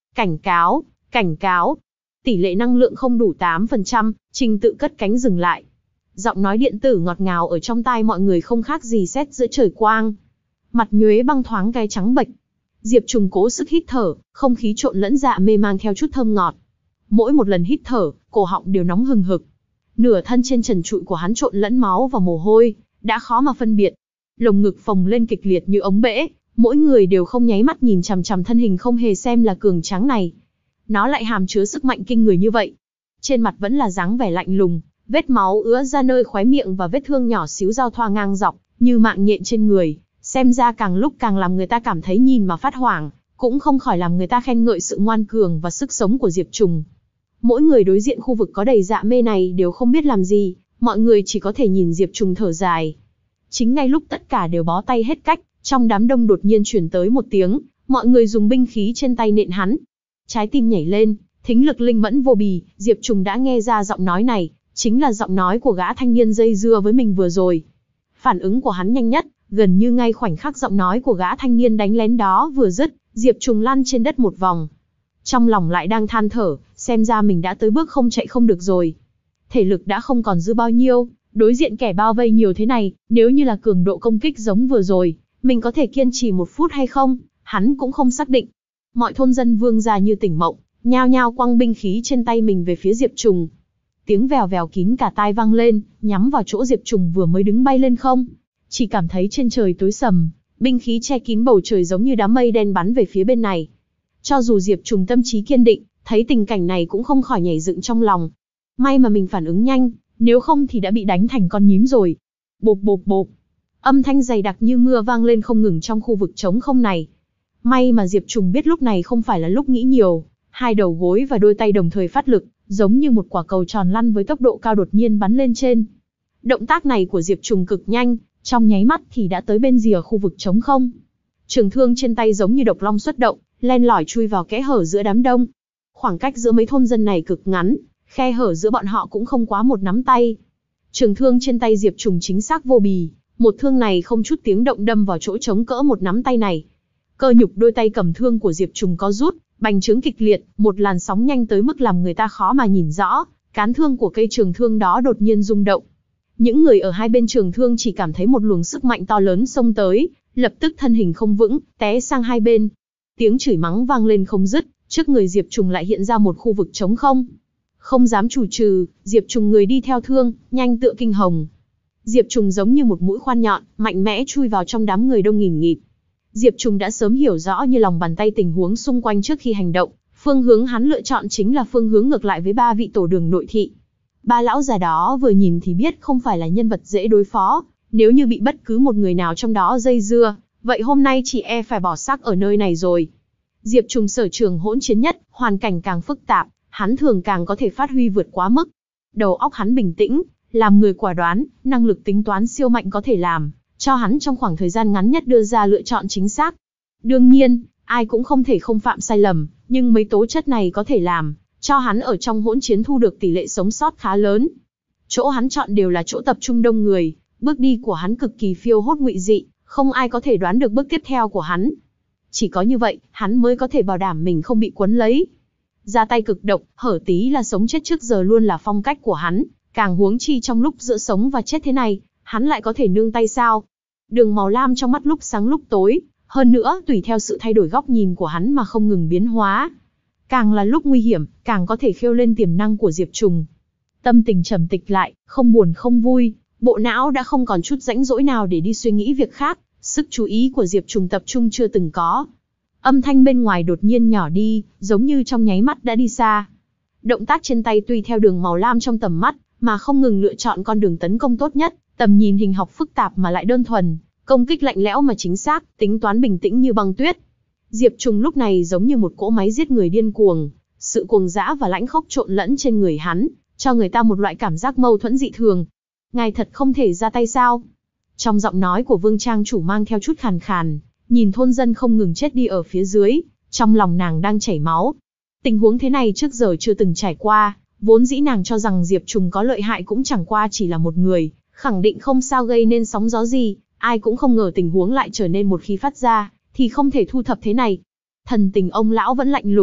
Cảnh cáo, cảnh cáo. Tỷ lệ năng lượng không đủ tám phần trăm, trình tự cất cánh dừng lại. Giọng nói điện tử ngọt ngào ở trong tai mọi người không khác gì sét giữa trời quang. Mặt Nhuế Băng thoáng cái trắng bệch. Diệp Trùng cố sức hít thở, không khí trộn lẫn dạ mê mang theo chút thơm ngọt. Mỗi một lần hít thở, cổ họng đều nóng hừng hực. Nửa thân trên trần trụi của hắn trộn lẫn máu và mồ hôi, đã khó mà phân biệt. Lồng ngực phồng lên kịch liệt như ống bể, mỗi người đều không nháy mắt nhìn chằm chằm thân hình không hề xem là cường tráng này. Nó lại hàm chứa sức mạnh kinh người như vậy. Trên mặt vẫn là dáng vẻ lạnh lùng, vết máu ứa ra nơi khóe miệng và vết thương nhỏ xíu giao thoa ngang dọc, như mạng nhện trên người, xem ra càng lúc càng làm người ta cảm thấy nhìn mà phát hoảng, cũng không khỏi làm người ta khen ngợi sự ngoan cường và sức sống của Diệp Trùng. Mỗi người đối diện khu vực có đầy dạ mê này đều không biết làm gì, mọi người chỉ có thể nhìn Diệp Trùng thở dài. Chính ngay lúc tất cả đều bó tay hết cách, trong đám đông đột nhiên truyền tới một tiếng, mọi người dùng binh khí trên tay nện hắn. Trái tim nhảy lên, thính lực linh mẫn vô bì, Diệp Trùng đã nghe ra giọng nói này, chính là giọng nói của gã thanh niên dây dưa với mình vừa rồi. Phản ứng của hắn nhanh nhất, gần như ngay khoảnh khắc giọng nói của gã thanh niên đánh lén đó vừa dứt, Diệp Trùng lăn trên đất một vòng. Trong lòng lại đang than thở, xem ra mình đã tới bước không chạy không được rồi. Thể lực đã không còn dư bao nhiêu, đối diện kẻ bao vây nhiều thế này, nếu như là cường độ công kích giống vừa rồi, mình có thể kiên trì một phút hay không, hắn cũng không xác định. Mọi thôn dân Vương gia như tỉnh mộng, nhao nhao quăng binh khí trên tay mình về phía Diệp Trùng. Tiếng vèo vèo kín cả tai vang lên, nhắm vào chỗ Diệp Trùng vừa mới đứng bay lên không. Chỉ cảm thấy trên trời tối sầm, binh khí che kín bầu trời giống như đám mây đen bắn về phía bên này. Cho dù Diệp Trùng tâm trí kiên định, thấy tình cảnh này cũng không khỏi nhảy dựng trong lòng. May mà mình phản ứng nhanh, nếu không thì đã bị đánh thành con nhím rồi. Bộp bộp bộp. Âm thanh dày đặc như mưa vang lên không ngừng trong khu vực trống không này. May mà Diệp Trùng biết lúc này không phải là lúc nghĩ nhiều, hai đầu gối và đôi tay đồng thời phát lực, giống như một quả cầu tròn lăn với tốc độ cao đột nhiên bắn lên trên. Động tác này của Diệp Trùng cực nhanh, trong nháy mắt thì đã tới bên rìa khu vực trống không. Trường thương trên tay giống như độc long xuất động, len lỏi chui vào kẽ hở giữa đám đông. Khoảng cách giữa mấy thôn dân này cực ngắn, khe hở giữa bọn họ cũng không quá một nắm tay. Trường thương trên tay Diệp Trùng chính xác vô bì, một thương này không chút tiếng động đâm vào chỗ trống cỡ một nắm tay này. Cơ nhục đôi tay cầm thương của Diệp Trùng có rút, bành trướng kịch liệt, một làn sóng nhanh tới mức làm người ta khó mà nhìn rõ, cán thương của cây trường thương đó đột nhiên rung động. Những người ở hai bên trường thương chỉ cảm thấy một luồng sức mạnh to lớn xông tới, lập tức thân hình không vững, té sang hai bên. Tiếng chửi mắng vang lên không dứt, trước người Diệp Trùng lại hiện ra một khu vực trống không. Không dám chủ trừ, Diệp Trùng người đi theo thương, nhanh tựa kinh hồng. Diệp Trùng giống như một mũi khoan nhọn, mạnh mẽ chui vào trong đám người đông nghìn nghịt. Diệp Trùng đã sớm hiểu rõ như lòng bàn tay tình huống xung quanh trước khi hành động, phương hướng hắn lựa chọn chính là phương hướng ngược lại với ba vị tổ đường nội thị. Ba lão già đó vừa nhìn thì biết không phải là nhân vật dễ đối phó, nếu như bị bất cứ một người nào trong đó dây dưa, vậy hôm nay chỉ e phải bỏ xác ở nơi này rồi. Diệp Trùng sở trường hỗn chiến nhất, hoàn cảnh càng phức tạp, hắn thường càng có thể phát huy vượt quá mức. Đầu óc hắn bình tĩnh, làm người quả đoán, năng lực tính toán siêu mạnh có thể làm cho hắn trong khoảng thời gian ngắn nhất đưa ra lựa chọn chính xác. Đương nhiên, ai cũng không thể không phạm sai lầm, nhưng mấy tố chất này có thể làm cho hắn ở trong hỗn chiến thu được tỷ lệ sống sót khá lớn. Chỗ hắn chọn đều là chỗ tập trung đông người, bước đi của hắn cực kỳ phiêu hốt ngụy dị, không ai có thể đoán được bước tiếp theo của hắn. Chỉ có như vậy, hắn mới có thể bảo đảm mình không bị quấn lấy. Ra tay cực độc, hở tí là sống chết trước giờ luôn là phong cách của hắn, càng huống chi trong lúc giữa sống và chết thế này, hắn lại có thể nương tay sao? Đường màu lam trong mắt lúc sáng lúc tối, hơn nữa tùy theo sự thay đổi góc nhìn của hắn mà không ngừng biến hóa. Càng là lúc nguy hiểm, càng có thể khêu lên tiềm năng của Diệp Trùng. Tâm tình trầm tịch lại, không buồn không vui, bộ não đã không còn chút rãnh rỗi nào để đi suy nghĩ việc khác, sức chú ý của Diệp Trùng tập trung chưa từng có. Âm thanh bên ngoài đột nhiên nhỏ đi, giống như trong nháy mắt đã đi xa. Động tác trên tay tùy theo đường màu lam trong tầm mắt, mà không ngừng lựa chọn con đường tấn công tốt nhất, tầm nhìn hình học phức tạp mà lại đơn thuần, công kích lạnh lẽo mà chính xác, tính toán bình tĩnh như băng tuyết. Diệp Trùng lúc này giống như một cỗ máy giết người điên cuồng, sự cuồng dã và lãnh khốc trộn lẫn trên người hắn, cho người ta một loại cảm giác mâu thuẫn dị thường. Ngài thật không thể ra tay sao? Trong giọng nói của Vương Trang chủ mang theo chút khàn khàn, nhìn thôn dân không ngừng chết đi ở phía dưới, trong lòng nàng đang chảy máu. Tình huống thế này trước giờ chưa từng trải qua, vốn dĩ nàng cho rằng Diệp Trùng có lợi hại cũng chẳng qua chỉ là một người, khẳng định không sao gây nên sóng gió gì, ai cũng không ngờ tình huống lại trở nên một khi phát ra, thì không thể thu thập thế này. Thần tình ông lão vẫn lạnh lùng,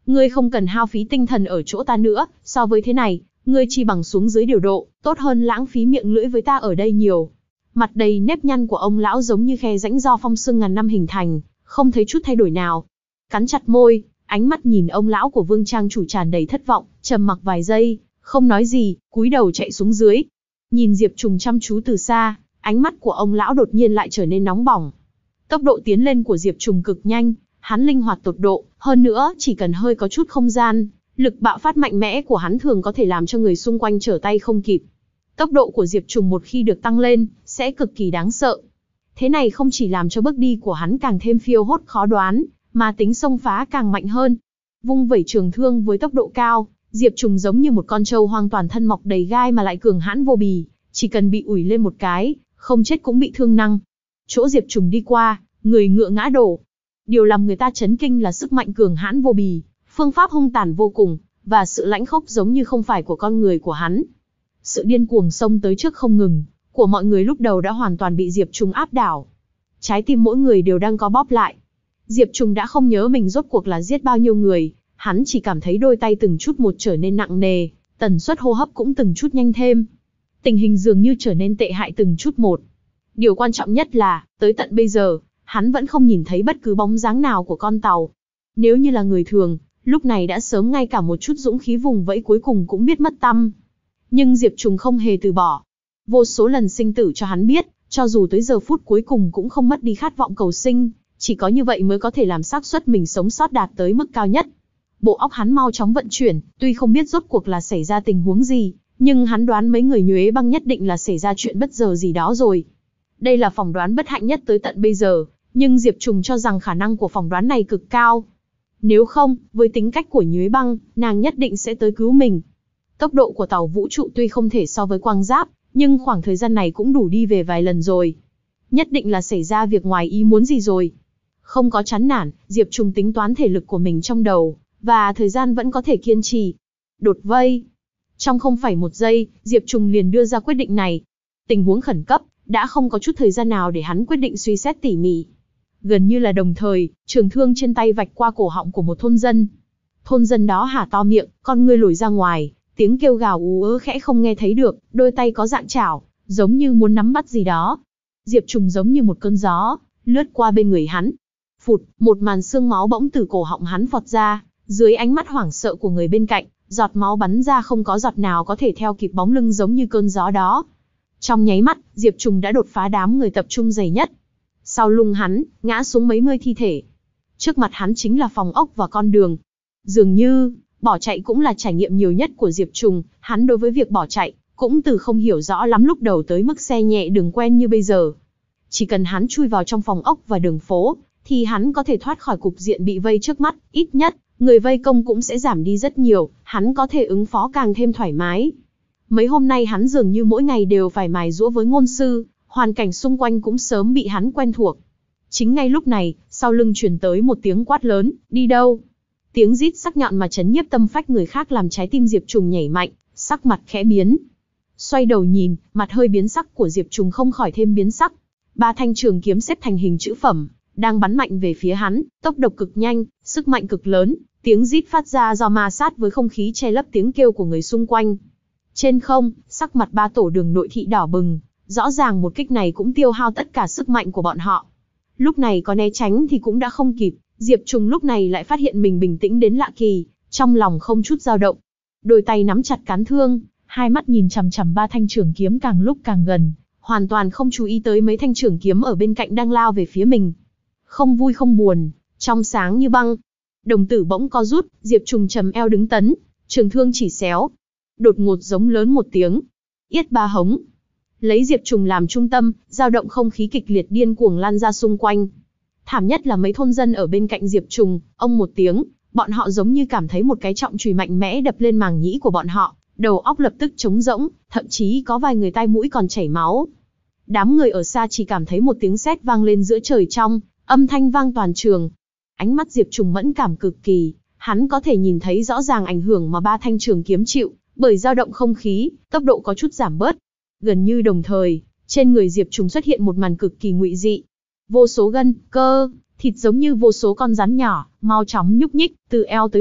Ngươi không cần hao phí tinh thần ở chỗ ta nữa, so với thế này, ngươi chi bằng xuống dưới điều độ, tốt hơn lãng phí miệng lưỡi với ta ở đây nhiều. Mặt đầy nếp nhăn của ông lão giống như khe rãnh do phong sương ngàn năm hình thành, không thấy chút thay đổi nào. Cắn chặt môi, ánh mắt nhìn ông lão của Vương trang chủ tràn đầy thất vọng, trầm mặc vài giây, không nói gì, cúi đầu chạy xuống dưới. Nhìn Diệp Trùng chăm chú từ xa, ánh mắt của ông lão đột nhiên lại trở nên nóng bỏng. Tốc độ tiến lên của Diệp Trùng cực nhanh, hắn linh hoạt tột độ, hơn nữa chỉ cần hơi có chút không gian, lực bạo phát mạnh mẽ của hắn thường có thể làm cho người xung quanh trở tay không kịp. Tốc độ của Diệp Trùng một khi được tăng lên, sẽ cực kỳ đáng sợ. Thế này không chỉ làm cho bước đi của hắn càng thêm phiêu hốt khó đoán, mà tính xông phá càng mạnh hơn. Vung vẩy trường thương với tốc độ cao, Diệp Trùng giống như một con trâu hoang toàn thân mọc đầy gai mà lại cường hãn vô bì, chỉ cần bị ủi lên một cái, không chết cũng bị thương năng. Chỗ Diệp Trùng đi qua, người ngựa ngã đổ. Điều làm người ta chấn kinh là sức mạnh cường hãn vô bì, phương pháp hung tàn vô cùng, và sự lãnh khốc giống như không phải của con người của hắn. Sự điên cuồng xông tới trước không ngừng, của mọi người lúc đầu đã hoàn toàn bị Diệp Trùng áp đảo. Trái tim mỗi người đều đang co bóp lại. Diệp Trùng đã không nhớ mình rốt cuộc là giết bao nhiêu người, hắn chỉ cảm thấy đôi tay từng chút một trở nên nặng nề, tần suất hô hấp cũng từng chút nhanh thêm. Tình hình dường như trở nên tệ hại từng chút một. Điều quan trọng nhất là, tới tận bây giờ, hắn vẫn không nhìn thấy bất cứ bóng dáng nào của con tàu. Nếu như là người thường, lúc này đã sớm ngay cả một chút dũng khí vùng vẫy cuối cùng cũng biết mất tăm. Nhưng Diệp Trùng không hề từ bỏ. Vô số lần sinh tử cho hắn biết, cho dù tới giờ phút cuối cùng cũng không mất đi khát vọng cầu sinh, chỉ có như vậy mới có thể làm xác suất mình sống sót đạt tới mức cao nhất. Bộ óc hắn mau chóng vận chuyển, tuy không biết rốt cuộc là xảy ra tình huống gì, nhưng hắn đoán mấy người Nhuế Băng nhất định là xảy ra chuyện bất ngờ gì đó rồi. Đây là phỏng đoán bất hạnh nhất tới tận bây giờ, nhưng Diệp Trùng cho rằng khả năng của phỏng đoán này cực cao. Nếu không, với tính cách của Nhuế Băng, nàng nhất định sẽ tới cứu mình. Tốc độ của tàu vũ trụ tuy không thể so với quang giáp, nhưng khoảng thời gian này cũng đủ đi về vài lần rồi. Nhất định là xảy ra việc ngoài ý muốn gì rồi. Không có chán nản, Diệp Trùng tính toán thể lực của mình trong đầu, và thời gian vẫn có thể kiên trì. Đột vây. Trong không phải một giây, Diệp Trùng liền đưa ra quyết định này. Tình huống khẩn cấp, đã không có chút thời gian nào để hắn quyết định suy xét tỉ mỉ. Gần như là đồng thời, trường thương trên tay vạch qua cổ họng của một thôn dân. Thôn dân đó há to miệng, con ngươi lồi ra ngoài, tiếng kêu gào ú ớ khẽ không nghe thấy được, đôi tay có dạng chảo, giống như muốn nắm bắt gì đó. Diệp Trùng giống như một cơn gió, lướt qua bên người hắn. Phụt, một màn xương máu bỗng từ cổ họng hắn phọt ra, dưới ánh mắt hoảng sợ của người bên cạnh, giọt máu bắn ra không có giọt nào có thể theo kịp bóng lưng giống như cơn gió đó. Trong nháy mắt, Diệp Trùng đã đột phá đám người tập trung dày nhất. Sau lưng hắn, ngã xuống mấy mươi thi thể. Trước mặt hắn chính là phòng ốc và con đường. Dường như, bỏ chạy cũng là trải nghiệm nhiều nhất của Diệp Trùng, hắn đối với việc bỏ chạy, cũng từ không hiểu rõ lắm lúc đầu tới mức xe nhẹ đường quen như bây giờ. Chỉ cần hắn chui vào trong phòng ốc và đường phố, thì hắn có thể thoát khỏi cục diện bị vây trước mắt, ít nhất, người vây công cũng sẽ giảm đi rất nhiều, hắn có thể ứng phó càng thêm thoải mái. Mấy hôm nay hắn dường như mỗi ngày đều phải mài giũa với ngôn sư, hoàn cảnh xung quanh cũng sớm bị hắn quen thuộc. Chính ngay lúc này, sau lưng truyền tới một tiếng quát lớn, đi đâu? Tiếng rít sắc nhọn mà chấn nhiếp tâm phách người khác làm trái tim Diệp Trùng nhảy mạnh, sắc mặt khẽ biến. Xoay đầu nhìn, mặt hơi biến sắc của Diệp Trùng không khỏi thêm biến sắc. Ba thanh trường kiếm xếp thành hình chữ phẩm, đang bắn mạnh về phía hắn, tốc độ cực nhanh, sức mạnh cực lớn, tiếng rít phát ra do ma sát với không khí che lấp tiếng kêu của người xung quanh. Trên không, sắc mặt ba tổ đường nội thị đỏ bừng, rõ ràng một kích này cũng tiêu hao tất cả sức mạnh của bọn họ. Lúc này có né tránh thì cũng đã không kịp, Diệp Trùng lúc này lại phát hiện mình bình tĩnh đến lạ kỳ, trong lòng không chút dao động. Đôi tay nắm chặt cán thương, hai mắt nhìn chằm chằm ba thanh trường kiếm càng lúc càng gần, hoàn toàn không chú ý tới mấy thanh trường kiếm ở bên cạnh đang lao về phía mình. Không vui không buồn, trong sáng như băng. Đồng tử bỗng co rút, Diệp Trùng trầm eo đứng tấn, trường thương chỉ xéo. Đột ngột giống lớn một tiếng. Yết ba hống. Lấy Diệp Trùng làm trung tâm, dao động không khí kịch liệt điên cuồng lan ra xung quanh. Thảm nhất là mấy thôn dân ở bên cạnh Diệp Trùng, ông một tiếng, bọn họ giống như cảm thấy một cái trọng chùy mạnh mẽ đập lên màng nhĩ của bọn họ, đầu óc lập tức trống rỗng, thậm chí có vài người tai mũi còn chảy máu. Đám người ở xa chỉ cảm thấy một tiếng sét vang lên giữa trời trong, âm thanh vang toàn trường. Ánh mắt Diệp Trùng mẫn cảm cực kỳ, hắn có thể nhìn thấy rõ ràng ảnh hưởng mà ba thanh trường kiếm chịu, bởi dao động không khí, tốc độ có chút giảm bớt. Gần như đồng thời, trên người Diệp Trùng xuất hiện một màn cực kỳ ngụy dị. Vô số gân, cơ, thịt giống như vô số con rắn nhỏ, mau chóng nhúc nhích, từ eo tới bụng,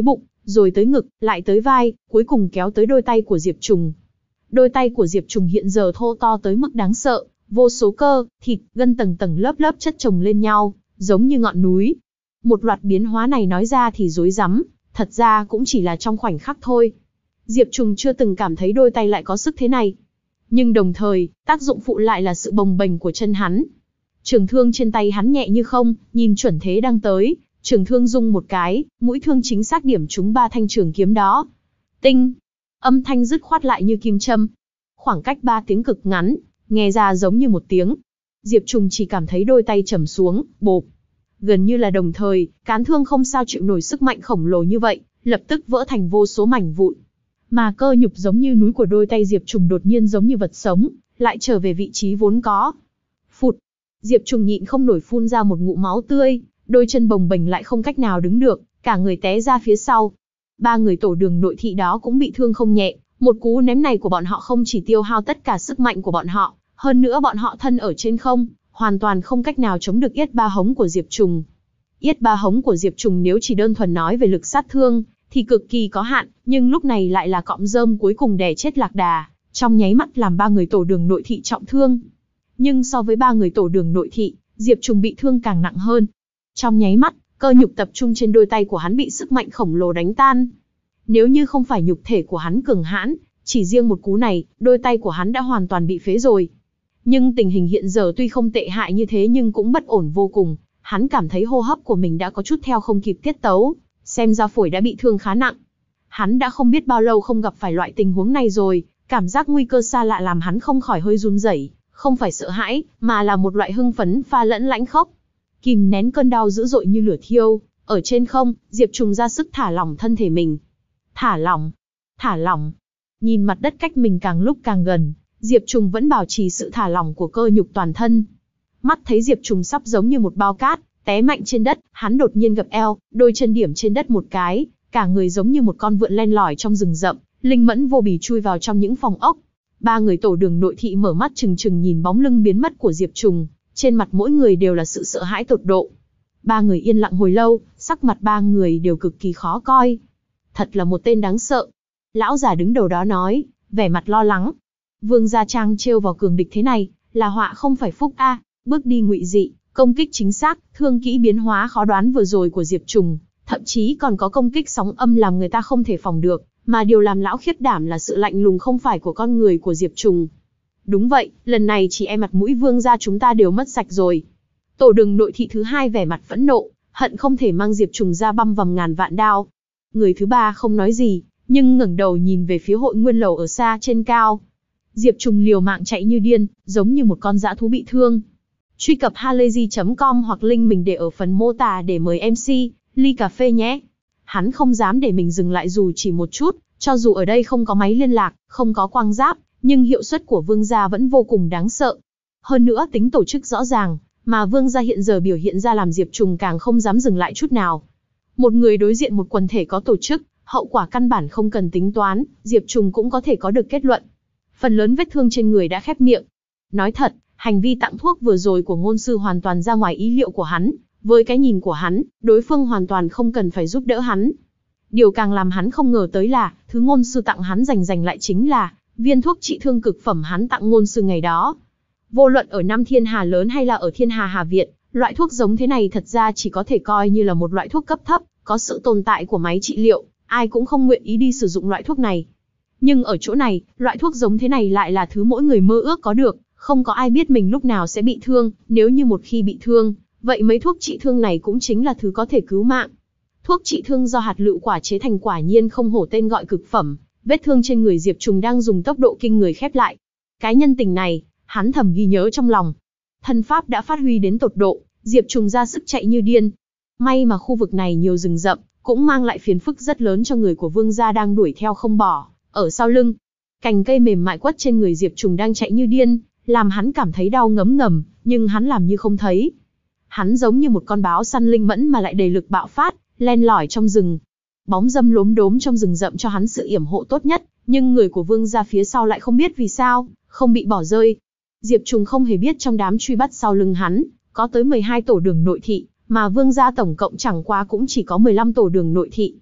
rồi tới ngực, lại tới vai, cuối cùng kéo tới đôi tay của Diệp Trùng. Đôi tay của Diệp Trùng hiện giờ thô to tới mức đáng sợ, vô số cơ, thịt, gân tầng tầng lớp lớp chất chồng lên nhau, giống như ngọn núi. Một loạt biến hóa này nói ra thì rối rắm, thật ra cũng chỉ là trong khoảnh khắc thôi. Diệp Trùng chưa từng cảm thấy đôi tay lại có sức thế này. Nhưng đồng thời, tác dụng phụ lại là sự bồng bềnh của chân hắn. Trường thương trên tay hắn nhẹ như không, nhìn chuẩn thế đang tới, trường thương rung một cái, mũi thương chính xác điểm trúng ba thanh trường kiếm đó. Tinh! Âm thanh dứt khoát lại như kim châm. Khoảng cách ba tiếng cực ngắn, nghe ra giống như một tiếng. Diệp Trùng chỉ cảm thấy đôi tay trầm xuống, bộp. Gần như là đồng thời, cán thương không sao chịu nổi sức mạnh khổng lồ như vậy, lập tức vỡ thành vô số mảnh vụn. Mà cơ nhục giống như núi của đôi tay Diệp Trùng đột nhiên giống như vật sống, lại trở về vị trí vốn có. Phụt! Diệp Trùng nhịn không nổi phun ra một ngụm máu tươi, đôi chân bồng bềnh lại không cách nào đứng được, cả người té ra phía sau. Ba người tổ đường nội thị đó cũng bị thương không nhẹ, một cú ném này của bọn họ không chỉ tiêu hao tất cả sức mạnh của bọn họ, hơn nữa bọn họ thân ở trên không, hoàn toàn không cách nào chống được yết ba hống của Diệp Trùng. Yết ba hống của Diệp Trùng nếu chỉ đơn thuần nói về lực sát thương, thì cực kỳ có hạn, nhưng lúc này lại là cọng rơm cuối cùng đè chết lạc đà, trong nháy mắt làm ba người tổ đường nội thị trọng thương. Nhưng so với ba người tổ đường nội thị, Diệp Trùng bị thương càng nặng hơn. Trong nháy mắt, cơ nhục tập trung trên đôi tay của hắn bị sức mạnh khổng lồ đánh tan. Nếu như không phải nhục thể của hắn cường hãn, chỉ riêng một cú này, đôi tay của hắn đã hoàn toàn bị phế rồi. Nhưng tình hình hiện giờ tuy không tệ hại như thế nhưng cũng bất ổn vô cùng, hắn cảm thấy hô hấp của mình đã có chút theo không kịp tiết tấu, xem ra phổi đã bị thương khá nặng. Hắn đã không biết bao lâu không gặp phải loại tình huống này rồi, cảm giác nguy cơ xa lạ làm hắn không khỏi hơi run rẩy, không phải sợ hãi, mà là một loại hưng phấn pha lẫn lãnh khốc. Kìm nén cơn đau dữ dội như lửa thiêu, ở trên không, Diệp Trùng ra sức thả lỏng thân thể mình. Thả lỏng, thả lỏng. Nhìn mặt đất cách mình càng lúc càng gần, Diệp Trùng vẫn bảo trì sự thả lỏng của cơ nhục toàn thân. Mắt thấy Diệp Trùng sắp giống như một bao cát, té mạnh trên đất, hắn đột nhiên gập eo, đôi chân điểm trên đất một cái, cả người giống như một con vượn len lỏi trong rừng rậm, linh mẫn vô bì chui vào trong những phòng ốc. Ba người tổ đường nội thị mở mắt trừng trừng nhìn bóng lưng biến mất của Diệp Trùng, trên mặt mỗi người đều là sự sợ hãi tột độ. Ba người yên lặng hồi lâu, sắc mặt ba người đều cực kỳ khó coi. Thật là một tên đáng sợ. Lão già đứng đầu đó nói, vẻ mặt lo lắng. Vương gia trang trêu vào cường địch thế này, là họa không phải phúc a. Bước đi ngụy dị, công kích chính xác, thương kỹ biến hóa khó đoán vừa rồi của Diệp Trùng, thậm chí còn có công kích sóng âm làm người ta không thể phòng được, mà điều làm lão khiếp đảm là sự lạnh lùng không phải của con người của Diệp Trùng. Đúng vậy, lần này chỉ e mặt mũi vương gia chúng ta đều mất sạch rồi. Tổ đường nội thị thứ hai vẻ mặt phẫn nộ, hận không thể mang Diệp Trùng ra băm vằm ngàn vạn đao. Người thứ ba không nói gì, nhưng ngẩng đầu nhìn về phía Hội Nguyên lầu ở xa trên cao. Diệp Trùng liều mạng chạy như điên, giống như một con dã thú bị thương. Truy cập halayzi chấm com hoặc link mình để ở phần mô tả để mời em xê, ly cà phê nhé. Hắn không dám để mình dừng lại dù chỉ một chút, cho dù ở đây không có máy liên lạc, không có quang giáp, nhưng hiệu suất của vương gia vẫn vô cùng đáng sợ. Hơn nữa tính tổ chức rõ ràng, mà vương gia hiện giờ biểu hiện ra làm Diệp Trùng càng không dám dừng lại chút nào. Một người đối diện một quần thể có tổ chức, hậu quả căn bản không cần tính toán, Diệp Trùng cũng có thể có được kết luận. Phần lớn vết thương trên người đã khép miệng. Nói thật, hành vi tặng thuốc vừa rồi của ngôn sư hoàn toàn ra ngoài ý liệu của hắn, với cái nhìn của hắn, đối phương hoàn toàn không cần phải giúp đỡ hắn. Điều càng làm hắn không ngờ tới là, thứ ngôn sư tặng hắn dành dành lại chính là viên thuốc trị thương cực phẩm hắn tặng ngôn sư ngày đó. Vô luận ở Nam Thiên Hà lớn hay là ở Thiên Hà Hà Viện, loại thuốc giống thế này thật ra chỉ có thể coi như là một loại thuốc cấp thấp, có sự tồn tại của máy trị liệu, ai cũng không nguyện ý đi sử dụng loại thuốc này. Nhưng ở chỗ này, loại thuốc giống thế này lại là thứ mỗi người mơ ước có được, không có ai biết mình lúc nào sẽ bị thương, nếu như một khi bị thương, vậy mấy thuốc trị thương này cũng chính là thứ có thể cứu mạng. Thuốc trị thương do hạt lựu quả chế thành quả nhiên không hổ tên gọi cực phẩm, vết thương trên người Diệp Trùng đang dùng tốc độ kinh người khép lại. Cái nhân tình này, hắn thầm ghi nhớ trong lòng. Thân pháp đã phát huy đến tột độ, Diệp Trùng ra sức chạy như điên. May mà khu vực này nhiều rừng rậm, cũng mang lại phiền phức rất lớn cho người của vương gia đang đuổi theo không bỏ. Ở sau lưng, cành cây mềm mại quất trên người Diệp Trùng đang chạy như điên, làm hắn cảm thấy đau ngấm ngầm, nhưng hắn làm như không thấy. Hắn giống như một con báo săn linh mẫn mà lại đầy lực bạo phát, len lỏi trong rừng. Bóng dâm lốm đốm trong rừng rậm cho hắn sự yểm hộ tốt nhất, nhưng người của vương gia phía sau lại không biết vì sao, không bị bỏ rơi. Diệp Trùng không hề biết trong đám truy bắt sau lưng hắn, có tới mười hai tổ đường nội thị, mà vương gia tổng cộng chẳng qua cũng chỉ có mười lăm tổ đường nội thị.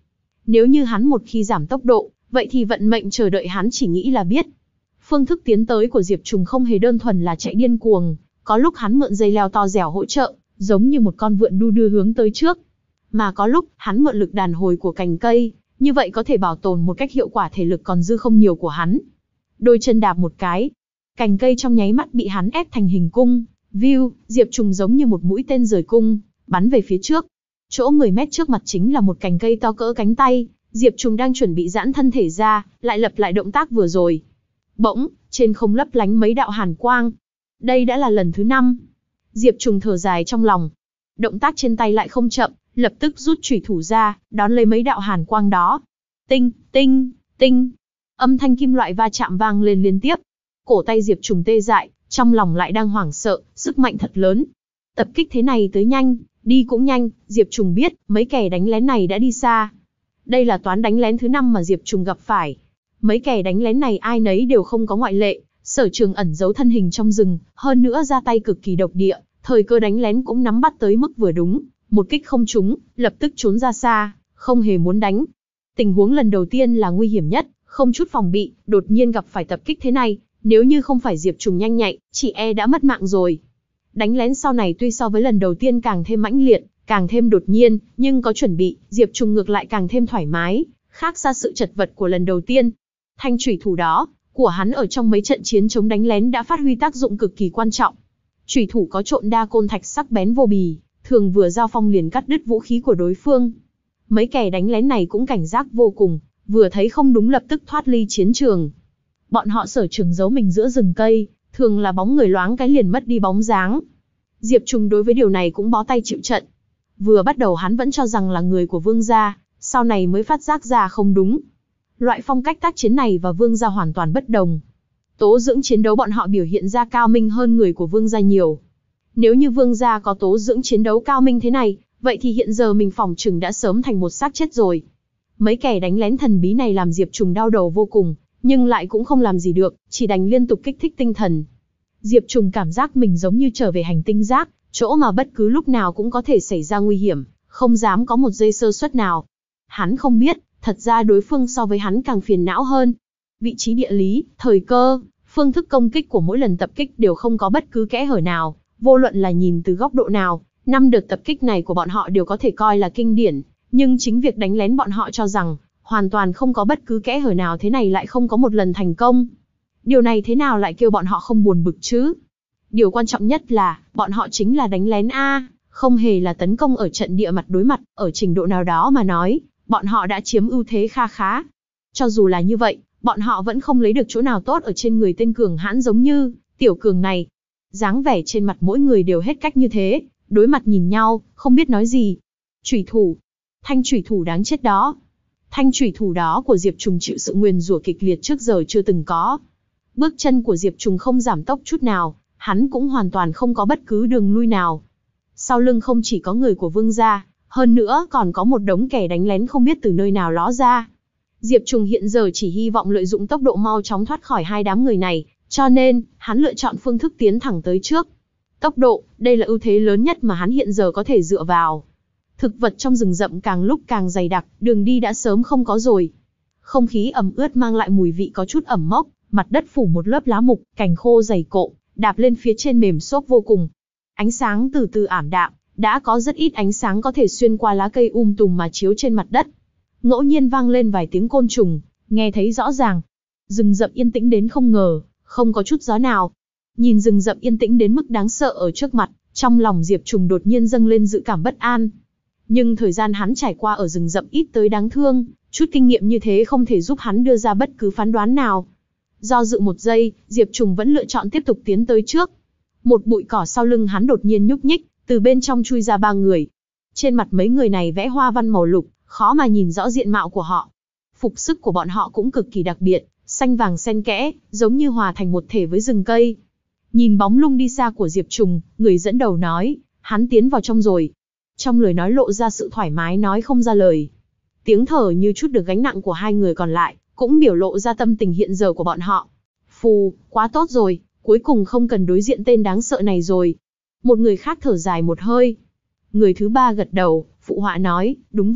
Nếu như hắn một khi giảm tốc độ, vậy thì vận mệnh chờ đợi hắn chỉ nghĩ là biết. Phương thức tiến tới của Diệp Trùng không hề đơn thuần là chạy điên cuồng, có lúc hắn mượn dây leo to dẻo hỗ trợ, giống như một con vượn đu đưa hướng tới trước. Mà có lúc, hắn mượn lực đàn hồi của cành cây, như vậy có thể bảo tồn một cách hiệu quả thể lực còn dư không nhiều của hắn. Đôi chân đạp một cái, cành cây trong nháy mắt bị hắn ép thành hình cung. View, Diệp Trùng giống như một mũi tên rời cung, bắn về phía trước. Chỗ mười mét trước mặt chính là một cành cây to cỡ cánh tay, Diệp Trùng đang chuẩn bị giãn thân thể ra, lại lặp lại động tác vừa rồi. Bỗng, trên không lấp lánh mấy đạo hàn quang. Đây đã là lần thứ năm. Diệp Trùng thở dài trong lòng. Động tác trên tay lại không chậm, lập tức rút chủy thủ ra, đón lấy mấy đạo hàn quang đó. Tinh, tinh, tinh. Âm thanh kim loại va chạm vang lên liên tiếp. Cổ tay Diệp Trùng tê dại, trong lòng lại đang hoảng sợ, sức mạnh thật lớn. Tập kích thế này tới nhanh, đi cũng nhanh, Diệp Trùng biết, mấy kẻ đánh lén này đã đi xa. Đây là toán đánh lén thứ năm mà Diệp Trùng gặp phải. Mấy kẻ đánh lén này ai nấy đều không có ngoại lệ, sở trường ẩn giấu thân hình trong rừng, hơn nữa ra tay cực kỳ độc địa, thời cơ đánh lén cũng nắm bắt tới mức vừa đúng, một kích không trúng, lập tức trốn ra xa, không hề muốn đánh. Tình huống lần đầu tiên là nguy hiểm nhất, không chút phòng bị, đột nhiên gặp phải tập kích thế này, nếu như không phải Diệp Trùng nhanh nhạy, chỉ e đã mất mạng rồi. Đánh lén sau này tuy so với lần đầu tiên càng thêm mãnh liệt, càng thêm đột nhiên, nhưng có chuẩn bị, Diệp Trùng ngược lại càng thêm thoải mái, khác xa sự chật vật của lần đầu tiên. Thanh chủy thủ đó, của hắn ở trong mấy trận chiến chống đánh lén đã phát huy tác dụng cực kỳ quan trọng. Chủy thủ có trộn đa côn thạch sắc bén vô bì, thường vừa giao phong liền cắt đứt vũ khí của đối phương. Mấy kẻ đánh lén này cũng cảnh giác vô cùng, vừa thấy không đúng lập tức thoát ly chiến trường. Bọn họ sở trường giấu mình giữa rừng cây, thường là bóng người loáng cái liền mất đi bóng dáng. Diệp Trùng đối với điều này cũng bó tay chịu trận. Vừa bắt đầu hắn vẫn cho rằng là người của Vương gia, sau này mới phát giác ra không đúng. Loại phong cách tác chiến này và Vương gia hoàn toàn bất đồng. Tố dưỡng chiến đấu bọn họ biểu hiện ra cao minh hơn người của Vương gia nhiều. Nếu như Vương gia có tố dưỡng chiến đấu cao minh thế này, vậy thì hiện giờ mình phỏng chừng đã sớm thành một xác chết rồi. Mấy kẻ đánh lén thần bí này làm Diệp Trùng đau đầu vô cùng, nhưng lại cũng không làm gì được, chỉ đành liên tục kích thích tinh thần. Diệp Trùng cảm giác mình giống như trở về hành tinh rác, chỗ mà bất cứ lúc nào cũng có thể xảy ra nguy hiểm, không dám có một giây sơ suất nào. Hắn không biết, thật ra đối phương so với hắn càng phiền não hơn. Vị trí địa lý, thời cơ, phương thức công kích của mỗi lần tập kích đều không có bất cứ kẽ hở nào, vô luận là nhìn từ góc độ nào, năm đợt tập kích này của bọn họ đều có thể coi là kinh điển, nhưng chính việc đánh lén bọn họ cho rằng hoàn toàn không có bất cứ kẽ hở nào thế này lại không có một lần thành công. Điều này thế nào lại kêu bọn họ không buồn bực chứ? Điều quan trọng nhất là, bọn họ chính là đánh lén A, không hề là tấn công ở trận địa mặt đối mặt, ở trình độ nào đó mà nói, bọn họ đã chiếm ưu thế kha khá. Cho dù là như vậy, bọn họ vẫn không lấy được chỗ nào tốt ở trên người tên cường hãn giống như Tiểu Cường này. Dáng vẻ trên mặt mỗi người đều hết cách như thế, đối mặt nhìn nhau, không biết nói gì. Chủy thủ, thanh chủy thủ đáng chết đó. Thanh chủy thủ đó của Diệp Trùng chịu sự nguyền rủa kịch liệt trước giờ chưa từng có. Bước chân của Diệp Trùng không giảm tốc chút nào, hắn cũng hoàn toàn không có bất cứ đường lui nào. Sau lưng không chỉ có người của Vương gia, hơn nữa còn có một đống kẻ đánh lén không biết từ nơi nào ló ra. Diệp Trùng hiện giờ chỉ hy vọng lợi dụng tốc độ mau chóng thoát khỏi hai đám người này, cho nên, hắn lựa chọn phương thức tiến thẳng tới trước. Tốc độ, đây là ưu thế lớn nhất mà hắn hiện giờ có thể dựa vào. Thực vật trong rừng rậm càng lúc càng dày đặc, đường đi đã sớm không có rồi. Không khí ẩm ướt mang lại mùi vị có chút ẩm mốc, mặt đất phủ một lớp lá mục, cành khô dày cộ, đạp lên phía trên mềm xốp vô cùng. Ánh sáng từ từ ảm đạm, đã có rất ít ánh sáng có thể xuyên qua lá cây um tùm mà chiếu trên mặt đất. Ngẫu nhiên vang lên vài tiếng côn trùng, nghe thấy rõ ràng. Rừng rậm yên tĩnh đến không ngờ, không có chút gió nào. Nhìn rừng rậm yên tĩnh đến mức đáng sợ ở trước mặt, trong lòng Diệp Trùng đột nhiên dâng lên dự cảm bất an. Nhưng thời gian hắn trải qua ở rừng rậm ít tới đáng thương, chút kinh nghiệm như thế không thể giúp hắn đưa ra bất cứ phán đoán nào. Do dự một giây, Diệp Trùng vẫn lựa chọn tiếp tục tiến tới trước. Một bụi cỏ sau lưng hắn đột nhiên nhúc nhích, từ bên trong chui ra ba người. Trên mặt mấy người này vẽ hoa văn màu lục, khó mà nhìn rõ diện mạo của họ. Phục sức của bọn họ cũng cực kỳ đặc biệt, xanh vàng xen kẽ, giống như hòa thành một thể với rừng cây. Nhìn bóng lung đi xa của Diệp Trùng, người dẫn đầu nói, hắn tiến vào trong rồi. Trong lời nói lộ ra sự thoải mái nói không ra lời. Tiếng thở như chút được gánh nặng của hai người còn lại, cũng biểu lộ ra tâm tình hiện giờ của bọn họ. Phù, quá tốt rồi, cuối cùng không cần đối diện tên đáng sợ này rồi. Một người khác thở dài một hơi. Người thứ ba gật đầu, phụ họa nói, đúng vậy,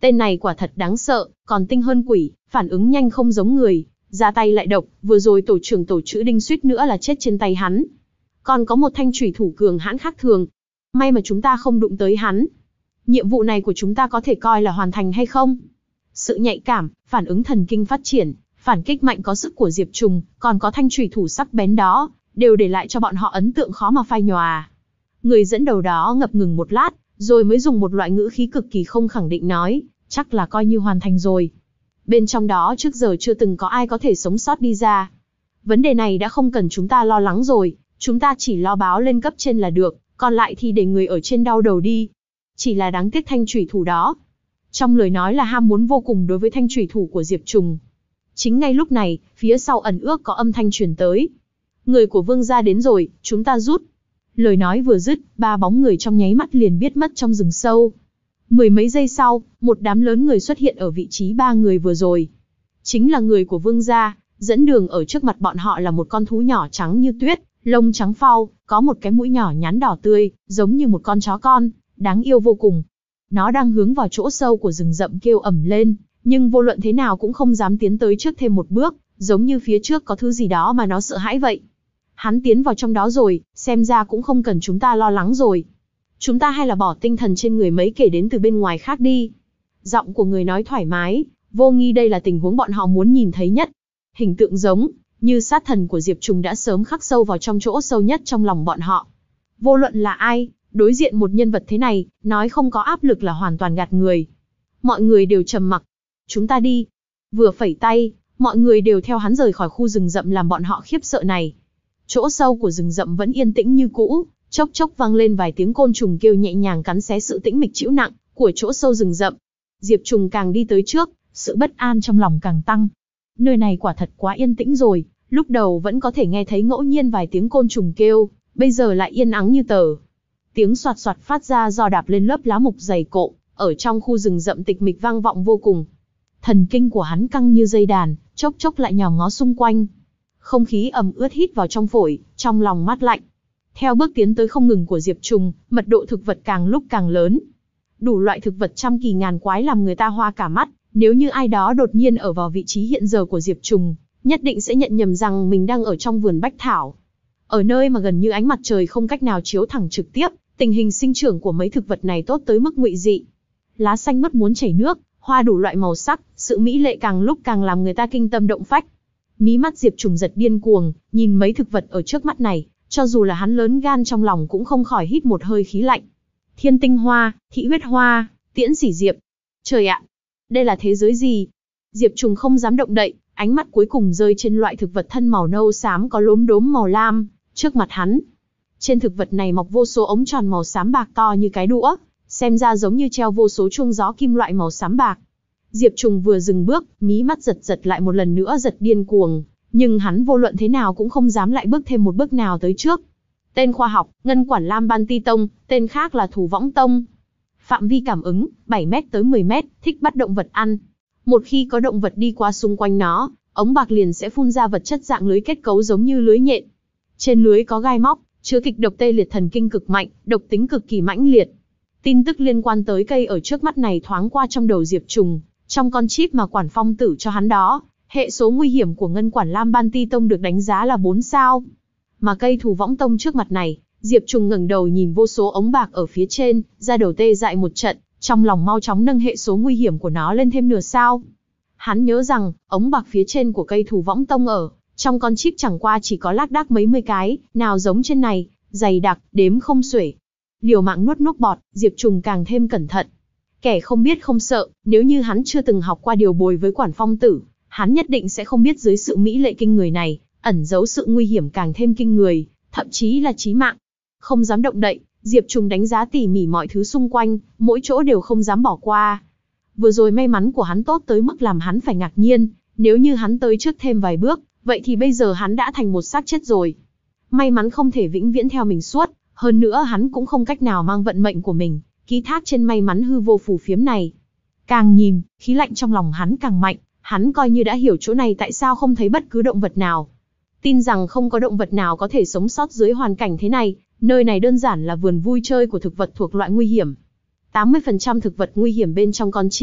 Tên này quả thật đáng sợ, còn tinh hơn quỷ, phản ứng nhanh không giống người, ra tay lại độc, vừa rồi tổ trưởng tổ chữ Đinh suýt nữa là chết trên tay hắn. Còn có một thanh chủy thủ cường hãn khác thường. May mà chúng ta không đụng tới hắn. Nhiệm vụ này của chúng ta có thể coi là hoàn thành hay không? Sự nhạy cảm, phản ứng thần kinh phát triển, phản kích mạnh có sức của Diệp Trùng, còn có thanh chủy thủ sắc bén đó, đều để lại cho bọn họ ấn tượng khó mà phai nhòa. Người dẫn đầu đó ngập ngừng một lát, rồi mới dùng một loại ngữ khí cực kỳ không khẳng định nói, chắc là coi như hoàn thành rồi. Bên trong đó trước giờ chưa từng có ai có thể sống sót đi ra. Vấn đề này đã không cần chúng ta lo lắng rồi, chúng ta chỉ lo báo lên cấp trên là được, còn lại thì để người ở trên đau đầu đi. Chỉ là đáng tiếc thanh chủy thủ đó. Trong lời nói là ham muốn vô cùng đối với thanh chủy thủ của Diệp Trùng. Chính ngay lúc này, phía sau ẩn ước có âm thanh truyền tới. Người của Vương gia đến rồi, chúng ta rút. Lời nói vừa dứt, ba bóng người trong nháy mắt liền biết mất trong rừng sâu. Mười mấy giây sau, một đám lớn người xuất hiện ở vị trí ba người vừa rồi. Chính là người của Vương gia, dẫn đường ở trước mặt bọn họ là một con thú nhỏ trắng như tuyết, lông trắng phau, có một cái mũi nhỏ nhắn đỏ tươi, giống như một con chó con, đáng yêu vô cùng. Nó đang hướng vào chỗ sâu của rừng rậm kêu ầm lên, nhưng vô luận thế nào cũng không dám tiến tới trước thêm một bước, giống như phía trước có thứ gì đó mà nó sợ hãi vậy. Hắn tiến vào trong đó rồi, xem ra cũng không cần chúng ta lo lắng rồi. Chúng ta hay là bỏ tinh thần trên người mấy kẻ đến từ bên ngoài khác đi. Giọng của người nói thoải mái, vô nghi đây là tình huống bọn họ muốn nhìn thấy nhất. Hình tượng giống như sát thần của Diệp Trùng đã sớm khắc sâu vào trong chỗ sâu nhất trong lòng bọn họ. Vô luận là ai, đối diện một nhân vật thế này, nói không có áp lực là hoàn toàn gạt người. Mọi người đều trầm mặc. Chúng ta đi. Vừa phẩy tay, mọi người đều theo hắn rời khỏi khu rừng rậm làm bọn họ khiếp sợ này. Chỗ sâu của rừng rậm vẫn yên tĩnh như cũ, chốc chốc vang lên vài tiếng côn trùng kêu nhẹ nhàng cắn xé sự tĩnh mịch trĩu nặng của chỗ sâu rừng rậm. Diệp Trùng càng đi tới trước, sự bất an trong lòng càng tăng. Nơi này quả thật quá yên tĩnh rồi, lúc đầu vẫn có thể nghe thấy ngẫu nhiên vài tiếng côn trùng kêu, bây giờ lại yên ắng như tờ. Tiếng xoạt xoạt phát ra do đạp lên lớp lá mục dày cộ, ở trong khu rừng rậm tịch mịch vang vọng vô cùng. Thần kinh của hắn căng như dây đàn, chốc chốc lại nhòm ngó xung quanh. Không khí ẩm ướt hít vào trong phổi, trong lòng mát lạnh. Theo bước tiến tới không ngừng của Diệp Trùng, mật độ thực vật càng lúc càng lớn. Đủ loại thực vật trăm kỳ ngàn quái làm người ta hoa cả mắt, nếu như ai đó đột nhiên ở vào vị trí hiện giờ của Diệp Trùng, nhất định sẽ nhận nhầm rằng mình đang ở trong vườn bách thảo. Ở nơi mà gần như ánh mặt trời không cách nào chiếu thẳng trực tiếp, tình hình sinh trưởng của mấy thực vật này tốt tới mức ngụy dị. Lá xanh mướt muốn chảy nước, hoa đủ loại màu sắc, sự mỹ lệ càng lúc càng làm người ta kinh tâm động phách. Mí mắt Diệp Trùng giật điên cuồng, nhìn mấy thực vật ở trước mắt này, cho dù là hắn lớn gan trong lòng cũng không khỏi hít một hơi khí lạnh. Thiên tinh hoa, thị huyết hoa, tiễn sỉ diệp. Trời ạ, đây là thế giới gì? Diệp Trùng không dám động đậy, ánh mắt cuối cùng rơi trên loại thực vật thân màu nâu xám có lốm đốm màu lam, trước mặt hắn. Trên thực vật này mọc vô số ống tròn màu xám bạc to như cái đũa, xem ra giống như treo vô số chuông gió kim loại màu xám bạc. Diệp Trùng vừa dừng bước, mí mắt giật giật lại một lần nữa giật điên cuồng, nhưng hắn vô luận thế nào cũng không dám lại bước thêm một bước nào tới trước. Tên khoa học, Ngân Quản Lam Ban Ti Tông, tên khác là Thủ Võng Tông. Phạm vi cảm ứng, bảy mét tới mười mét, thích bắt động vật ăn. Một khi có động vật đi qua xung quanh nó, ống bạc liền sẽ phun ra vật chất dạng lưới kết cấu giống như lưới nhện. Trên lưới có gai móc, chứa kịch độc tê liệt thần kinh cực mạnh, độc tính cực kỳ mãnh liệt. Tin tức liên quan tới cây ở trước mắt này thoáng qua trong đầu Diệp Trùng, trong con chip mà Quản Phong Tử cho hắn đó, hệ số nguy hiểm của Ngân Quản Lam Ban Ti Tông được đánh giá là bốn sao. Mà cây Thủ Võng Tông trước mặt này, Diệp Trùng ngẩng đầu nhìn vô số ống bạc ở phía trên, ra đầu tê dại một trận, trong lòng mau chóng nâng hệ số nguy hiểm của nó lên thêm nửa sao. Hắn nhớ rằng, ống bạc phía trên của cây Thủ Võng Tông ở trong con chip chẳng qua chỉ có lác đác mấy mươi cái, nào giống trên này, dày đặc, đếm không xuể. Liều mạng nuốt nước bọt, Diệp Trùng càng thêm cẩn thận. Kẻ không biết không sợ, nếu như hắn chưa từng học qua điều bồi với Quản Phong Tử, hắn nhất định sẽ không biết dưới sự mỹ lệ kinh người này, ẩn giấu sự nguy hiểm càng thêm kinh người, thậm chí là chí mạng. Không dám động đậy, Diệp Trùng đánh giá tỉ mỉ mọi thứ xung quanh, mỗi chỗ đều không dám bỏ qua. Vừa rồi may mắn của hắn tốt tới mức làm hắn phải ngạc nhiên, nếu như hắn tới trước thêm vài bước, vậy thì bây giờ hắn đã thành một xác chết rồi. May mắn không thể vĩnh viễn theo mình suốt, hơn nữa hắn cũng không cách nào mang vận mệnh của mình ký thác trên may mắn hư vô phù phiếm này. Càng nhìn, khí lạnh trong lòng hắn càng mạnh, hắn coi như đã hiểu chỗ này tại sao không thấy bất cứ động vật nào. Tin rằng không có động vật nào có thể sống sót dưới hoàn cảnh thế này, nơi này đơn giản là vườn vui chơi của thực vật thuộc loại nguy hiểm. tám mươi phần trăm thực vật nguy hiểm bên trong con chip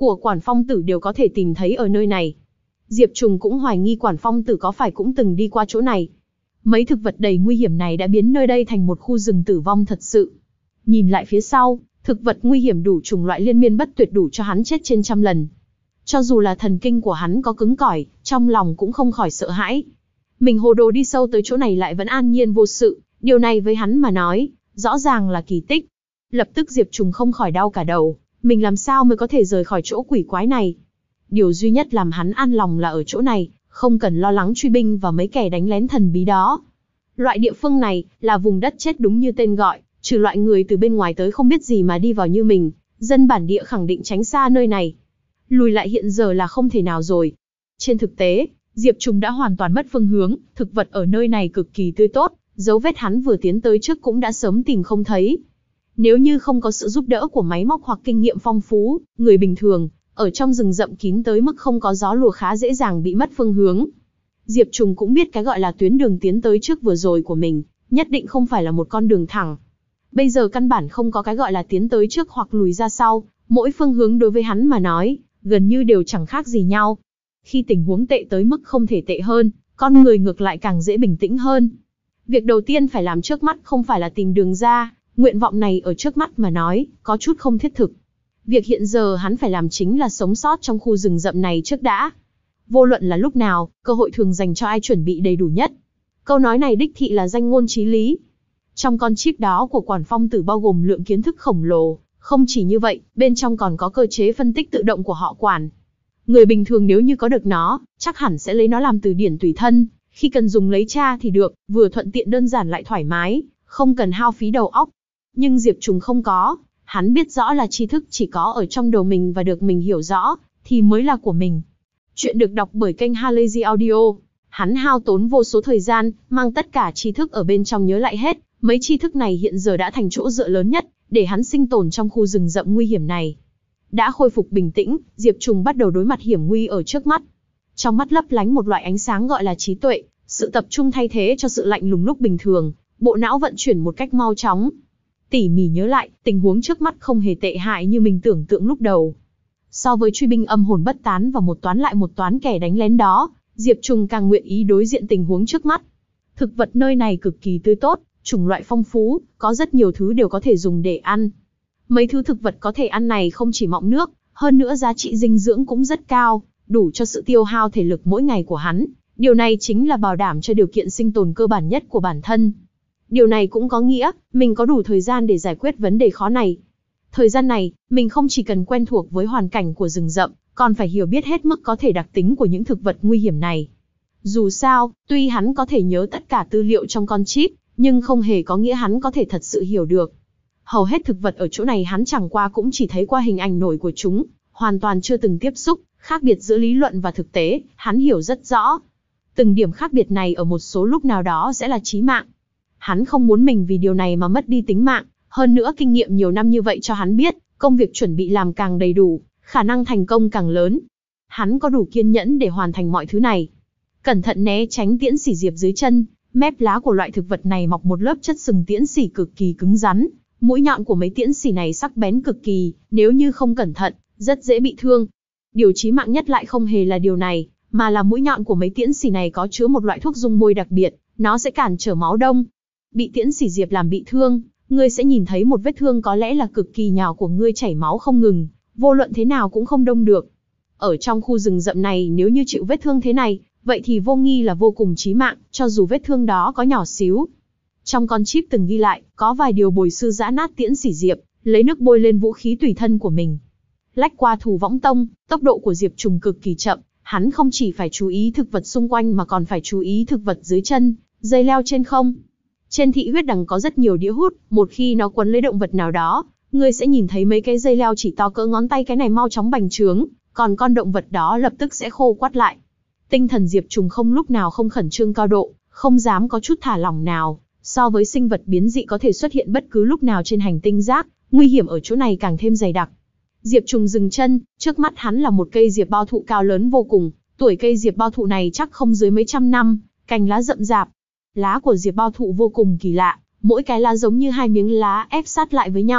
của Quản Phong Tử đều có thể tìm thấy ở nơi này. Diệp Trùng cũng hoài nghi Quản Phong Tử có phải cũng từng đi qua chỗ này. Mấy thực vật đầy nguy hiểm này đã biến nơi đây thành một khu rừng tử vong thật sự. Nhìn lại phía sau, thực vật nguy hiểm đủ chủng loại liên miên bất tuyệt đủ cho hắn chết trên trăm lần. Cho dù là thần kinh của hắn có cứng cỏi, trong lòng cũng không khỏi sợ hãi. Mình hồ đồ đi sâu tới chỗ này lại vẫn an nhiên vô sự, điều này với hắn mà nói, rõ ràng là kỳ tích. Lập tức Diệp Trùng không khỏi đau cả đầu, mình làm sao mới có thể rời khỏi chỗ quỷ quái này. Điều duy nhất làm hắn an lòng là ở chỗ này, không cần lo lắng truy binh và mấy kẻ đánh lén thần bí đó. Loại địa phương này là vùng đất chết đúng như tên gọi, trừ loại người từ bên ngoài tới không biết gì mà đi vào như mình, dân bản địa khẳng định tránh xa nơi này. Lùi lại hiện giờ là không thể nào rồi. Trên thực tế, Diệp Trùng đã hoàn toàn mất phương hướng, thực vật ở nơi này cực kỳ tươi tốt, dấu vết hắn vừa tiến tới trước cũng đã sớm tìm không thấy. Nếu như không có sự giúp đỡ của máy móc hoặc kinh nghiệm phong phú, người bình thường, ở trong rừng rậm kín tới mức không có gió lùa khá dễ dàng bị mất phương hướng. Diệp Trùng cũng biết cái gọi là tuyến đường tiến tới trước vừa rồi của mình, nhất định không phải là một con đường thẳng. Bây giờ căn bản không có cái gọi là tiến tới trước hoặc lùi ra sau, mỗi phương hướng đối với hắn mà nói, gần như đều chẳng khác gì nhau. Khi tình huống tệ tới mức không thể tệ hơn, con người ngược lại càng dễ bình tĩnh hơn. Việc đầu tiên phải làm trước mắt không phải là tìm đường ra, nguyện vọng này ở trước mắt mà nói, có chút không thiết thực. Việc hiện giờ hắn phải làm chính là sống sót trong khu rừng rậm này trước đã. Vô luận là lúc nào, cơ hội thường dành cho ai chuẩn bị đầy đủ nhất. Câu nói này đích thị là danh ngôn chí lý. Trong con chip đó của Quản Phong Tử bao gồm lượng kiến thức khổng lồ, không chỉ như vậy, bên trong còn có cơ chế phân tích tự động của họ Quản. Người bình thường nếu như có được nó, chắc hẳn sẽ lấy nó làm từ điển tùy thân, khi cần dùng lấy tra thì được, vừa thuận tiện đơn giản lại thoải mái, không cần hao phí đầu óc. Nhưng Diệp Trùng không có, hắn biết rõ là tri thức chỉ có ở trong đầu mình và được mình hiểu rõ, thì mới là của mình. Chuyện được đọc bởi kênh Halazy Audio. Hắn hao tốn vô số thời gian, mang tất cả tri thức ở bên trong nhớ lại hết, mấy tri thức này hiện giờ đã thành chỗ dựa lớn nhất, để hắn sinh tồn trong khu rừng rậm nguy hiểm này. Đã khôi phục bình tĩnh, Diệp Trùng bắt đầu đối mặt hiểm nguy ở trước mắt. Trong mắt lấp lánh một loại ánh sáng gọi là trí tuệ, sự tập trung thay thế cho sự lạnh lùng lúc bình thường, bộ não vận chuyển một cách mau chóng. Tỉ mỉ nhớ lại, tình huống trước mắt không hề tệ hại như mình tưởng tượng lúc đầu. So với truy binh âm hồn bất tán và một toán lại một toán kẻ đánh lén đó, Diệp Trùng càng nguyện ý đối diện tình huống trước mắt. Thực vật nơi này cực kỳ tươi tốt, chủng loại phong phú, có rất nhiều thứ đều có thể dùng để ăn. Mấy thứ thực vật có thể ăn này không chỉ mọng nước, hơn nữa giá trị dinh dưỡng cũng rất cao, đủ cho sự tiêu hao thể lực mỗi ngày của hắn. Điều này chính là bảo đảm cho điều kiện sinh tồn cơ bản nhất của bản thân. Điều này cũng có nghĩa, mình có đủ thời gian để giải quyết vấn đề khó này. Thời gian này, mình không chỉ cần quen thuộc với hoàn cảnh của rừng rậm, còn phải hiểu biết hết mức có thể đặc tính của những thực vật nguy hiểm này. Dù sao, tuy hắn có thể nhớ tất cả tư liệu trong con chip, nhưng không hề có nghĩa hắn có thể thật sự hiểu được. Hầu hết thực vật ở chỗ này hắn chẳng qua cũng chỉ thấy qua hình ảnh nổi của chúng, hoàn toàn chưa từng tiếp xúc, khác biệt giữa lý luận và thực tế, hắn hiểu rất rõ. Từng điểm khác biệt này ở một số lúc nào đó sẽ là chí mạng. Hắn không muốn mình vì điều này mà mất đi tính mạng, hơn nữa kinh nghiệm nhiều năm như vậy cho hắn biết, công việc chuẩn bị làm càng đầy đủ, khả năng thành công càng lớn. Hắn có đủ kiên nhẫn để hoàn thành mọi thứ này. Cẩn thận né tránh tiễn xỉ diệp dưới chân, mép lá của loại thực vật này mọc một lớp chất sừng tiễn xỉ cực kỳ cứng rắn, mũi nhọn của mấy tiễn xỉ này sắc bén cực kỳ, nếu như không cẩn thận, rất dễ bị thương. Điều chí mạng nhất lại không hề là điều này, mà là mũi nhọn của mấy tiễn xỉ này có chứa một loại thuốc dung môi đặc biệt, nó sẽ cản trở máu đông. Bị tiễn xỉ diệp làm bị thương, ngươi sẽ nhìn thấy một vết thương có lẽ là cực kỳ nhỏ của ngươi chảy máu không ngừng, vô luận thế nào cũng không đông được. Ở trong khu rừng rậm này nếu như chịu vết thương thế này, vậy thì vô nghi là vô cùng chí mạng, cho dù vết thương đó có nhỏ xíu. Trong con chip từng ghi lại, có vài điều bồi sư giã nát tiễn xỉ diệp, lấy nước bôi lên vũ khí tùy thân của mình. Lách qua Thủ Võng Tông, tốc độ của Diệp Trùng cực kỳ chậm, hắn không chỉ phải chú ý thực vật xung quanh mà còn phải chú ý thực vật dưới chân, dây leo trên không. Trên thị huyết đằng có rất nhiều đĩa hút, một khi nó quấn lấy động vật nào đó, ngươi sẽ nhìn thấy mấy cái dây leo chỉ to cỡ ngón tay cái này mau chóng bành trướng, còn con động vật đó lập tức sẽ khô quắt lại. Tinh thần Diệp Trùng không lúc nào không khẩn trương cao độ, không dám có chút thả lỏng nào. So với sinh vật biến dị có thể xuất hiện bất cứ lúc nào trên hành tinh rác, nguy hiểm ở chỗ này càng thêm dày đặc. Diệp Trùng dừng chân, trước mắt hắn là một cây diệp bao thụ cao lớn vô cùng, tuổi cây diệp bao thụ này chắc không dưới mấy trăm năm, cành lá rậm rạp. Lá của diệp bao thụ vô cùng kỳ lạ, mỗi cái lá giống như hai miếng lá ép sát lại với nhau,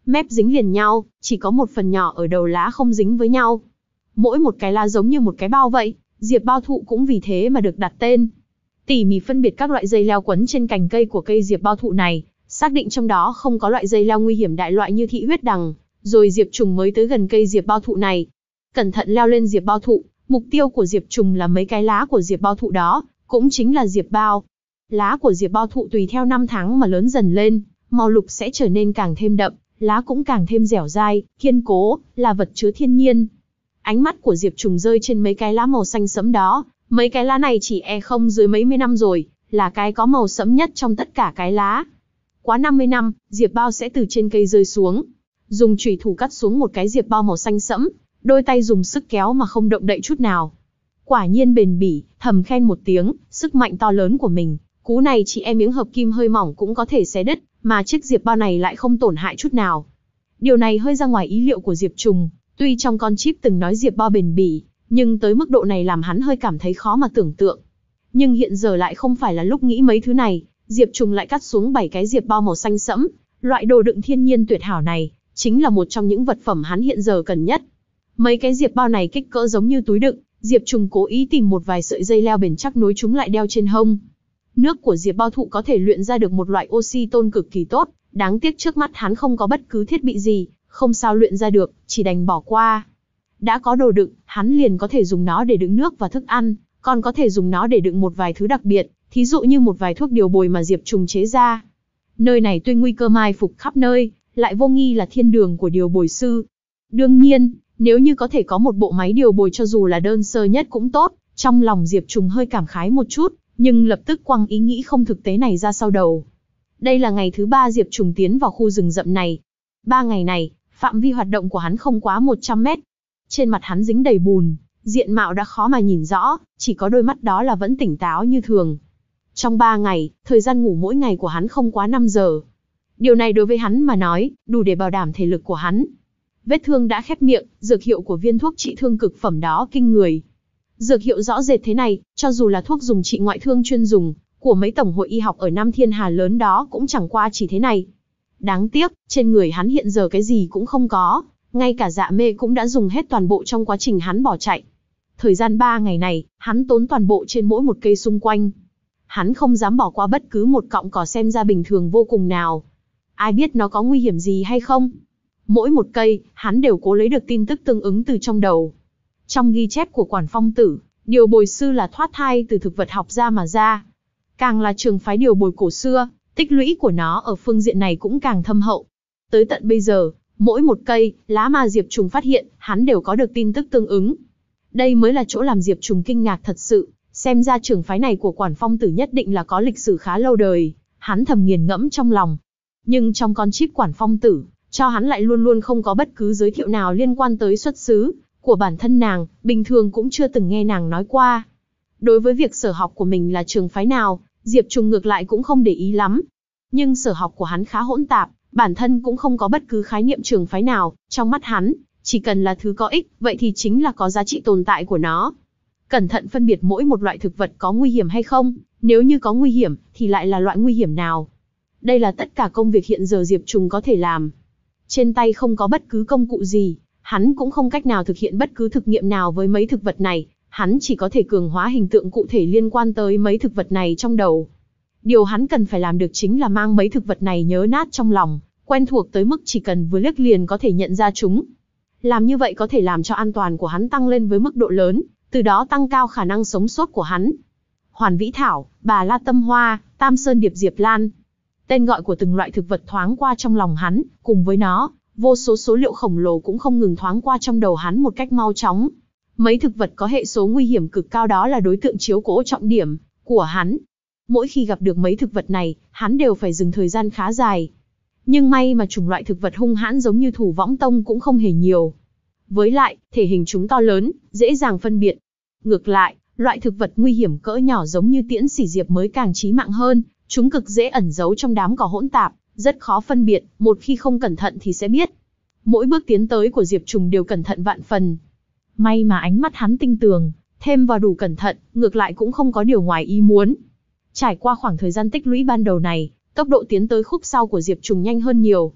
mép dính liền nhau, chỉ có một phần nhỏ ở đầu lá không dính với nhau. Mỗi một cái lá giống như một cái bao vậy, diệp bao thụ cũng vì thế mà được đặt tên. Tỉ mỉ phân biệt các loại dây leo quấn trên cành cây của cây diệp bao thụ này, xác định trong đó không có loại dây leo nguy hiểm đại loại như thị huyết đằng, rồi Diệp Trùng mới tới gần cây diệp bao thụ này. Cẩn thận leo lên diệp bao thụ, mục tiêu của Diệp Trùng là mấy cái lá của diệp bao thụ đó, cũng chính là diệp bao. Lá của diệp bao thụ tùy theo năm tháng mà lớn dần lên, màu lục sẽ trở nên càng thêm đậm, lá cũng càng thêm dẻo dai, kiên cố, là vật chứa thiên nhiên. Ánh mắt của Diệp Trùng rơi trên mấy cái lá màu xanh sẫm đó, mấy cái lá này chỉ e không dưới mấy mươi năm rồi, là cái có màu sẫm nhất trong tất cả cái lá. Quá năm mươi năm, diệp bao sẽ từ trên cây rơi xuống. Dùng chùy thủ cắt xuống một cái diệp bao màu xanh sẫm, đôi tay dùng sức kéo mà không động đậy chút nào. Quả nhiên bền bỉ, thầm khen một tiếng, sức mạnh to lớn của mình, cú này chỉ e miếng hợp kim hơi mỏng cũng có thể xé đứt, mà chiếc diệp bao này lại không tổn hại chút nào. Điều này hơi ra ngoài ý liệu của Diệp Trùng, tuy trong con chip từng nói diệp bao bền bỉ, nhưng tới mức độ này làm hắn hơi cảm thấy khó mà tưởng tượng. Nhưng hiện giờ lại không phải là lúc nghĩ mấy thứ này, Diệp Trùng lại cắt xuống bảy cái diệp bao màu xanh sẫm, loại đồ đựng thiên nhiên tuyệt hảo này, chính là một trong những vật phẩm hắn hiện giờ cần nhất. Mấy cái diệp bao này kích cỡ giống như túi đựng, Diệp Trùng cố ý tìm một vài sợi dây leo bền chắc nối chúng lại đeo trên hông. Nước của diệp bao thụ có thể luyện ra được một loại oxy tôn cực kỳ tốt, đáng tiếc trước mắt hắn không có bất cứ thiết bị gì, không sao luyện ra được, chỉ đành bỏ qua. Đã có đồ đựng, hắn liền có thể dùng nó để đựng nước và thức ăn, còn có thể dùng nó để đựng một vài thứ đặc biệt, thí dụ như một vài thuốc điều bồi mà Diệp Trùng chế ra. Nơi này tuy nguy cơ mai phục khắp nơi, lại vô nghi là thiên đường của điều bồi sư. Đương nhiên, nếu như có thể có một bộ máy điều bồi cho dù là đơn sơ nhất cũng tốt, trong lòng Diệp Trùng hơi cảm khái một chút, nhưng lập tức quăng ý nghĩ không thực tế này ra sau đầu. Đây là ngày thứ ba Diệp Trùng tiến vào khu rừng rậm này. Ba ngày này, phạm vi hoạt động của hắn không quá một trăm mét. Trên mặt hắn dính đầy bùn, diện mạo đã khó mà nhìn rõ, chỉ có đôi mắt đó là vẫn tỉnh táo như thường. Trong ba ngày, thời gian ngủ mỗi ngày của hắn không quá năm giờ. Điều này đối với hắn mà nói, đủ để bảo đảm thể lực của hắn. Vết thương đã khép miệng, dược hiệu của viên thuốc trị thương cực phẩm đó kinh người. Dược hiệu rõ rệt thế này, cho dù là thuốc dùng trị ngoại thương chuyên dùng, của mấy tổng hội y học ở Nam Thiên Hà lớn đó cũng chẳng qua chỉ thế này. Đáng tiếc, trên người hắn hiện giờ cái gì cũng không có, ngay cả dạ mê cũng đã dùng hết toàn bộ trong quá trình hắn bỏ chạy. Thời gian ba ngày này, hắn tốn toàn bộ trên mỗi một cây xung quanh. Hắn không dám bỏ qua bất cứ một cọng cỏ xem ra bình thường vô cùng nào. Ai biết nó có nguy hiểm gì hay không? Mỗi một cây, hắn đều cố lấy được tin tức tương ứng từ trong đầu. Trong ghi chép của Quản Phong Tử, điều bồi sư là thoát thai từ thực vật học ra mà ra. Càng là trường phái điều bồi cổ xưa, tích lũy của nó ở phương diện này cũng càng thâm hậu. Tới tận bây giờ, mỗi một cây, lá mà Diệp Trùng phát hiện, hắn đều có được tin tức tương ứng. Đây mới là chỗ làm Diệp Trùng kinh ngạc thật sự, xem ra trường phái này của Quản Phong Tử nhất định là có lịch sử khá lâu đời, hắn thầm nghiền ngẫm trong lòng. Nhưng trong con chip Quản Phong Tử, cho hắn lại luôn luôn không có bất cứ giới thiệu nào liên quan tới xuất xứ của bản thân nàng, bình thường cũng chưa từng nghe nàng nói qua. Đối với việc sở học của mình là trường phái nào, Diệp Trùng ngược lại cũng không để ý lắm. Nhưng sở học của hắn khá hỗn tạp, bản thân cũng không có bất cứ khái niệm trường phái nào, trong mắt hắn, chỉ cần là thứ có ích, vậy thì chính là có giá trị tồn tại của nó. Cẩn thận phân biệt mỗi một loại thực vật có nguy hiểm hay không, nếu như có nguy hiểm, thì lại là loại nguy hiểm nào. Đây là tất cả công việc hiện giờ Diệp Trùng có thể làm. Trên tay không có bất cứ công cụ gì, hắn cũng không cách nào thực hiện bất cứ thực nghiệm nào với mấy thực vật này, hắn chỉ có thể cường hóa hình tượng cụ thể liên quan tới mấy thực vật này trong đầu. Điều hắn cần phải làm được chính là mang mấy thực vật này nhớ nát trong lòng, quen thuộc tới mức chỉ cần vừa liếc liền có thể nhận ra chúng. Làm như vậy có thể làm cho an toàn của hắn tăng lên với mức độ lớn, từ đó tăng cao khả năng sống sót của hắn. Hoàn Vĩ Thảo, Bà La Tâm Hoa, Tam Sơn Điệp Diệp Lan. Tên gọi của từng loại thực vật thoáng qua trong lòng hắn, cùng với nó, vô số số liệu khổng lồ cũng không ngừng thoáng qua trong đầu hắn một cách mau chóng. Mấy thực vật có hệ số nguy hiểm cực cao đó là đối tượng chiếu cố trọng điểm của hắn. Mỗi khi gặp được mấy thực vật này, hắn đều phải dừng thời gian khá dài. Nhưng may mà chủng loại thực vật hung hãn giống như Thủ Võng Tông cũng không hề nhiều. Với lại, thể hình chúng to lớn, dễ dàng phân biệt. Ngược lại, loại thực vật nguy hiểm cỡ nhỏ giống như Tiễn Sỉ Diệp mới càng chí mạng hơn, chúng cực dễ ẩn giấu trong đám cỏ hỗn tạp, rất khó phân biệt, một khi không cẩn thận thì sẽ biết. Mỗi bước tiến tới của Diệp Trùng đều cẩn thận vạn phần. May mà ánh mắt hắn tinh tường, thêm vào đủ cẩn thận, ngược lại cũng không có điều ngoài ý muốn. Trải qua khoảng thời gian tích lũy ban đầu này, tốc độ tiến tới khúc sau của Diệp Trùng nhanh hơn nhiều.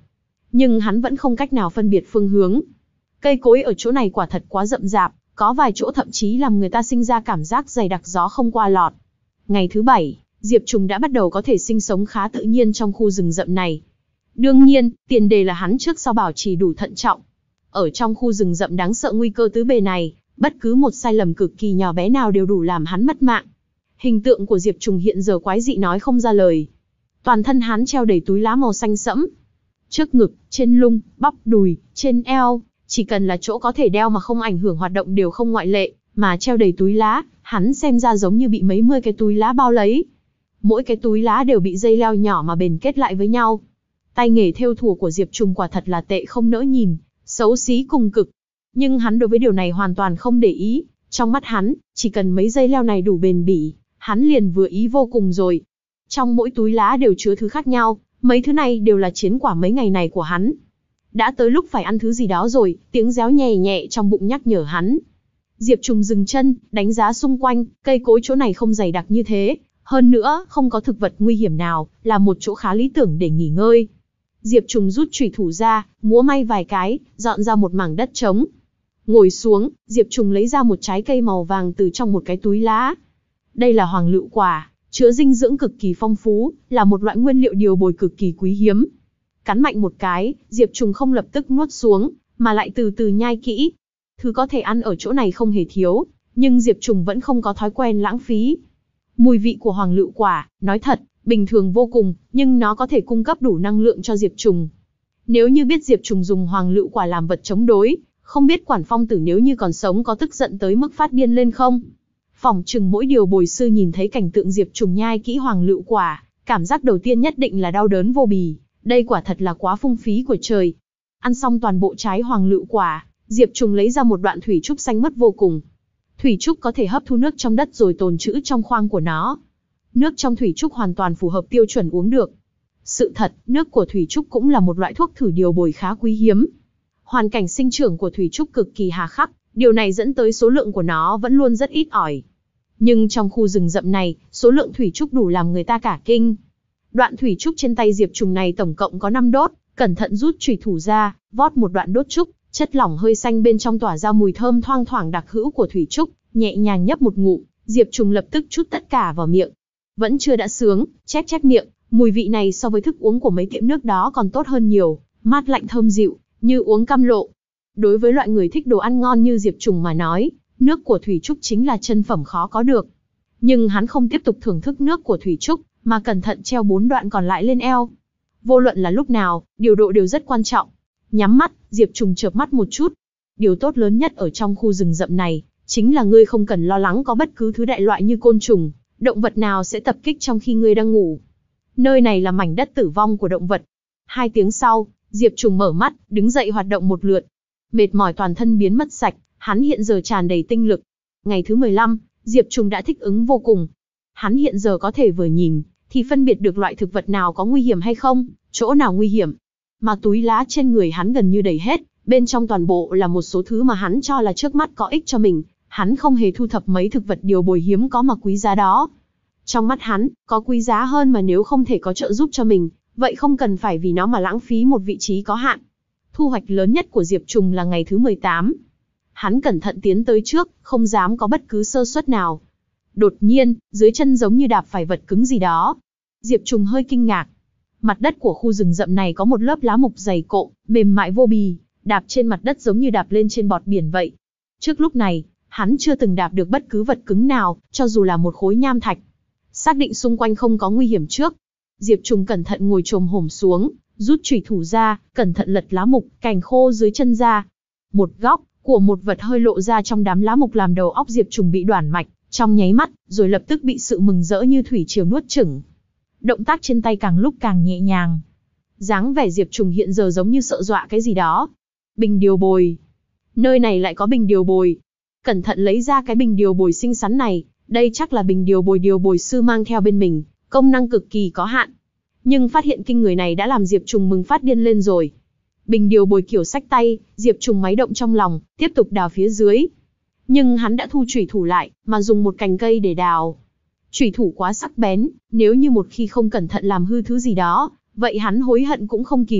nhưng hắn vẫn không cách nào phân biệt phương hướng. Cây cối ở chỗ này quả thật quá rậm rạp, có vài chỗ thậm chí làm người ta sinh ra cảm giác dày đặc gió không qua lọt. Ngày thứ bảy, Diệp Trùng đã bắt đầu có thể sinh sống khá tự nhiên trong khu rừng rậm này. Đương nhiên, tiền đề là hắn trước sau bảo trì đủ thận trọng. Ở trong khu rừng rậm đáng sợ nguy cơ tứ bề này, bất cứ một sai lầm cực kỳ nhỏ bé nào đều đủ làm hắn mất mạng. Hình tượng của Diệp Trùng hiện giờ quái dị nói không ra lời. Toàn thân hắn treo đầy túi lá màu xanh sẫm. Trước ngực, trên lưng, bắp đùi, trên eo, chỉ cần là chỗ có thể đeo mà không ảnh hưởng hoạt động đều không ngoại lệ, mà treo đầy túi lá, hắn xem ra giống như bị mấy mươi cái túi lá bao lấy. Mỗi cái túi lá đều bị dây leo nhỏ mà bền kết lại với nhau. Tay nghề thêu thùa của Diệp Trùng quả thật là tệ không nỡ nhìn, xấu xí cùng cực. Nhưng hắn đối với điều này hoàn toàn không để ý, trong mắt hắn, chỉ cần mấy dây leo này đủ bền bỉ, hắn liền vừa ý vô cùng rồi. Trong mỗi túi lá đều chứa thứ khác nhau, mấy thứ này đều là chiến quả mấy ngày này của hắn. Đã tới lúc phải ăn thứ gì đó rồi, tiếng réo nhẹ nhẹ trong bụng nhắc nhở hắn. Diệp Trùng dừng chân, đánh giá xung quanh, cây cối chỗ này không dày đặc như thế, hơn nữa, không có thực vật nguy hiểm nào, là một chỗ khá lý tưởng để nghỉ ngơi. Diệp Trùng rút chùy thủ ra, múa may vài cái, dọn ra một mảng đất trống. Ngồi xuống, Diệp Trùng lấy ra một trái cây màu vàng từ trong một cái túi lá. Đây là hoàng lựu quả, chứa dinh dưỡng cực kỳ phong phú, là một loại nguyên liệu điều bồi cực kỳ quý hiếm. Cắn mạnh một cái, Diệp Trùng không lập tức nuốt xuống, mà lại từ từ nhai kỹ. Thứ có thể ăn ở chỗ này không hề thiếu, nhưng Diệp Trùng vẫn không có thói quen lãng phí. Mùi vị của hoàng lựu quả, nói thật, bình thường vô cùng, nhưng nó có thể cung cấp đủ năng lượng cho Diệp Trùng. Nếu như biết Diệp Trùng dùng hoàng lựu quả làm vật chống đối, không biết Quản Phong Tử nếu như còn sống có tức giận tới mức phát điên lên không? Phỏng chừng mỗi điều bồi sư nhìn thấy cảnh tượng Diệp Trùng nhai kỹ hoàng lựu quả, cảm giác đầu tiên nhất định là đau đớn vô bì, đây quả thật là quá phung phí của trời. Ăn xong toàn bộ trái hoàng lựu quả, Diệp Trùng lấy ra một đoạn thủy trúc xanh mướt vô cùng. Thủy trúc có thể hấp thu nước trong đất rồi tồn trữ trong khoang của nó. Nước trong thủy trúc hoàn toàn phù hợp tiêu chuẩn uống được. Sự thật, nước của thủy trúc cũng là một loại thuốc thử điều bồi khá quý hiếm. Hoàn cảnh sinh trưởng của thủy trúc cực kỳ hà khắc, điều này dẫn tới số lượng của nó vẫn luôn rất ít ỏi. Nhưng trong khu rừng rậm này, số lượng thủy trúc đủ làm người ta cả kinh. Đoạn thủy trúc trên tay Diệp Trùng này tổng cộng có năm đốt, cẩn thận rút chùy thủ ra, vót một đoạn đốt trúc, chất lỏng hơi xanh bên trong tỏa ra mùi thơm thoang thoảng đặc hữu của thủy trúc, nhẹ nhàng nhấp một ngụm, Diệp Trùng lập tức trút tất cả vào miệng. Vẫn chưa đã sướng, chép chép miệng, mùi vị này so với thức uống của mấy tiệm nước đó còn tốt hơn nhiều, mát lạnh thơm dịu, như uống cam lộ. Đối với loại người thích đồ ăn ngon như Diệp Trùng mà nói, nước của thủy trúc chính là chân phẩm khó có được. Nhưng hắn không tiếp tục thưởng thức nước của thủy trúc, mà cẩn thận treo bốn đoạn còn lại lên eo. Vô luận là lúc nào, điều độ đều rất quan trọng. Nhắm mắt, Diệp Trùng chợp mắt một chút. Điều tốt lớn nhất ở trong khu rừng rậm này, chính là ngươi không cần lo lắng có bất cứ thứ đại loại như côn trùng, động vật nào sẽ tập kích trong khi ngươi đang ngủ. Nơi này là mảnh đất tử vong của động vật. Hai tiếng sau, Diệp Trùng mở mắt, đứng dậy hoạt động một lượt. Mệt mỏi toàn thân biến mất sạch, hắn hiện giờ tràn đầy tinh lực. Ngày thứ mười lăm, Diệp Trùng đã thích ứng vô cùng. Hắn hiện giờ có thể vừa nhìn, thì phân biệt được loại thực vật nào có nguy hiểm hay không, chỗ nào nguy hiểm. Mà túi lá trên người hắn gần như đầy hết, bên trong toàn bộ là một số thứ mà hắn cho là trước mắt có ích cho mình. Hắn không hề thu thập mấy thực vật điều bồi hiếm có mà quý giá đó. Trong mắt hắn, có quý giá hơn mà nếu không thể có trợ giúp cho mình, vậy không cần phải vì nó mà lãng phí một vị trí có hạn. Thu hoạch lớn nhất của Diệp Trùng là ngày thứ mười tám. Hắn cẩn thận tiến tới trước, không dám có bất cứ sơ suất nào. Đột nhiên, dưới chân giống như đạp phải vật cứng gì đó. Diệp Trùng hơi kinh ngạc. Mặt đất của khu rừng rậm này có một lớp lá mục dày cộm, mềm mại vô bì, đạp trên mặt đất giống như đạp lên trên bọt biển vậy. Trước lúc này, hắn chưa từng đạp được bất cứ vật cứng nào, cho dù là một khối nham thạch. Xác định xung quanh không có nguy hiểm trước, Diệp Trùng cẩn thận ngồi chồm hổm xuống, rút chùy thủ ra, cẩn thận lật lá mục, cành khô dưới chân ra. Một góc của một vật hơi lộ ra trong đám lá mục làm đầu óc Diệp Trùng bị đoản mạch, trong nháy mắt, rồi lập tức bị sự mừng rỡ như thủy triều nuốt chửng. Động tác trên tay càng lúc càng nhẹ nhàng. Dáng vẻ Diệp Trùng hiện giờ giống như sợ dọa cái gì đó. Bình điều bồi. Nơi này lại có bình điều bồi. Cẩn thận lấy ra cái bình điều bồi xinh xắn này, đây chắc là bình điều bồi điều bồi sư mang theo bên mình, công năng cực kỳ có hạn. Nhưng phát hiện kinh người này đã làm Diệp Trùng mừng phát điên lên rồi. Bình điều bồi kiểu xách tay, Diệp Trùng máy động trong lòng, tiếp tục đào phía dưới. Nhưng hắn đã thu chủy thủ lại, mà dùng một cành cây để đào. Chủy thủ quá sắc bén, nếu như một khi không cẩn thận làm hư thứ gì đó, vậy hắn hối hận cũng không kịp.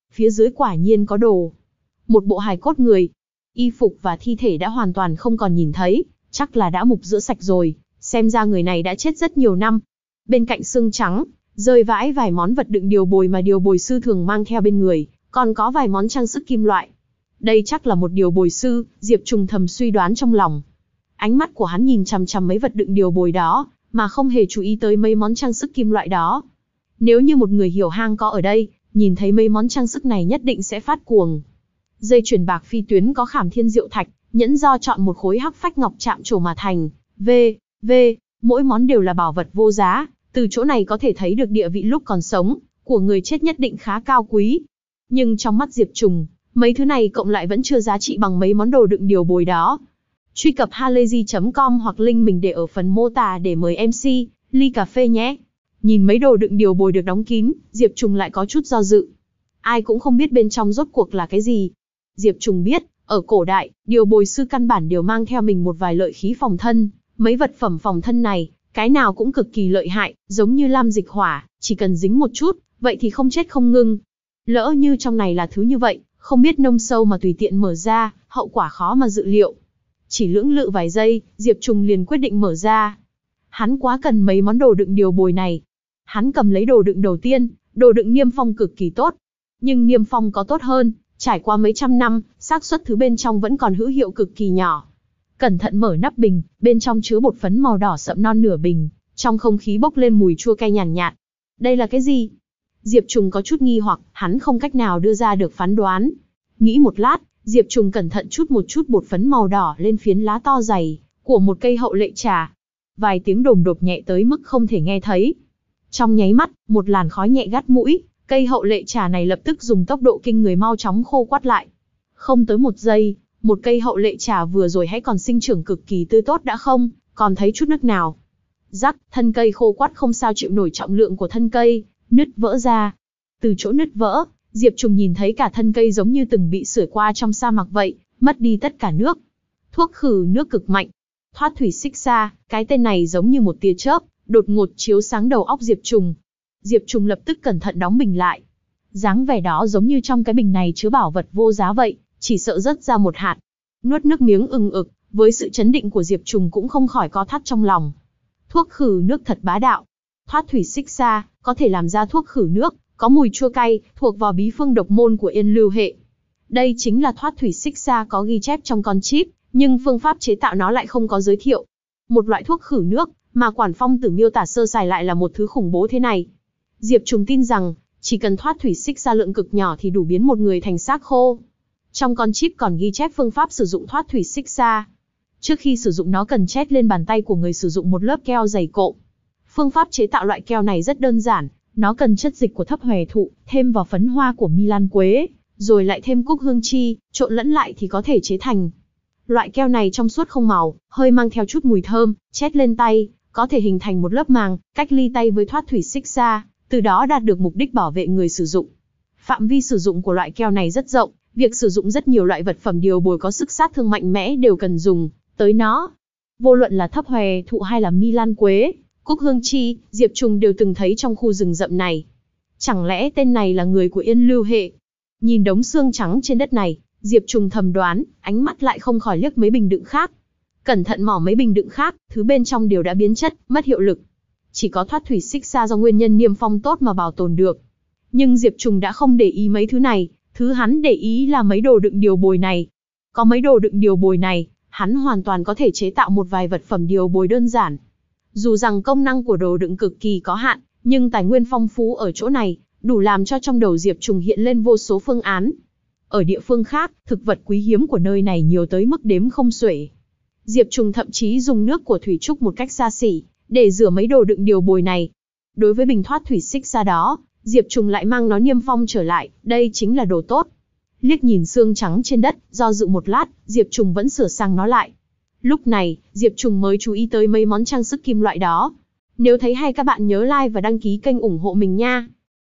phía dưới quả nhiên có đồ. Một bộ hài cốt người. Y phục và thi thể đã hoàn toàn không còn nhìn thấy, chắc là đã mục rửa sạch rồi, xem ra người này đã chết rất nhiều năm. Bên cạnh xương trắng, rơi vãi vài món vật đựng điều bồi mà điều bồi sư thường mang theo bên người, còn có vài món trang sức kim loại. Đây chắc là một điều bồi sư, Diệp Trùng thầm suy đoán trong lòng. Ánh mắt của hắn nhìn chằm chằm mấy vật đựng điều bồi đó, mà không hề chú ý tới mấy món trang sức kim loại đó. Nếu như một người hiểu hang có ở đây, nhìn thấy mấy món trang sức này nhất định sẽ phát cuồng. Dây chuyền bạc phi tuyến có khảm thiên diệu thạch, nhẫn do chọn một khối hắc phách ngọc chạm trổ mà thành. V, V, mỗi món đều là bảo vật vô giá, từ chỗ này có thể thấy được địa vị lúc còn sống, của người chết nhất định khá cao quý. Nhưng trong mắt Diệp Trùng, mấy thứ này cộng lại vẫn chưa giá trị bằng mấy món đồ đựng điều bồi đó. Truy cập halayzi chấm com hoặc link mình để ở phần mô tả để mời em xê, ly cà phê nhé. Nhìn mấy đồ đựng điều bồi được đóng kín, Diệp Trùng lại có chút do dự. Ai cũng không biết bên trong rốt cuộc là cái gì. Diệp Trùng biết, ở cổ đại, điều bồi sư căn bản đều mang theo mình một vài lợi khí phòng thân. Mấy vật phẩm phòng thân này, cái nào cũng cực kỳ lợi hại, giống như lam dịch hỏa, chỉ cần dính một chút, vậy thì không chết không ngưng. Lỡ như trong này là thứ như vậy, không biết nông sâu mà tùy tiện mở ra, hậu quả khó mà dự liệu. Chỉ lưỡng lự vài giây, Diệp Trùng liền quyết định mở ra. Hắn quá cần mấy món đồ đựng điều bồi này. Hắn cầm lấy đồ đựng đầu tiên, đồ đựng niêm phong cực kỳ tốt. Nhưng niêm phong có tốt hơn, trải qua mấy trăm năm, xác suất thứ bên trong vẫn còn hữu hiệu cực kỳ nhỏ. Cẩn thận mở nắp bình, bên trong chứa bột phấn màu đỏ sậm non nửa bình, trong không khí bốc lên mùi chua cay nhàn nhạt, nhạt. Đây là cái gì? Diệp Trùng có chút nghi hoặc, hắn không cách nào đưa ra được phán đoán. Nghĩ một lát, Diệp Trùng cẩn thận chút một chút bột phấn màu đỏ lên phiến lá to dày của một cây hậu lệ trà. Vài tiếng đồm đột nhẹ tới mức không thể nghe thấy. Trong nháy mắt, một làn khói nhẹ gắt mũi, cây hậu lệ trà này lập tức dùng tốc độ kinh người mau chóng khô quắt lại. Không tới một giây, một cây hậu lệ trà vừa rồi hãy còn sinh trưởng cực kỳ tươi tốt đã không, còn thấy chút nước nào. Rắc, thân cây khô quắt không sao chịu nổi trọng lượng của thân cây, nứt vỡ ra. Từ chỗ nứt vỡ, Diệp Trùng nhìn thấy cả thân cây giống như từng bị sưởi qua trong sa mạc vậy, mất đi tất cả nước. Thuốc khử nước cực mạnh. Thoát thủy xích xa, cái tên này giống như một tia chớp, đột ngột chiếu sáng đầu óc Diệp Trùng. Diệp Trùng lập tức cẩn thận đóng bình lại. Dáng vẻ đó giống như trong cái bình này chứa bảo vật vô giá vậy, chỉ sợ rớt ra một hạt. Nuốt nước miếng ừng ực, với sự chấn định của Diệp Trùng cũng không khỏi co thắt trong lòng. Thuốc khử nước thật bá đạo. Thoát thủy xích xa, có thể làm ra thuốc khử nước, có mùi chua cay, thuộc vào bí phương độc môn của Yên Lưu hệ. Đây chính là thoát thủy xích xa có ghi chép trong con chip, nhưng phương pháp chế tạo nó lại không có giới thiệu. Một loại thuốc khử nước, mà Quản Phong Tử miêu tả sơ sài lại là một thứ khủng bố thế này. Diệp Trùng tin rằng, chỉ cần thoát thủy xích xa lượng cực nhỏ thì đủ biến một người thành xác khô. Trong con chip còn ghi chép phương pháp sử dụng thoát thủy xích xa. Trước khi sử dụng nó cần chét lên bàn tay của người sử dụng một lớp keo dày cộm. Phương pháp chế tạo loại keo này rất đơn giản, nó cần chất dịch của thấp hòe thụ, thêm vào phấn hoa của mi lan quế, rồi lại thêm cúc hương chi, trộn lẫn lại thì có thể chế thành. Loại keo này trong suốt không màu, hơi mang theo chút mùi thơm, chét lên tay, có thể hình thành một lớp màng, cách ly tay với thoát thủy xích xa, từ đó đạt được mục đích bảo vệ người sử dụng. Phạm vi sử dụng của loại keo này rất rộng, việc sử dụng rất nhiều loại vật phẩm điều bồi có sức sát thương mạnh mẽ đều cần dùng tới nó. Vô luận là thấp hòe thụ hay là mi lan quế, cúc hương chi, Diệp Trùng đều từng thấy trong khu rừng rậm này. Chẳng lẽ tên này là người của Yên Lưu hệ? Nhìn đống xương trắng trên đất này, Diệp Trùng thầm đoán, ánh mắt lại không khỏi liếc mấy bình đựng khác. Cẩn thận mỏ mấy bình đựng khác, thứ bên trong đều đã biến chất, mất hiệu lực. Chỉ có thoát thủy xích xa do nguyên nhân niêm phong tốt mà bảo tồn được. Nhưng Diệp Trùng đã không để ý mấy thứ này, thứ hắn để ý là mấy đồ đựng điều bồi này. Có mấy đồ đựng điều bồi này, hắn hoàn toàn có thể chế tạo một vài vật phẩm điều bồi đơn giản. Dù rằng công năng của đồ đựng cực kỳ có hạn, nhưng tài nguyên phong phú ở chỗ này, đủ làm cho trong đầu Diệp Trùng hiện lên vô số phương án. Ở địa phương khác, thực vật quý hiếm của nơi này nhiều tới mức đếm không xuể. Diệp Trùng thậm chí dùng nước của thủy trúc một cách xa xỉ, để rửa mấy đồ đựng điều bồi này. Đối với bình thoát thủy xích ra đó, Diệp Trùng lại mang nó niêm phong trở lại, đây chính là đồ tốt. Liếc nhìn xương trắng trên đất, do dự một lát, Diệp Trùng vẫn sửa sang nó lại. Lúc này, Diệp Trùng mới chú ý tới mấy món trang sức kim loại đó. Nếu thấy hay các bạn nhớ like và đăng ký kênh ủng hộ mình nha.